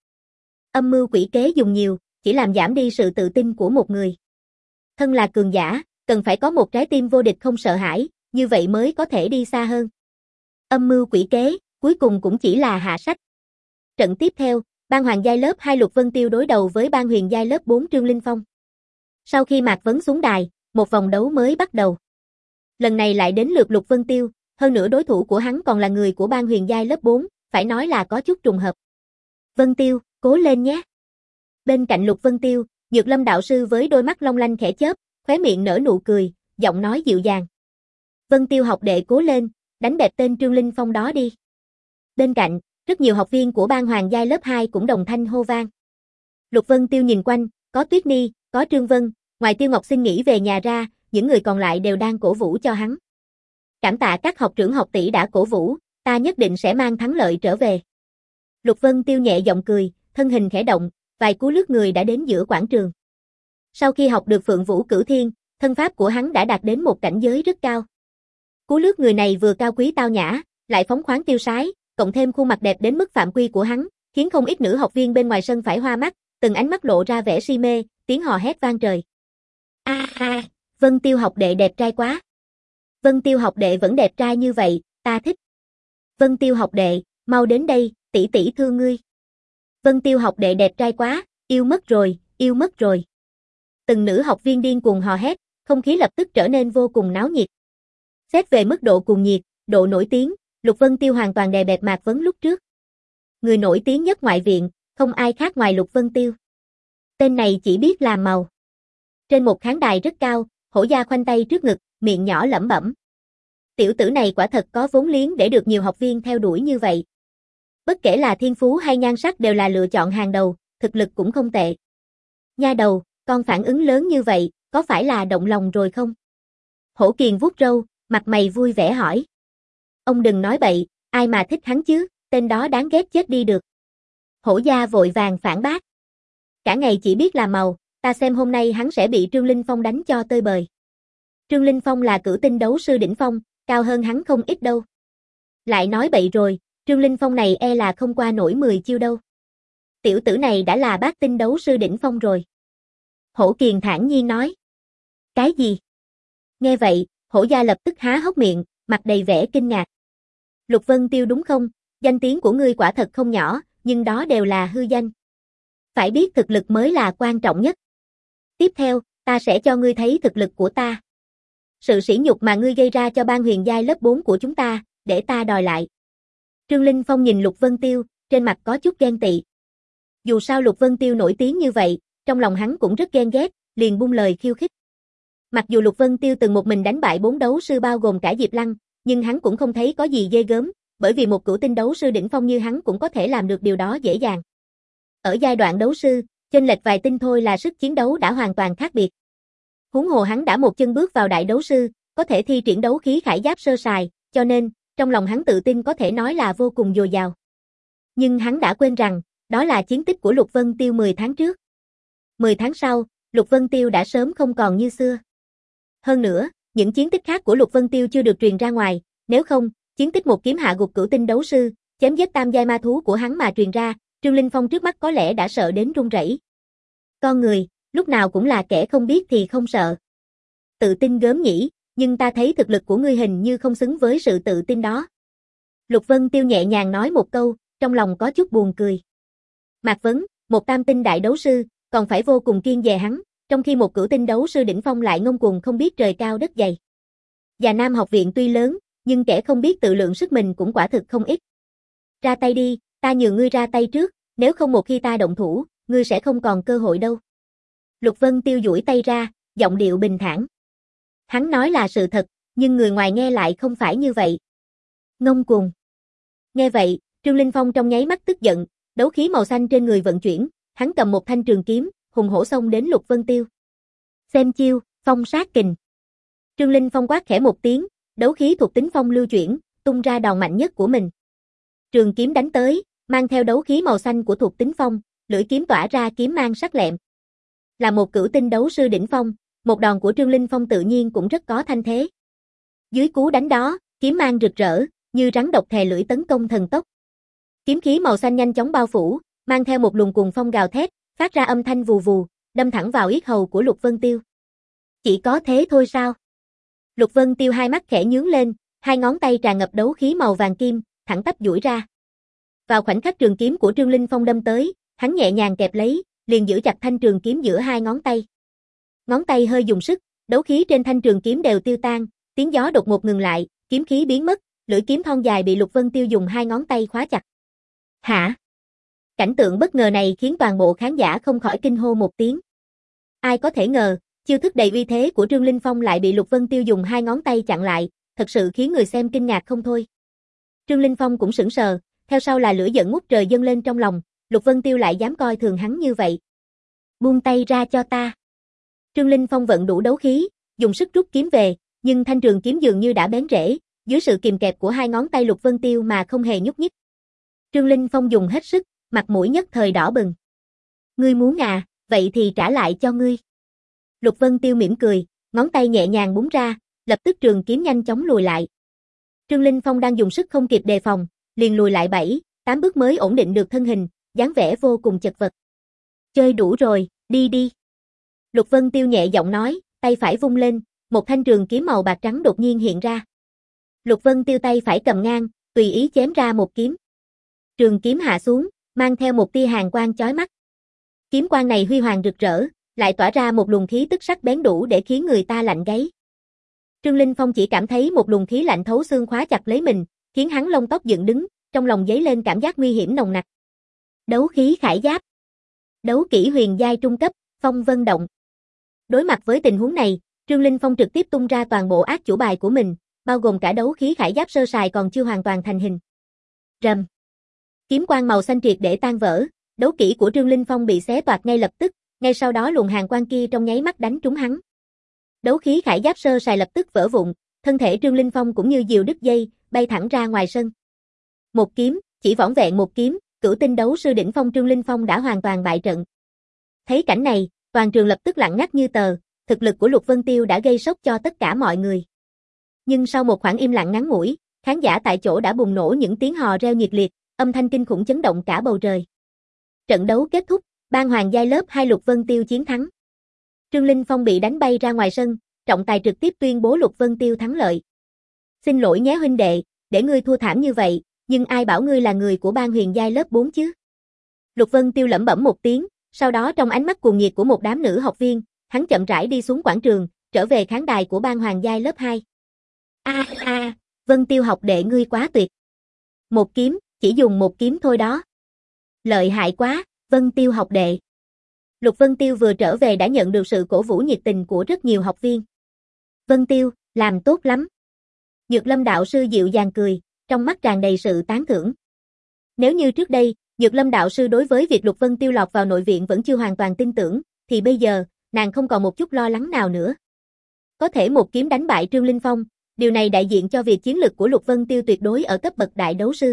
Âm mưu quỷ kế dùng nhiều, chỉ làm giảm đi sự tự tin của một người. Thân là cường giả, cần phải có một trái tim vô địch không sợ hãi, như vậy mới có thể đi xa hơn. Âm mưu quỷ kế, cuối cùng cũng chỉ là hạ sách. Trận tiếp theo, Ban Hoàng giai lớp hai Lục Vân Tiêu đối đầu với Ban Huyền giai lớp bốn Trương Linh Phong. Sau khi Mạc Vấn xuống đài, một vòng đấu mới bắt đầu. Lần này lại đến lượt Lục Vân Tiêu, hơn nữa đối thủ của hắn còn là người của Ban Huyền giai lớp bốn, phải nói là có chút trùng hợp. Vân Tiêu, cố lên nhé. Bên cạnh Lục Vân Tiêu, Nhược Lâm đạo sư với đôi mắt long lanh khẽ chớp, khóe miệng nở nụ cười, giọng nói dịu dàng. Vân Tiêu học đệ cố lên, đánh bẹp tên Trương Linh Phong đó đi. Bên cạnh, rất nhiều học viên của Ban Hoàng giai lớp hai cũng đồng thanh hô vang. Lục Vân Tiêu nhìn quanh, có Tuyết Ni, có Trương Vân, ngoài Tiêu Ngọc xin nghỉ về nhà ra, những người còn lại đều đang cổ vũ cho hắn. Cảm tạ các học trưởng học tỷ đã cổ vũ, ta nhất định sẽ mang thắng lợi trở về. Lục Vân Tiêu nhẹ giọng cười, thân hình khẽ động, vài cú lướt người đã đến giữa quảng trường. Sau khi học được Phượng Vũ Cửu Thiên, thân pháp của hắn đã đạt đến một cảnh giới rất cao. Cú lướt người này vừa cao quý tao nhã, lại phóng khoáng tiêu sái, cộng thêm khuôn mặt đẹp đến mức phạm quy của hắn, khiến không ít nữ học viên bên ngoài sân phải hoa mắt, từng ánh mắt lộ ra vẻ si mê, tiếng hò hét vang trời. A a, Vân Tiêu học đệ đẹp trai quá. Vân Tiêu học đệ vẫn đẹp trai như vậy, ta thích. Vân Tiêu học đệ, mau đến đây, tỷ tỷ thương ngươi. Vân Tiêu học đệ đẹp trai quá, yêu mất rồi, yêu mất rồi. Từng nữ học viên điên cuồng hò hét, không khí lập tức trở nên vô cùng náo nhiệt. Xét về mức độ cuồng nhiệt, độ nổi tiếng, Lục Vân Tiêu hoàn toàn đè bẹp Mạc Vấn lúc trước. Người nổi tiếng nhất ngoại viện, không ai khác ngoài Lục Vân Tiêu. Tên này chỉ biết làm màu. Trên một khán đài rất cao, Hổ Gia khoanh tay trước ngực, miệng nhỏ lẩm bẩm. Tiểu tử này quả thật có vốn liếng để được nhiều học viên theo đuổi như vậy. Bất kể là thiên phú hay nhan sắc đều là lựa chọn hàng đầu, thực lực cũng không tệ. Nha đầu, con phản ứng lớn như vậy, có phải là động lòng rồi không? Hổ Kiền vuốt râu, mặt mày vui vẻ hỏi. Ông đừng nói bậy, ai mà thích hắn chứ, tên đó đáng ghét chết đi được. Hổ Gia vội vàng phản bác. Cả ngày chỉ biết làm màu, ta xem hôm nay hắn sẽ bị Trương Linh Phong đánh cho tơi bời. Trương Linh Phong là cửu tinh đấu sư đỉnh phong, cao hơn hắn không ít đâu. Lại nói bậy rồi, Trương Linh Phong này e là không qua nổi mười chiêu đâu. Tiểu tử này đã là bát tinh đấu sư đỉnh phong rồi. Hổ Kiền thản nhiên nói. Cái gì? Nghe vậy, Hổ Gia lập tức há hốc miệng, mặt đầy vẻ kinh ngạc. Lục Vân Tiêu đúng không? Danh tiếng của ngươi quả thật không nhỏ, nhưng đó đều là hư danh. Phải biết thực lực mới là quan trọng nhất. Tiếp theo, ta sẽ cho ngươi thấy thực lực của ta. Sự sỉ nhục mà ngươi gây ra cho Ban Huyền giai lớp bốn của chúng ta, để ta đòi lại. Trương Linh Phong nhìn Lục Vân Tiêu, trên mặt có chút ghen tị. Dù sao Lục Vân Tiêu nổi tiếng như vậy, trong lòng hắn cũng rất ghen ghét, liền buông lời khiêu khích. Mặc dù Lục Vân Tiêu từng một mình đánh bại bốn đấu sư bao gồm cả Diệp Lăng, nhưng hắn cũng không thấy có gì ghê gớm, bởi vì một cửu tinh đấu sư đỉnh phong như hắn cũng có thể làm được điều đó dễ dàng. Ở giai đoạn đấu sư, chênh lệch vài tinh thôi là sức chiến đấu đã hoàn toàn khác biệt. Huống hồ hắn đã một chân bước vào đại đấu sư, có thể thi triển đấu khí khải giáp sơ sài, cho nên, trong lòng hắn tự tin có thể nói là vô cùng dồi dào. Nhưng hắn đã quên rằng, đó là chiến tích của Lục Vân Tiêu mười tháng trước. mười tháng sau, Lục Vân Tiêu đã sớm không còn như xưa. Hơn nữa, những chiến tích khác của Lục Vân Tiêu chưa được truyền ra ngoài, nếu không, chiến tích một kiếm hạ gục cửu tinh đấu sư, chém giết tam giai ma thú của hắn mà truyền ra, Trương Linh Phong trước mắt có lẽ đã sợ đến run rẩy. Con người, lúc nào cũng là kẻ không biết thì không sợ. Tự tin gớm nhỉ, nhưng ta thấy thực lực của ngươi hình như không xứng với sự tự tin đó. Lục Vân Tiêu nhẹ nhàng nói một câu, trong lòng có chút buồn cười. Mạc Vấn, một tam tinh đại đấu sư, còn phải vô cùng kiêng dè hắn, trong khi một cửu tinh đấu sư đỉnh phong lại ngông cuồng không biết trời cao đất dày. Và Nam học viện tuy lớn, nhưng kẻ không biết tự lượng sức mình cũng quả thực không ít. Ra tay đi, ta nhường ngươi ra tay trước, nếu không một khi ta động thủ, ngươi sẽ không còn cơ hội đâu. Lục Vân Tiêu duỗi tay ra, giọng điệu bình thản. Hắn nói là sự thật, nhưng người ngoài nghe lại không phải như vậy. Ngông cuồng. Nghe vậy, Trương Linh Phong trong nháy mắt tức giận, đấu khí màu xanh trên người vận chuyển, hắn cầm một thanh trường kiếm, hùng hổ xông đến Lục Vân Tiêu. Xem chiêu, phong sát kình. Trương Linh Phong quát khẽ một tiếng, đấu khí thuộc tính phong lưu chuyển, tung ra đòn mạnh nhất của mình. Trường kiếm đánh tới, mang theo đấu khí màu xanh của thuộc tính phong, lưỡi kiếm tỏa ra kiếm mang sắc lẹm. Là một cửu tinh đấu sư đỉnh phong, một đòn của Trương Linh Phong tự nhiên cũng rất có thanh thế. Dưới cú đánh đó, kiếm mang rực rỡ, như rắn độc thè lưỡi tấn công thần tốc. Kiếm khí màu xanh nhanh chóng bao phủ, mang theo một luồng cuồng phong gào thét, phát ra âm thanh vù vù, đâm thẳng vào yết hầu của Lục Vân Tiêu. Chỉ có thế thôi sao? Lục Vân Tiêu hai mắt khẽ nhướng lên, hai ngón tay tràn ngập đấu khí màu vàng kim, thẳng tắp duỗi ra. Vào khoảnh khắc trường kiếm của Trương Linh Phong đâm tới, hắn nhẹ nhàng kẹp lấy, liền giữ chặt thanh trường kiếm giữa hai ngón tay. Ngón tay hơi dùng sức, đấu khí trên thanh trường kiếm đều tiêu tan, tiếng gió đột ngột ngừng lại, kiếm khí biến mất, lưỡi kiếm thon dài bị Lục Vân Tiêu dùng hai ngón tay khóa chặt. Hả? Cảnh tượng bất ngờ này khiến toàn bộ khán giả không khỏi kinh hô một tiếng. Ai có thể ngờ, chiêu thức đầy uy thế của Trương Linh Phong lại bị Lục Vân Tiêu dùng hai ngón tay chặn lại, thật sự khiến người xem kinh ngạc không thôi. Trương Linh Phong cũng sững sờ, theo sau là lửa giận ngút trời dâng lên trong lòng, Lục Vân Tiêu lại dám coi thường hắn như vậy. Buông tay ra cho ta. Trương Linh Phong vận đủ đấu khí, dùng sức rút kiếm về, nhưng thanh trường kiếm dường như đã bén rễ, dưới sự kìm kẹp của hai ngón tay Lục Vân Tiêu mà không hề nhúc nhích. Trương Linh Phong dùng hết sức, mặt mũi nhất thời đỏ bừng. Ngươi muốn à, vậy thì trả lại cho ngươi. Lục Vân Tiêu mỉm cười, ngón tay nhẹ nhàng búng ra, lập tức trường kiếm nhanh chóng lùi lại. Trương Linh Phong đang dùng sức không kịp đề phòng, liền lùi lại bảy, tám bước mới ổn định được thân hình, dáng vẻ vô cùng chật vật. Chơi đủ rồi, đi đi. Lục Vân Tiêu nhẹ giọng nói, tay phải vung lên, một thanh trường kiếm màu bạc trắng đột nhiên hiện ra. Lục Vân Tiêu tay phải cầm ngang, tùy ý chém ra một kiếm. Trường kiếm hạ xuống, mang theo một tia hàn quang chói mắt. Kiếm quang này huy hoàng rực rỡ, lại tỏa ra một luồng khí tức sắc bén đủ để khiến người ta lạnh gáy. Trương Linh Phong chỉ cảm thấy một luồng khí lạnh thấu xương khóa chặt lấy mình, khiến hắn lông tóc dựng đứng, trong lòng dấy lên cảm giác nguy hiểm nồng nặc. Đấu khí khải giáp. Đấu kỹ huyền giai trung cấp, phong vân động. Đối mặt với tình huống này, Trương Linh Phong trực tiếp tung ra toàn bộ át chủ bài của mình, bao gồm cả đấu khí khải giáp sơ sài còn chưa hoàn toàn thành hình. Rầm. Kiếm quang màu xanh triệt để tan vỡ, đấu kỹ của Trương Linh Phong bị xé toạc ngay lập tức, ngay sau đó luồng hàn quang kia trong nháy mắt đánh trúng hắn. Đấu khí khải giáp sơ sài lập tức vỡ vụn, thân thể Trương Linh Phong cũng như diều đứt dây, bay thẳng ra ngoài sân. Một kiếm, chỉ vỏn vẹn một kiếm, cửu tinh đấu sư đỉnh phong Trương Linh Phong đã hoàn toàn bại trận. Thấy cảnh này, toàn trường lập tức lặng ngắt như tờ, thực lực của Lục Vân Tiêu đã gây sốc cho tất cả mọi người. Nhưng sau một khoảng im lặng ngắn ngủi, khán giả tại chỗ đã bùng nổ những tiếng hò reo nhiệt liệt, âm thanh kinh khủng chấn động cả bầu trời. Trận đấu kết thúc, ban hoàng giai lớp hai Lục Vân Tiêu chiến thắng. Trương Linh Phong bị đánh bay ra ngoài sân, trọng tài trực tiếp tuyên bố Lục Vân Tiêu thắng lợi. Xin lỗi nhé huynh đệ, để ngươi thua thảm như vậy, nhưng ai bảo ngươi là người của ban huyền giai lớp bốn chứ? Lục Vân Tiêu lẩm bẩm một tiếng, sau đó trong ánh mắt cuồng nhiệt của một đám nữ học viên, hắn chậm rãi đi xuống quảng trường, trở về khán đài của ban hoàng giai lớp hai. A a, Vân Tiêu học đệ ngươi quá tuyệt. Một kiếm, chỉ dùng một kiếm thôi đó. Lợi hại quá, Vân Tiêu học đệ. Lục Vân Tiêu vừa trở về đã nhận được sự cổ vũ nhiệt tình của rất nhiều học viên. Vân Tiêu, làm tốt lắm. Nhược Lâm đạo sư dịu dàng cười, trong mắt tràn đầy sự tán thưởng. Nếu như trước đây, Nhược Lâm đạo sư đối với việc Lục Vân Tiêu lọt vào nội viện vẫn chưa hoàn toàn tin tưởng, thì bây giờ, nàng không còn một chút lo lắng nào nữa. Có thể một kiếm đánh bại Trương Linh Phong, điều này đại diện cho việc chiến lực của Lục Vân Tiêu tuyệt đối ở cấp bậc đại đấu sư.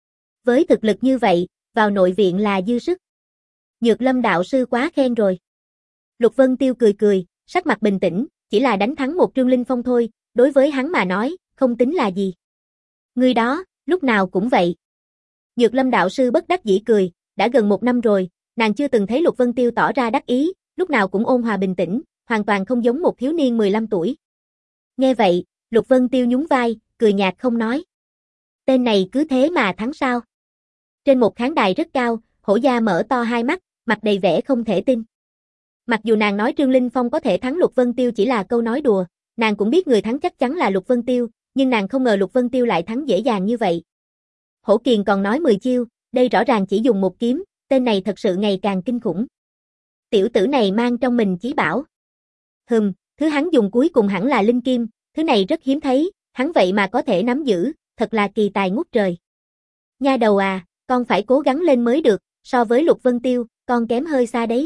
Với thực lực như vậy, vào nội viện là dư sức. Nhược Lâm đạo sư quá khen rồi. Lục Vân Tiêu cười cười, sắc mặt bình tĩnh, chỉ là đánh thắng một Trương Linh Phong thôi, đối với hắn mà nói, không tính là gì. Người đó, lúc nào cũng vậy. Nhược Lâm đạo sư bất đắc dĩ cười, đã gần một năm rồi, nàng chưa từng thấy Lục Vân Tiêu tỏ ra đắc ý, lúc nào cũng ôn hòa bình tĩnh, hoàn toàn không giống một thiếu niên mười lăm tuổi. Nghe vậy, Lục Vân Tiêu nhún vai, cười nhạt không nói. Tên này cứ thế mà thắng sao? Trên một khán đài rất cao, Hổ Gia mở to hai mắt, mặt đầy vẻ không thể tin. Mặc dù nàng nói Trương Linh Phong có thể thắng Lục Vân Tiêu chỉ là câu nói đùa, nàng cũng biết người thắng chắc chắn là Lục Vân Tiêu, nhưng nàng không ngờ Lục Vân Tiêu lại thắng dễ dàng như vậy. Hổ Kiền còn nói mười chiêu, đây rõ ràng chỉ dùng một kiếm, tên này thật sự ngày càng kinh khủng. Tiểu tử này mang trong mình chí bảo. Hừm, thứ hắn dùng cuối cùng hẳn là linh kim, thứ này rất hiếm thấy, hắn vậy mà có thể nắm giữ, thật là kỳ tài ngút trời. Nha đầu à, con phải cố gắng lên mới được, so với Lục Vân Tiêu, con kém hơi xa đấy.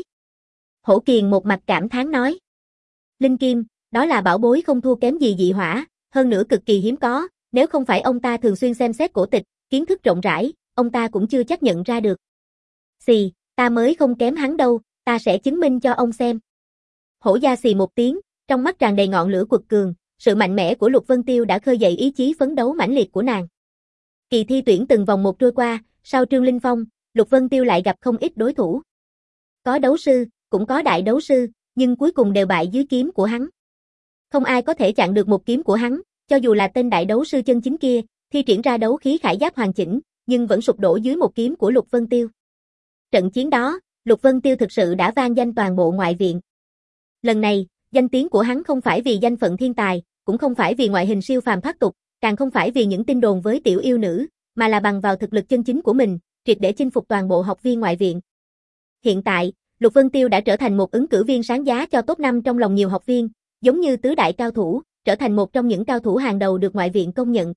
Hổ Kiền một mặt cảm thán nói. Linh kim, đó là bảo bối không thua kém gì dị hỏa, hơn nữa cực kỳ hiếm có, nếu không phải ông ta thường xuyên xem xét cổ tịch, kiến thức rộng rãi, ông ta cũng chưa chắc nhận ra được. Xì, ta mới không kém hắn đâu, ta sẽ chứng minh cho ông xem. Hổ Gia xì một tiếng, trong mắt tràn đầy ngọn lửa quật cường, sự mạnh mẽ của Lục Vân Tiêu đã khơi dậy ý chí phấn đấu mãnh liệt của nàng. Kỳ thi tuyển từng vòng một trôi qua, sau Trương Linh Phong, Lục Vân Tiêu lại gặp không ít đối thủ. Có đấu sư, cũng có đại đấu sư, nhưng cuối cùng đều bại dưới kiếm của hắn. Không ai có thể chặn được một kiếm của hắn, cho dù là tên đại đấu sư chân chính kia, thi triển ra đấu khí khải giáp hoàn chỉnh, nhưng vẫn sụp đổ dưới một kiếm của Lục Vân Tiêu. Trận chiến đó, Lục Vân Tiêu thực sự đã vang danh toàn bộ ngoại viện. Lần này, danh tiếng của hắn không phải vì danh phận thiên tài, cũng không phải vì ngoại hình siêu phàm thoát tục, càng không phải vì những tin đồn với tiểu yêu nữ, mà là bằng vào thực lực chân chính của mình, triệt để chinh phục toàn bộ học viên ngoại viện. Hiện tại, Lục Vân Tiêu đã trở thành một ứng cử viên sáng giá cho top năm trong lòng nhiều học viên, giống như tứ đại cao thủ, trở thành một trong những cao thủ hàng đầu được ngoại viện công nhận.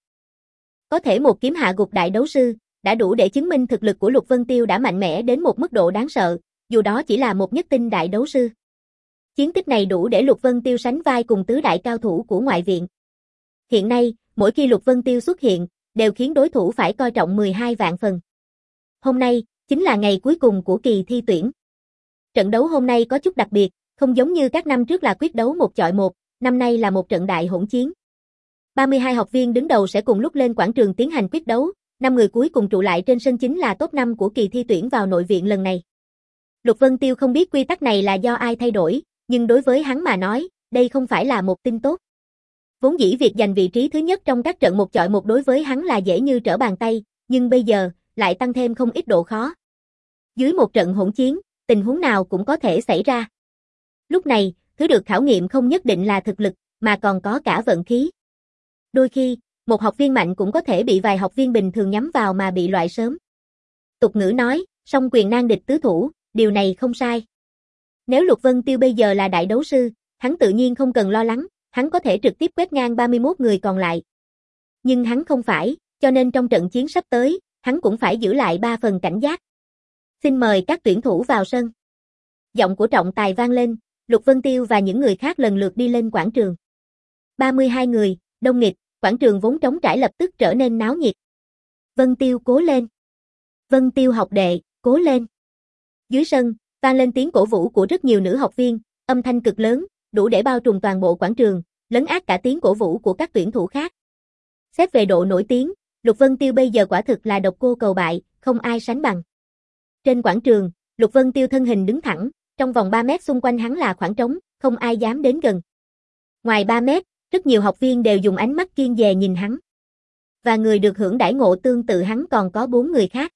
Có thể một kiếm hạ gục đại đấu sư, đã đủ để chứng minh thực lực của Lục Vân Tiêu đã mạnh mẽ đến một mức độ đáng sợ, dù đó chỉ là một nhất tinh đại đấu sư. Chiến tích này đủ để Lục Vân Tiêu sánh vai cùng tứ đại cao thủ của ngoại viện. Hiện nay, mỗi khi Lục Vân Tiêu xuất hiện, đều khiến đối thủ phải coi trọng mười hai vạn phần. Hôm nay, chính là ngày cuối cùng của kỳ thi tuyển. Trận đấu hôm nay có chút đặc biệt, không giống như các năm trước là quyết đấu một chọi một, năm nay là một trận đại hỗn chiến. ba mươi hai học viên đứng đầu sẽ cùng lúc lên quảng trường tiến hành quyết đấu, năm người cuối cùng trụ lại trên sân chính là top năm của kỳ thi tuyển vào nội viện lần này. Lục Vân Tiêu không biết quy tắc này là do ai thay đổi, nhưng đối với hắn mà nói, đây không phải là một tin tốt. Vốn dĩ việc giành vị trí thứ nhất trong các trận một chọi một đối với hắn là dễ như trở bàn tay, nhưng bây giờ, lại tăng thêm không ít độ khó. Dưới một trận hỗn chiến, tình huống nào cũng có thể xảy ra. Lúc này, thứ được khảo nghiệm không nhất định là thực lực, mà còn có cả vận khí. Đôi khi, một học viên mạnh cũng có thể bị vài học viên bình thường nhắm vào mà bị loại sớm. Tục ngữ nói, song quyền nan địch tứ thủ, điều này không sai. Nếu Lục Vân Tiêu bây giờ là đại đấu sư, hắn tự nhiên không cần lo lắng, hắn có thể trực tiếp quét ngang ba mươi mốt người còn lại. Nhưng hắn không phải, cho nên trong trận chiến sắp tới, hắn cũng phải giữ lại ba phần cảnh giác. Xin mời các tuyển thủ vào sân. Giọng của trọng tài vang lên, Lục Vân Tiêu và những người khác lần lượt đi lên quảng trường. ba mươi hai người, đông nghịt, quảng trường vốn trống trải lập tức trở nên náo nhiệt. Vân Tiêu cố lên. Vân Tiêu học đệ, cố lên. Dưới sân, vang lên tiếng cổ vũ của rất nhiều nữ học viên, âm thanh cực lớn, đủ để bao trùm toàn bộ quảng trường, lấn át cả tiếng cổ vũ của các tuyển thủ khác. Xét về độ nổi tiếng, Lục Vân Tiêu bây giờ quả thực là độc cô cầu bại, không ai sánh bằng. Trên quảng trường, Lục Vân Tiêu thân hình đứng thẳng, trong vòng ba mét xung quanh hắn là khoảng trống, không ai dám đến gần. Ngoài ba mét, rất nhiều học viên đều dùng ánh mắt kiêng dè nhìn hắn. Và người được hưởng đãi ngộ tương tự hắn còn có bốn người khác.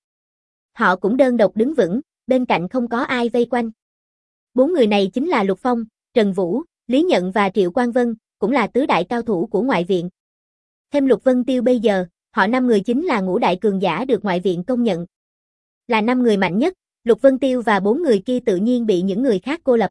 Họ cũng đơn độc đứng vững, bên cạnh không có ai vây quanh. Bốn người này chính là Lục Phong, Trần Vũ, Lý Nhận và Triệu Quang Vân, cũng là tứ đại cao thủ của ngoại viện. Thêm Lục Vân Tiêu bây giờ, họ năm người chính là ngũ đại cường giả được ngoại viện công nhận. Là năm người mạnh nhất, Lục Vân Tiêu và bốn người kia tự nhiên bị những người khác cô lập.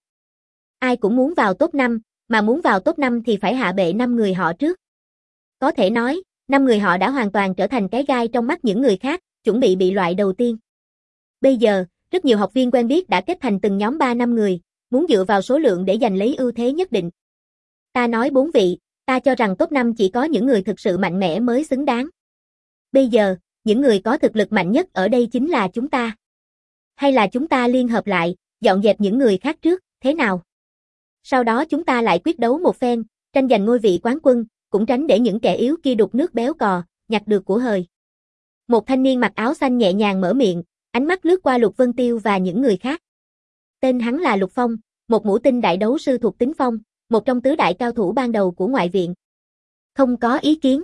Ai cũng muốn vào top năm, mà muốn vào top năm thì phải hạ bệ năm người họ trước. Có thể nói, năm người họ đã hoàn toàn trở thành cái gai trong mắt những người khác, chuẩn bị bị loại đầu tiên. Bây giờ, rất nhiều học viên quen biết đã kết thành từng nhóm ba năm người, muốn dựa vào số lượng để giành lấy ưu thế nhất định. Ta nói bốn vị, ta cho rằng top năm chỉ có những người thực sự mạnh mẽ mới xứng đáng. Bây giờ, những người có thực lực mạnh nhất ở đây chính là chúng ta. Hay là chúng ta liên hợp lại, dọn dẹp những người khác trước, thế nào? Sau đó chúng ta lại quyết đấu một phen, tranh giành ngôi vị quán quân, cũng tránh để những kẻ yếu kia đục nước béo cò, nhặt được của hời. Một thanh niên mặc áo xanh nhẹ nhàng mở miệng, ánh mắt lướt qua Lục Vân Tiêu và những người khác. Tên hắn là Lục Phong, một ngũ tinh đại đấu sư thuộc tính phong, một trong tứ đại cao thủ ban đầu của ngoại viện. Không có ý kiến.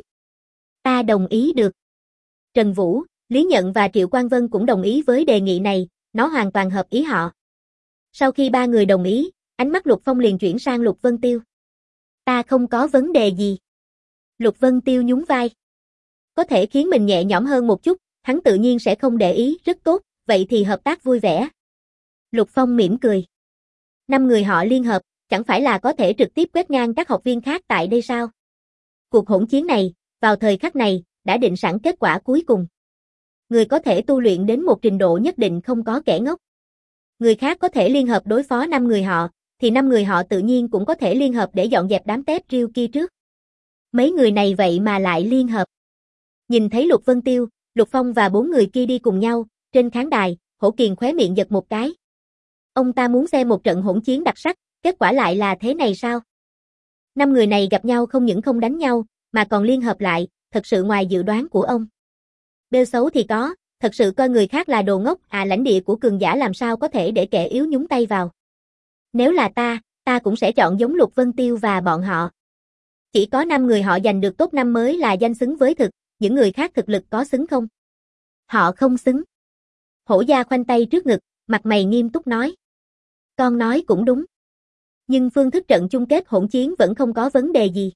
Ta đồng ý được. Trần Vũ, Lý Nhận và Triệu Quang Vân cũng đồng ý với đề nghị này, nó hoàn toàn hợp ý họ. Sau khi ba người đồng ý, ánh mắt Lục Phong liền chuyển sang Lục Vân Tiêu. Ta không có vấn đề gì. Lục Vân Tiêu nhún vai. Có thể khiến mình nhẹ nhõm hơn một chút, hắn tự nhiên sẽ không để ý, rất tốt, vậy thì hợp tác vui vẻ. Lục Phong mỉm cười. Năm người họ liên hợp, chẳng phải là có thể trực tiếp quét ngang các học viên khác tại đây sao? Cuộc hỗn chiến này, vào thời khắc này, đã định sẵn kết quả cuối cùng. Người có thể tu luyện đến một trình độ nhất định không có kẻ ngốc. Người khác có thể liên hợp đối phó năm người họ, thì năm người họ tự nhiên cũng có thể liên hợp để dọn dẹp đám tép riêu kia trước. Mấy người này vậy mà lại liên hợp. Nhìn thấy Lục Vân Tiêu, Lục Phong và bốn người kia đi cùng nhau, trên khán đài, Hổ Kiền khóe miệng giật một cái. Ông ta muốn xem một trận hỗn chiến đặc sắc, kết quả lại là thế này sao? Năm người này gặp nhau không những không đánh nhau, mà còn liên hợp lại, thật sự ngoài dự đoán của ông. Bêu xấu thì có, thật sự coi người khác là đồ ngốc, à lãnh địa của cường giả làm sao có thể để kẻ yếu nhúng tay vào. Nếu là ta, ta cũng sẽ chọn giống Lục Vân Tiêu và bọn họ. Chỉ có năm người họ giành được top năm mới là danh xứng với thực, những người khác thực lực có xứng không? Họ không xứng. Hổ Gia khoanh tay trước ngực, mặt mày nghiêm túc nói. Con nói cũng đúng. Nhưng phương thức trận chung kết hỗn chiến vẫn không có vấn đề gì.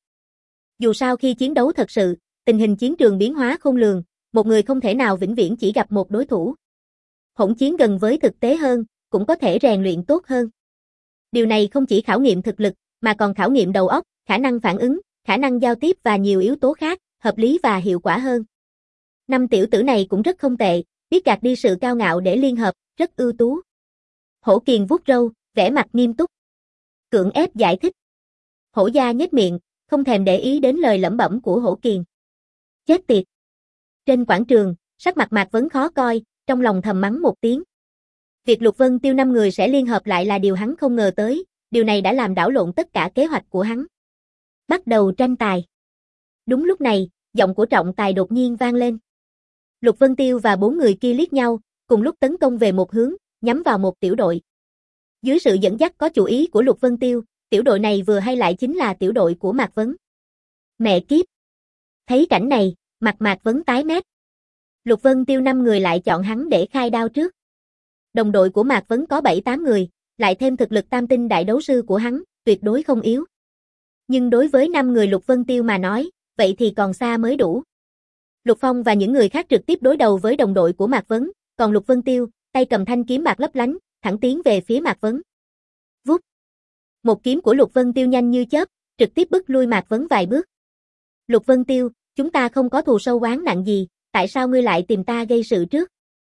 Dù sao khi chiến đấu thật sự, tình hình chiến trường biến hóa khôn lường, một người không thể nào vĩnh viễn chỉ gặp một đối thủ. Hỗn chiến gần với thực tế hơn, cũng có thể rèn luyện tốt hơn. Điều này không chỉ khảo nghiệm thực lực, mà còn khảo nghiệm đầu óc, khả năng phản ứng, khả năng giao tiếp và nhiều yếu tố khác, hợp lý và hiệu quả hơn. Năm tiểu tử này cũng rất không tệ, biết gạt đi sự cao ngạo để liên hợp, rất ưu tú. Hổ Kiền vuốt râu, vẻ mặt nghiêm túc. Cưỡng ép giải thích. Hổ Gia nhếch miệng, không thèm để ý đến lời lẩm bẩm của Hổ Kiền. Chết tiệt. Trên quảng trường, sắc mặt Mạc Vấn khó coi, trong lòng thầm mắng một tiếng. Việc Lục Vân Tiêu năm người sẽ liên hợp lại là điều hắn không ngờ tới, điều này đã làm đảo lộn tất cả kế hoạch của hắn. Bắt đầu tranh tài. Đúng lúc này, giọng của trọng tài đột nhiên vang lên. Lục Vân Tiêu và bốn người kia liếc nhau, cùng lúc tấn công về một hướng, nhắm vào một tiểu đội. Dưới sự dẫn dắt có chủ ý của Lục Vân Tiêu, tiểu đội này vừa hay lại chính là tiểu đội của Mạc Vấn. Mẹ kiếp! Thấy cảnh này, mặt Mạc Vấn tái mét. Lục Vân Tiêu năm người lại chọn hắn để khai đao trước. Đồng đội của Mạc Vấn có bảy tám người, lại thêm thực lực tam tinh đại đấu sư của hắn, tuyệt đối không yếu. Nhưng đối với năm người Lục Vân Tiêu mà nói, vậy thì còn xa mới đủ. Lục Phong và những người khác trực tiếp đối đầu với đồng đội của Mạc Vấn, còn Lục Vân Tiêu, tay cầm thanh kiếm bạc lấp lánh, thẳng tiến về phía Mạc Vấn. Vút. Một kiếm của Lục Vân Tiêu nhanh như chớp, trực tiếp bức lui Mạc Vấn vài bước. Lục Vân Tiêu, chúng ta không có thù sâu oán nặng gì, tại sao ngươi lại tìm ta gây sự trước?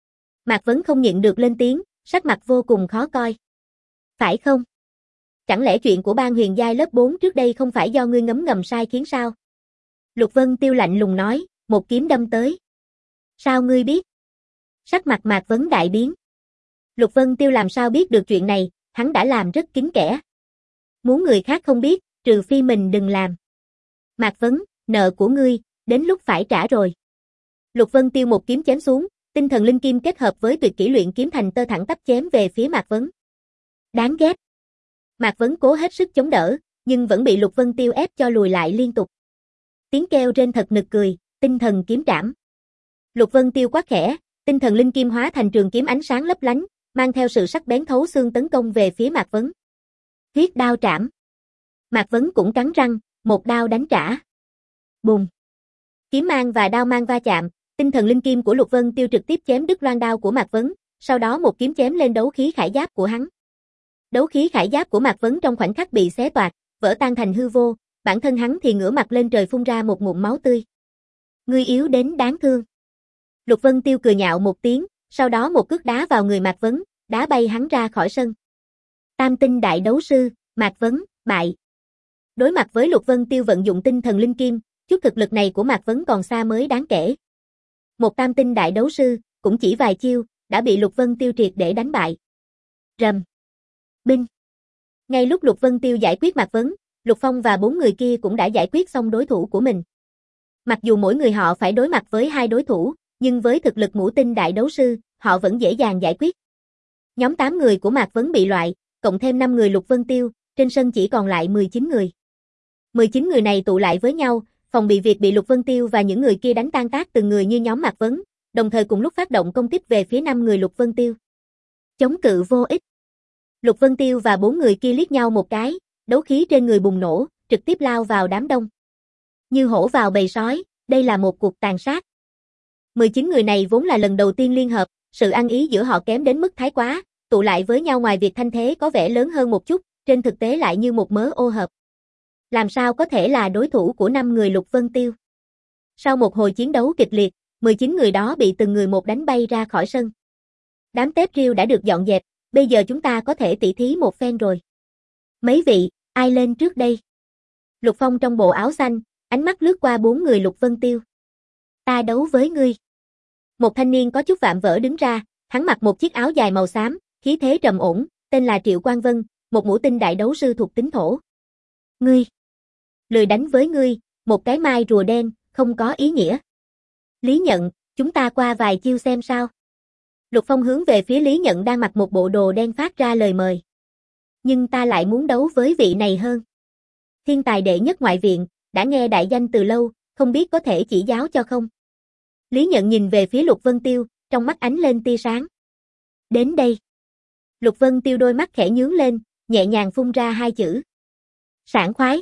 Mạc Vấn không nhịn được lên tiếng, sắc mặt vô cùng khó coi. Phải không? Chẳng lẽ chuyện của Ban Huyền giai lớp bốn trước đây không phải do ngươi ngấm ngầm sai khiến sao? Lục Vân Tiêu lạnh lùng nói, một kiếm đâm tới. Sao ngươi biết? Sắc mặt Mạc Vấn đại biến. Lục Vân Tiêu làm sao biết được chuyện này, hắn đã làm rất kín kẽ. Muốn người khác không biết, trừ phi mình đừng làm. Mạc Vấn, nợ của ngươi, đến lúc phải trả rồi. Lục Vân Tiêu một kiếm chém xuống, tinh thần linh kim kết hợp với tuyệt kỹ luyện kiếm thành tơ thẳng tắp chém về phía Mạc Vấn. Đáng ghét. Mạc Vấn cố hết sức chống đỡ, nhưng vẫn bị Lục Vân Tiêu ép cho lùi lại liên tục. Tiếng kêu trên thật nực cười, tinh thần kiếm trảm. Lục Vân Tiêu quát khẽ, tinh thần linh kim hóa thành trường kiếm ánh sáng lấp lánh, mang theo sự sắc bén thấu xương tấn công về phía Mạc Vấn. Huyết đao trảm. Mạc Vấn cũng cắn răng, một đao đánh trả. Bùng. Kiếm mang và đao mang va chạm, tinh thần linh kim của Lục Vân Tiêu trực tiếp chém đứt loan đao của Mạc Vấn, sau đó một kiếm chém lên đấu khí khải giáp của hắn. Đấu khí khải giáp của Mạc Vấn trong khoảnh khắc bị xé toạc, vỡ tan thành hư vô, bản thân hắn thì ngửa mặt lên trời phun ra một ngụm máu tươi. Ngươi yếu đến đáng thương. Lục Vân Tiêu cười nhạo một tiếng, sau đó một cước đá vào người Mạc Vấn, đá bay hắn ra khỏi sân. Tam tinh đại đấu sư, Mạc Vấn, bại. Đối mặt với Lục Vân Tiêu vận dụng tinh thần linh kim, chút thực lực này của Mạc Vấn còn xa mới đáng kể. Một tam tinh đại đấu sư, cũng chỉ vài chiêu, đã bị Lục Vân Tiêu triệt để đánh bại. Rầm. Binh. Ngay lúc Lục Vân Tiêu giải quyết Mạc Vấn, Lục Phong và bốn người kia cũng đã giải quyết xong đối thủ của mình. Mặc dù mỗi người họ phải đối mặt với hai đối thủ, nhưng với thực lực ngũ tinh đại đấu sư, họ vẫn dễ dàng giải quyết. Nhóm tám người của Mạc Vấn bị loại, cộng thêm năm người Lục Vân Tiêu, trên sân chỉ còn lại mười chín người. mười chín người này tụ lại với nhau, phòng bị việc bị Lục Vân Tiêu và những người kia đánh tan tác từng người như nhóm Mạc Vấn, đồng thời cùng lúc phát động công kích về phía năm người Lục Vân Tiêu. Chống cự vô ích. Lục Vân Tiêu và bốn người kia liếc nhau một cái, đấu khí trên người bùng nổ, trực tiếp lao vào đám đông. Như hổ vào bầy sói, đây là một cuộc tàn sát. mười chín người này vốn là lần đầu tiên liên hợp, sự ăn ý giữa họ kém đến mức thái quá, tụ lại với nhau ngoài việc thanh thế có vẻ lớn hơn một chút, trên thực tế lại như một mớ ô hợp. Làm sao có thể là đối thủ của năm người Lục Vân Tiêu? Sau một hồi chiến đấu kịch liệt, mười chín người đó bị từng người một đánh bay ra khỏi sân. Đám tép riêu đã được dọn dẹp, bây giờ chúng ta có thể tỉ thí một phen rồi. Mấy vị, ai lên trước đây? Lục Phong trong bộ áo xanh, ánh mắt lướt qua bốn người Lục Vân Tiêu. Ta đấu với ngươi. Một thanh niên có chút vạm vỡ đứng ra, hắn mặc một chiếc áo dài màu xám, khí thế trầm ổn, tên là Triệu Quang Vân, một ngũ tinh đại đấu sư thuộc tính thổ. Ngươi. Lười đánh với ngươi, một cái mai rùa đen, không có ý nghĩa. Lý Nhận, chúng ta qua vài chiêu xem sao. Lục Phong hướng về phía Lý Nhận đang mặc một bộ đồ đen phát ra lời mời. Nhưng ta lại muốn đấu với vị này hơn. Thiên tài đệ nhất ngoại viện, đã nghe đại danh từ lâu, không biết có thể chỉ giáo cho không? Lý Nhận nhìn về phía Lục Vân Tiêu, trong mắt ánh lên tia sáng. Đến đây. Lục Vân Tiêu đôi mắt khẽ nhướng lên, nhẹ nhàng phun ra hai chữ. Sảng khoái.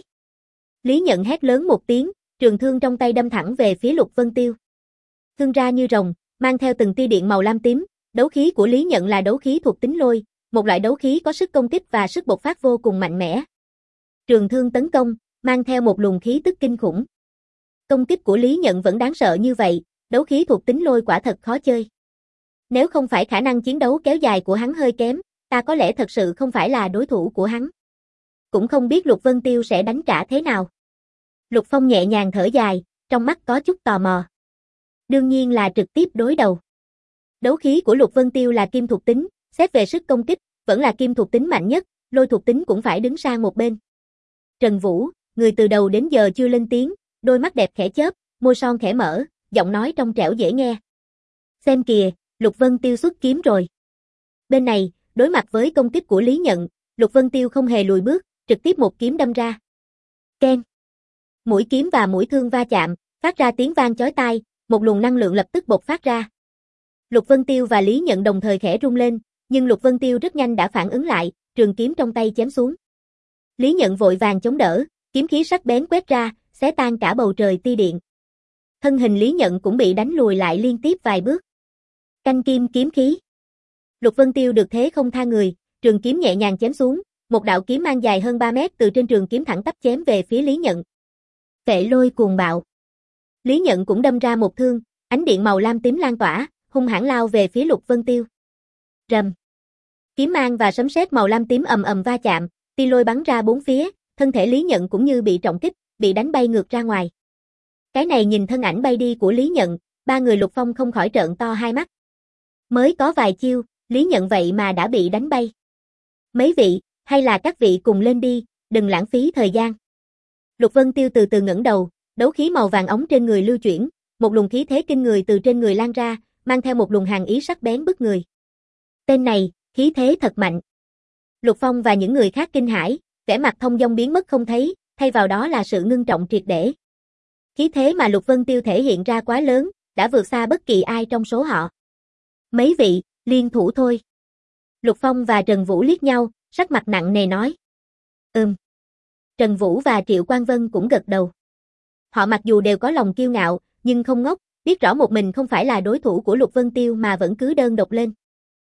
Lý Nhận hét lớn một tiếng, trường thương trong tay đâm thẳng về phía Lục Vân Tiêu. Thương ra như rồng, mang theo từng tia điện màu lam tím, đấu khí của Lý Nhận là đấu khí thuộc tính lôi, một loại đấu khí có sức công kích và sức bộc phát vô cùng mạnh mẽ. Trường thương tấn công, mang theo một luồng khí tức kinh khủng. Công kích của Lý Nhận vẫn đáng sợ như vậy, đấu khí thuộc tính lôi quả thật khó chơi. Nếu không phải khả năng chiến đấu kéo dài của hắn hơi kém, ta có lẽ thật sự không phải là đối thủ của hắn. Cũng không biết Lục Vân Tiêu sẽ đánh trả thế nào. Lục Phong nhẹ nhàng thở dài, trong mắt có chút tò mò. Đương nhiên là trực tiếp đối đầu. Đấu khí của Lục Vân Tiêu là kim thuộc tính, xét về sức công kích, vẫn là kim thuộc tính mạnh nhất, lôi thuộc tính cũng phải đứng sang một bên. Trần Vũ, người từ đầu đến giờ chưa lên tiếng, đôi mắt đẹp khẽ chớp, môi son khẽ mở, giọng nói trong trẻo dễ nghe. Xem kìa, Lục Vân Tiêu xuất kiếm rồi. Bên này, đối mặt với công kích của Lý Nhận, Lục Vân Tiêu không hề lùi bước, trực tiếp một kiếm đâm ra. Keng. Mũi kiếm và mũi thương va chạm, phát ra tiếng vang chói tai, một luồng năng lượng lập tức bộc phát ra. Lục Vân Tiêu và Lý Nhận đồng thời khẽ rung lên, nhưng Lục Vân Tiêu rất nhanh đã phản ứng lại, trường kiếm trong tay chém xuống. Lý Nhận vội vàng chống đỡ, kiếm khí sắc bén quét ra, xé tan cả bầu trời tia điện. Thân hình Lý Nhận cũng bị đánh lùi lại liên tiếp vài bước. Canh kim kiếm khí. Lục Vân Tiêu được thế không tha người, trường kiếm nhẹ nhàng chém xuống, một đạo kiếm mang dài hơn ba mét từ trên trường kiếm thẳng tắp chém về phía Lý Nhận. Phệ lôi cuồng bạo. Lý Nhận cũng đâm ra một thương, ánh điện màu lam tím lan tỏa, hung hãn lao về phía Lục Vân Tiêu. Rầm. Kiếm mang và sấm sét màu lam tím ầm ầm va chạm, tia lôi bắn ra bốn phía, thân thể Lý Nhận cũng như bị trọng kích, bị đánh bay ngược ra ngoài. Cái này nhìn thân ảnh bay đi của Lý Nhận, ba người Lục Phong không khỏi trợn to hai mắt. Mới có vài chiêu, Lý Nhận vậy mà đã bị đánh bay. Mấy vị, hay là các vị cùng lên đi, đừng lãng phí thời gian. Lục Vân Tiêu từ từ ngẩng đầu, đấu khí màu vàng óng trên người lưu chuyển, một luồng khí thế kinh người từ trên người lan ra, mang theo một luồng hàn ý sắc bén bức người. Tên này, khí thế thật mạnh. Lục Phong và những người khác kinh hãi, vẻ mặt thông dong biến mất không thấy, thay vào đó là sự ngưng trọng triệt để. Khí thế mà Lục Vân Tiêu thể hiện ra quá lớn, đã vượt xa bất kỳ ai trong số họ. Mấy vị, liên thủ thôi. Lục Phong và Trần Vũ liếc nhau, sắc mặt nặng nề nói. Ừm. Trần Vũ và Triệu Quang Vân cũng gật đầu. Họ mặc dù đều có lòng kiêu ngạo, nhưng không ngốc, biết rõ một mình không phải là đối thủ của Lục Vân Tiêu mà vẫn cứ đơn độc lên.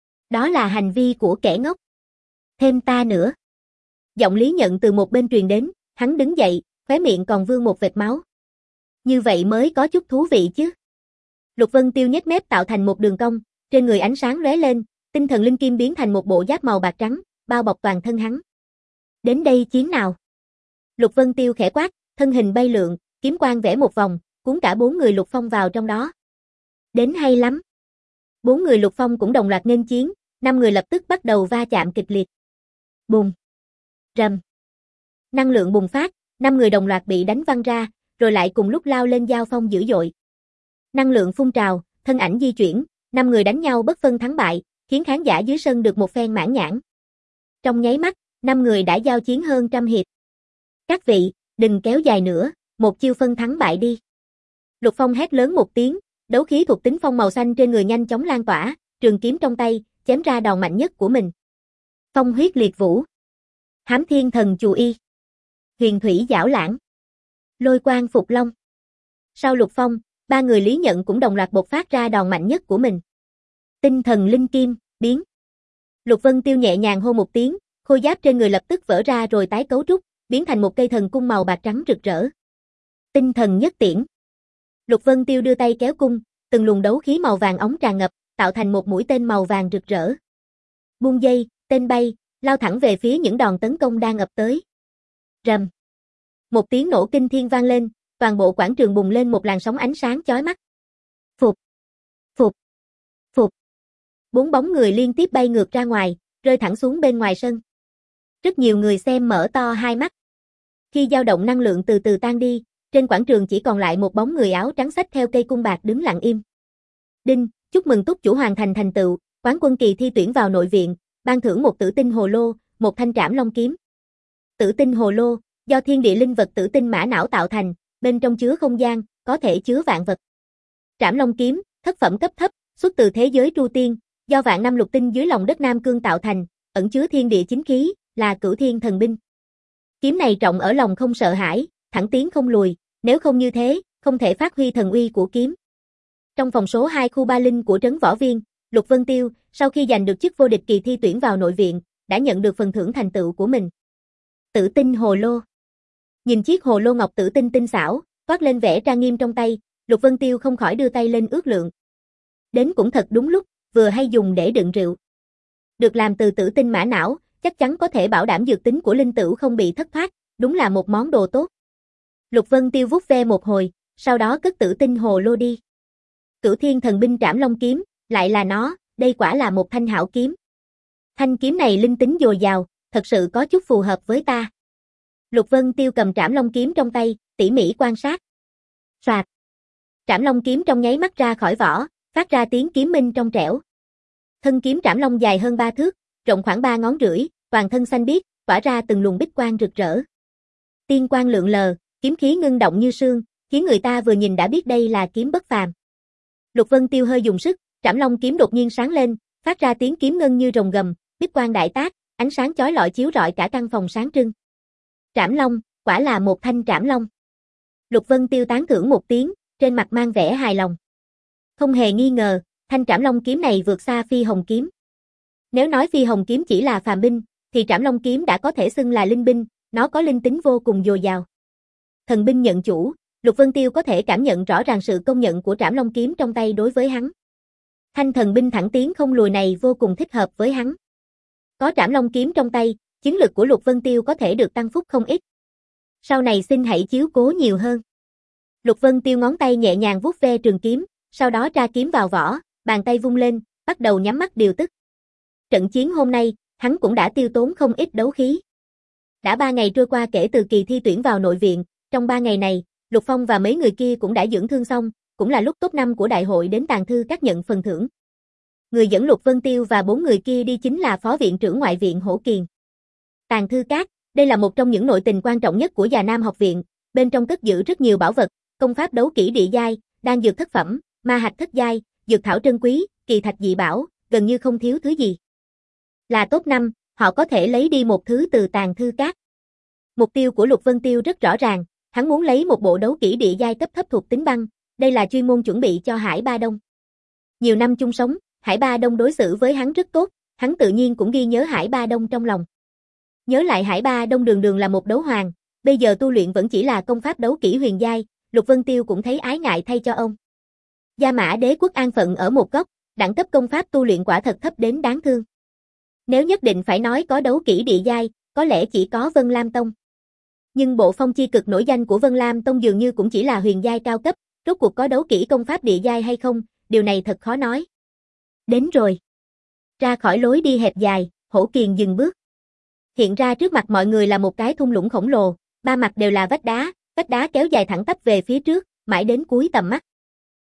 Đó là hành vi của kẻ ngốc. Thêm ta nữa. Giọng Lý Nhận từ một bên truyền đến, hắn đứng dậy, khóe miệng còn vương một vệt máu. Như vậy mới có chút thú vị chứ. Lục Vân Tiêu nhếch mép tạo thành một đường cong, trên người ánh sáng lóe lên, tinh thần linh kim biến thành một bộ giáp màu bạc trắng, bao bọc toàn thân hắn. Đến đây chiến nào. Lục Vân Tiêu khẽ quát, thân hình bay lượn, kiếm quang vẽ một vòng, cuốn cả bốn người Lục Phong vào trong đó. Đến hay lắm. Bốn người Lục Phong cũng đồng loạt nghênh chiến, năm người lập tức bắt đầu va chạm kịch liệt. Bùng. Rầm. Năng lượng bùng phát, năm người đồng loạt bị đánh văng ra, rồi lại cùng lúc lao lên giao phong dữ dội. Năng lượng phun trào, thân ảnh di chuyển, năm người đánh nhau bất phân thắng bại, khiến khán giả dưới sân được một phen mãn nhãn. Trong nháy mắt, năm người đã giao chiến hơn trăm hiệp. Các vị, đừng kéo dài nữa, một chiêu phân thắng bại đi. Lục Phong hét lớn một tiếng, đấu khí thuộc tính phong màu xanh trên người nhanh chóng lan tỏa, trường kiếm trong tay, chém ra đòn mạnh nhất của mình. Phong huyết liệt vũ, Hám thiên thần chù y, Huyền thủy giảo lãng, Lôi quang phục long. Sau Lục Phong, ba người Lý Nhận cũng đồng loạt bộc phát ra đòn mạnh nhất của mình. Tinh thần linh kim, biến. Lục Vân Tiêu nhẹ nhàng hô một tiếng, khôi giáp trên người lập tức vỡ ra rồi tái cấu trúc, biến thành một cây thần cung màu bạc trắng rực rỡ. Tinh thần nhất tiễn. Lục Vân Tiêu đưa tay kéo cung, từng luồng đấu khí màu vàng óng tràn ngập, tạo thành một mũi tên màu vàng rực rỡ. Buông dây, tên bay, lao thẳng về phía những đòn tấn công đang ập tới. Rầm. Một tiếng nổ kinh thiên vang lên, toàn bộ quảng trường bùng lên một làn sóng ánh sáng chói mắt. Phục, phục, phục. Bốn bóng người liên tiếp bay ngược ra ngoài, rơi thẳng xuống bên ngoài sân. Rất nhiều người xem mở to hai mắt. Khi dao động năng lượng từ từ tan đi, trên quảng trường chỉ còn lại một bóng người áo trắng xách theo cây cung bạc đứng lặng im. Đinh, chúc mừng túc chủ hoàn thành thành tựu, quán quân kỳ thi tuyển vào nội viện, ban thưởng một tử tinh hồ lô, một thanh trảm long kiếm. Tử tinh hồ lô, do thiên địa linh vật tử tinh mã não tạo thành, bên trong chứa không gian, có thể chứa vạn vật. Trảm long kiếm, thất phẩm cấp thấp, xuất từ thế giới tru tiên, do vạn năm lục tinh dưới lòng đất Nam Cương tạo thành, ẩn chứa thiên địa chính khí, là cửu thiên thần binh. Kiếm này trọng ở lòng không sợ hãi, thẳng tiến không lùi, nếu không như thế, không thể phát huy thần uy của kiếm. Trong phòng số hai khu Ba Linh của trấn Võ Viên, Lục Vân Tiêu, sau khi giành được chức vô địch kỳ thi tuyển vào nội viện, đã nhận được phần thưởng thành tựu của mình. Tử tinh hồ lô. Nhìn chiếc hồ lô ngọc tử tinh tinh xảo, toát lên vẻ trang nghiêm trong tay, Lục Vân Tiêu không khỏi đưa tay lên ước lượng. Đến cũng thật đúng lúc, vừa hay dùng để đựng rượu. Được làm từ tử tinh mã não, chắc chắn có thể bảo đảm dược tính của linh tửu không bị thất thoát, đúng là một món đồ tốt. Lục Vân Tiêu vuốt ve một hồi, sau đó cất tử tinh hồ lô đi. Cửu thiên thần binh trảm long kiếm, lại là nó, đây quả là một thanh hảo kiếm. Thanh kiếm này linh tính dồi dào, thật sự có chút phù hợp với ta. Lục Vân Tiêu cầm trảm long kiếm trong tay, tỉ mỉ quan sát. Soạt. Trảm long kiếm trong nháy mắt ra khỏi vỏ, phát ra tiếng kiếm minh trong trẻo. Thân kiếm trảm long dài hơn ba thước, rộng khoảng ba ngón rưỡi, toàn thân xanh biếc, tỏa ra từng luồng bích quang rực rỡ. Tiên quang lượn lờ, kiếm khí ngưng động như sương, khiến người ta vừa nhìn đã biết đây là kiếm bất phàm. Lục Vân Tiêu hơi dùng sức, trảm long kiếm đột nhiên sáng lên, phát ra tiếng kiếm ngân như rồng gầm, bích quang đại tác, ánh sáng chói lọi chiếu rọi cả căn phòng sáng trưng. Trảm long, quả là một thanh trảm long. Lục Vân Tiêu tán thưởng một tiếng, trên mặt mang vẻ hài lòng. Không hề nghi ngờ, thanh trảm long kiếm này vượt xa phi hồng kiếm. Nếu nói phi hồng kiếm chỉ là phàm binh, thì trảm long kiếm đã có thể xưng là linh binh, nó có linh tính vô cùng dồi dào. Thần binh nhận chủ, Lục Vân Tiêu có thể cảm nhận rõ ràng sự công nhận của trảm long kiếm trong tay đối với hắn. Thanh thần binh thẳng tiến không lùi này vô cùng thích hợp với hắn. Có trảm long kiếm trong tay, chiến lực của Lục Vân Tiêu có thể được tăng phúc không ít. Sau này xin hãy chiếu cố nhiều hơn. Lục Vân Tiêu ngón tay nhẹ nhàng vuốt ve trường kiếm, sau đó tra kiếm vào vỏ, bàn tay vung lên, bắt đầu nhắm mắt điều tức. Trận chiến hôm nay, hắn cũng đã tiêu tốn không ít đấu khí. Đã ba ngày trôi qua kể từ kỳ thi tuyển vào nội viện, trong ba ngày này, Lục Phong và mấy người kia cũng đã dưỡng thương xong, cũng là lúc top năm của đại hội đến Tàng Thư Các nhận phần thưởng. Người dẫn Lục Vân Tiêu và bốn người kia đi chính là Phó viện trưởng ngoại viện Hổ Kiền. Tàng Thư Các, đây là một trong những nội tình quan trọng nhất của Già Nam học viện, bên trong cất giữ rất nhiều bảo vật, công pháp đấu kỹ địa giai, đan dược thất phẩm, ma hạch thất giai, dược thảo trân quý, kỳ thạch dị bảo, gần như không thiếu thứ gì. Là top năm, họ có thể lấy đi một thứ từ Tàng Thư Các. Mục tiêu của Lục Vân Tiêu rất rõ ràng, hắn muốn lấy một bộ đấu kỹ địa giai cấp thấp thuộc tính băng, đây là chuyên môn chuẩn bị cho Hải Ba Đông. Nhiều năm chung sống, Hải Ba Đông đối xử với hắn rất tốt, hắn tự nhiên cũng ghi nhớ Hải Ba Đông trong lòng. Nhớ lại Hải Ba Đông đường đường là một đấu hoàng, bây giờ tu luyện vẫn chỉ là công pháp đấu kỹ huyền giai, Lục Vân Tiêu cũng thấy ái ngại thay cho ông. Gia Mã Đế quốc an phận ở một góc, đẳng cấp công pháp tu luyện quả thật thấp đến đáng thương. Nếu nhất định phải nói có đấu kỹ địa giai, có lẽ chỉ có Vân Lam Tông. Nhưng bộ phong chi cực nổi danh của Vân Lam Tông dường như cũng chỉ là huyền giai cao cấp, rốt cuộc có đấu kỹ công pháp địa giai hay không, điều này thật khó nói. Đến rồi. Ra khỏi lối đi hẹp dài, Hổ Kiền dừng bước. Hiện ra trước mặt mọi người là một cái thung lũng khổng lồ, ba mặt đều là vách đá, vách đá kéo dài thẳng tắp về phía trước, mãi đến cuối tầm mắt.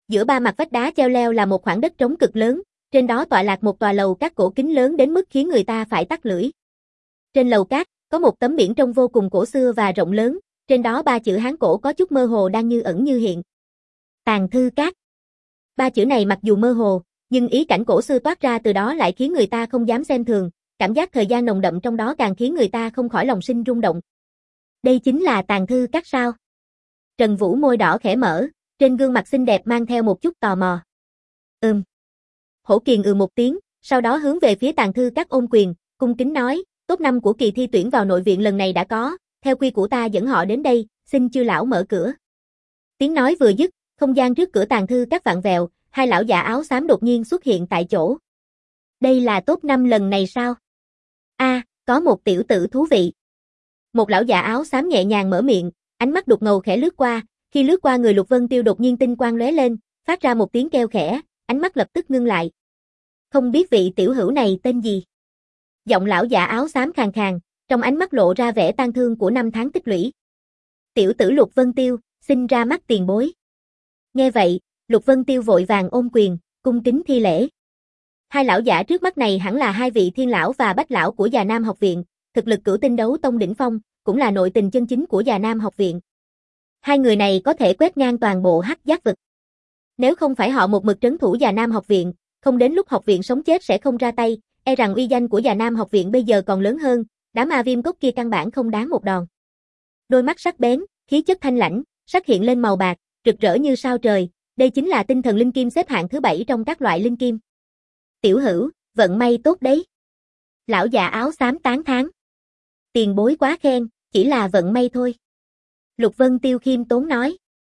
Giữa ba mặt vách đá cheo leo là một khoảng đất trống cực lớn, trên đó tọa lạc một tòa lầu cát cổ kính lớn đến mức khiến người ta phải tắc lưỡi. Trên lầu cát, có một tấm biển trông vô cùng cổ xưa và rộng lớn, trên đó ba chữ Hán cổ có chút mơ hồ đang như ẩn như hiện. Tàng thư các. Ba chữ này mặc dù mơ hồ, nhưng ý cảnh cổ xưa toát ra từ đó lại khiến người ta không dám xem thường, cảm giác thời gian nồng đậm trong đó càng khiến người ta không khỏi lòng sinh rung động. Đây chính là tàng thư các sao? Trần Vũ môi đỏ khẽ mở, trên gương mặt xinh đẹp mang theo một chút tò mò. Ừm. Hổ Kiền ừ một tiếng, sau đó hướng về phía tàng thư các ôm quyền, cung kính nói, top năm của kỳ thi tuyển vào nội viện lần này đã có, theo quy củ ta dẫn họ đến đây, xin chư lão mở cửa. Tiếng nói vừa dứt, không gian trước cửa tàng thư các vạn vẹo, hai lão già áo xám đột nhiên xuất hiện tại chỗ. Đây là top năm lần này sao? A, à, có một tiểu tử thú vị. Một lão già áo xám nhẹ nhàng mở miệng, ánh mắt đục ngầu khẽ lướt qua, khi lướt qua người Lục Vân Tiêu đột nhiên tinh quang lóe lên, phát ra một tiếng kêu khẽ, ánh mắt lập tức ngưng lại. Không biết vị tiểu hữu này tên gì? Giọng lão già áo xám khàn khàn, trong ánh mắt lộ ra vẻ tang thương của năm tháng tích lũy. Tiểu tử Lục Vân Tiêu, xin ra mắt tiền bối. Nghe vậy, Lục Vân Tiêu vội vàng ôm quyền, cung kính thi lễ. Hai lão giả trước mắt này hẳn là hai vị Thiên lão và Bách lão của Già Nam học viện, thực lực cửu tinh đấu tông đỉnh phong, cũng là nội tình chân chính của Già Nam học viện. Hai người này có thể quét ngang toàn bộ Hắc Giác vực. Nếu không phải họ một mực trấn thủ Già Nam học viện, không đến lúc học viện sống chết sẽ không ra tay, e rằng uy danh của Già Nam học viện bây giờ còn lớn hơn, đám ma viêm cốc kia căn bản không đáng một đòn. Đôi mắt sắc bén, khí chất thanh lãnh, sắc hiện lên màu bạc, rực rỡ như sao trời, đây chính là tinh thần linh kim xếp hạng thứ bảy trong các loại linh kim. Tiểu hữu, vận may tốt đấy. Lão già áo xám tán thán. Tiền bối quá khen, chỉ là vận may thôi. Lục Vân Tiêu khiêm tốn nói.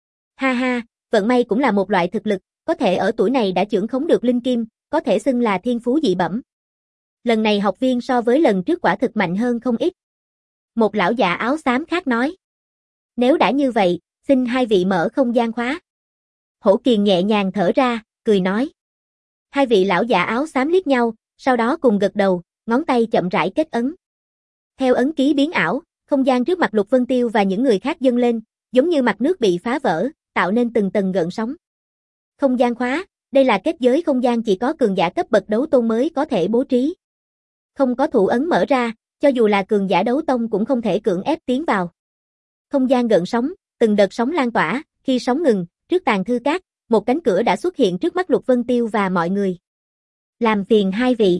Ha ha, vận may cũng là một loại thực lực, có thể ở tuổi này đã chưởng khống được linh kim, có thể xưng là thiên phú dị bẩm. Lần này học viên so với lần trước quả thực mạnh hơn không ít. Một lão già áo xám khác nói. Nếu đã như vậy, xin hai vị mở không gian khóa. Hổ Kiền nhẹ nhàng thở ra, cười nói. Hai vị lão già áo xám liếc nhau, sau đó cùng gật đầu, ngón tay chậm rãi kết ấn. Theo ấn ký biến ảo, không gian trước mặt Lục Vân Tiêu và những người khác dâng lên, giống như mặt nước bị phá vỡ, tạo nên từng tầng gợn sóng. Không gian khóa, đây là kết giới không gian chỉ có cường giả cấp bậc đấu tôn mới có thể bố trí. Không có thủ ấn mở ra, cho dù là cường giả đấu tông cũng không thể cưỡng ép tiến vào. Không gian gợn sóng, từng đợt sóng lan tỏa, khi sóng ngừng, trước tàng thư các, một cánh cửa đã xuất hiện trước mắt Lục Vân Tiêu và mọi người. Làm phiền hai vị.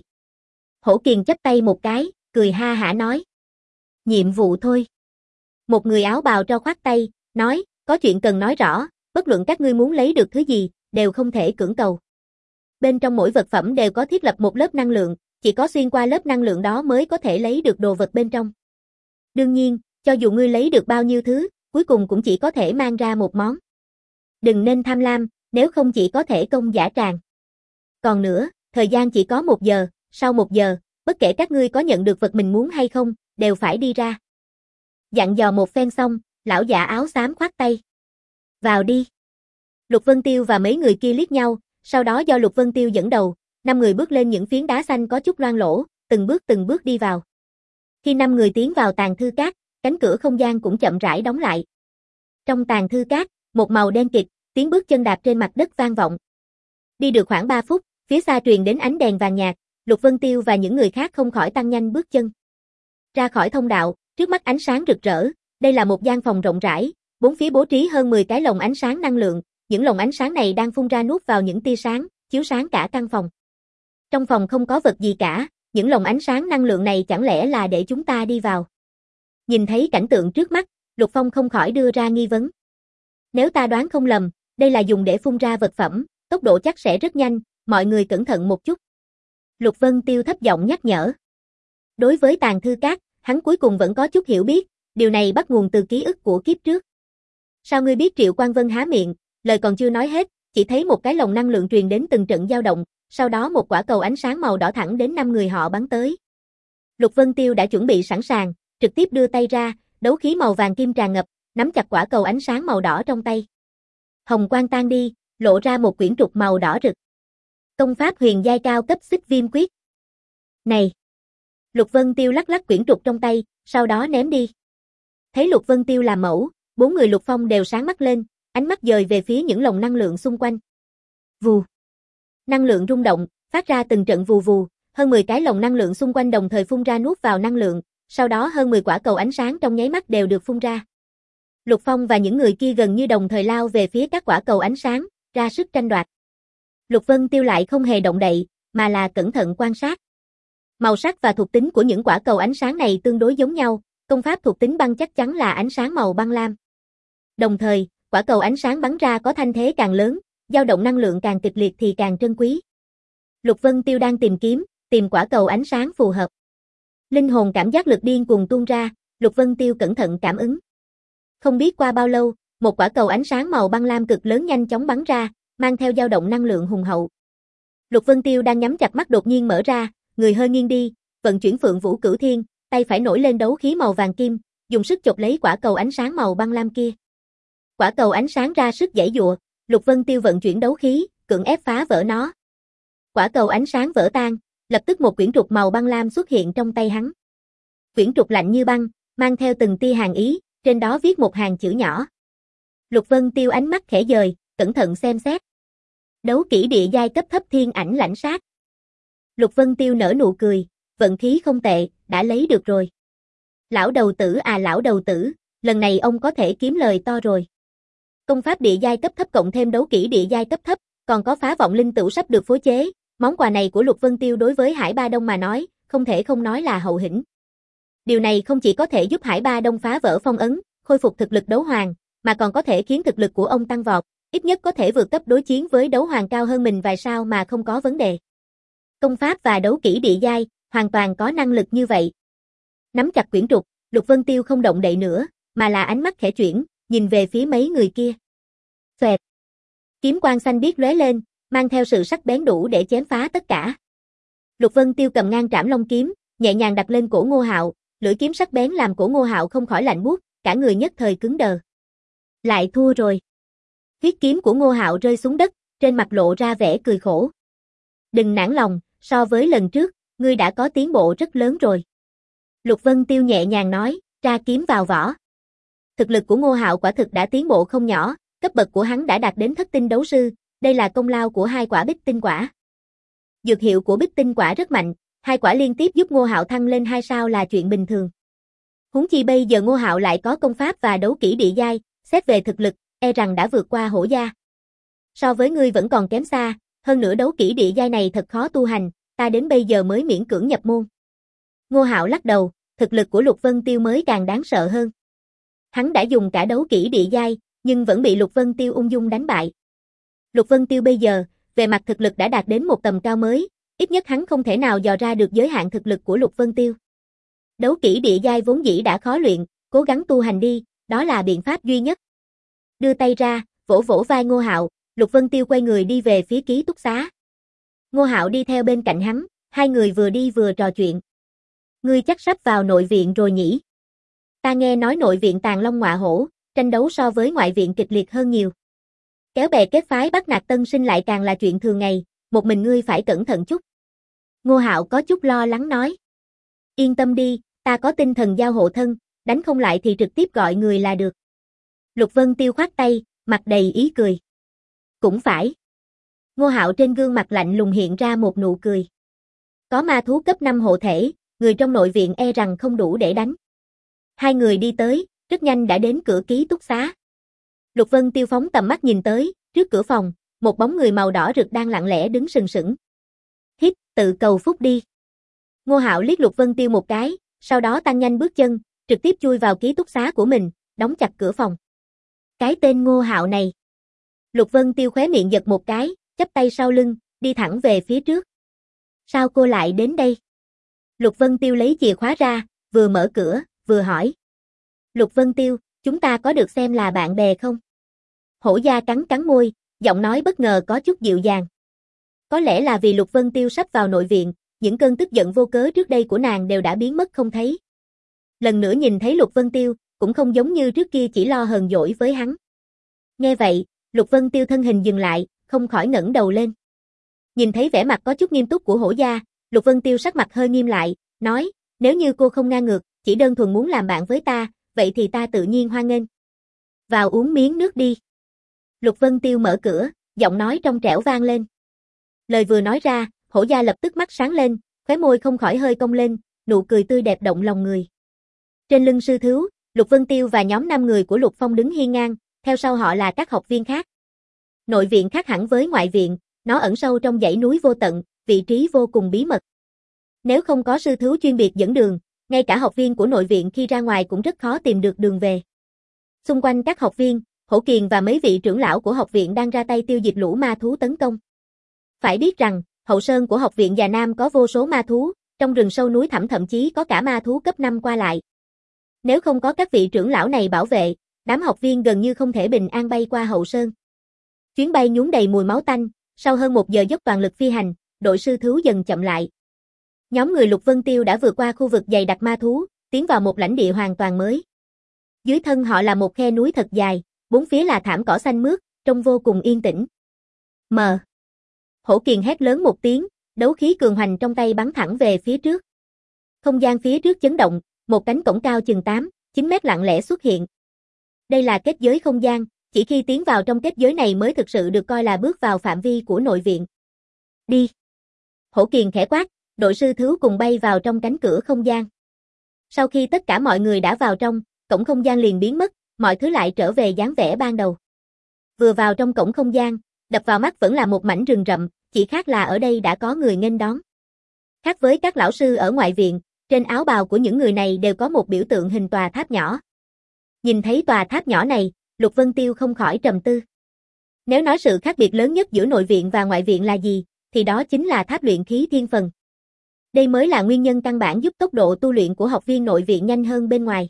Hổ Kiền chắp tay một cái, cười ha hả nói. Nhiệm vụ thôi. Một người áo bào tro khoát tay, nói, có chuyện cần nói rõ, bất luận các ngươi muốn lấy được thứ gì, đều không thể cưỡng cầu. Bên trong mỗi vật phẩm đều có thiết lập một lớp năng lượng, chỉ có xuyên qua lớp năng lượng đó mới có thể lấy được đồ vật bên trong. Đương nhiên, cho dù ngươi lấy được bao nhiêu thứ, cuối cùng cũng chỉ có thể mang ra một món. Đừng nên tham lam, nếu không chỉ có thể công giả tràng. Còn nữa, thời gian chỉ có một giờ, sau một giờ, bất kể các ngươi có nhận được vật mình muốn hay không, đều phải đi ra. Dặn dò một phen xong, lão già áo xám khoát tay. Vào đi. Lục Vân Tiêu và mấy người kia liếc nhau, sau đó do Lục Vân Tiêu dẫn đầu, năm người bước lên những phiến đá xanh có chút loang lỗ, từng bước từng bước đi vào. Khi năm người tiến vào tàng thư các, cánh cửa không gian cũng chậm rãi đóng lại. Trong tàng thư các, một màu đen kịt, tiếng bước chân đạp trên mặt đất vang vọng. Đi được khoảng ba phút, phía xa truyền đến ánh đèn vàng nhạt, Lục Vân Tiêu và những người khác không khỏi tăng nhanh bước chân. Ra khỏi thông đạo, trước mắt ánh sáng rực rỡ, đây là một gian phòng rộng rãi, bốn phía bố trí hơn mười cái lồng ánh sáng năng lượng, những lồng ánh sáng này đang phun ra nuốt vào những tia sáng, chiếu sáng cả căn phòng. Trong phòng không có vật gì cả, những lồng ánh sáng năng lượng này chẳng lẽ là để chúng ta đi vào. Nhìn thấy cảnh tượng trước mắt, Lục Phong không khỏi đưa ra nghi vấn. Nếu ta đoán không lầm, đây là dùng để phun ra vật phẩm, tốc độ chắc sẽ rất nhanh, mọi người cẩn thận một chút. Lục Vân Tiêu thấp giọng nhắc nhở. Đối với tàng thư các, hắn cuối cùng vẫn có chút hiểu biết, điều này bắt nguồn từ ký ức của kiếp trước. Sao ngươi biết? Triệu Quang Vân há miệng, lời còn chưa nói hết, chỉ thấy một cái lồng năng lượng truyền đến từng trận dao động, sau đó một quả cầu ánh sáng màu đỏ thẳng đến năm người họ bắn tới. Lục Vân Tiêu đã chuẩn bị sẵn sàng, trực tiếp đưa tay ra, đấu khí màu vàng kim tràn ngập, nắm chặt quả cầu ánh sáng màu đỏ trong tay. Hồng quang tan đi, lộ ra một quyển trục màu đỏ rực. Công pháp huyền giai cao cấp Xích Viêm Quyết. Này! Lục Vân Tiêu lắc lắc quyển trục trong tay, sau đó ném đi. Thấy Lục Vân Tiêu làm mẫu, bốn người Lục Phong đều sáng mắt lên, ánh mắt dời về phía những lồng năng lượng xung quanh. Vù. Năng lượng rung động, phát ra từng trận vù vù, hơn mười cái lồng năng lượng xung quanh đồng thời phun ra nuốt vào năng lượng, sau đó hơn mười quả cầu ánh sáng trong nháy mắt đều được phun ra. Lục Phong và những người kia gần như đồng thời lao về phía các quả cầu ánh sáng, ra sức tranh đoạt. Lục Vân Tiêu lại không hề động đậy, mà là cẩn thận quan sát. Màu sắc và thuộc tính của những quả cầu ánh sáng này tương đối giống nhau, công pháp thuộc tính băng chắc chắn là ánh sáng màu băng lam. Đồng thời, quả cầu ánh sáng bắn ra có thanh thế càng lớn, dao động năng lượng càng kịch liệt thì càng trân quý. Lục Vân Tiêu đang tìm kiếm, tìm quả cầu ánh sáng phù hợp. Linh hồn cảm giác lực điên cuồng tuôn ra, Lục Vân Tiêu cẩn thận cảm ứng. Không biết qua bao lâu, một quả cầu ánh sáng màu băng lam cực lớn nhanh chóng bắn ra, mang theo dao động năng lượng hùng hậu. Lục Vân Tiêu đang nhắm chặt mắt đột nhiên mở ra, người hơi nghiêng đi, vận chuyển Phượng Vũ Cửu Thiên, tay phải nổi lên đấu khí màu vàng kim, dùng sức chộp lấy quả cầu ánh sáng màu băng lam kia. Quả cầu ánh sáng ra sức giãy giụa, Lục Vân Tiêu vận chuyển đấu khí, cưỡng ép phá vỡ nó. Quả cầu ánh sáng vỡ tan, lập tức một quyển trục màu băng lam xuất hiện trong tay hắn. Quyển trục lạnh như băng, mang theo từng tia hàn ý, trên đó viết một hàng chữ nhỏ. Lục Vân Tiêu ánh mắt khẽ dời, cẩn thận xem xét. Đấu kỹ địa giai cấp thấp thiên ảnh lãnh sát. Lục Vân Tiêu nở nụ cười, vận khí không tệ, đã lấy được rồi. Lão đầu tử à lão đầu tử, lần này ông có thể kiếm lời to rồi. Công pháp địa giai cấp thấp cộng thêm đấu kỹ địa giai cấp thấp, còn có phá vọng linh tửu sắp được phối chế, món quà này của Lục Vân Tiêu đối với Hải Ba Đông mà nói, không thể không nói là hậu hĩnh. Điều này không chỉ có thể giúp Hải Ba Đông phá vỡ phong ấn, khôi phục thực lực đấu hoàng, mà còn có thể khiến thực lực của ông tăng vọt, ít nhất có thể vượt cấp đối chiến với đấu hoàng cao hơn mình vài sao mà không có vấn đề. Công pháp và đấu kỹ địa giai, hoàn toàn có năng lực như vậy. Nắm chặt quyển trục, Lục Vân Tiêu không động đậy nữa, mà là ánh mắt khẽ chuyển, nhìn về phía mấy người kia. Xoẹt. Kiếm quang xanh biếc lóe lên, mang theo sự sắc bén đủ để chém phá tất cả. Lục Vân Tiêu cầm ngang trảm long kiếm, nhẹ nhàng đặt lên cổ Ngô Hạo, lưỡi kiếm sắc bén làm cổ Ngô Hạo không khỏi lạnh buốt, cả người nhất thời cứng đờ. Lại thua rồi. Huyết kiếm của Ngô Hạo rơi xuống đất, trên mặt lộ ra vẻ cười khổ. Đừng nản lòng, so với lần trước, ngươi đã có tiến bộ rất lớn rồi. Lục Vân Tiêu nhẹ nhàng nói, tra kiếm vào vỏ. Thực lực của Ngô Hạo quả thực đã tiến bộ không nhỏ, cấp bậc của hắn đã đạt đến thất tinh đấu sư, đây là công lao của hai quả bích tinh quả. Dược hiệu của bích tinh quả rất mạnh, hai quả liên tiếp giúp Ngô Hạo thăng lên hai sao là chuyện bình thường. Huống chi bây giờ Ngô Hạo lại có công pháp và đấu kỹ địa giai, xét về thực lực, e rằng đã vượt qua Hổ gia. So với ngươi vẫn còn kém xa, hơn nữa đấu kỹ địa giai này thật khó tu hành, ta đến bây giờ mới miễn cưỡng nhập môn. Ngô Hạo lắc đầu, thực lực của Lục Vân Tiêu mới càng đáng sợ hơn. Hắn đã dùng cả đấu kỹ địa giai, nhưng vẫn bị Lục Vân Tiêu ung dung đánh bại. Lục Vân Tiêu bây giờ, về mặt thực lực đã đạt đến một tầm cao mới, ít nhất hắn không thể nào dò ra được giới hạn thực lực của Lục Vân Tiêu. Đấu kỹ địa giai vốn dĩ đã khó luyện, cố gắng tu hành đi, đó là biện pháp duy nhất. Đưa tay ra, vỗ vỗ vai Ngô Hạo, Lục Vân Tiêu quay người đi về phía ký túc xá. Ngô Hạo đi theo bên cạnh hắn, hai người vừa đi vừa trò chuyện. Ngươi chắc sắp vào nội viện rồi nhỉ? Ta nghe nói nội viện Tàng Long Ngọa Hổ, tranh đấu so với ngoại viện kịch liệt hơn nhiều. Kéo bè kết phái bắt nạt tân sinh lại càng là chuyện thường ngày, một mình ngươi phải cẩn thận chút. Ngô Hạo có chút lo lắng nói. Yên tâm đi, ta có tinh thần giao hộ thân, đánh không lại thì trực tiếp gọi người là được. Lục Vân Tiêu khoát tay, mặt đầy ý cười. Cũng phải. Ngô Hạo trên gương mặt lạnh lùng hiện ra một nụ cười. Có ma thú cấp năm hộ thể, người trong nội viện e rằng không đủ để đánh. Hai người đi tới, rất nhanh đã đến cửa ký túc xá. Lục Vân Tiêu phóng tầm mắt nhìn tới, trước cửa phòng, một bóng người màu đỏ rực đang lặng lẽ đứng sừng sững. Hít, tự cầu phúc đi. Ngô Hạo liếc Lục Vân Tiêu một cái, sau đó tăng nhanh bước chân, trực tiếp chui vào ký túc xá của mình, đóng chặt cửa phòng. Cái tên Ngô Hạo này. Lục Vân Tiêu khóe miệng giật một cái, chắp tay sau lưng, đi thẳng về phía trước. Sao cô lại đến đây? Lục Vân Tiêu lấy chìa khóa ra, vừa mở cửa, vừa hỏi. Lục Vân Tiêu, chúng ta có được xem là bạn bè không? Hổ gia cắn cắn môi, giọng nói bất ngờ có chút dịu dàng. Có lẽ là vì Lục Vân Tiêu sắp vào nội viện, những cơn tức giận vô cớ trước đây của nàng đều đã biến mất không thấy. Lần nữa nhìn thấy Lục Vân Tiêu, cũng không giống như trước kia chỉ lo hờn dỗi với hắn. Nghe vậy, Lục Vân Tiêu thân hình dừng lại, không khỏi ngẩng đầu lên. Nhìn thấy vẻ mặt có chút nghiêm túc của Hổ gia, Lục Vân Tiêu sắc mặt hơi nghiêm lại, nói, nếu như cô không ngang ngược, chỉ đơn thuần muốn làm bạn với ta, vậy thì ta tự nhiên hoan nghênh. Vào uống miếng nước đi. Lục Vân Tiêu mở cửa, giọng nói trong trẻo vang lên. Lời vừa nói ra, Hổ Gia lập tức mắt sáng lên, khóe môi không khỏi hơi cong lên, nụ cười tươi đẹp động lòng người. Trên lưng sư thứu, Lục Vân Tiêu và nhóm năm người của Lục Phong đứng hiên ngang, theo sau họ là các học viên khác. Nội viện khác hẳn với ngoại viện, nó ẩn sâu trong dãy núi vô tận, vị trí vô cùng bí mật. Nếu không có sư thứu chuyên biệt dẫn đường, ngay cả học viên của nội viện khi ra ngoài cũng rất khó tìm được đường về. Xung quanh các học viên, Hổ Kiền và mấy vị trưởng lão của học viện đang ra tay tiêu diệt lũ ma thú tấn công. Phải biết rằng, hậu sơn của học viện Già Nam có vô số ma thú, trong rừng sâu núi thẳm thậm chí có cả ma thú cấp năm qua lại. Nếu không có các vị trưởng lão này bảo vệ, đám học viên gần như không thể bình an bay qua hậu sơn. Chuyến bay nhúng đầy mùi máu tanh, sau hơn một giờ dốc toàn lực phi hành, đội sư thứu dần chậm lại. Nhóm người Lục Vân Tiêu đã vượt qua khu vực dày đặc ma thú, tiến vào một lãnh địa hoàn toàn mới. Dưới thân họ là một khe núi thật dài, bốn phía là thảm cỏ xanh mướt, trông vô cùng yên tĩnh. Mờ. Hổ Kiền hét lớn một tiếng, đấu khí cường hoành trong tay bắn thẳng về phía trước. Không gian phía trước chấn động, một cánh cổng cao chừng tám, chín mét lặng lẽ xuất hiện. Đây là kết giới không gian, chỉ khi tiến vào trong kết giới này mới thực sự được coi là bước vào phạm vi của nội viện. Đi. Hổ Kiền khẽ quát, đội sư thứu cùng bay vào trong cánh cửa không gian. Sau khi tất cả mọi người đã vào trong, cổng không gian liền biến mất, mọi thứ lại trở về dáng vẻ ban đầu. Vừa vào trong cổng không gian, đập vào mắt vẫn là một mảnh rừng rậm, chỉ khác là ở đây đã có người nghênh đón. Khác với các lão sư ở ngoại viện, trên áo bào của những người này đều có một biểu tượng hình tòa tháp nhỏ. Nhìn thấy tòa tháp nhỏ này, Lục Vân Tiêu không khỏi trầm tư. Nếu nói sự khác biệt lớn nhất giữa nội viện và ngoại viện là gì, thì đó chính là tháp luyện khí thiên phần. Đây mới là nguyên nhân căn bản giúp tốc độ tu luyện của học viên nội viện nhanh hơn bên ngoài.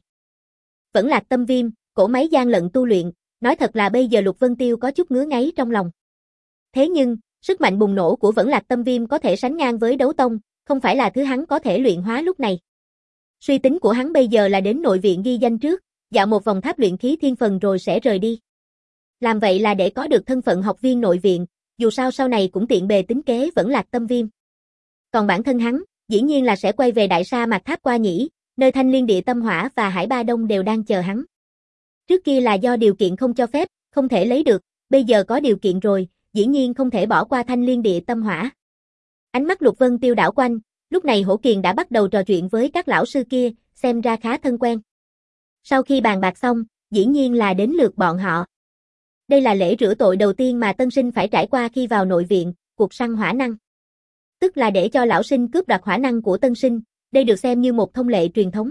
Vẫn Lạc Tâm Viêm, cổ máy gian lận tu luyện, nói thật là bây giờ Lục Vân Tiêu có chút ngứa ngáy trong lòng. Thế nhưng, sức mạnh bùng nổ của Vẫn Lạc Tâm Viêm có thể sánh ngang với đấu tông, không phải là thứ hắn có thể luyện hóa lúc này. Suy tính của hắn bây giờ là đến nội viện ghi danh trước, dạo một vòng tháp luyện khí thiên phần rồi sẽ rời đi. Làm vậy là để có được thân phận học viên nội viện, dù sao sau này cũng tiện bề tính kế Vẫn Lạc Tâm Viêm. Còn bản thân hắn, dĩ nhiên là sẽ quay về đại sa mạc Tháp Qua Nhĩ, nơi Thanh Liên Địa Tâm Hỏa và Hải Ba Đông đều đang chờ hắn. Trước kia là do điều kiện không cho phép, không thể lấy được, bây giờ có điều kiện rồi, dĩ nhiên không thể bỏ qua Thanh Liên Địa Tâm Hỏa. Ánh mắt Lục Vân Tiêu đảo quanh, lúc này Hổ Kiền đã bắt đầu trò chuyện với các lão sư kia, xem ra khá thân quen. Sau khi bàn bạc xong, dĩ nhiên là đến lượt bọn họ. Đây là lễ rửa tội đầu tiên mà tân sinh phải trải qua khi vào nội viện, cuộc săn hỏa năng. Tức là để cho lão sinh cướp đoạt hỏa năng của tân sinh, đây được xem như một thông lệ truyền thống.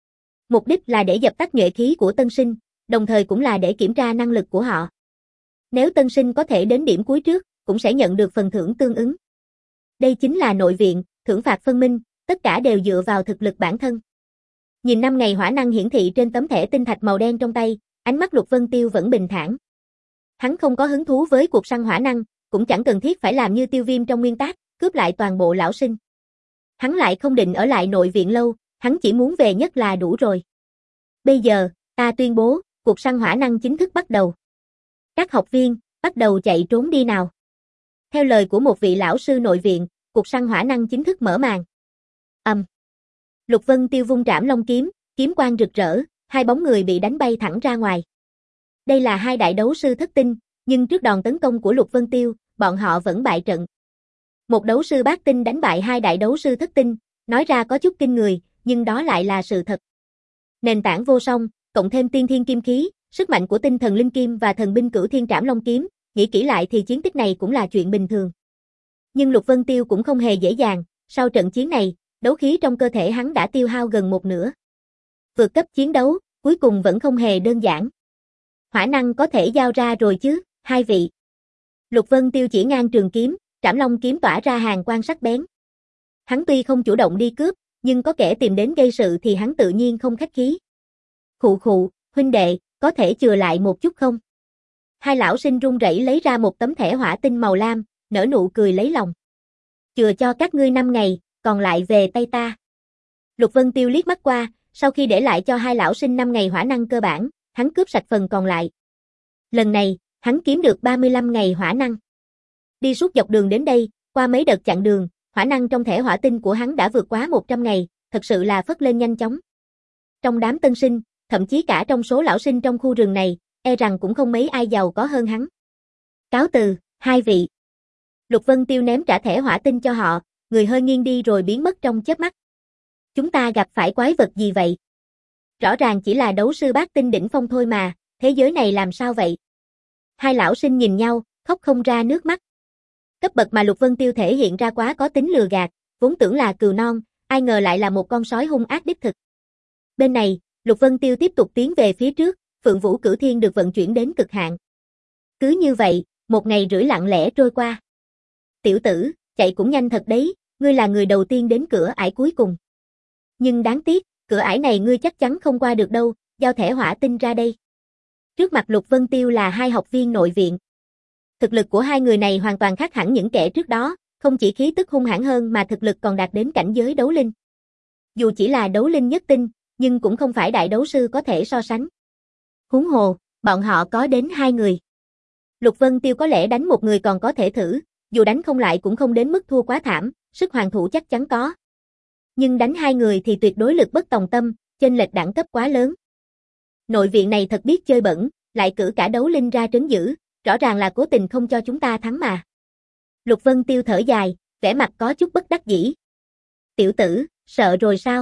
Mục đích là để dập tắt nhuệ khí của tân sinh, đồng thời cũng là để kiểm tra năng lực của họ. Nếu tân sinh có thể đến điểm cuối trước, cũng sẽ nhận được phần thưởng tương ứng. Đây chính là nội viện, thưởng phạt phân minh, tất cả đều dựa vào thực lực bản thân. Nhìn năm ngày hỏa năng hiển thị trên tấm thẻ tinh thạch màu đen trong tay, ánh mắt Lục Vân Tiêu vẫn bình thản. Hắn không có hứng thú với cuộc săn hỏa năng, cũng chẳng cần thiết phải làm như Tiêu Viêm trong nguyên tắc, cướp lại toàn bộ lão sinh. Hắn lại không định ở lại nội viện lâu, hắn chỉ muốn về nhất là đủ rồi. Bây giờ, ta tuyên bố, cuộc săn hỏa năng chính thức bắt đầu. Các học viên, bắt đầu chạy trốn đi nào. Theo lời của một vị lão sư nội viện, cuộc săn hỏa năng chính thức mở màn. Ầm. Um. Lục Vân Tiêu vung trảm long kiếm, kiếm quang rực rỡ, hai bóng người bị đánh bay thẳng ra ngoài. Đây là hai đại đấu sư thất tinh, nhưng trước đòn tấn công của Lục Vân Tiêu, bọn họ vẫn bại trận. Một đấu sư bát tinh đánh bại hai đại đấu sư thất tinh, nói ra có chút kinh người, nhưng đó lại là sự thật. Nền tảng vô song, cộng thêm tiên thiên kim khí, sức mạnh của tinh thần linh kim và thần binh cửu thiên trảm long kiếm, nghĩ kỹ lại thì chiến tích này cũng là chuyện bình thường. Nhưng Lục Vân Tiêu cũng không hề dễ dàng, sau trận chiến này, đấu khí trong cơ thể hắn đã tiêu hao gần một nửa. Vượt cấp chiến đấu, cuối cùng vẫn không hề đơn giản. Hỏa năng có thể giao ra rồi chứ, hai vị. Lục Vân Tiêu chỉ ngang trường kiếm, trảm long kiếm tỏa ra hàng quang sắc bén. Hắn tuy không chủ động đi cướp, nhưng có kẻ tìm đến gây sự thì hắn tự nhiên không khách khí. Khụ khụ, huynh đệ, có thể chừa lại một chút không? Hai lão sinh run rẩy lấy ra một tấm thẻ hỏa tinh màu lam, nở nụ cười lấy lòng. Chừa cho các ngươi năm ngày, còn lại về tay ta. Lục Vân Tiêu liếc mắt qua, sau khi để lại cho hai lão sinh năm ngày hỏa năng cơ bản, hắn cướp sạch phần còn lại. Lần này, hắn kiếm được ba mươi lăm ngày hỏa năng. Đi suốt dọc đường đến đây, qua mấy đợt chặn đường, hỏa năng trong thẻ hỏa tinh của hắn đã vượt quá một trăm ngày, thật sự là phất lên nhanh chóng. Trong đám tân sinh, thậm chí cả trong số lão sinh trong khu rừng này, e rằng cũng không mấy ai giàu có hơn hắn. Cáo từ, Hai vị. Lục Vân Tiêu ném trả thẻ hỏa tinh cho họ, người hơi nghiêng đi rồi biến mất trong chớp mắt. Chúng ta gặp phải quái vật gì vậy? Rõ ràng chỉ là đấu sư bát tinh đỉnh phong thôi mà, thế giới này làm sao vậy? Hai lão sinh nhìn nhau, khóc không ra nước mắt. Cấp bậc mà Lục Vân Tiêu thể hiện ra quá có tính lừa gạt, vốn tưởng là cừu non, ai ngờ lại là một con sói hung ác đích thực. Bên này, Lục Vân Tiêu tiếp tục tiến về phía trước, Phượng Vũ Cửu Thiên được vận chuyển đến cực hạn. Cứ như vậy, một ngày rưỡi lặng lẽ trôi qua. Tiểu tử, chạy cũng nhanh thật đấy, ngươi là người đầu tiên đến cửa ải cuối cùng. Nhưng đáng tiếc, cửa ải này ngươi chắc chắn không qua được đâu, giao thẻ hỏa tinh ra đây. Trước mặt Lục Vân Tiêu là hai học viên nội viện. Thực lực của hai người này hoàn toàn khác hẳn những kẻ trước đó, không chỉ khí tức hung hãn hơn mà thực lực còn đạt đến cảnh giới đấu linh. Dù chỉ là đấu linh nhất tinh, nhưng cũng không phải đại đấu sư có thể so sánh. Huống hồ, bọn họ có đến hai người. Lục Vân Tiêu có lẽ đánh một người còn có thể thử, dù đánh không lại cũng không đến mức thua quá thảm, sức hoàn thủ chắc chắn có. Nhưng đánh hai người thì tuyệt đối lực bất tòng tâm, chênh lệch đẳng cấp quá lớn. Nội viện này thật biết chơi bẩn, lại cử cả đấu linh ra trấn giữ, rõ ràng là cố tình không cho chúng ta thắng mà. Lục Vân Tiêu thở dài, vẻ mặt có chút bất đắc dĩ. Tiểu tử, sợ rồi sao?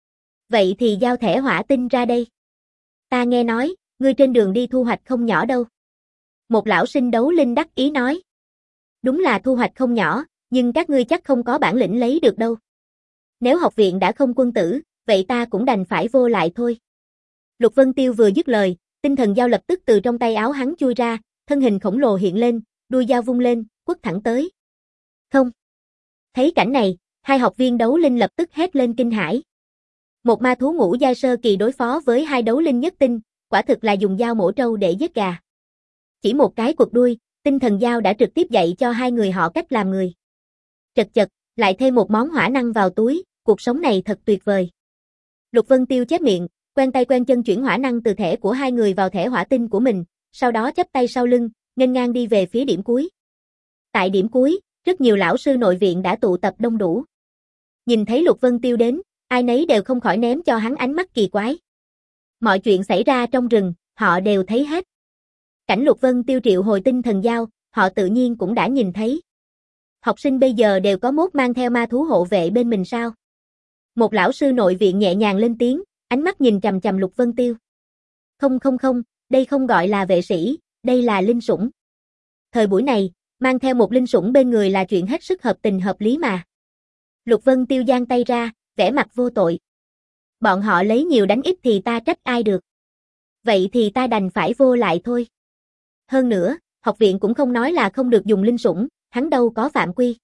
Vậy thì giao thẻ hỏa tinh ra đây. Ta nghe nói, ngươi trên đường đi thu hoạch không nhỏ đâu. Một lão sinh đấu linh đắc ý nói. Đúng là thu hoạch không nhỏ, nhưng các ngươi chắc không có bản lĩnh lấy được đâu. Nếu học viện đã không quân tử, vậy ta cũng đành phải vô lại thôi. Lục Vân Tiêu vừa dứt lời, tinh thần dao lập tức từ trong tay áo hắn chui ra, thân hình khổng lồ hiện lên, đuôi dao vung lên, quất thẳng tới. Không. Thấy cảnh này, hai học viên đấu linh lập tức hét lên kinh hãi. Một ma thú ngũ giai sơ kỳ đối phó với hai đấu linh nhất tinh, quả thực là dùng dao mổ trâu để giết gà. Chỉ một cái quật đuôi, tinh thần dao đã trực tiếp dạy cho hai người họ cách làm người. Chật chật, lại thêm một món hỏa năng vào túi, cuộc sống này thật tuyệt vời. Lục Vân Tiêu chép miệng, quen tay quen chân chuyển hỏa năng từ thẻ của hai người vào thẻ hỏa tinh của mình, sau đó chắp tay sau lưng, nghênh ngang đi về phía điểm cuối. Tại điểm cuối, rất nhiều lão sư nội viện đã tụ tập đông đủ. Nhìn thấy Lục Vân Tiêu đến, ai nấy đều không khỏi ném cho hắn ánh mắt kỳ quái. Mọi chuyện xảy ra trong rừng, họ đều thấy hết. Cảnh Lục Vân Tiêu triệu hồi tinh thần dao, họ tự nhiên cũng đã nhìn thấy. Học sinh bây giờ đều có mốt mang theo ma thú hộ vệ bên mình sao? Một lão sư nội viện nhẹ nhàng lên tiếng, ánh mắt nhìn chằm chằm Lục Vân Tiêu. Không không không, đây không gọi là vệ sĩ, đây là linh sủng. Thời buổi này, mang theo một linh sủng bên người là chuyện hết sức hợp tình hợp lý mà. Lục Vân Tiêu giang tay ra, vẻ mặt vô tội. Bọn họ lấy nhiều đánh ít thì ta trách ai được. Vậy thì ta đành phải vô lại thôi. Hơn nữa, học viện cũng không nói là không được dùng linh sủng, hắn đâu có phạm quy.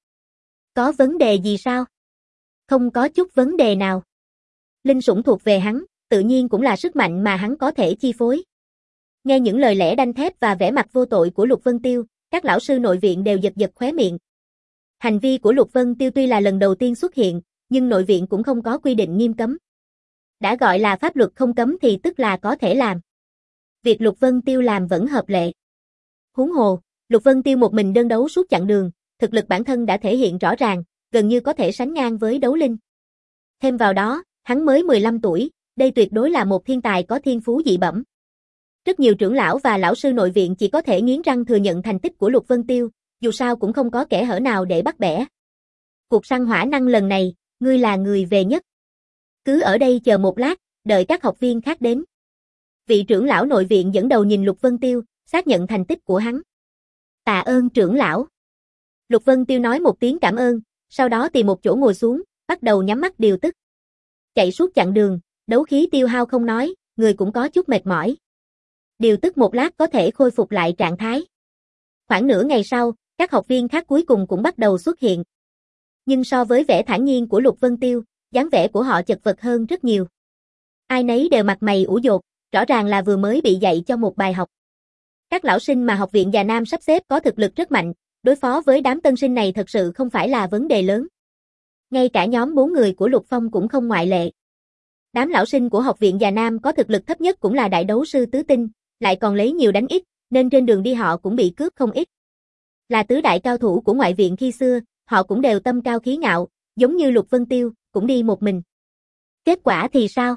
Có vấn đề gì sao? Không có chút vấn đề nào. Linh sủng thuộc về hắn, tự nhiên cũng là sức mạnh mà hắn có thể chi phối. Nghe những lời lẽ đanh thép và vẻ mặt vô tội của Lục Vân Tiêu, các lão sư nội viện đều giật giật khóe miệng. Hành vi của Lục Vân Tiêu tuy là lần đầu tiên xuất hiện, nhưng nội viện cũng không có quy định nghiêm cấm. Đã gọi là pháp luật không cấm thì tức là có thể làm. Việc Lục Vân Tiêu làm vẫn hợp lệ. Huống hồ, Lục Vân Tiêu một mình đơn đấu suốt chặng đường, thực lực bản thân đã thể hiện rõ ràng, gần như có thể sánh ngang với đấu linh. Thêm vào đó, hắn mới mười lăm tuổi, đây tuyệt đối là một thiên tài có thiên phú dị bẩm. Rất nhiều trưởng lão và lão sư nội viện chỉ có thể nghiến răng thừa nhận thành tích của Lục Vân Tiêu, dù sao cũng không có kẻ hở nào để bắt bẻ. Cuộc săn hỏa năng lần này, ngươi là người về nhất. Cứ ở đây chờ một lát, đợi các học viên khác đến. Vị trưởng lão nội viện dẫn đầu nhìn Lục Vân Tiêu, xác nhận thành tích của hắn. Tạ ơn trưởng lão. Lục Vân Tiêu nói một tiếng cảm ơn, sau đó tìm một chỗ ngồi xuống, bắt đầu nhắm mắt điều tức. Chạy suốt chặng đường, đấu khí tiêu hao không nói, người cũng có chút mệt mỏi. Điều tức một lát có thể khôi phục lại trạng thái. Khoảng nửa ngày sau, các học viên khác cuối cùng cũng bắt đầu xuất hiện. Nhưng so với vẻ thản nhiên của Lục Vân Tiêu, dáng vẻ của họ chật vật hơn rất nhiều. Ai nấy đều mặt mày ủ dột, rõ ràng là vừa mới bị dạy cho một bài học. Các lão sinh mà học viện Già Nam sắp xếp có thực lực rất mạnh, đối phó với đám tân sinh này thật sự không phải là vấn đề lớn. Ngay cả nhóm bốn người của Lục Phong cũng không ngoại lệ. Đám lão sinh của học viện Già Nam có thực lực thấp nhất cũng là đại đấu sư tứ tinh, lại còn lấy nhiều đánh ít, nên trên đường đi họ cũng bị cướp không ít. Là tứ đại cao thủ của ngoại viện khi xưa, họ cũng đều tâm cao khí ngạo, giống như Lục Vân Tiêu, cũng đi một mình. Kết quả thì sao?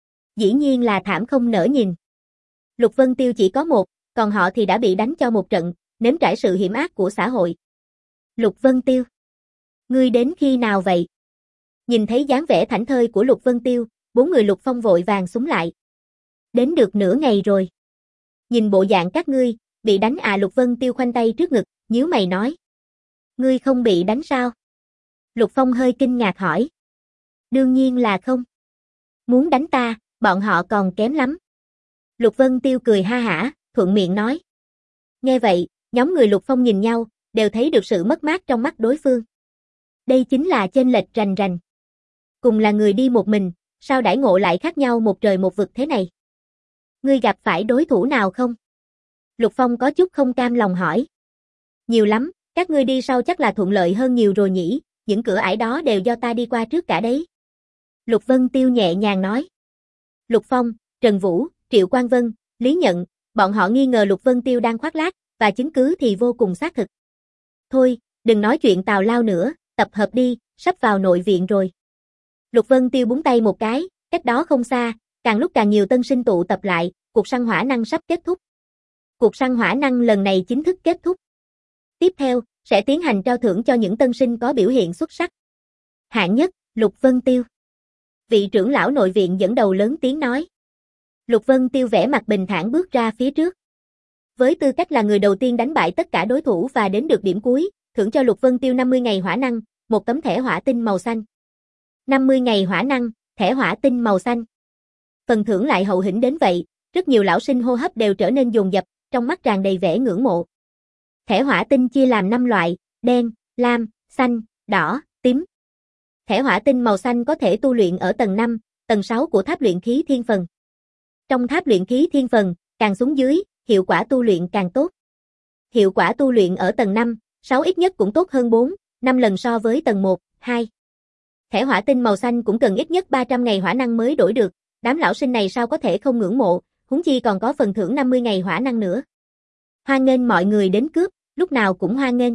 Dĩ nhiên là thảm không nỡ nhìn. Lục Vân Tiêu chỉ có một, còn họ thì đã bị đánh cho một trận, nếm trải sự hiểm ác của xã hội. Lục Vân Tiêu. Ngươi đến khi nào vậy? Nhìn thấy dáng vẻ thảnh thơi của Lục Vân Tiêu, bốn người Lục Phong vội vàng xúm lại. Đến được nửa ngày rồi. Nhìn bộ dạng các ngươi, bị đánh à? Lục Vân Tiêu khoanh tay trước ngực, nhíu mày nói. Ngươi không bị đánh sao? Lục Phong hơi kinh ngạc hỏi. Đương nhiên là không. Muốn đánh ta, bọn họ còn kém lắm. Lục Vân Tiêu cười ha hả, thuận miệng nói. Nghe vậy, nhóm người Lục Phong nhìn nhau, đều thấy được sự mất mát trong mắt đối phương. Đây chính là chênh lệch rành rành. Cùng là người đi một mình, sao đãi ngộ lại khác nhau một trời một vực thế này? Ngươi gặp phải đối thủ nào không? Lục Phong có chút không cam lòng hỏi. Nhiều lắm, các ngươi đi sau chắc là thuận lợi hơn nhiều rồi nhỉ, những cửa ải đó đều do ta đi qua trước cả đấy. Lục Vân Tiêu nhẹ nhàng nói. Lục Phong, Trần Vũ, Triệu Quang Vân, Lý Nhận, bọn họ nghi ngờ Lục Vân Tiêu đang khoác lác, và chứng cứ thì vô cùng xác thực. Thôi, đừng nói chuyện tào lao nữa, tập hợp đi, sắp vào nội viện rồi. Lục Vân Tiêu búng tay một cái, cách đó không xa, càng lúc càng nhiều tân sinh tụ tập lại, cuộc săn hỏa năng sắp kết thúc. Cuộc săn hỏa năng lần này chính thức kết thúc. Tiếp theo, sẽ tiến hành trao thưởng cho những tân sinh có biểu hiện xuất sắc. Hạng nhất, Lục Vân Tiêu. Vị trưởng lão nội viện dẫn đầu lớn tiếng nói. Lục Vân Tiêu vẻ mặt bình thản bước ra phía trước. Với tư cách là người đầu tiên đánh bại tất cả đối thủ và đến được điểm cuối, thưởng cho Lục Vân Tiêu năm mươi ngày hỏa năng, một tấm thẻ hỏa tinh màu xanh. năm mươi ngày hỏa năng, thẻ hỏa tinh màu xanh. Phần thưởng lại hậu hĩnh đến vậy, rất nhiều lão sinh hô hấp đều trở nên dồn dập, trong mắt tràn đầy vẻ ngưỡng mộ. Thẻ hỏa tinh chia làm năm loại, đen, lam, xanh, đỏ, tím. Thẻ hỏa tinh màu xanh có thể tu luyện ở tầng năm, tầng sáu của tháp luyện khí thiên phần. Trong tháp luyện khí thiên phần, càng xuống dưới, hiệu quả tu luyện càng tốt. Hiệu quả tu luyện ở tầng năm, sáu ít nhất cũng tốt hơn bốn, năm lần so với tầng một, hai. Thẻ hỏa tinh màu xanh cũng cần ít nhất ba trăm ngày hỏa năng mới đổi được, đám lão sinh này sao có thể không ngưỡng mộ, huống chi còn có phần thưởng năm mươi ngày hỏa năng nữa. Hoan nghênh mọi người đến cướp, lúc nào cũng hoan nghênh.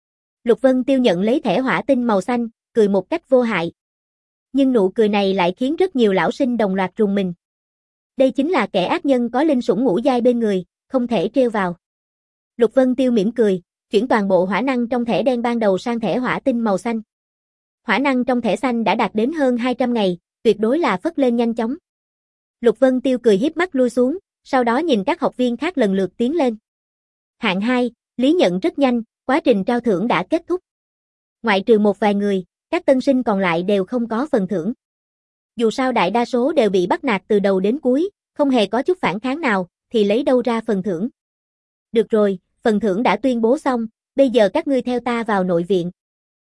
Lục Vân Tiêu nhận lấy thẻ hỏa tinh màu xanh, cười một cách vô hại. Nhưng nụ cười này lại khiến rất nhiều lão sinh đồng loạt rùng mình. Đây chính là kẻ ác nhân có linh sủng ngũ giai bên người, không thể trêu vào. Lục Vân Tiêu mỉm cười, chuyển toàn bộ hỏa năng trong thẻ đen ban đầu sang thẻ hỏa tinh màu xanh. Hỏa năng trong thẻ xanh đã đạt đến hơn hai trăm ngày, tuyệt đối là phất lên nhanh chóng. Lục Vân Tiêu cười hiếp mắt lui xuống, sau đó nhìn các học viên khác lần lượt tiến lên. Hạng hai, Lý Nhận rất nhanh, quá trình trao thưởng đã kết thúc. Ngoại trừ một vài người, các tân sinh còn lại đều không có phần thưởng. Dù sao đại đa số đều bị bắt nạt từ đầu đến cuối, không hề có chút phản kháng nào, thì lấy đâu ra phần thưởng. Được rồi, phần thưởng đã tuyên bố xong, bây giờ các ngươi theo ta vào nội viện.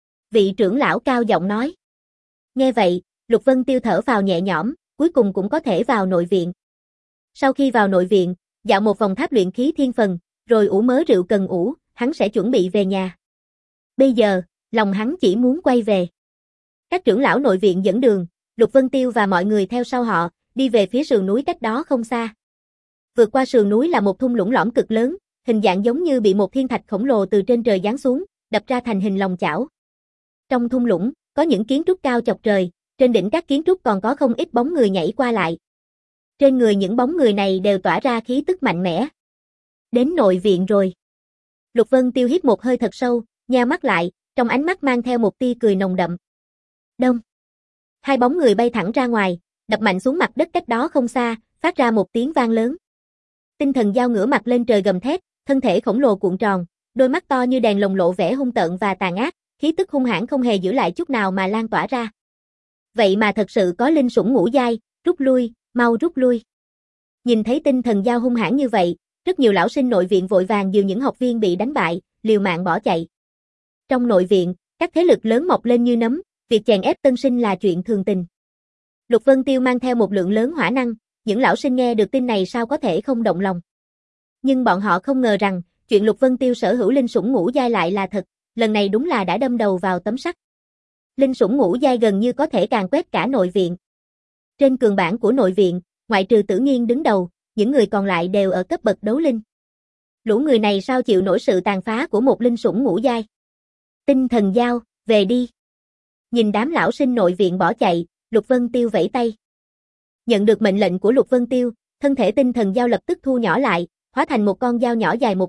Vị trưởng lão cao giọng nói. Nghe vậy, Lục Vân Tiêu thở phào nhẹ nhõm, cuối cùng cũng có thể vào nội viện. Sau khi vào nội viện, dạo một vòng tháp luyện khí thiên phần, rồi ủ mớ rượu cần ủ, hắn sẽ chuẩn bị về nhà. Bây giờ, lòng hắn chỉ muốn quay về. Các trưởng lão nội viện dẫn đường, Lục Vân Tiêu và mọi người theo sau họ, đi về phía sườn núi cách đó không xa. Vượt qua sườn núi là một thung lũng lõm cực lớn, hình dạng giống như bị một thiên thạch khổng lồ từ trên trời giáng xuống, đập ra thành hình lòng chảo. Trong thung lũng, có những kiến trúc cao chọc trời, trên đỉnh các kiến trúc còn có không ít bóng người nhảy qua lại. Trên người những bóng người này đều tỏa ra khí tức mạnh mẽ. Đến nội viện rồi. Lục Vân Tiêu hít một hơi thật sâu, nheo mắt lại, trong ánh mắt mang theo một tia cười nồng đậm. Đông. Hai bóng người bay thẳng ra ngoài, đập mạnh xuống mặt đất cách đó không xa, phát ra một tiếng vang lớn. Tinh thần dao ngửa mặt lên trời gầm thét, thân thể khổng lồ cuộn tròn, đôi mắt to như đèn lồng lộ vẻ hung tợn và tàn ác, khí tức hung hãn không hề giữ lại chút nào mà lan tỏa ra. Vậy mà thật sự có linh sủng ngũ giai, rút lui, mau rút lui. Nhìn thấy tinh thần dao hung hãn như vậy, rất nhiều lão sinh nội viện vội vàng dìu những học viên bị đánh bại, liều mạng bỏ chạy. Trong nội viện, các thế lực lớn mọc lên như nấm, việc chèn ép tân sinh là chuyện thường tình. Lục Vân Tiêu mang theo một lượng lớn hỏa năng, những lão sinh nghe được tin này sao có thể không động lòng. Nhưng bọn họ không ngờ rằng, chuyện Lục Vân Tiêu sở hữu linh sủng ngũ giai lại là thật, lần này đúng là đã đâm đầu vào tấm sắt. Linh sủng ngũ giai gần như có thể càn quét cả nội viện. Trên cường bảng của nội viện, ngoại trừ Tử Nghiên đứng đầu, những người còn lại đều ở cấp bậc đấu linh. Lũ người này sao chịu nổi sự tàn phá của một linh sủng ngũ giai? Tinh thần dao, về đi. Nhìn đám lão sinh nội viện bỏ chạy, Lục Vân Tiêu vẫy tay. Nhận được mệnh lệnh của Lục Vân Tiêu, thân thể tinh thần dao lập tức thu nhỏ lại, hóa thành một con dao nhỏ dài một thước,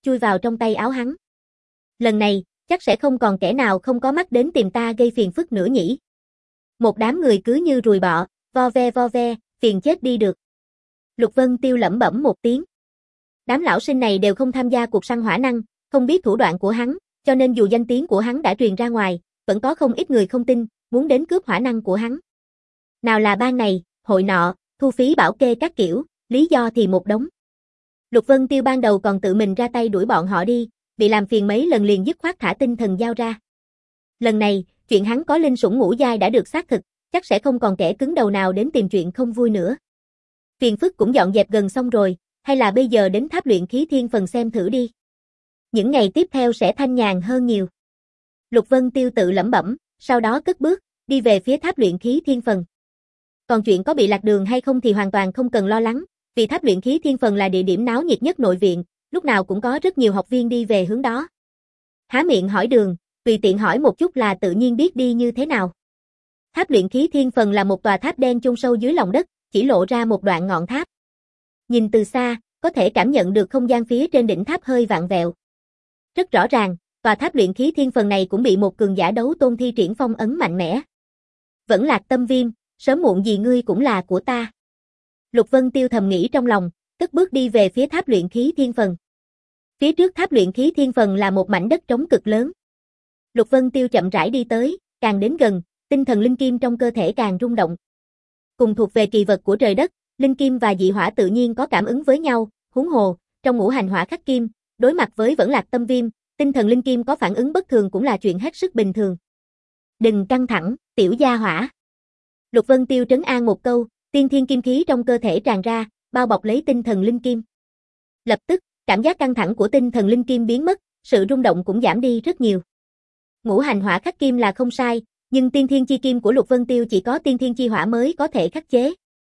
chui vào trong tay áo hắn. Lần này, chắc sẽ không còn kẻ nào không có mắt đến tìm ta gây phiền phức nữa nhỉ. Một đám người cứ như ruồi bọ, vo ve vo ve, phiền chết đi được. Lục Vân Tiêu lẩm bẩm một tiếng. Đám lão sinh này đều không tham gia cuộc săn hỏa năng, không biết thủ đoạn của hắn, cho nên dù danh tiếng của hắn đã truyền ra ngoài, vẫn có không ít người không tin, muốn đến cướp hỏa năng của hắn. Nào là ban này, hội nọ, thu phí bảo kê các kiểu, lý do thì một đống. Lục Vân Tiêu ban đầu còn tự mình ra tay đuổi bọn họ đi, bị làm phiền mấy lần liền dứt khoát thả tinh thần giao ra. Lần này, chuyện hắn có linh sủng ngũ giai đã được xác thực, chắc sẽ không còn kẻ cứng đầu nào đến tìm chuyện không vui nữa. Phiền phức cũng dọn dẹp gần xong rồi, hay là bây giờ đến tháp luyện khí thiên phần xem thử đi. Những ngày tiếp theo sẽ thanh nhàn hơn nhiều. Lục Vân Tiêu tự lẩm bẩm, sau đó cất bước, đi về phía tháp luyện khí thiên phần. Còn chuyện có bị lạc đường hay không thì hoàn toàn không cần lo lắng, vì tháp luyện khí thiên phần là địa điểm náo nhiệt nhất nội viện, lúc nào cũng có rất nhiều học viên đi về hướng đó. Há miệng hỏi đường, tùy tiện hỏi một chút là tự nhiên biết đi như thế nào. Tháp luyện khí thiên phần là một tòa tháp đen chôn sâu dưới lòng đất, chỉ lộ ra một đoạn ngọn tháp. Nhìn từ xa, có thể cảm nhận được không gian phía trên đỉnh tháp hơi vặn vẹo. Rất rõ ràng, tòa tháp luyện khí thiên phần này cũng bị một cường giả đấu tôn thi triển phong ấn mạnh mẽ. Vẫn Lạc Tâm Viêm, sớm muộn gì ngươi cũng là của ta. Lục Vân Tiêu thầm nghĩ trong lòng, cất bước đi về phía tháp luyện khí thiên phần. Phía trước tháp luyện khí thiên phần là một mảnh đất trống cực lớn. Lục Vân Tiêu chậm rãi đi tới, càng đến gần, tinh thần linh kim trong cơ thể càng rung động. Cùng thuộc về kỳ vật của trời đất, linh kim và dị hỏa tự nhiên có cảm ứng với nhau, huống hồ, trong ngũ hành hỏa khắc kim, đối mặt với Vẫn Lạc Tâm Viêm, tinh thần linh kim có phản ứng bất thường cũng là chuyện hết sức bình thường. Đừng căng thẳng, tiểu gia hỏa. Lục Vân Tiêu trấn an một câu, tiên thiên kim khí trong cơ thể tràn ra, bao bọc lấy tinh thần linh kim. Lập tức, cảm giác căng thẳng của tinh thần linh kim biến mất, sự rung động cũng giảm đi rất nhiều. Ngũ hành hỏa khắc kim là không sai, nhưng tiên thiên chi kim của Lục Vân Tiêu chỉ có tiên thiên chi hỏa mới có thể khắc chế.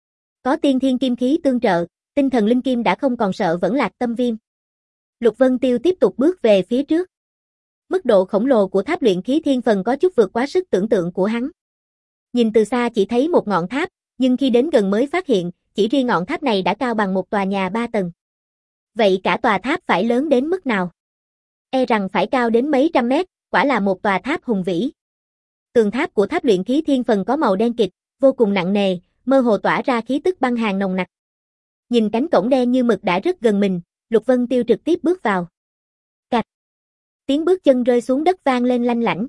Có tiên thiên kim khí tương trợ, tinh thần linh kim đã không còn sợ Vẫn Lạc Tâm Viêm. Lục Vân Tiêu tiếp tục bước về phía trước. Mức độ khổng lồ của tháp luyện khí thiên phần có chút vượt quá sức tưởng tượng của hắn. Nhìn từ xa chỉ thấy một ngọn tháp, nhưng khi đến gần mới phát hiện, chỉ riêng ngọn tháp này đã cao bằng một tòa nhà ba tầng. Vậy cả tòa tháp phải lớn đến mức nào? E rằng phải cao đến mấy trăm mét, quả là một tòa tháp hùng vĩ. Tường tháp của tháp luyện khí thiên phần có màu đen kịt, vô cùng nặng nề, mơ hồ tỏa ra khí tức băng hàn nồng nặc. Nhìn cánh cổng đen như mực đã rất gần mình, Lục Vân Tiêu trực tiếp bước vào. Cạch. Tiếng bước chân rơi xuống đất vang lên lanh lảnh.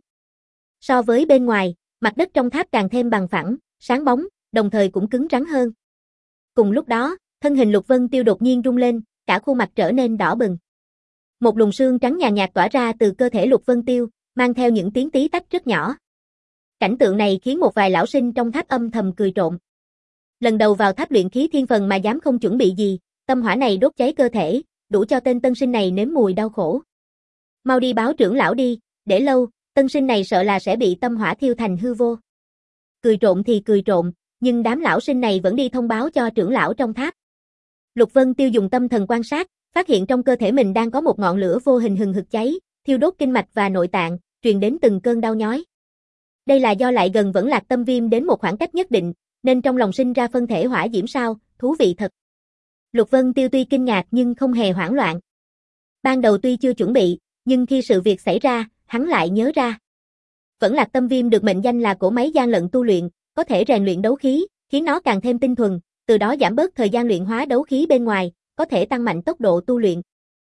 So với bên ngoài, mặt đất trong tháp càng thêm bằng phẳng, sáng bóng, đồng thời cũng cứng rắn hơn. Cùng lúc đó, thân hình Lục Vân Tiêu đột nhiên rung lên, cả khuôn mặt trở nên đỏ bừng. Một luồng sương trắng nhàn nhạt tỏa ra từ cơ thể Lục Vân Tiêu, mang theo những tiếng tí tách rất nhỏ. Cảnh tượng này khiến một vài lão sinh trong tháp âm thầm cười trộm. Lần đầu vào tháp luyện khí thiên phần mà dám không chuẩn bị gì, tâm hỏa này đốt cháy cơ thể, đủ cho tên tân sinh này nếm mùi đau khổ. Mau đi báo trưởng lão đi, để lâu, tân sinh này sợ là sẽ bị tâm hỏa thiêu thành hư vô. Cười trộm thì cười trộm, nhưng đám lão sinh này vẫn đi thông báo cho trưởng lão trong tháp. Lục Vân Tiêu dùng tâm thần quan sát, phát hiện trong cơ thể mình đang có một ngọn lửa vô hình hừng hực cháy, thiêu đốt kinh mạch và nội tạng, truyền đến từng cơn đau nhói. Đây là do lại gần Vẫn Lạc Tâm Viêm đến một khoảng cách nhất định, nên trong lòng sinh ra phân thể hỏa diễm sao, thú vị thật. Lục Vân Tiêu tuy kinh ngạc nhưng không hề hoảng loạn. Ban đầu tuy chưa chuẩn bị, nhưng khi sự việc xảy ra, hắn lại nhớ ra. Vẫn Lạc Tâm Viêm được mệnh danh là cỗ máy gian lận tu luyện, có thể rèn luyện đấu khí, khiến nó càng thêm tinh thuần, từ đó giảm bớt thời gian luyện hóa đấu khí bên ngoài, có thể tăng mạnh tốc độ tu luyện.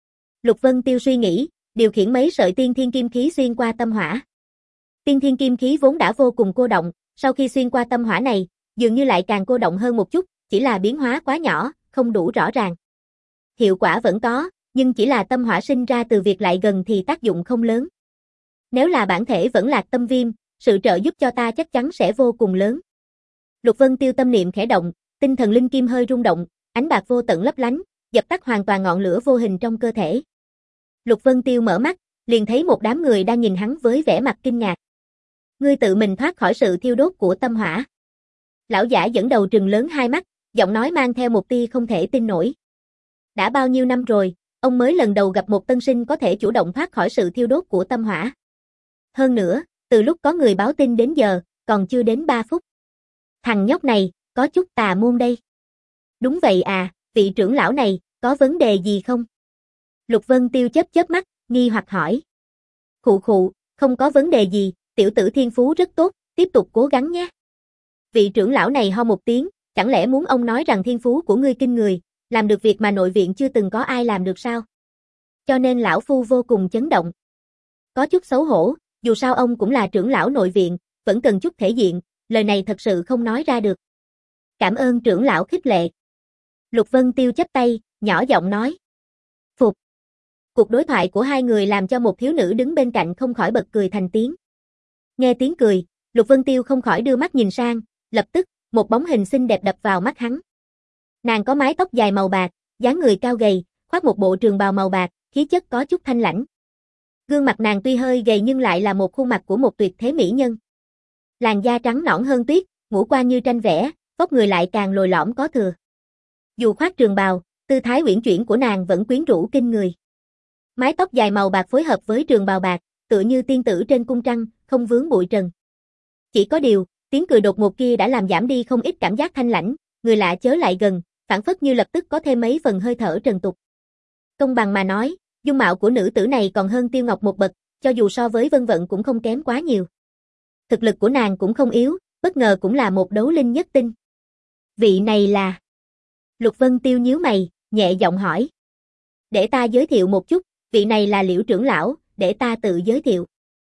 Lục Vân Tiêu suy nghĩ, điều khiển mấy sợi tiên thiên kim khí xuyên qua tâm hỏa. Tiên thiên kim khí vốn đã vô cùng cô động, sau khi xuyên qua tâm hỏa này, dường như lại càng cô động hơn một chút, chỉ là biến hóa quá nhỏ, không đủ rõ ràng. Hiệu quả vẫn có, nhưng chỉ là tâm hỏa sinh ra từ việc lại gần thì tác dụng không lớn. Nếu là bản thể Vẫn Lạc Tâm Viêm, sự trợ giúp cho ta chắc chắn sẽ vô cùng lớn. Lục Vân Tiêu tâm niệm khẽ động, tinh thần linh kim hơi rung động, ánh bạc vô tận lấp lánh, dập tắt hoàn toàn ngọn lửa vô hình trong cơ thể. Lục Vân Tiêu mở mắt, liền thấy một đám người đang nhìn hắn với vẻ mặt kinh ngạc. Ngươi tự mình thoát khỏi sự thiêu đốt của tâm hỏa. Lão giả dẫn đầu trừng lớn hai mắt, giọng nói mang theo một tia không thể tin nổi. Đã bao nhiêu năm rồi, ông mới lần đầu gặp một tân sinh có thể chủ động thoát khỏi sự thiêu đốt của tâm hỏa. Hơn nữa, từ lúc có người báo tin đến giờ, còn chưa đến ba phút. Thằng nhóc này, có chút tà môn đây. Đúng vậy à, vị trưởng lão này, có vấn đề gì không? Lục Vân Tiêu chớp chớp mắt, nghi hoặc hỏi. Khụ khụ, không có vấn đề gì, tiểu tử thiên phú rất tốt, tiếp tục cố gắng nhé. Vị trưởng lão này ho một tiếng, chẳng lẽ muốn ông nói rằng thiên phú của ngươi kinh người, làm được việc mà nội viện chưa từng có ai làm được sao? Cho nên lão phu vô cùng chấn động. Có chút xấu hổ, dù sao ông cũng là trưởng lão nội viện, vẫn cần chút thể diện, lời này thật sự không nói ra được. Cảm ơn trưởng lão khích lệ. Lục Vân Tiêu chắp tay, nhỏ giọng nói. Phục. Cuộc đối thoại của hai người làm cho một thiếu nữ đứng bên cạnh không khỏi bật cười thành tiếng. Nghe tiếng cười, Lục Vân Tiêu không khỏi đưa mắt nhìn sang, lập tức, một bóng hình xinh đẹp đập vào mắt hắn. Nàng có mái tóc dài màu bạc, dáng người cao gầy, khoác một bộ trường bào màu bạc, khí chất có chút thanh lãnh. Gương mặt nàng tuy hơi gầy nhưng lại là một khuôn mặt của một tuyệt thế mỹ nhân. Làn da trắng nõn hơn tuyết, ngũ quan như tranh vẽ, vóc người lại càng lồi lõm có thừa. Dù khoác trường bào, tư thái uyển chuyển của nàng vẫn quyến rũ kinh người. Mái tóc dài màu bạc phối hợp với trường bào bạc, tựa như tiên tử trên cung trăng, không vướng bụi trần. Chỉ có điều, tiếng cười đột ngột kia đã làm giảm đi không ít cảm giác thanh lãnh, người lạ chớ lại gần, phảng phất như lập tức có thêm mấy phần hơi thở trần tục. Công bằng mà nói, dung mạo của nữ tử này còn hơn Tiêu Ngọc một bậc, cho dù so với Vân Vận cũng không kém quá nhiều. Thực lực của nàng cũng không yếu, bất ngờ cũng là một đấu linh nhất tinh. Vị này là... Lục Vân Tiêu nhíu mày, nhẹ giọng hỏi. Để ta giới thiệu một chút, vị này là Liễu trưởng lão, để ta tự giới thiệu.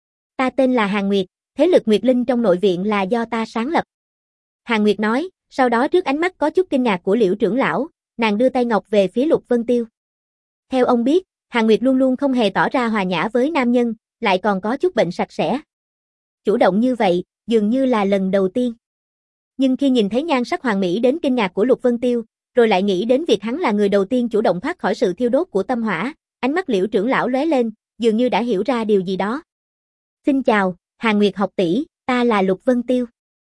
Ta tên là Hàn Nguyệt, thế lực Nguyệt Linh trong nội viện là do ta sáng lập. Hàn Nguyệt nói, sau đó trước ánh mắt có chút kinh ngạc của Liễu trưởng lão, nàng đưa tay ngọc về phía Lục Vân Tiêu. Theo ông biết, Hàn Nguyệt luôn luôn không hề tỏ ra hòa nhã với nam nhân, lại còn có chút bệnh sạch sẽ. Chủ động như vậy, dường như là lần đầu tiên. Nhưng khi nhìn thấy nhan sắc hoàn mỹ đến kinh ngạc của Lục Vân Tiêu, rồi lại nghĩ đến việc hắn là người đầu tiên chủ động thoát khỏi sự thiêu đốt của tâm hỏa, ánh mắt Liễu trưởng lão lóe lên, dường như đã hiểu ra điều gì đó. Xin chào, Hàn Nguyệt học tỷ, ta là Lục Vân Tiêu.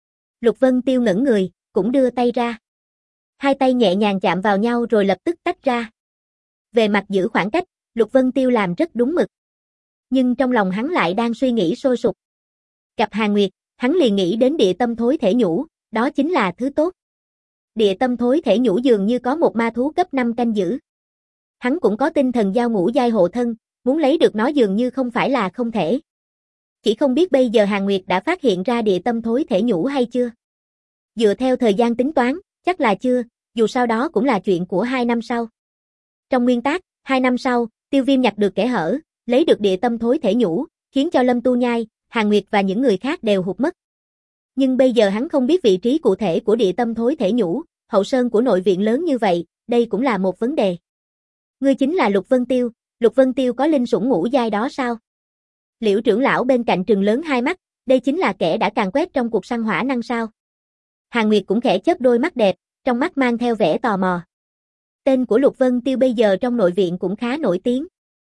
Lục Vân Tiêu ngẩng người, cũng đưa tay ra. Hai tay nhẹ nhàng chạm vào nhau rồi lập tức tách ra. Về mặt giữ khoảng cách, Lục Vân Tiêu làm rất đúng mực. Nhưng trong lòng hắn lại đang suy nghĩ sôi sục. Gặp Hàn Nguyệt, hắn liền nghĩ đến địa tâm thối thể nhũ, đó chính là thứ tốt. Địa tâm thối thể nhũ dường như có một ma thú cấp năm canh giữ. Hắn cũng có tinh thần giao ngũ giai hộ thân, muốn lấy được nó dường như không phải là không thể. Chỉ không biết bây giờ Hàn Nguyệt đã phát hiện ra địa tâm thối thể nhũ hay chưa. Dựa theo thời gian tính toán, chắc là chưa, dù sao đó cũng là chuyện của hai năm sau. Trong nguyên tắc, hai năm sau, Tiêu Viêm nhặt được kẽ hở, lấy được địa tâm thối thể nhũ, khiến cho Lâm Tu Nhai, Hàn Nguyệt và những người khác đều hụt mất. Nhưng bây giờ hắn không biết vị trí cụ thể của địa tâm thối thể nhũ, hậu sơn của nội viện lớn như vậy, đây cũng là một vấn đề. Ngươi chính là Lục Vân Tiêu, Lục Vân Tiêu có linh sủng ngũ giai đó sao? Liễu trưởng lão bên cạnh trừng lớn hai mắt, đây chính là kẻ đã càn quét trong cuộc săn hỏa năng sao? Hàn Nguyệt cũng khẽ chớp đôi mắt đẹp, trong mắt mang theo vẻ tò mò. Tên của Lục Vân Tiêu bây giờ trong nội viện cũng khá nổi tiếng.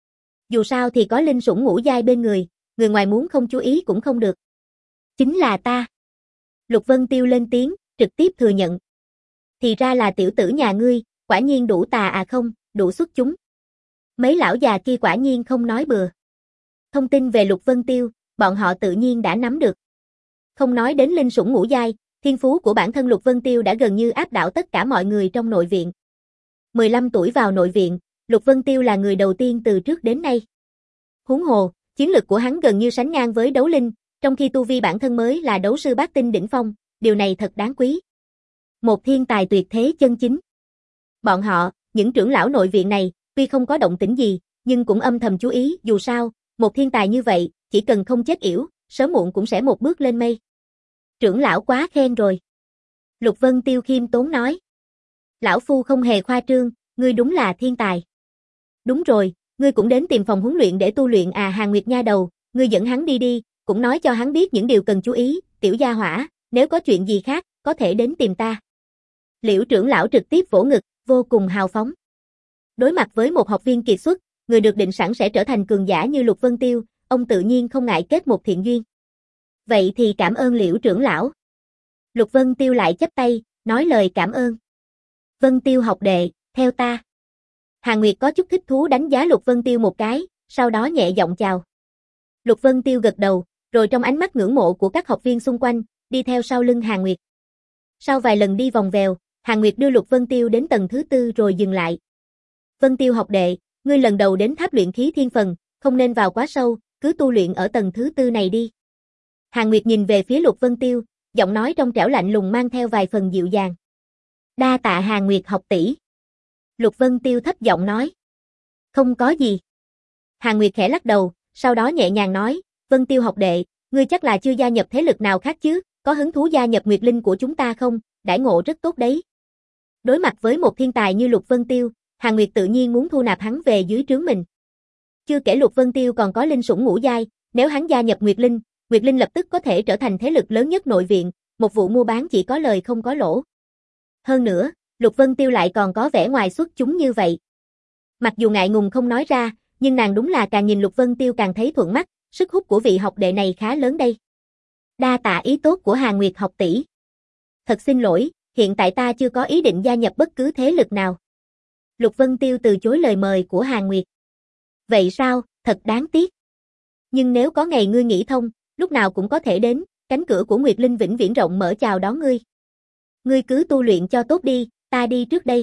Dù sao thì có linh sủng ngũ giai bên người, người ngoài muốn không chú ý cũng không được. Chính là ta. Lục Vân Tiêu lên tiếng, trực tiếp thừa nhận. Thì ra là tiểu tử nhà ngươi, quả nhiên đủ tà à không, đủ xuất chúng. Mấy lão già kia quả nhiên không nói bừa. Thông tin về Lục Vân Tiêu, bọn họ tự nhiên đã nắm được. Không nói đến linh sủng ngũ giai, thiên phú của bản thân Lục Vân Tiêu đã gần như áp đảo tất cả mọi người trong nội viện. mười lăm tuổi vào nội viện, Lục Vân Tiêu là người đầu tiên từ trước đến nay. Huống hồ, chiến lực của hắn gần như sánh ngang với đấu linh, trong khi tu vi bản thân mới là đấu sư bát tinh đỉnh phong, điều này thật đáng quý. Một thiên tài tuyệt thế chân chính. Bọn họ, những trưởng lão nội viện này, tuy không có động tĩnh gì, nhưng cũng âm thầm chú ý, dù sao, một thiên tài như vậy, chỉ cần không chết yểu, sớm muộn cũng sẽ một bước lên mây. Trưởng lão quá khen rồi. Lục Vân Tiêu khiêm tốn nói. Lão phu không hề khoa trương, ngươi đúng là thiên tài. Đúng rồi, ngươi cũng đến tìm phòng huấn luyện để tu luyện à? Hàn Nguyệt nha đầu, ngươi dẫn hắn đi đi, cũng nói cho hắn biết những điều cần chú ý, tiểu gia hỏa, nếu có chuyện gì khác, có thể đến tìm ta. Liễu trưởng lão trực tiếp vỗ ngực, vô cùng hào phóng. Đối mặt với một học viên kiệt xuất, người được định sẵn sẽ trở thành cường giả như Lục Vân Tiêu, ông tự nhiên không ngại kết một thiện duyên. Vậy thì cảm ơn Liễu trưởng lão. Lục Vân Tiêu lại chắp tay, nói lời cảm ơn. Vân Tiêu học đệ, theo ta. Hàn Nguyệt có chút thích thú đánh giá Lục Vân Tiêu một cái, sau đó nhẹ giọng chào. Lục Vân Tiêu gật đầu, rồi trong ánh mắt ngưỡng mộ của các học viên xung quanh, đi theo sau lưng Hàn Nguyệt. Sau vài lần đi vòng vèo, Hàn Nguyệt đưa Lục Vân Tiêu đến tầng thứ tư rồi dừng lại. Vân Tiêu học đệ, ngươi lần đầu đến tháp luyện khí thiên phần, không nên vào quá sâu, cứ tu luyện ở tầng thứ tư này đi. Hàn Nguyệt nhìn về phía Lục Vân Tiêu, giọng nói trong trẻo lạnh lùng mang theo vài phần dịu dàng. Đa tạ Hàn Nguyệt học tỷ. Lục Vân Tiêu thấp giọng nói. Không có gì. Hàn Nguyệt khẽ lắc đầu, sau đó nhẹ nhàng nói, Vân Tiêu học đệ, ngươi chắc là chưa gia nhập thế lực nào khác chứ, có hứng thú gia nhập Nguyệt Linh của chúng ta không, đãi ngộ rất tốt đấy. Đối mặt với một thiên tài như Lục Vân Tiêu, Hàn Nguyệt tự nhiên muốn thu nạp hắn về dưới trướng mình. Chưa kể Lục Vân Tiêu còn có linh sủng ngũ giai, nếu hắn gia nhập Nguyệt Linh, Nguyệt Linh lập tức có thể trở thành thế lực lớn nhất nội viện, một vụ mua bán chỉ có lời không có lỗ. Hơn nữa, Lục Vân Tiêu lại còn có vẻ ngoài xuất chúng như vậy. Mặc dù ngại ngùng không nói ra, nhưng nàng đúng là càng nhìn Lục Vân Tiêu càng thấy thuận mắt, sức hút của vị học đệ này khá lớn đây. Đa tạ ý tốt của Hàn Nguyệt học tỷ. Thật xin lỗi, hiện tại ta chưa có ý định gia nhập bất cứ thế lực nào. Lục Vân Tiêu từ chối lời mời của Hàn Nguyệt. Vậy sao, thật đáng tiếc. Nhưng nếu có ngày ngươi nghĩ thông, lúc nào cũng có thể đến, cánh cửa của Nguyệt Linh vĩnh viễn rộng mở chào đón ngươi. Ngươi cứ tu luyện cho tốt đi, ta đi trước đây.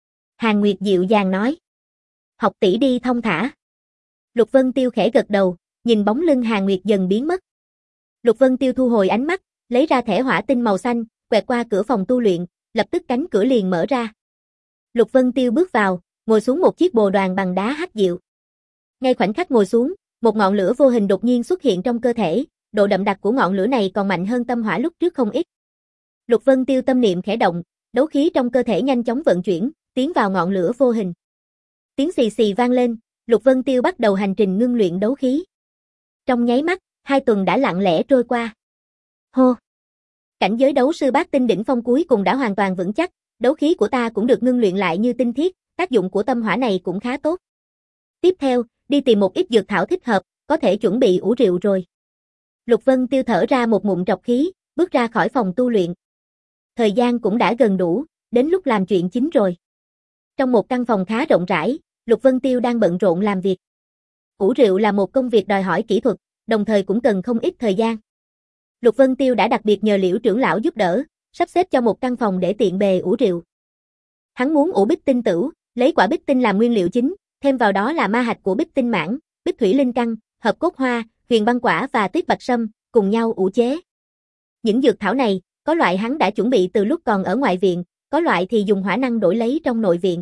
Hàn Nguyệt dịu dàng nói. Học tỷ đi thông thả. Lục Vân Tiêu khẽ gật đầu, nhìn bóng lưng Hàn Nguyệt dần biến mất. Lục Vân Tiêu thu hồi ánh mắt, lấy ra thẻ hỏa tinh màu xanh, quẹt qua cửa phòng tu luyện, lập tức cánh cửa liền mở ra. Lục Vân Tiêu bước vào, ngồi xuống một chiếc bồ đoàn bằng đá hắc diệu. Ngay khoảnh khắc ngồi xuống, một ngọn lửa vô hình đột nhiên xuất hiện trong cơ thể, độ đậm đặc của ngọn lửa này còn mạnh hơn tâm hỏa lúc trước không ít. Lục Vân Tiêu tâm niệm khẽ động, đấu khí trong cơ thể nhanh chóng vận chuyển, tiến vào ngọn lửa vô hình. Tiếng xì xì vang lên, Lục Vân Tiêu bắt đầu hành trình ngưng luyện đấu khí. Trong nháy mắt, hai tuần đã lặng lẽ trôi qua. Hô! Cảnh giới đấu sư bát tinh đỉnh phong cuối cùng đã hoàn toàn vững chắc, đấu khí của ta cũng được ngưng luyện lại như tinh thiết, tác dụng của tâm hỏa này cũng khá tốt. Tiếp theo, đi tìm một ít dược thảo thích hợp, có thể chuẩn bị ủ rượu rồi. Lục Vân Tiêu thở ra một ngụm trọc khí, bước ra khỏi phòng tu luyện. Thời gian cũng đã gần đủ, đến lúc làm chuyện chính rồi. Trong một căn phòng khá rộng rãi, Lục Vân Tiêu đang bận rộn làm việc. Ủ rượu là một công việc đòi hỏi kỹ thuật, đồng thời cũng cần không ít thời gian. Lục Vân Tiêu đã đặc biệt nhờ Liễu trưởng lão giúp đỡ, sắp xếp cho một căn phòng để tiện bề ủ rượu. Hắn muốn ủ bích tinh tửu, lấy quả bích tinh làm nguyên liệu chính, thêm vào đó là ma hạch của bích tinh mãng, bích thủy linh căn, hợp cốt hoa, huyền băng quả và tuyết bạch sâm, cùng nhau ủ chế. Những dược thảo này, có loại hắn đã chuẩn bị từ lúc còn ở ngoại viện, có loại thì dùng hỏa năng đổi lấy trong nội viện.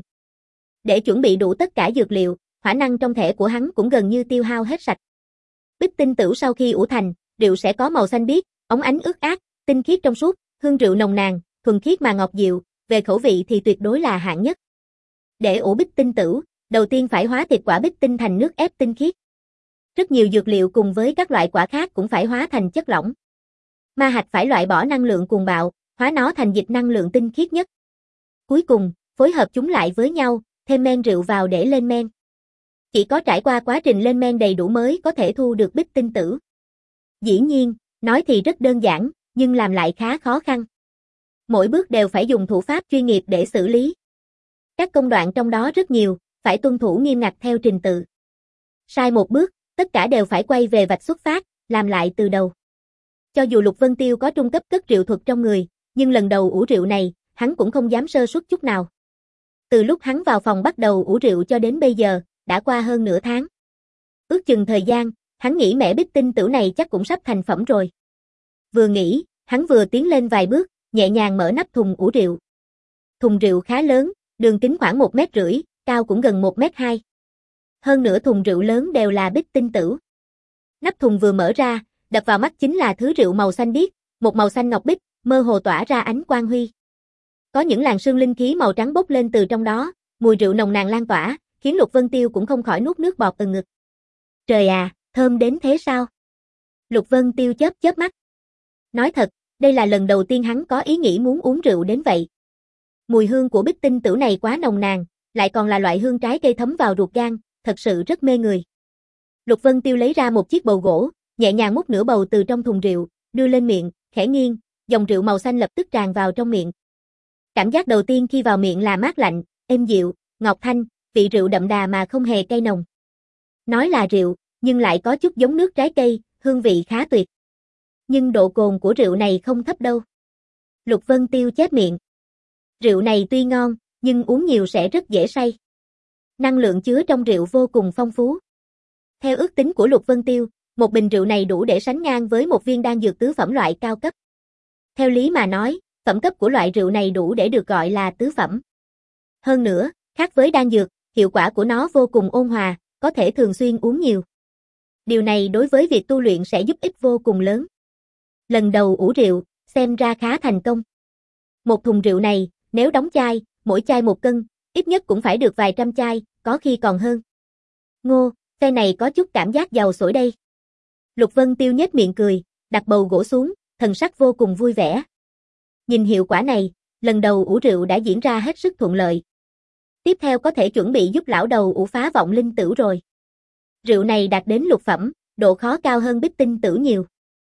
Để chuẩn bị đủ tất cả dược liệu, hỏa năng trong thẻ của hắn cũng gần như tiêu hao hết sạch. Bích tinh tửu sau khi ủ thành, rượu sẽ có màu xanh biếc, óng ánh ướt át, tinh khiết trong suốt, hương rượu nồng nàn, thuần khiết mà ngọt dịu, về khẩu vị thì tuyệt đối là hạng nhất. Để ủ bích tinh tửu, đầu tiên phải hóa thịt quả bích tinh thành nước ép tinh khiết. Rất nhiều dược liệu cùng với các loại quả khác cũng phải hóa thành chất lỏng. Ma hạch phải loại bỏ năng lượng cuồng bạo, hóa nó thành dịch năng lượng tinh khiết nhất. Cuối cùng, phối hợp chúng lại với nhau, thêm men rượu vào để lên men. Chỉ có trải qua quá trình lên men đầy đủ mới có thể thu được bích tinh tửu. Dĩ nhiên, nói thì rất đơn giản, nhưng làm lại khá khó khăn. Mỗi bước đều phải dùng thủ pháp chuyên nghiệp để xử lý. Các công đoạn trong đó rất nhiều, phải tuân thủ nghiêm ngặt theo trình tự. Sai một bước, tất cả đều phải quay về vạch xuất phát, làm lại từ đầu. Cho dù Lục Vân Tiêu có trung cấp cất rượu thuật trong người, nhưng lần đầu ủ rượu này, hắn cũng không dám sơ suất chút nào. Từ lúc hắn vào phòng bắt đầu ủ rượu cho đến bây giờ, đã qua hơn nửa tháng. Ước chừng thời gian, hắn nghĩ mẻ bích tinh tửu này chắc cũng sắp thành phẩm rồi. Vừa nghĩ, hắn vừa tiến lên vài bước, nhẹ nhàng mở nắp thùng ủ rượu. Thùng rượu khá lớn, đường kính khoảng một mét rưỡi, cao cũng gần một mét hai. Hơn nửa thùng rượu lớn đều là bích tinh tửu. Nắp thùng vừa mở ra, đập vào mắt chính là thứ rượu màu xanh biếc, một màu xanh ngọc bích, mơ hồ tỏa ra ánh quang huy. Có những làn sương linh khí màu trắng bốc lên từ trong đó, mùi rượu nồng nàn lan tỏa, khiến Lục Vân Tiêu cũng không khỏi nuốt nước bọt từ ngực. Trời à, thơm đến thế sao? Lục Vân Tiêu chớp chớp mắt. Nói thật, đây là lần đầu tiên hắn có ý nghĩ muốn uống rượu đến vậy. Mùi hương của bích tinh tửu này quá nồng nàn, lại còn là loại hương trái cây thấm vào ruột gan, thật sự rất mê người. Lục Vân Tiêu lấy ra một chiếc bầu gỗ, nhẹ nhàng múc nửa bầu từ trong thùng rượu, đưa lên miệng, khẽ nghiêng, dòng rượu màu xanh lập tức tràn vào trong miệng. Cảm giác đầu tiên khi vào miệng là mát lạnh, êm dịu, ngọt thanh, vị rượu đậm đà mà không hề cay nồng. Nói là rượu, nhưng lại có chút giống nước trái cây, hương vị khá tuyệt. Nhưng độ cồn của rượu này không thấp đâu. Lục Vân Tiêu chép miệng. Rượu này tuy ngon, nhưng uống nhiều sẽ rất dễ say. Năng lượng chứa trong rượu vô cùng phong phú. Theo ước tính của Lục Vân Tiêu, một bình rượu này đủ để sánh ngang với một viên đan dược tứ phẩm loại cao cấp. Theo lý mà nói, phẩm cấp của loại rượu này đủ để được gọi là tứ phẩm. Hơn nữa, khác với đan dược, hiệu quả của nó vô cùng ôn hòa, có thể thường xuyên uống nhiều. Điều này đối với việc tu luyện sẽ giúp ích vô cùng lớn. Lần đầu ủ rượu, xem ra khá thành công. Một thùng rượu này, nếu đóng chai, mỗi chai một cân, ít nhất cũng phải được vài trăm chai, có khi còn hơn. Ngô, phe này có chút cảm giác giàu sổi đây. Lục Vân Tiêu nhếch miệng cười, đặt bầu gỗ xuống, thần sắc vô cùng vui vẻ. Nhìn hiệu quả này, lần đầu ủ rượu đã diễn ra hết sức thuận lợi. Tiếp theo có thể chuẩn bị giúp lão đầu ủ phá vọng linh tửu rồi. Rượu này đạt đến lục phẩm, độ khó cao hơn bích tinh tửu nhiều.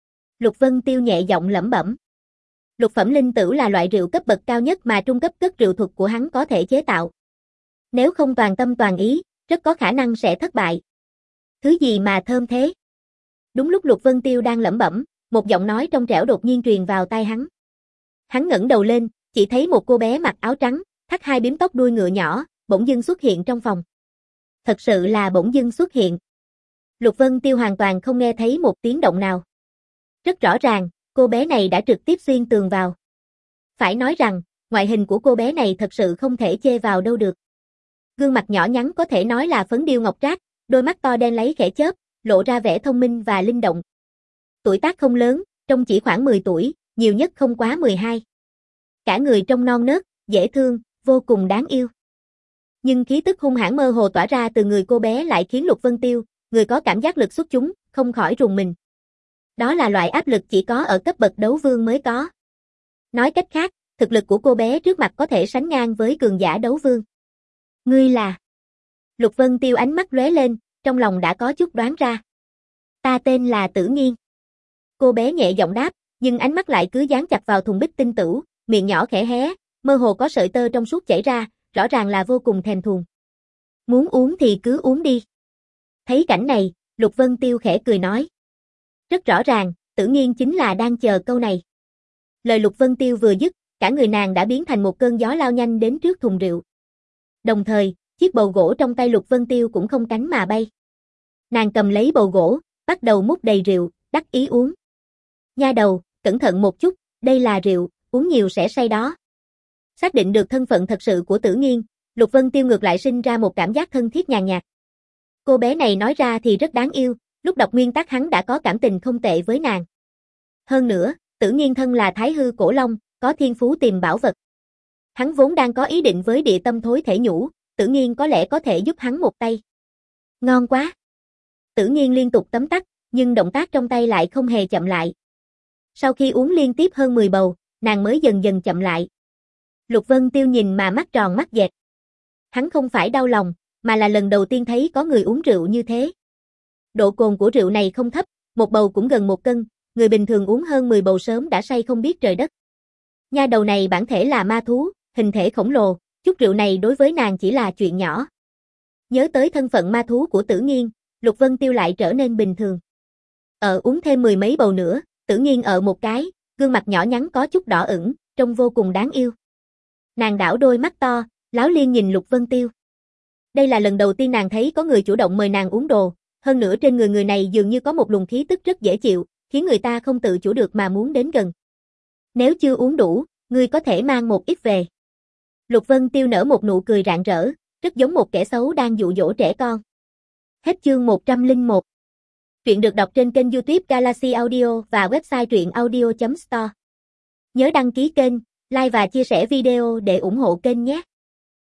Lục Vân Tiêu nhẹ giọng lẩm bẩm. Lục phẩm linh tửu là loại rượu cấp bậc cao nhất mà trung cấp cất rượu thuật của hắn có thể chế tạo. Nếu không toàn tâm toàn ý, rất có khả năng sẽ thất bại. Thứ gì mà thơm thế? Đúng lúc Lục Vân Tiêu đang lẩm bẩm, một giọng nói trong trẻo đột nhiên truyền vào tai hắn. Hắn ngẩng đầu lên, chỉ thấy một cô bé mặc áo trắng, thắt hai bím tóc đuôi ngựa nhỏ, bỗng dưng xuất hiện trong phòng. Thật sự là bỗng dưng xuất hiện. Lục Vân Tiêu hoàn toàn không nghe thấy một tiếng động nào. Rất rõ ràng, cô bé này đã trực tiếp xuyên tường vào. Phải nói rằng, ngoại hình của cô bé này thật sự không thể chê vào đâu được. Gương mặt nhỏ nhắn có thể nói là phấn điêu ngọc trác, đôi mắt to đen láy khẽ chớp, lộ ra vẻ thông minh và linh động. Tuổi tác không lớn, trông chỉ khoảng mười tuổi, nhiều nhất không quá mười hai. Cả người trông non nớt, dễ thương, vô cùng đáng yêu. Nhưng khí tức hung hãn mơ hồ tỏa ra từ người cô bé lại khiến Lục Vân Tiêu, người có cảm giác lực xuất chúng, không khỏi rùng mình. Đó là loại áp lực chỉ có ở cấp bậc đấu vương mới có. Nói cách khác, thực lực của cô bé trước mặt có thể sánh ngang với cường giả đấu vương. Ngươi là? Lục Vân Tiêu ánh mắt lóe lên, trong lòng đã có chút đoán ra. Ta tên là Tử Nghiên. Cô bé nhẹ giọng đáp, nhưng ánh mắt lại cứ dán chặt vào thùng bích tinh tửu, miệng nhỏ khẽ hé, mơ hồ có sợi tơ trong suốt chảy ra, rõ ràng là vô cùng thèm thuồng. Muốn uống thì cứ uống đi. Thấy cảnh này, Lục Vân Tiêu khẽ cười nói. Rất rõ ràng, Tử Nghiên chính là đang chờ câu này. Lời Lục Vân Tiêu vừa dứt, cả người nàng đã biến thành một cơn gió lao nhanh đến trước thùng rượu. Đồng thời, chiếc bầu gỗ trong tay Lục Vân Tiêu cũng không cánh mà bay. Nàng cầm lấy bầu gỗ, bắt đầu múc đầy rượu, đắc ý uống. Nha đầu, cẩn thận một chút, đây là rượu, uống nhiều sẽ say đó. Xác định được thân phận thật sự của Tử Nghiên, Lục Vân Tiêu ngược lại sinh ra một cảm giác thân thiết nhàn nhạt. Cô bé này nói ra thì rất đáng yêu, lúc đọc nguyên tắc hắn đã có cảm tình không tệ với nàng. Hơn nữa, Tử Nghiên thân là Thái Hư Cổ Long, có thiên phú tìm bảo vật. Hắn vốn đang có ý định với địa tâm thối thể nhũ, Tử Nghiên có lẽ có thể giúp hắn một tay. Ngon quá! Tử Nghiên liên tục tấm tắc, nhưng động tác trong tay lại không hề chậm lại. Sau khi uống liên tiếp hơn mười bầu, nàng mới dần dần chậm lại. Lục Vân Tiêu nhìn mà mắt tròn mắt dẹt. Hắn không phải đau lòng, mà là lần đầu tiên thấy có người uống rượu như thế. Độ cồn của rượu này không thấp, một bầu cũng gần một cân, người bình thường uống hơn mười bầu sớm đã say không biết trời đất. Nha đầu này bản thể là ma thú, hình thể khổng lồ, chút rượu này đối với nàng chỉ là chuyện nhỏ. Nhớ tới thân phận ma thú của Tử Nghiên, Lục Vân Tiêu lại trở nên bình thường. Ờ uống thêm mười mấy bầu nữa, Tử Nghiên ở một cái, gương mặt nhỏ nhắn có chút đỏ ửng, trông vô cùng đáng yêu. Nàng đảo đôi mắt to, láo liên nhìn Lục Vân Tiêu. Đây là lần đầu tiên nàng thấy có người chủ động mời nàng uống đồ, hơn nữa trên người người này dường như có một luồng khí tức rất dễ chịu, khiến người ta không tự chủ được mà muốn đến gần. Nếu chưa uống đủ, ngươi có thể mang một ít về. Lục Vân Tiêu nở một nụ cười rạng rỡ, rất giống một kẻ xấu đang dụ dỗ trẻ con. Hết chương một trăm lẻ một. Truyện được đọc trên kênh YouTube Galaxy Audio và website truyện audio chấm store. Nhớ đăng ký kênh, like và chia sẻ video để ủng hộ kênh nhé.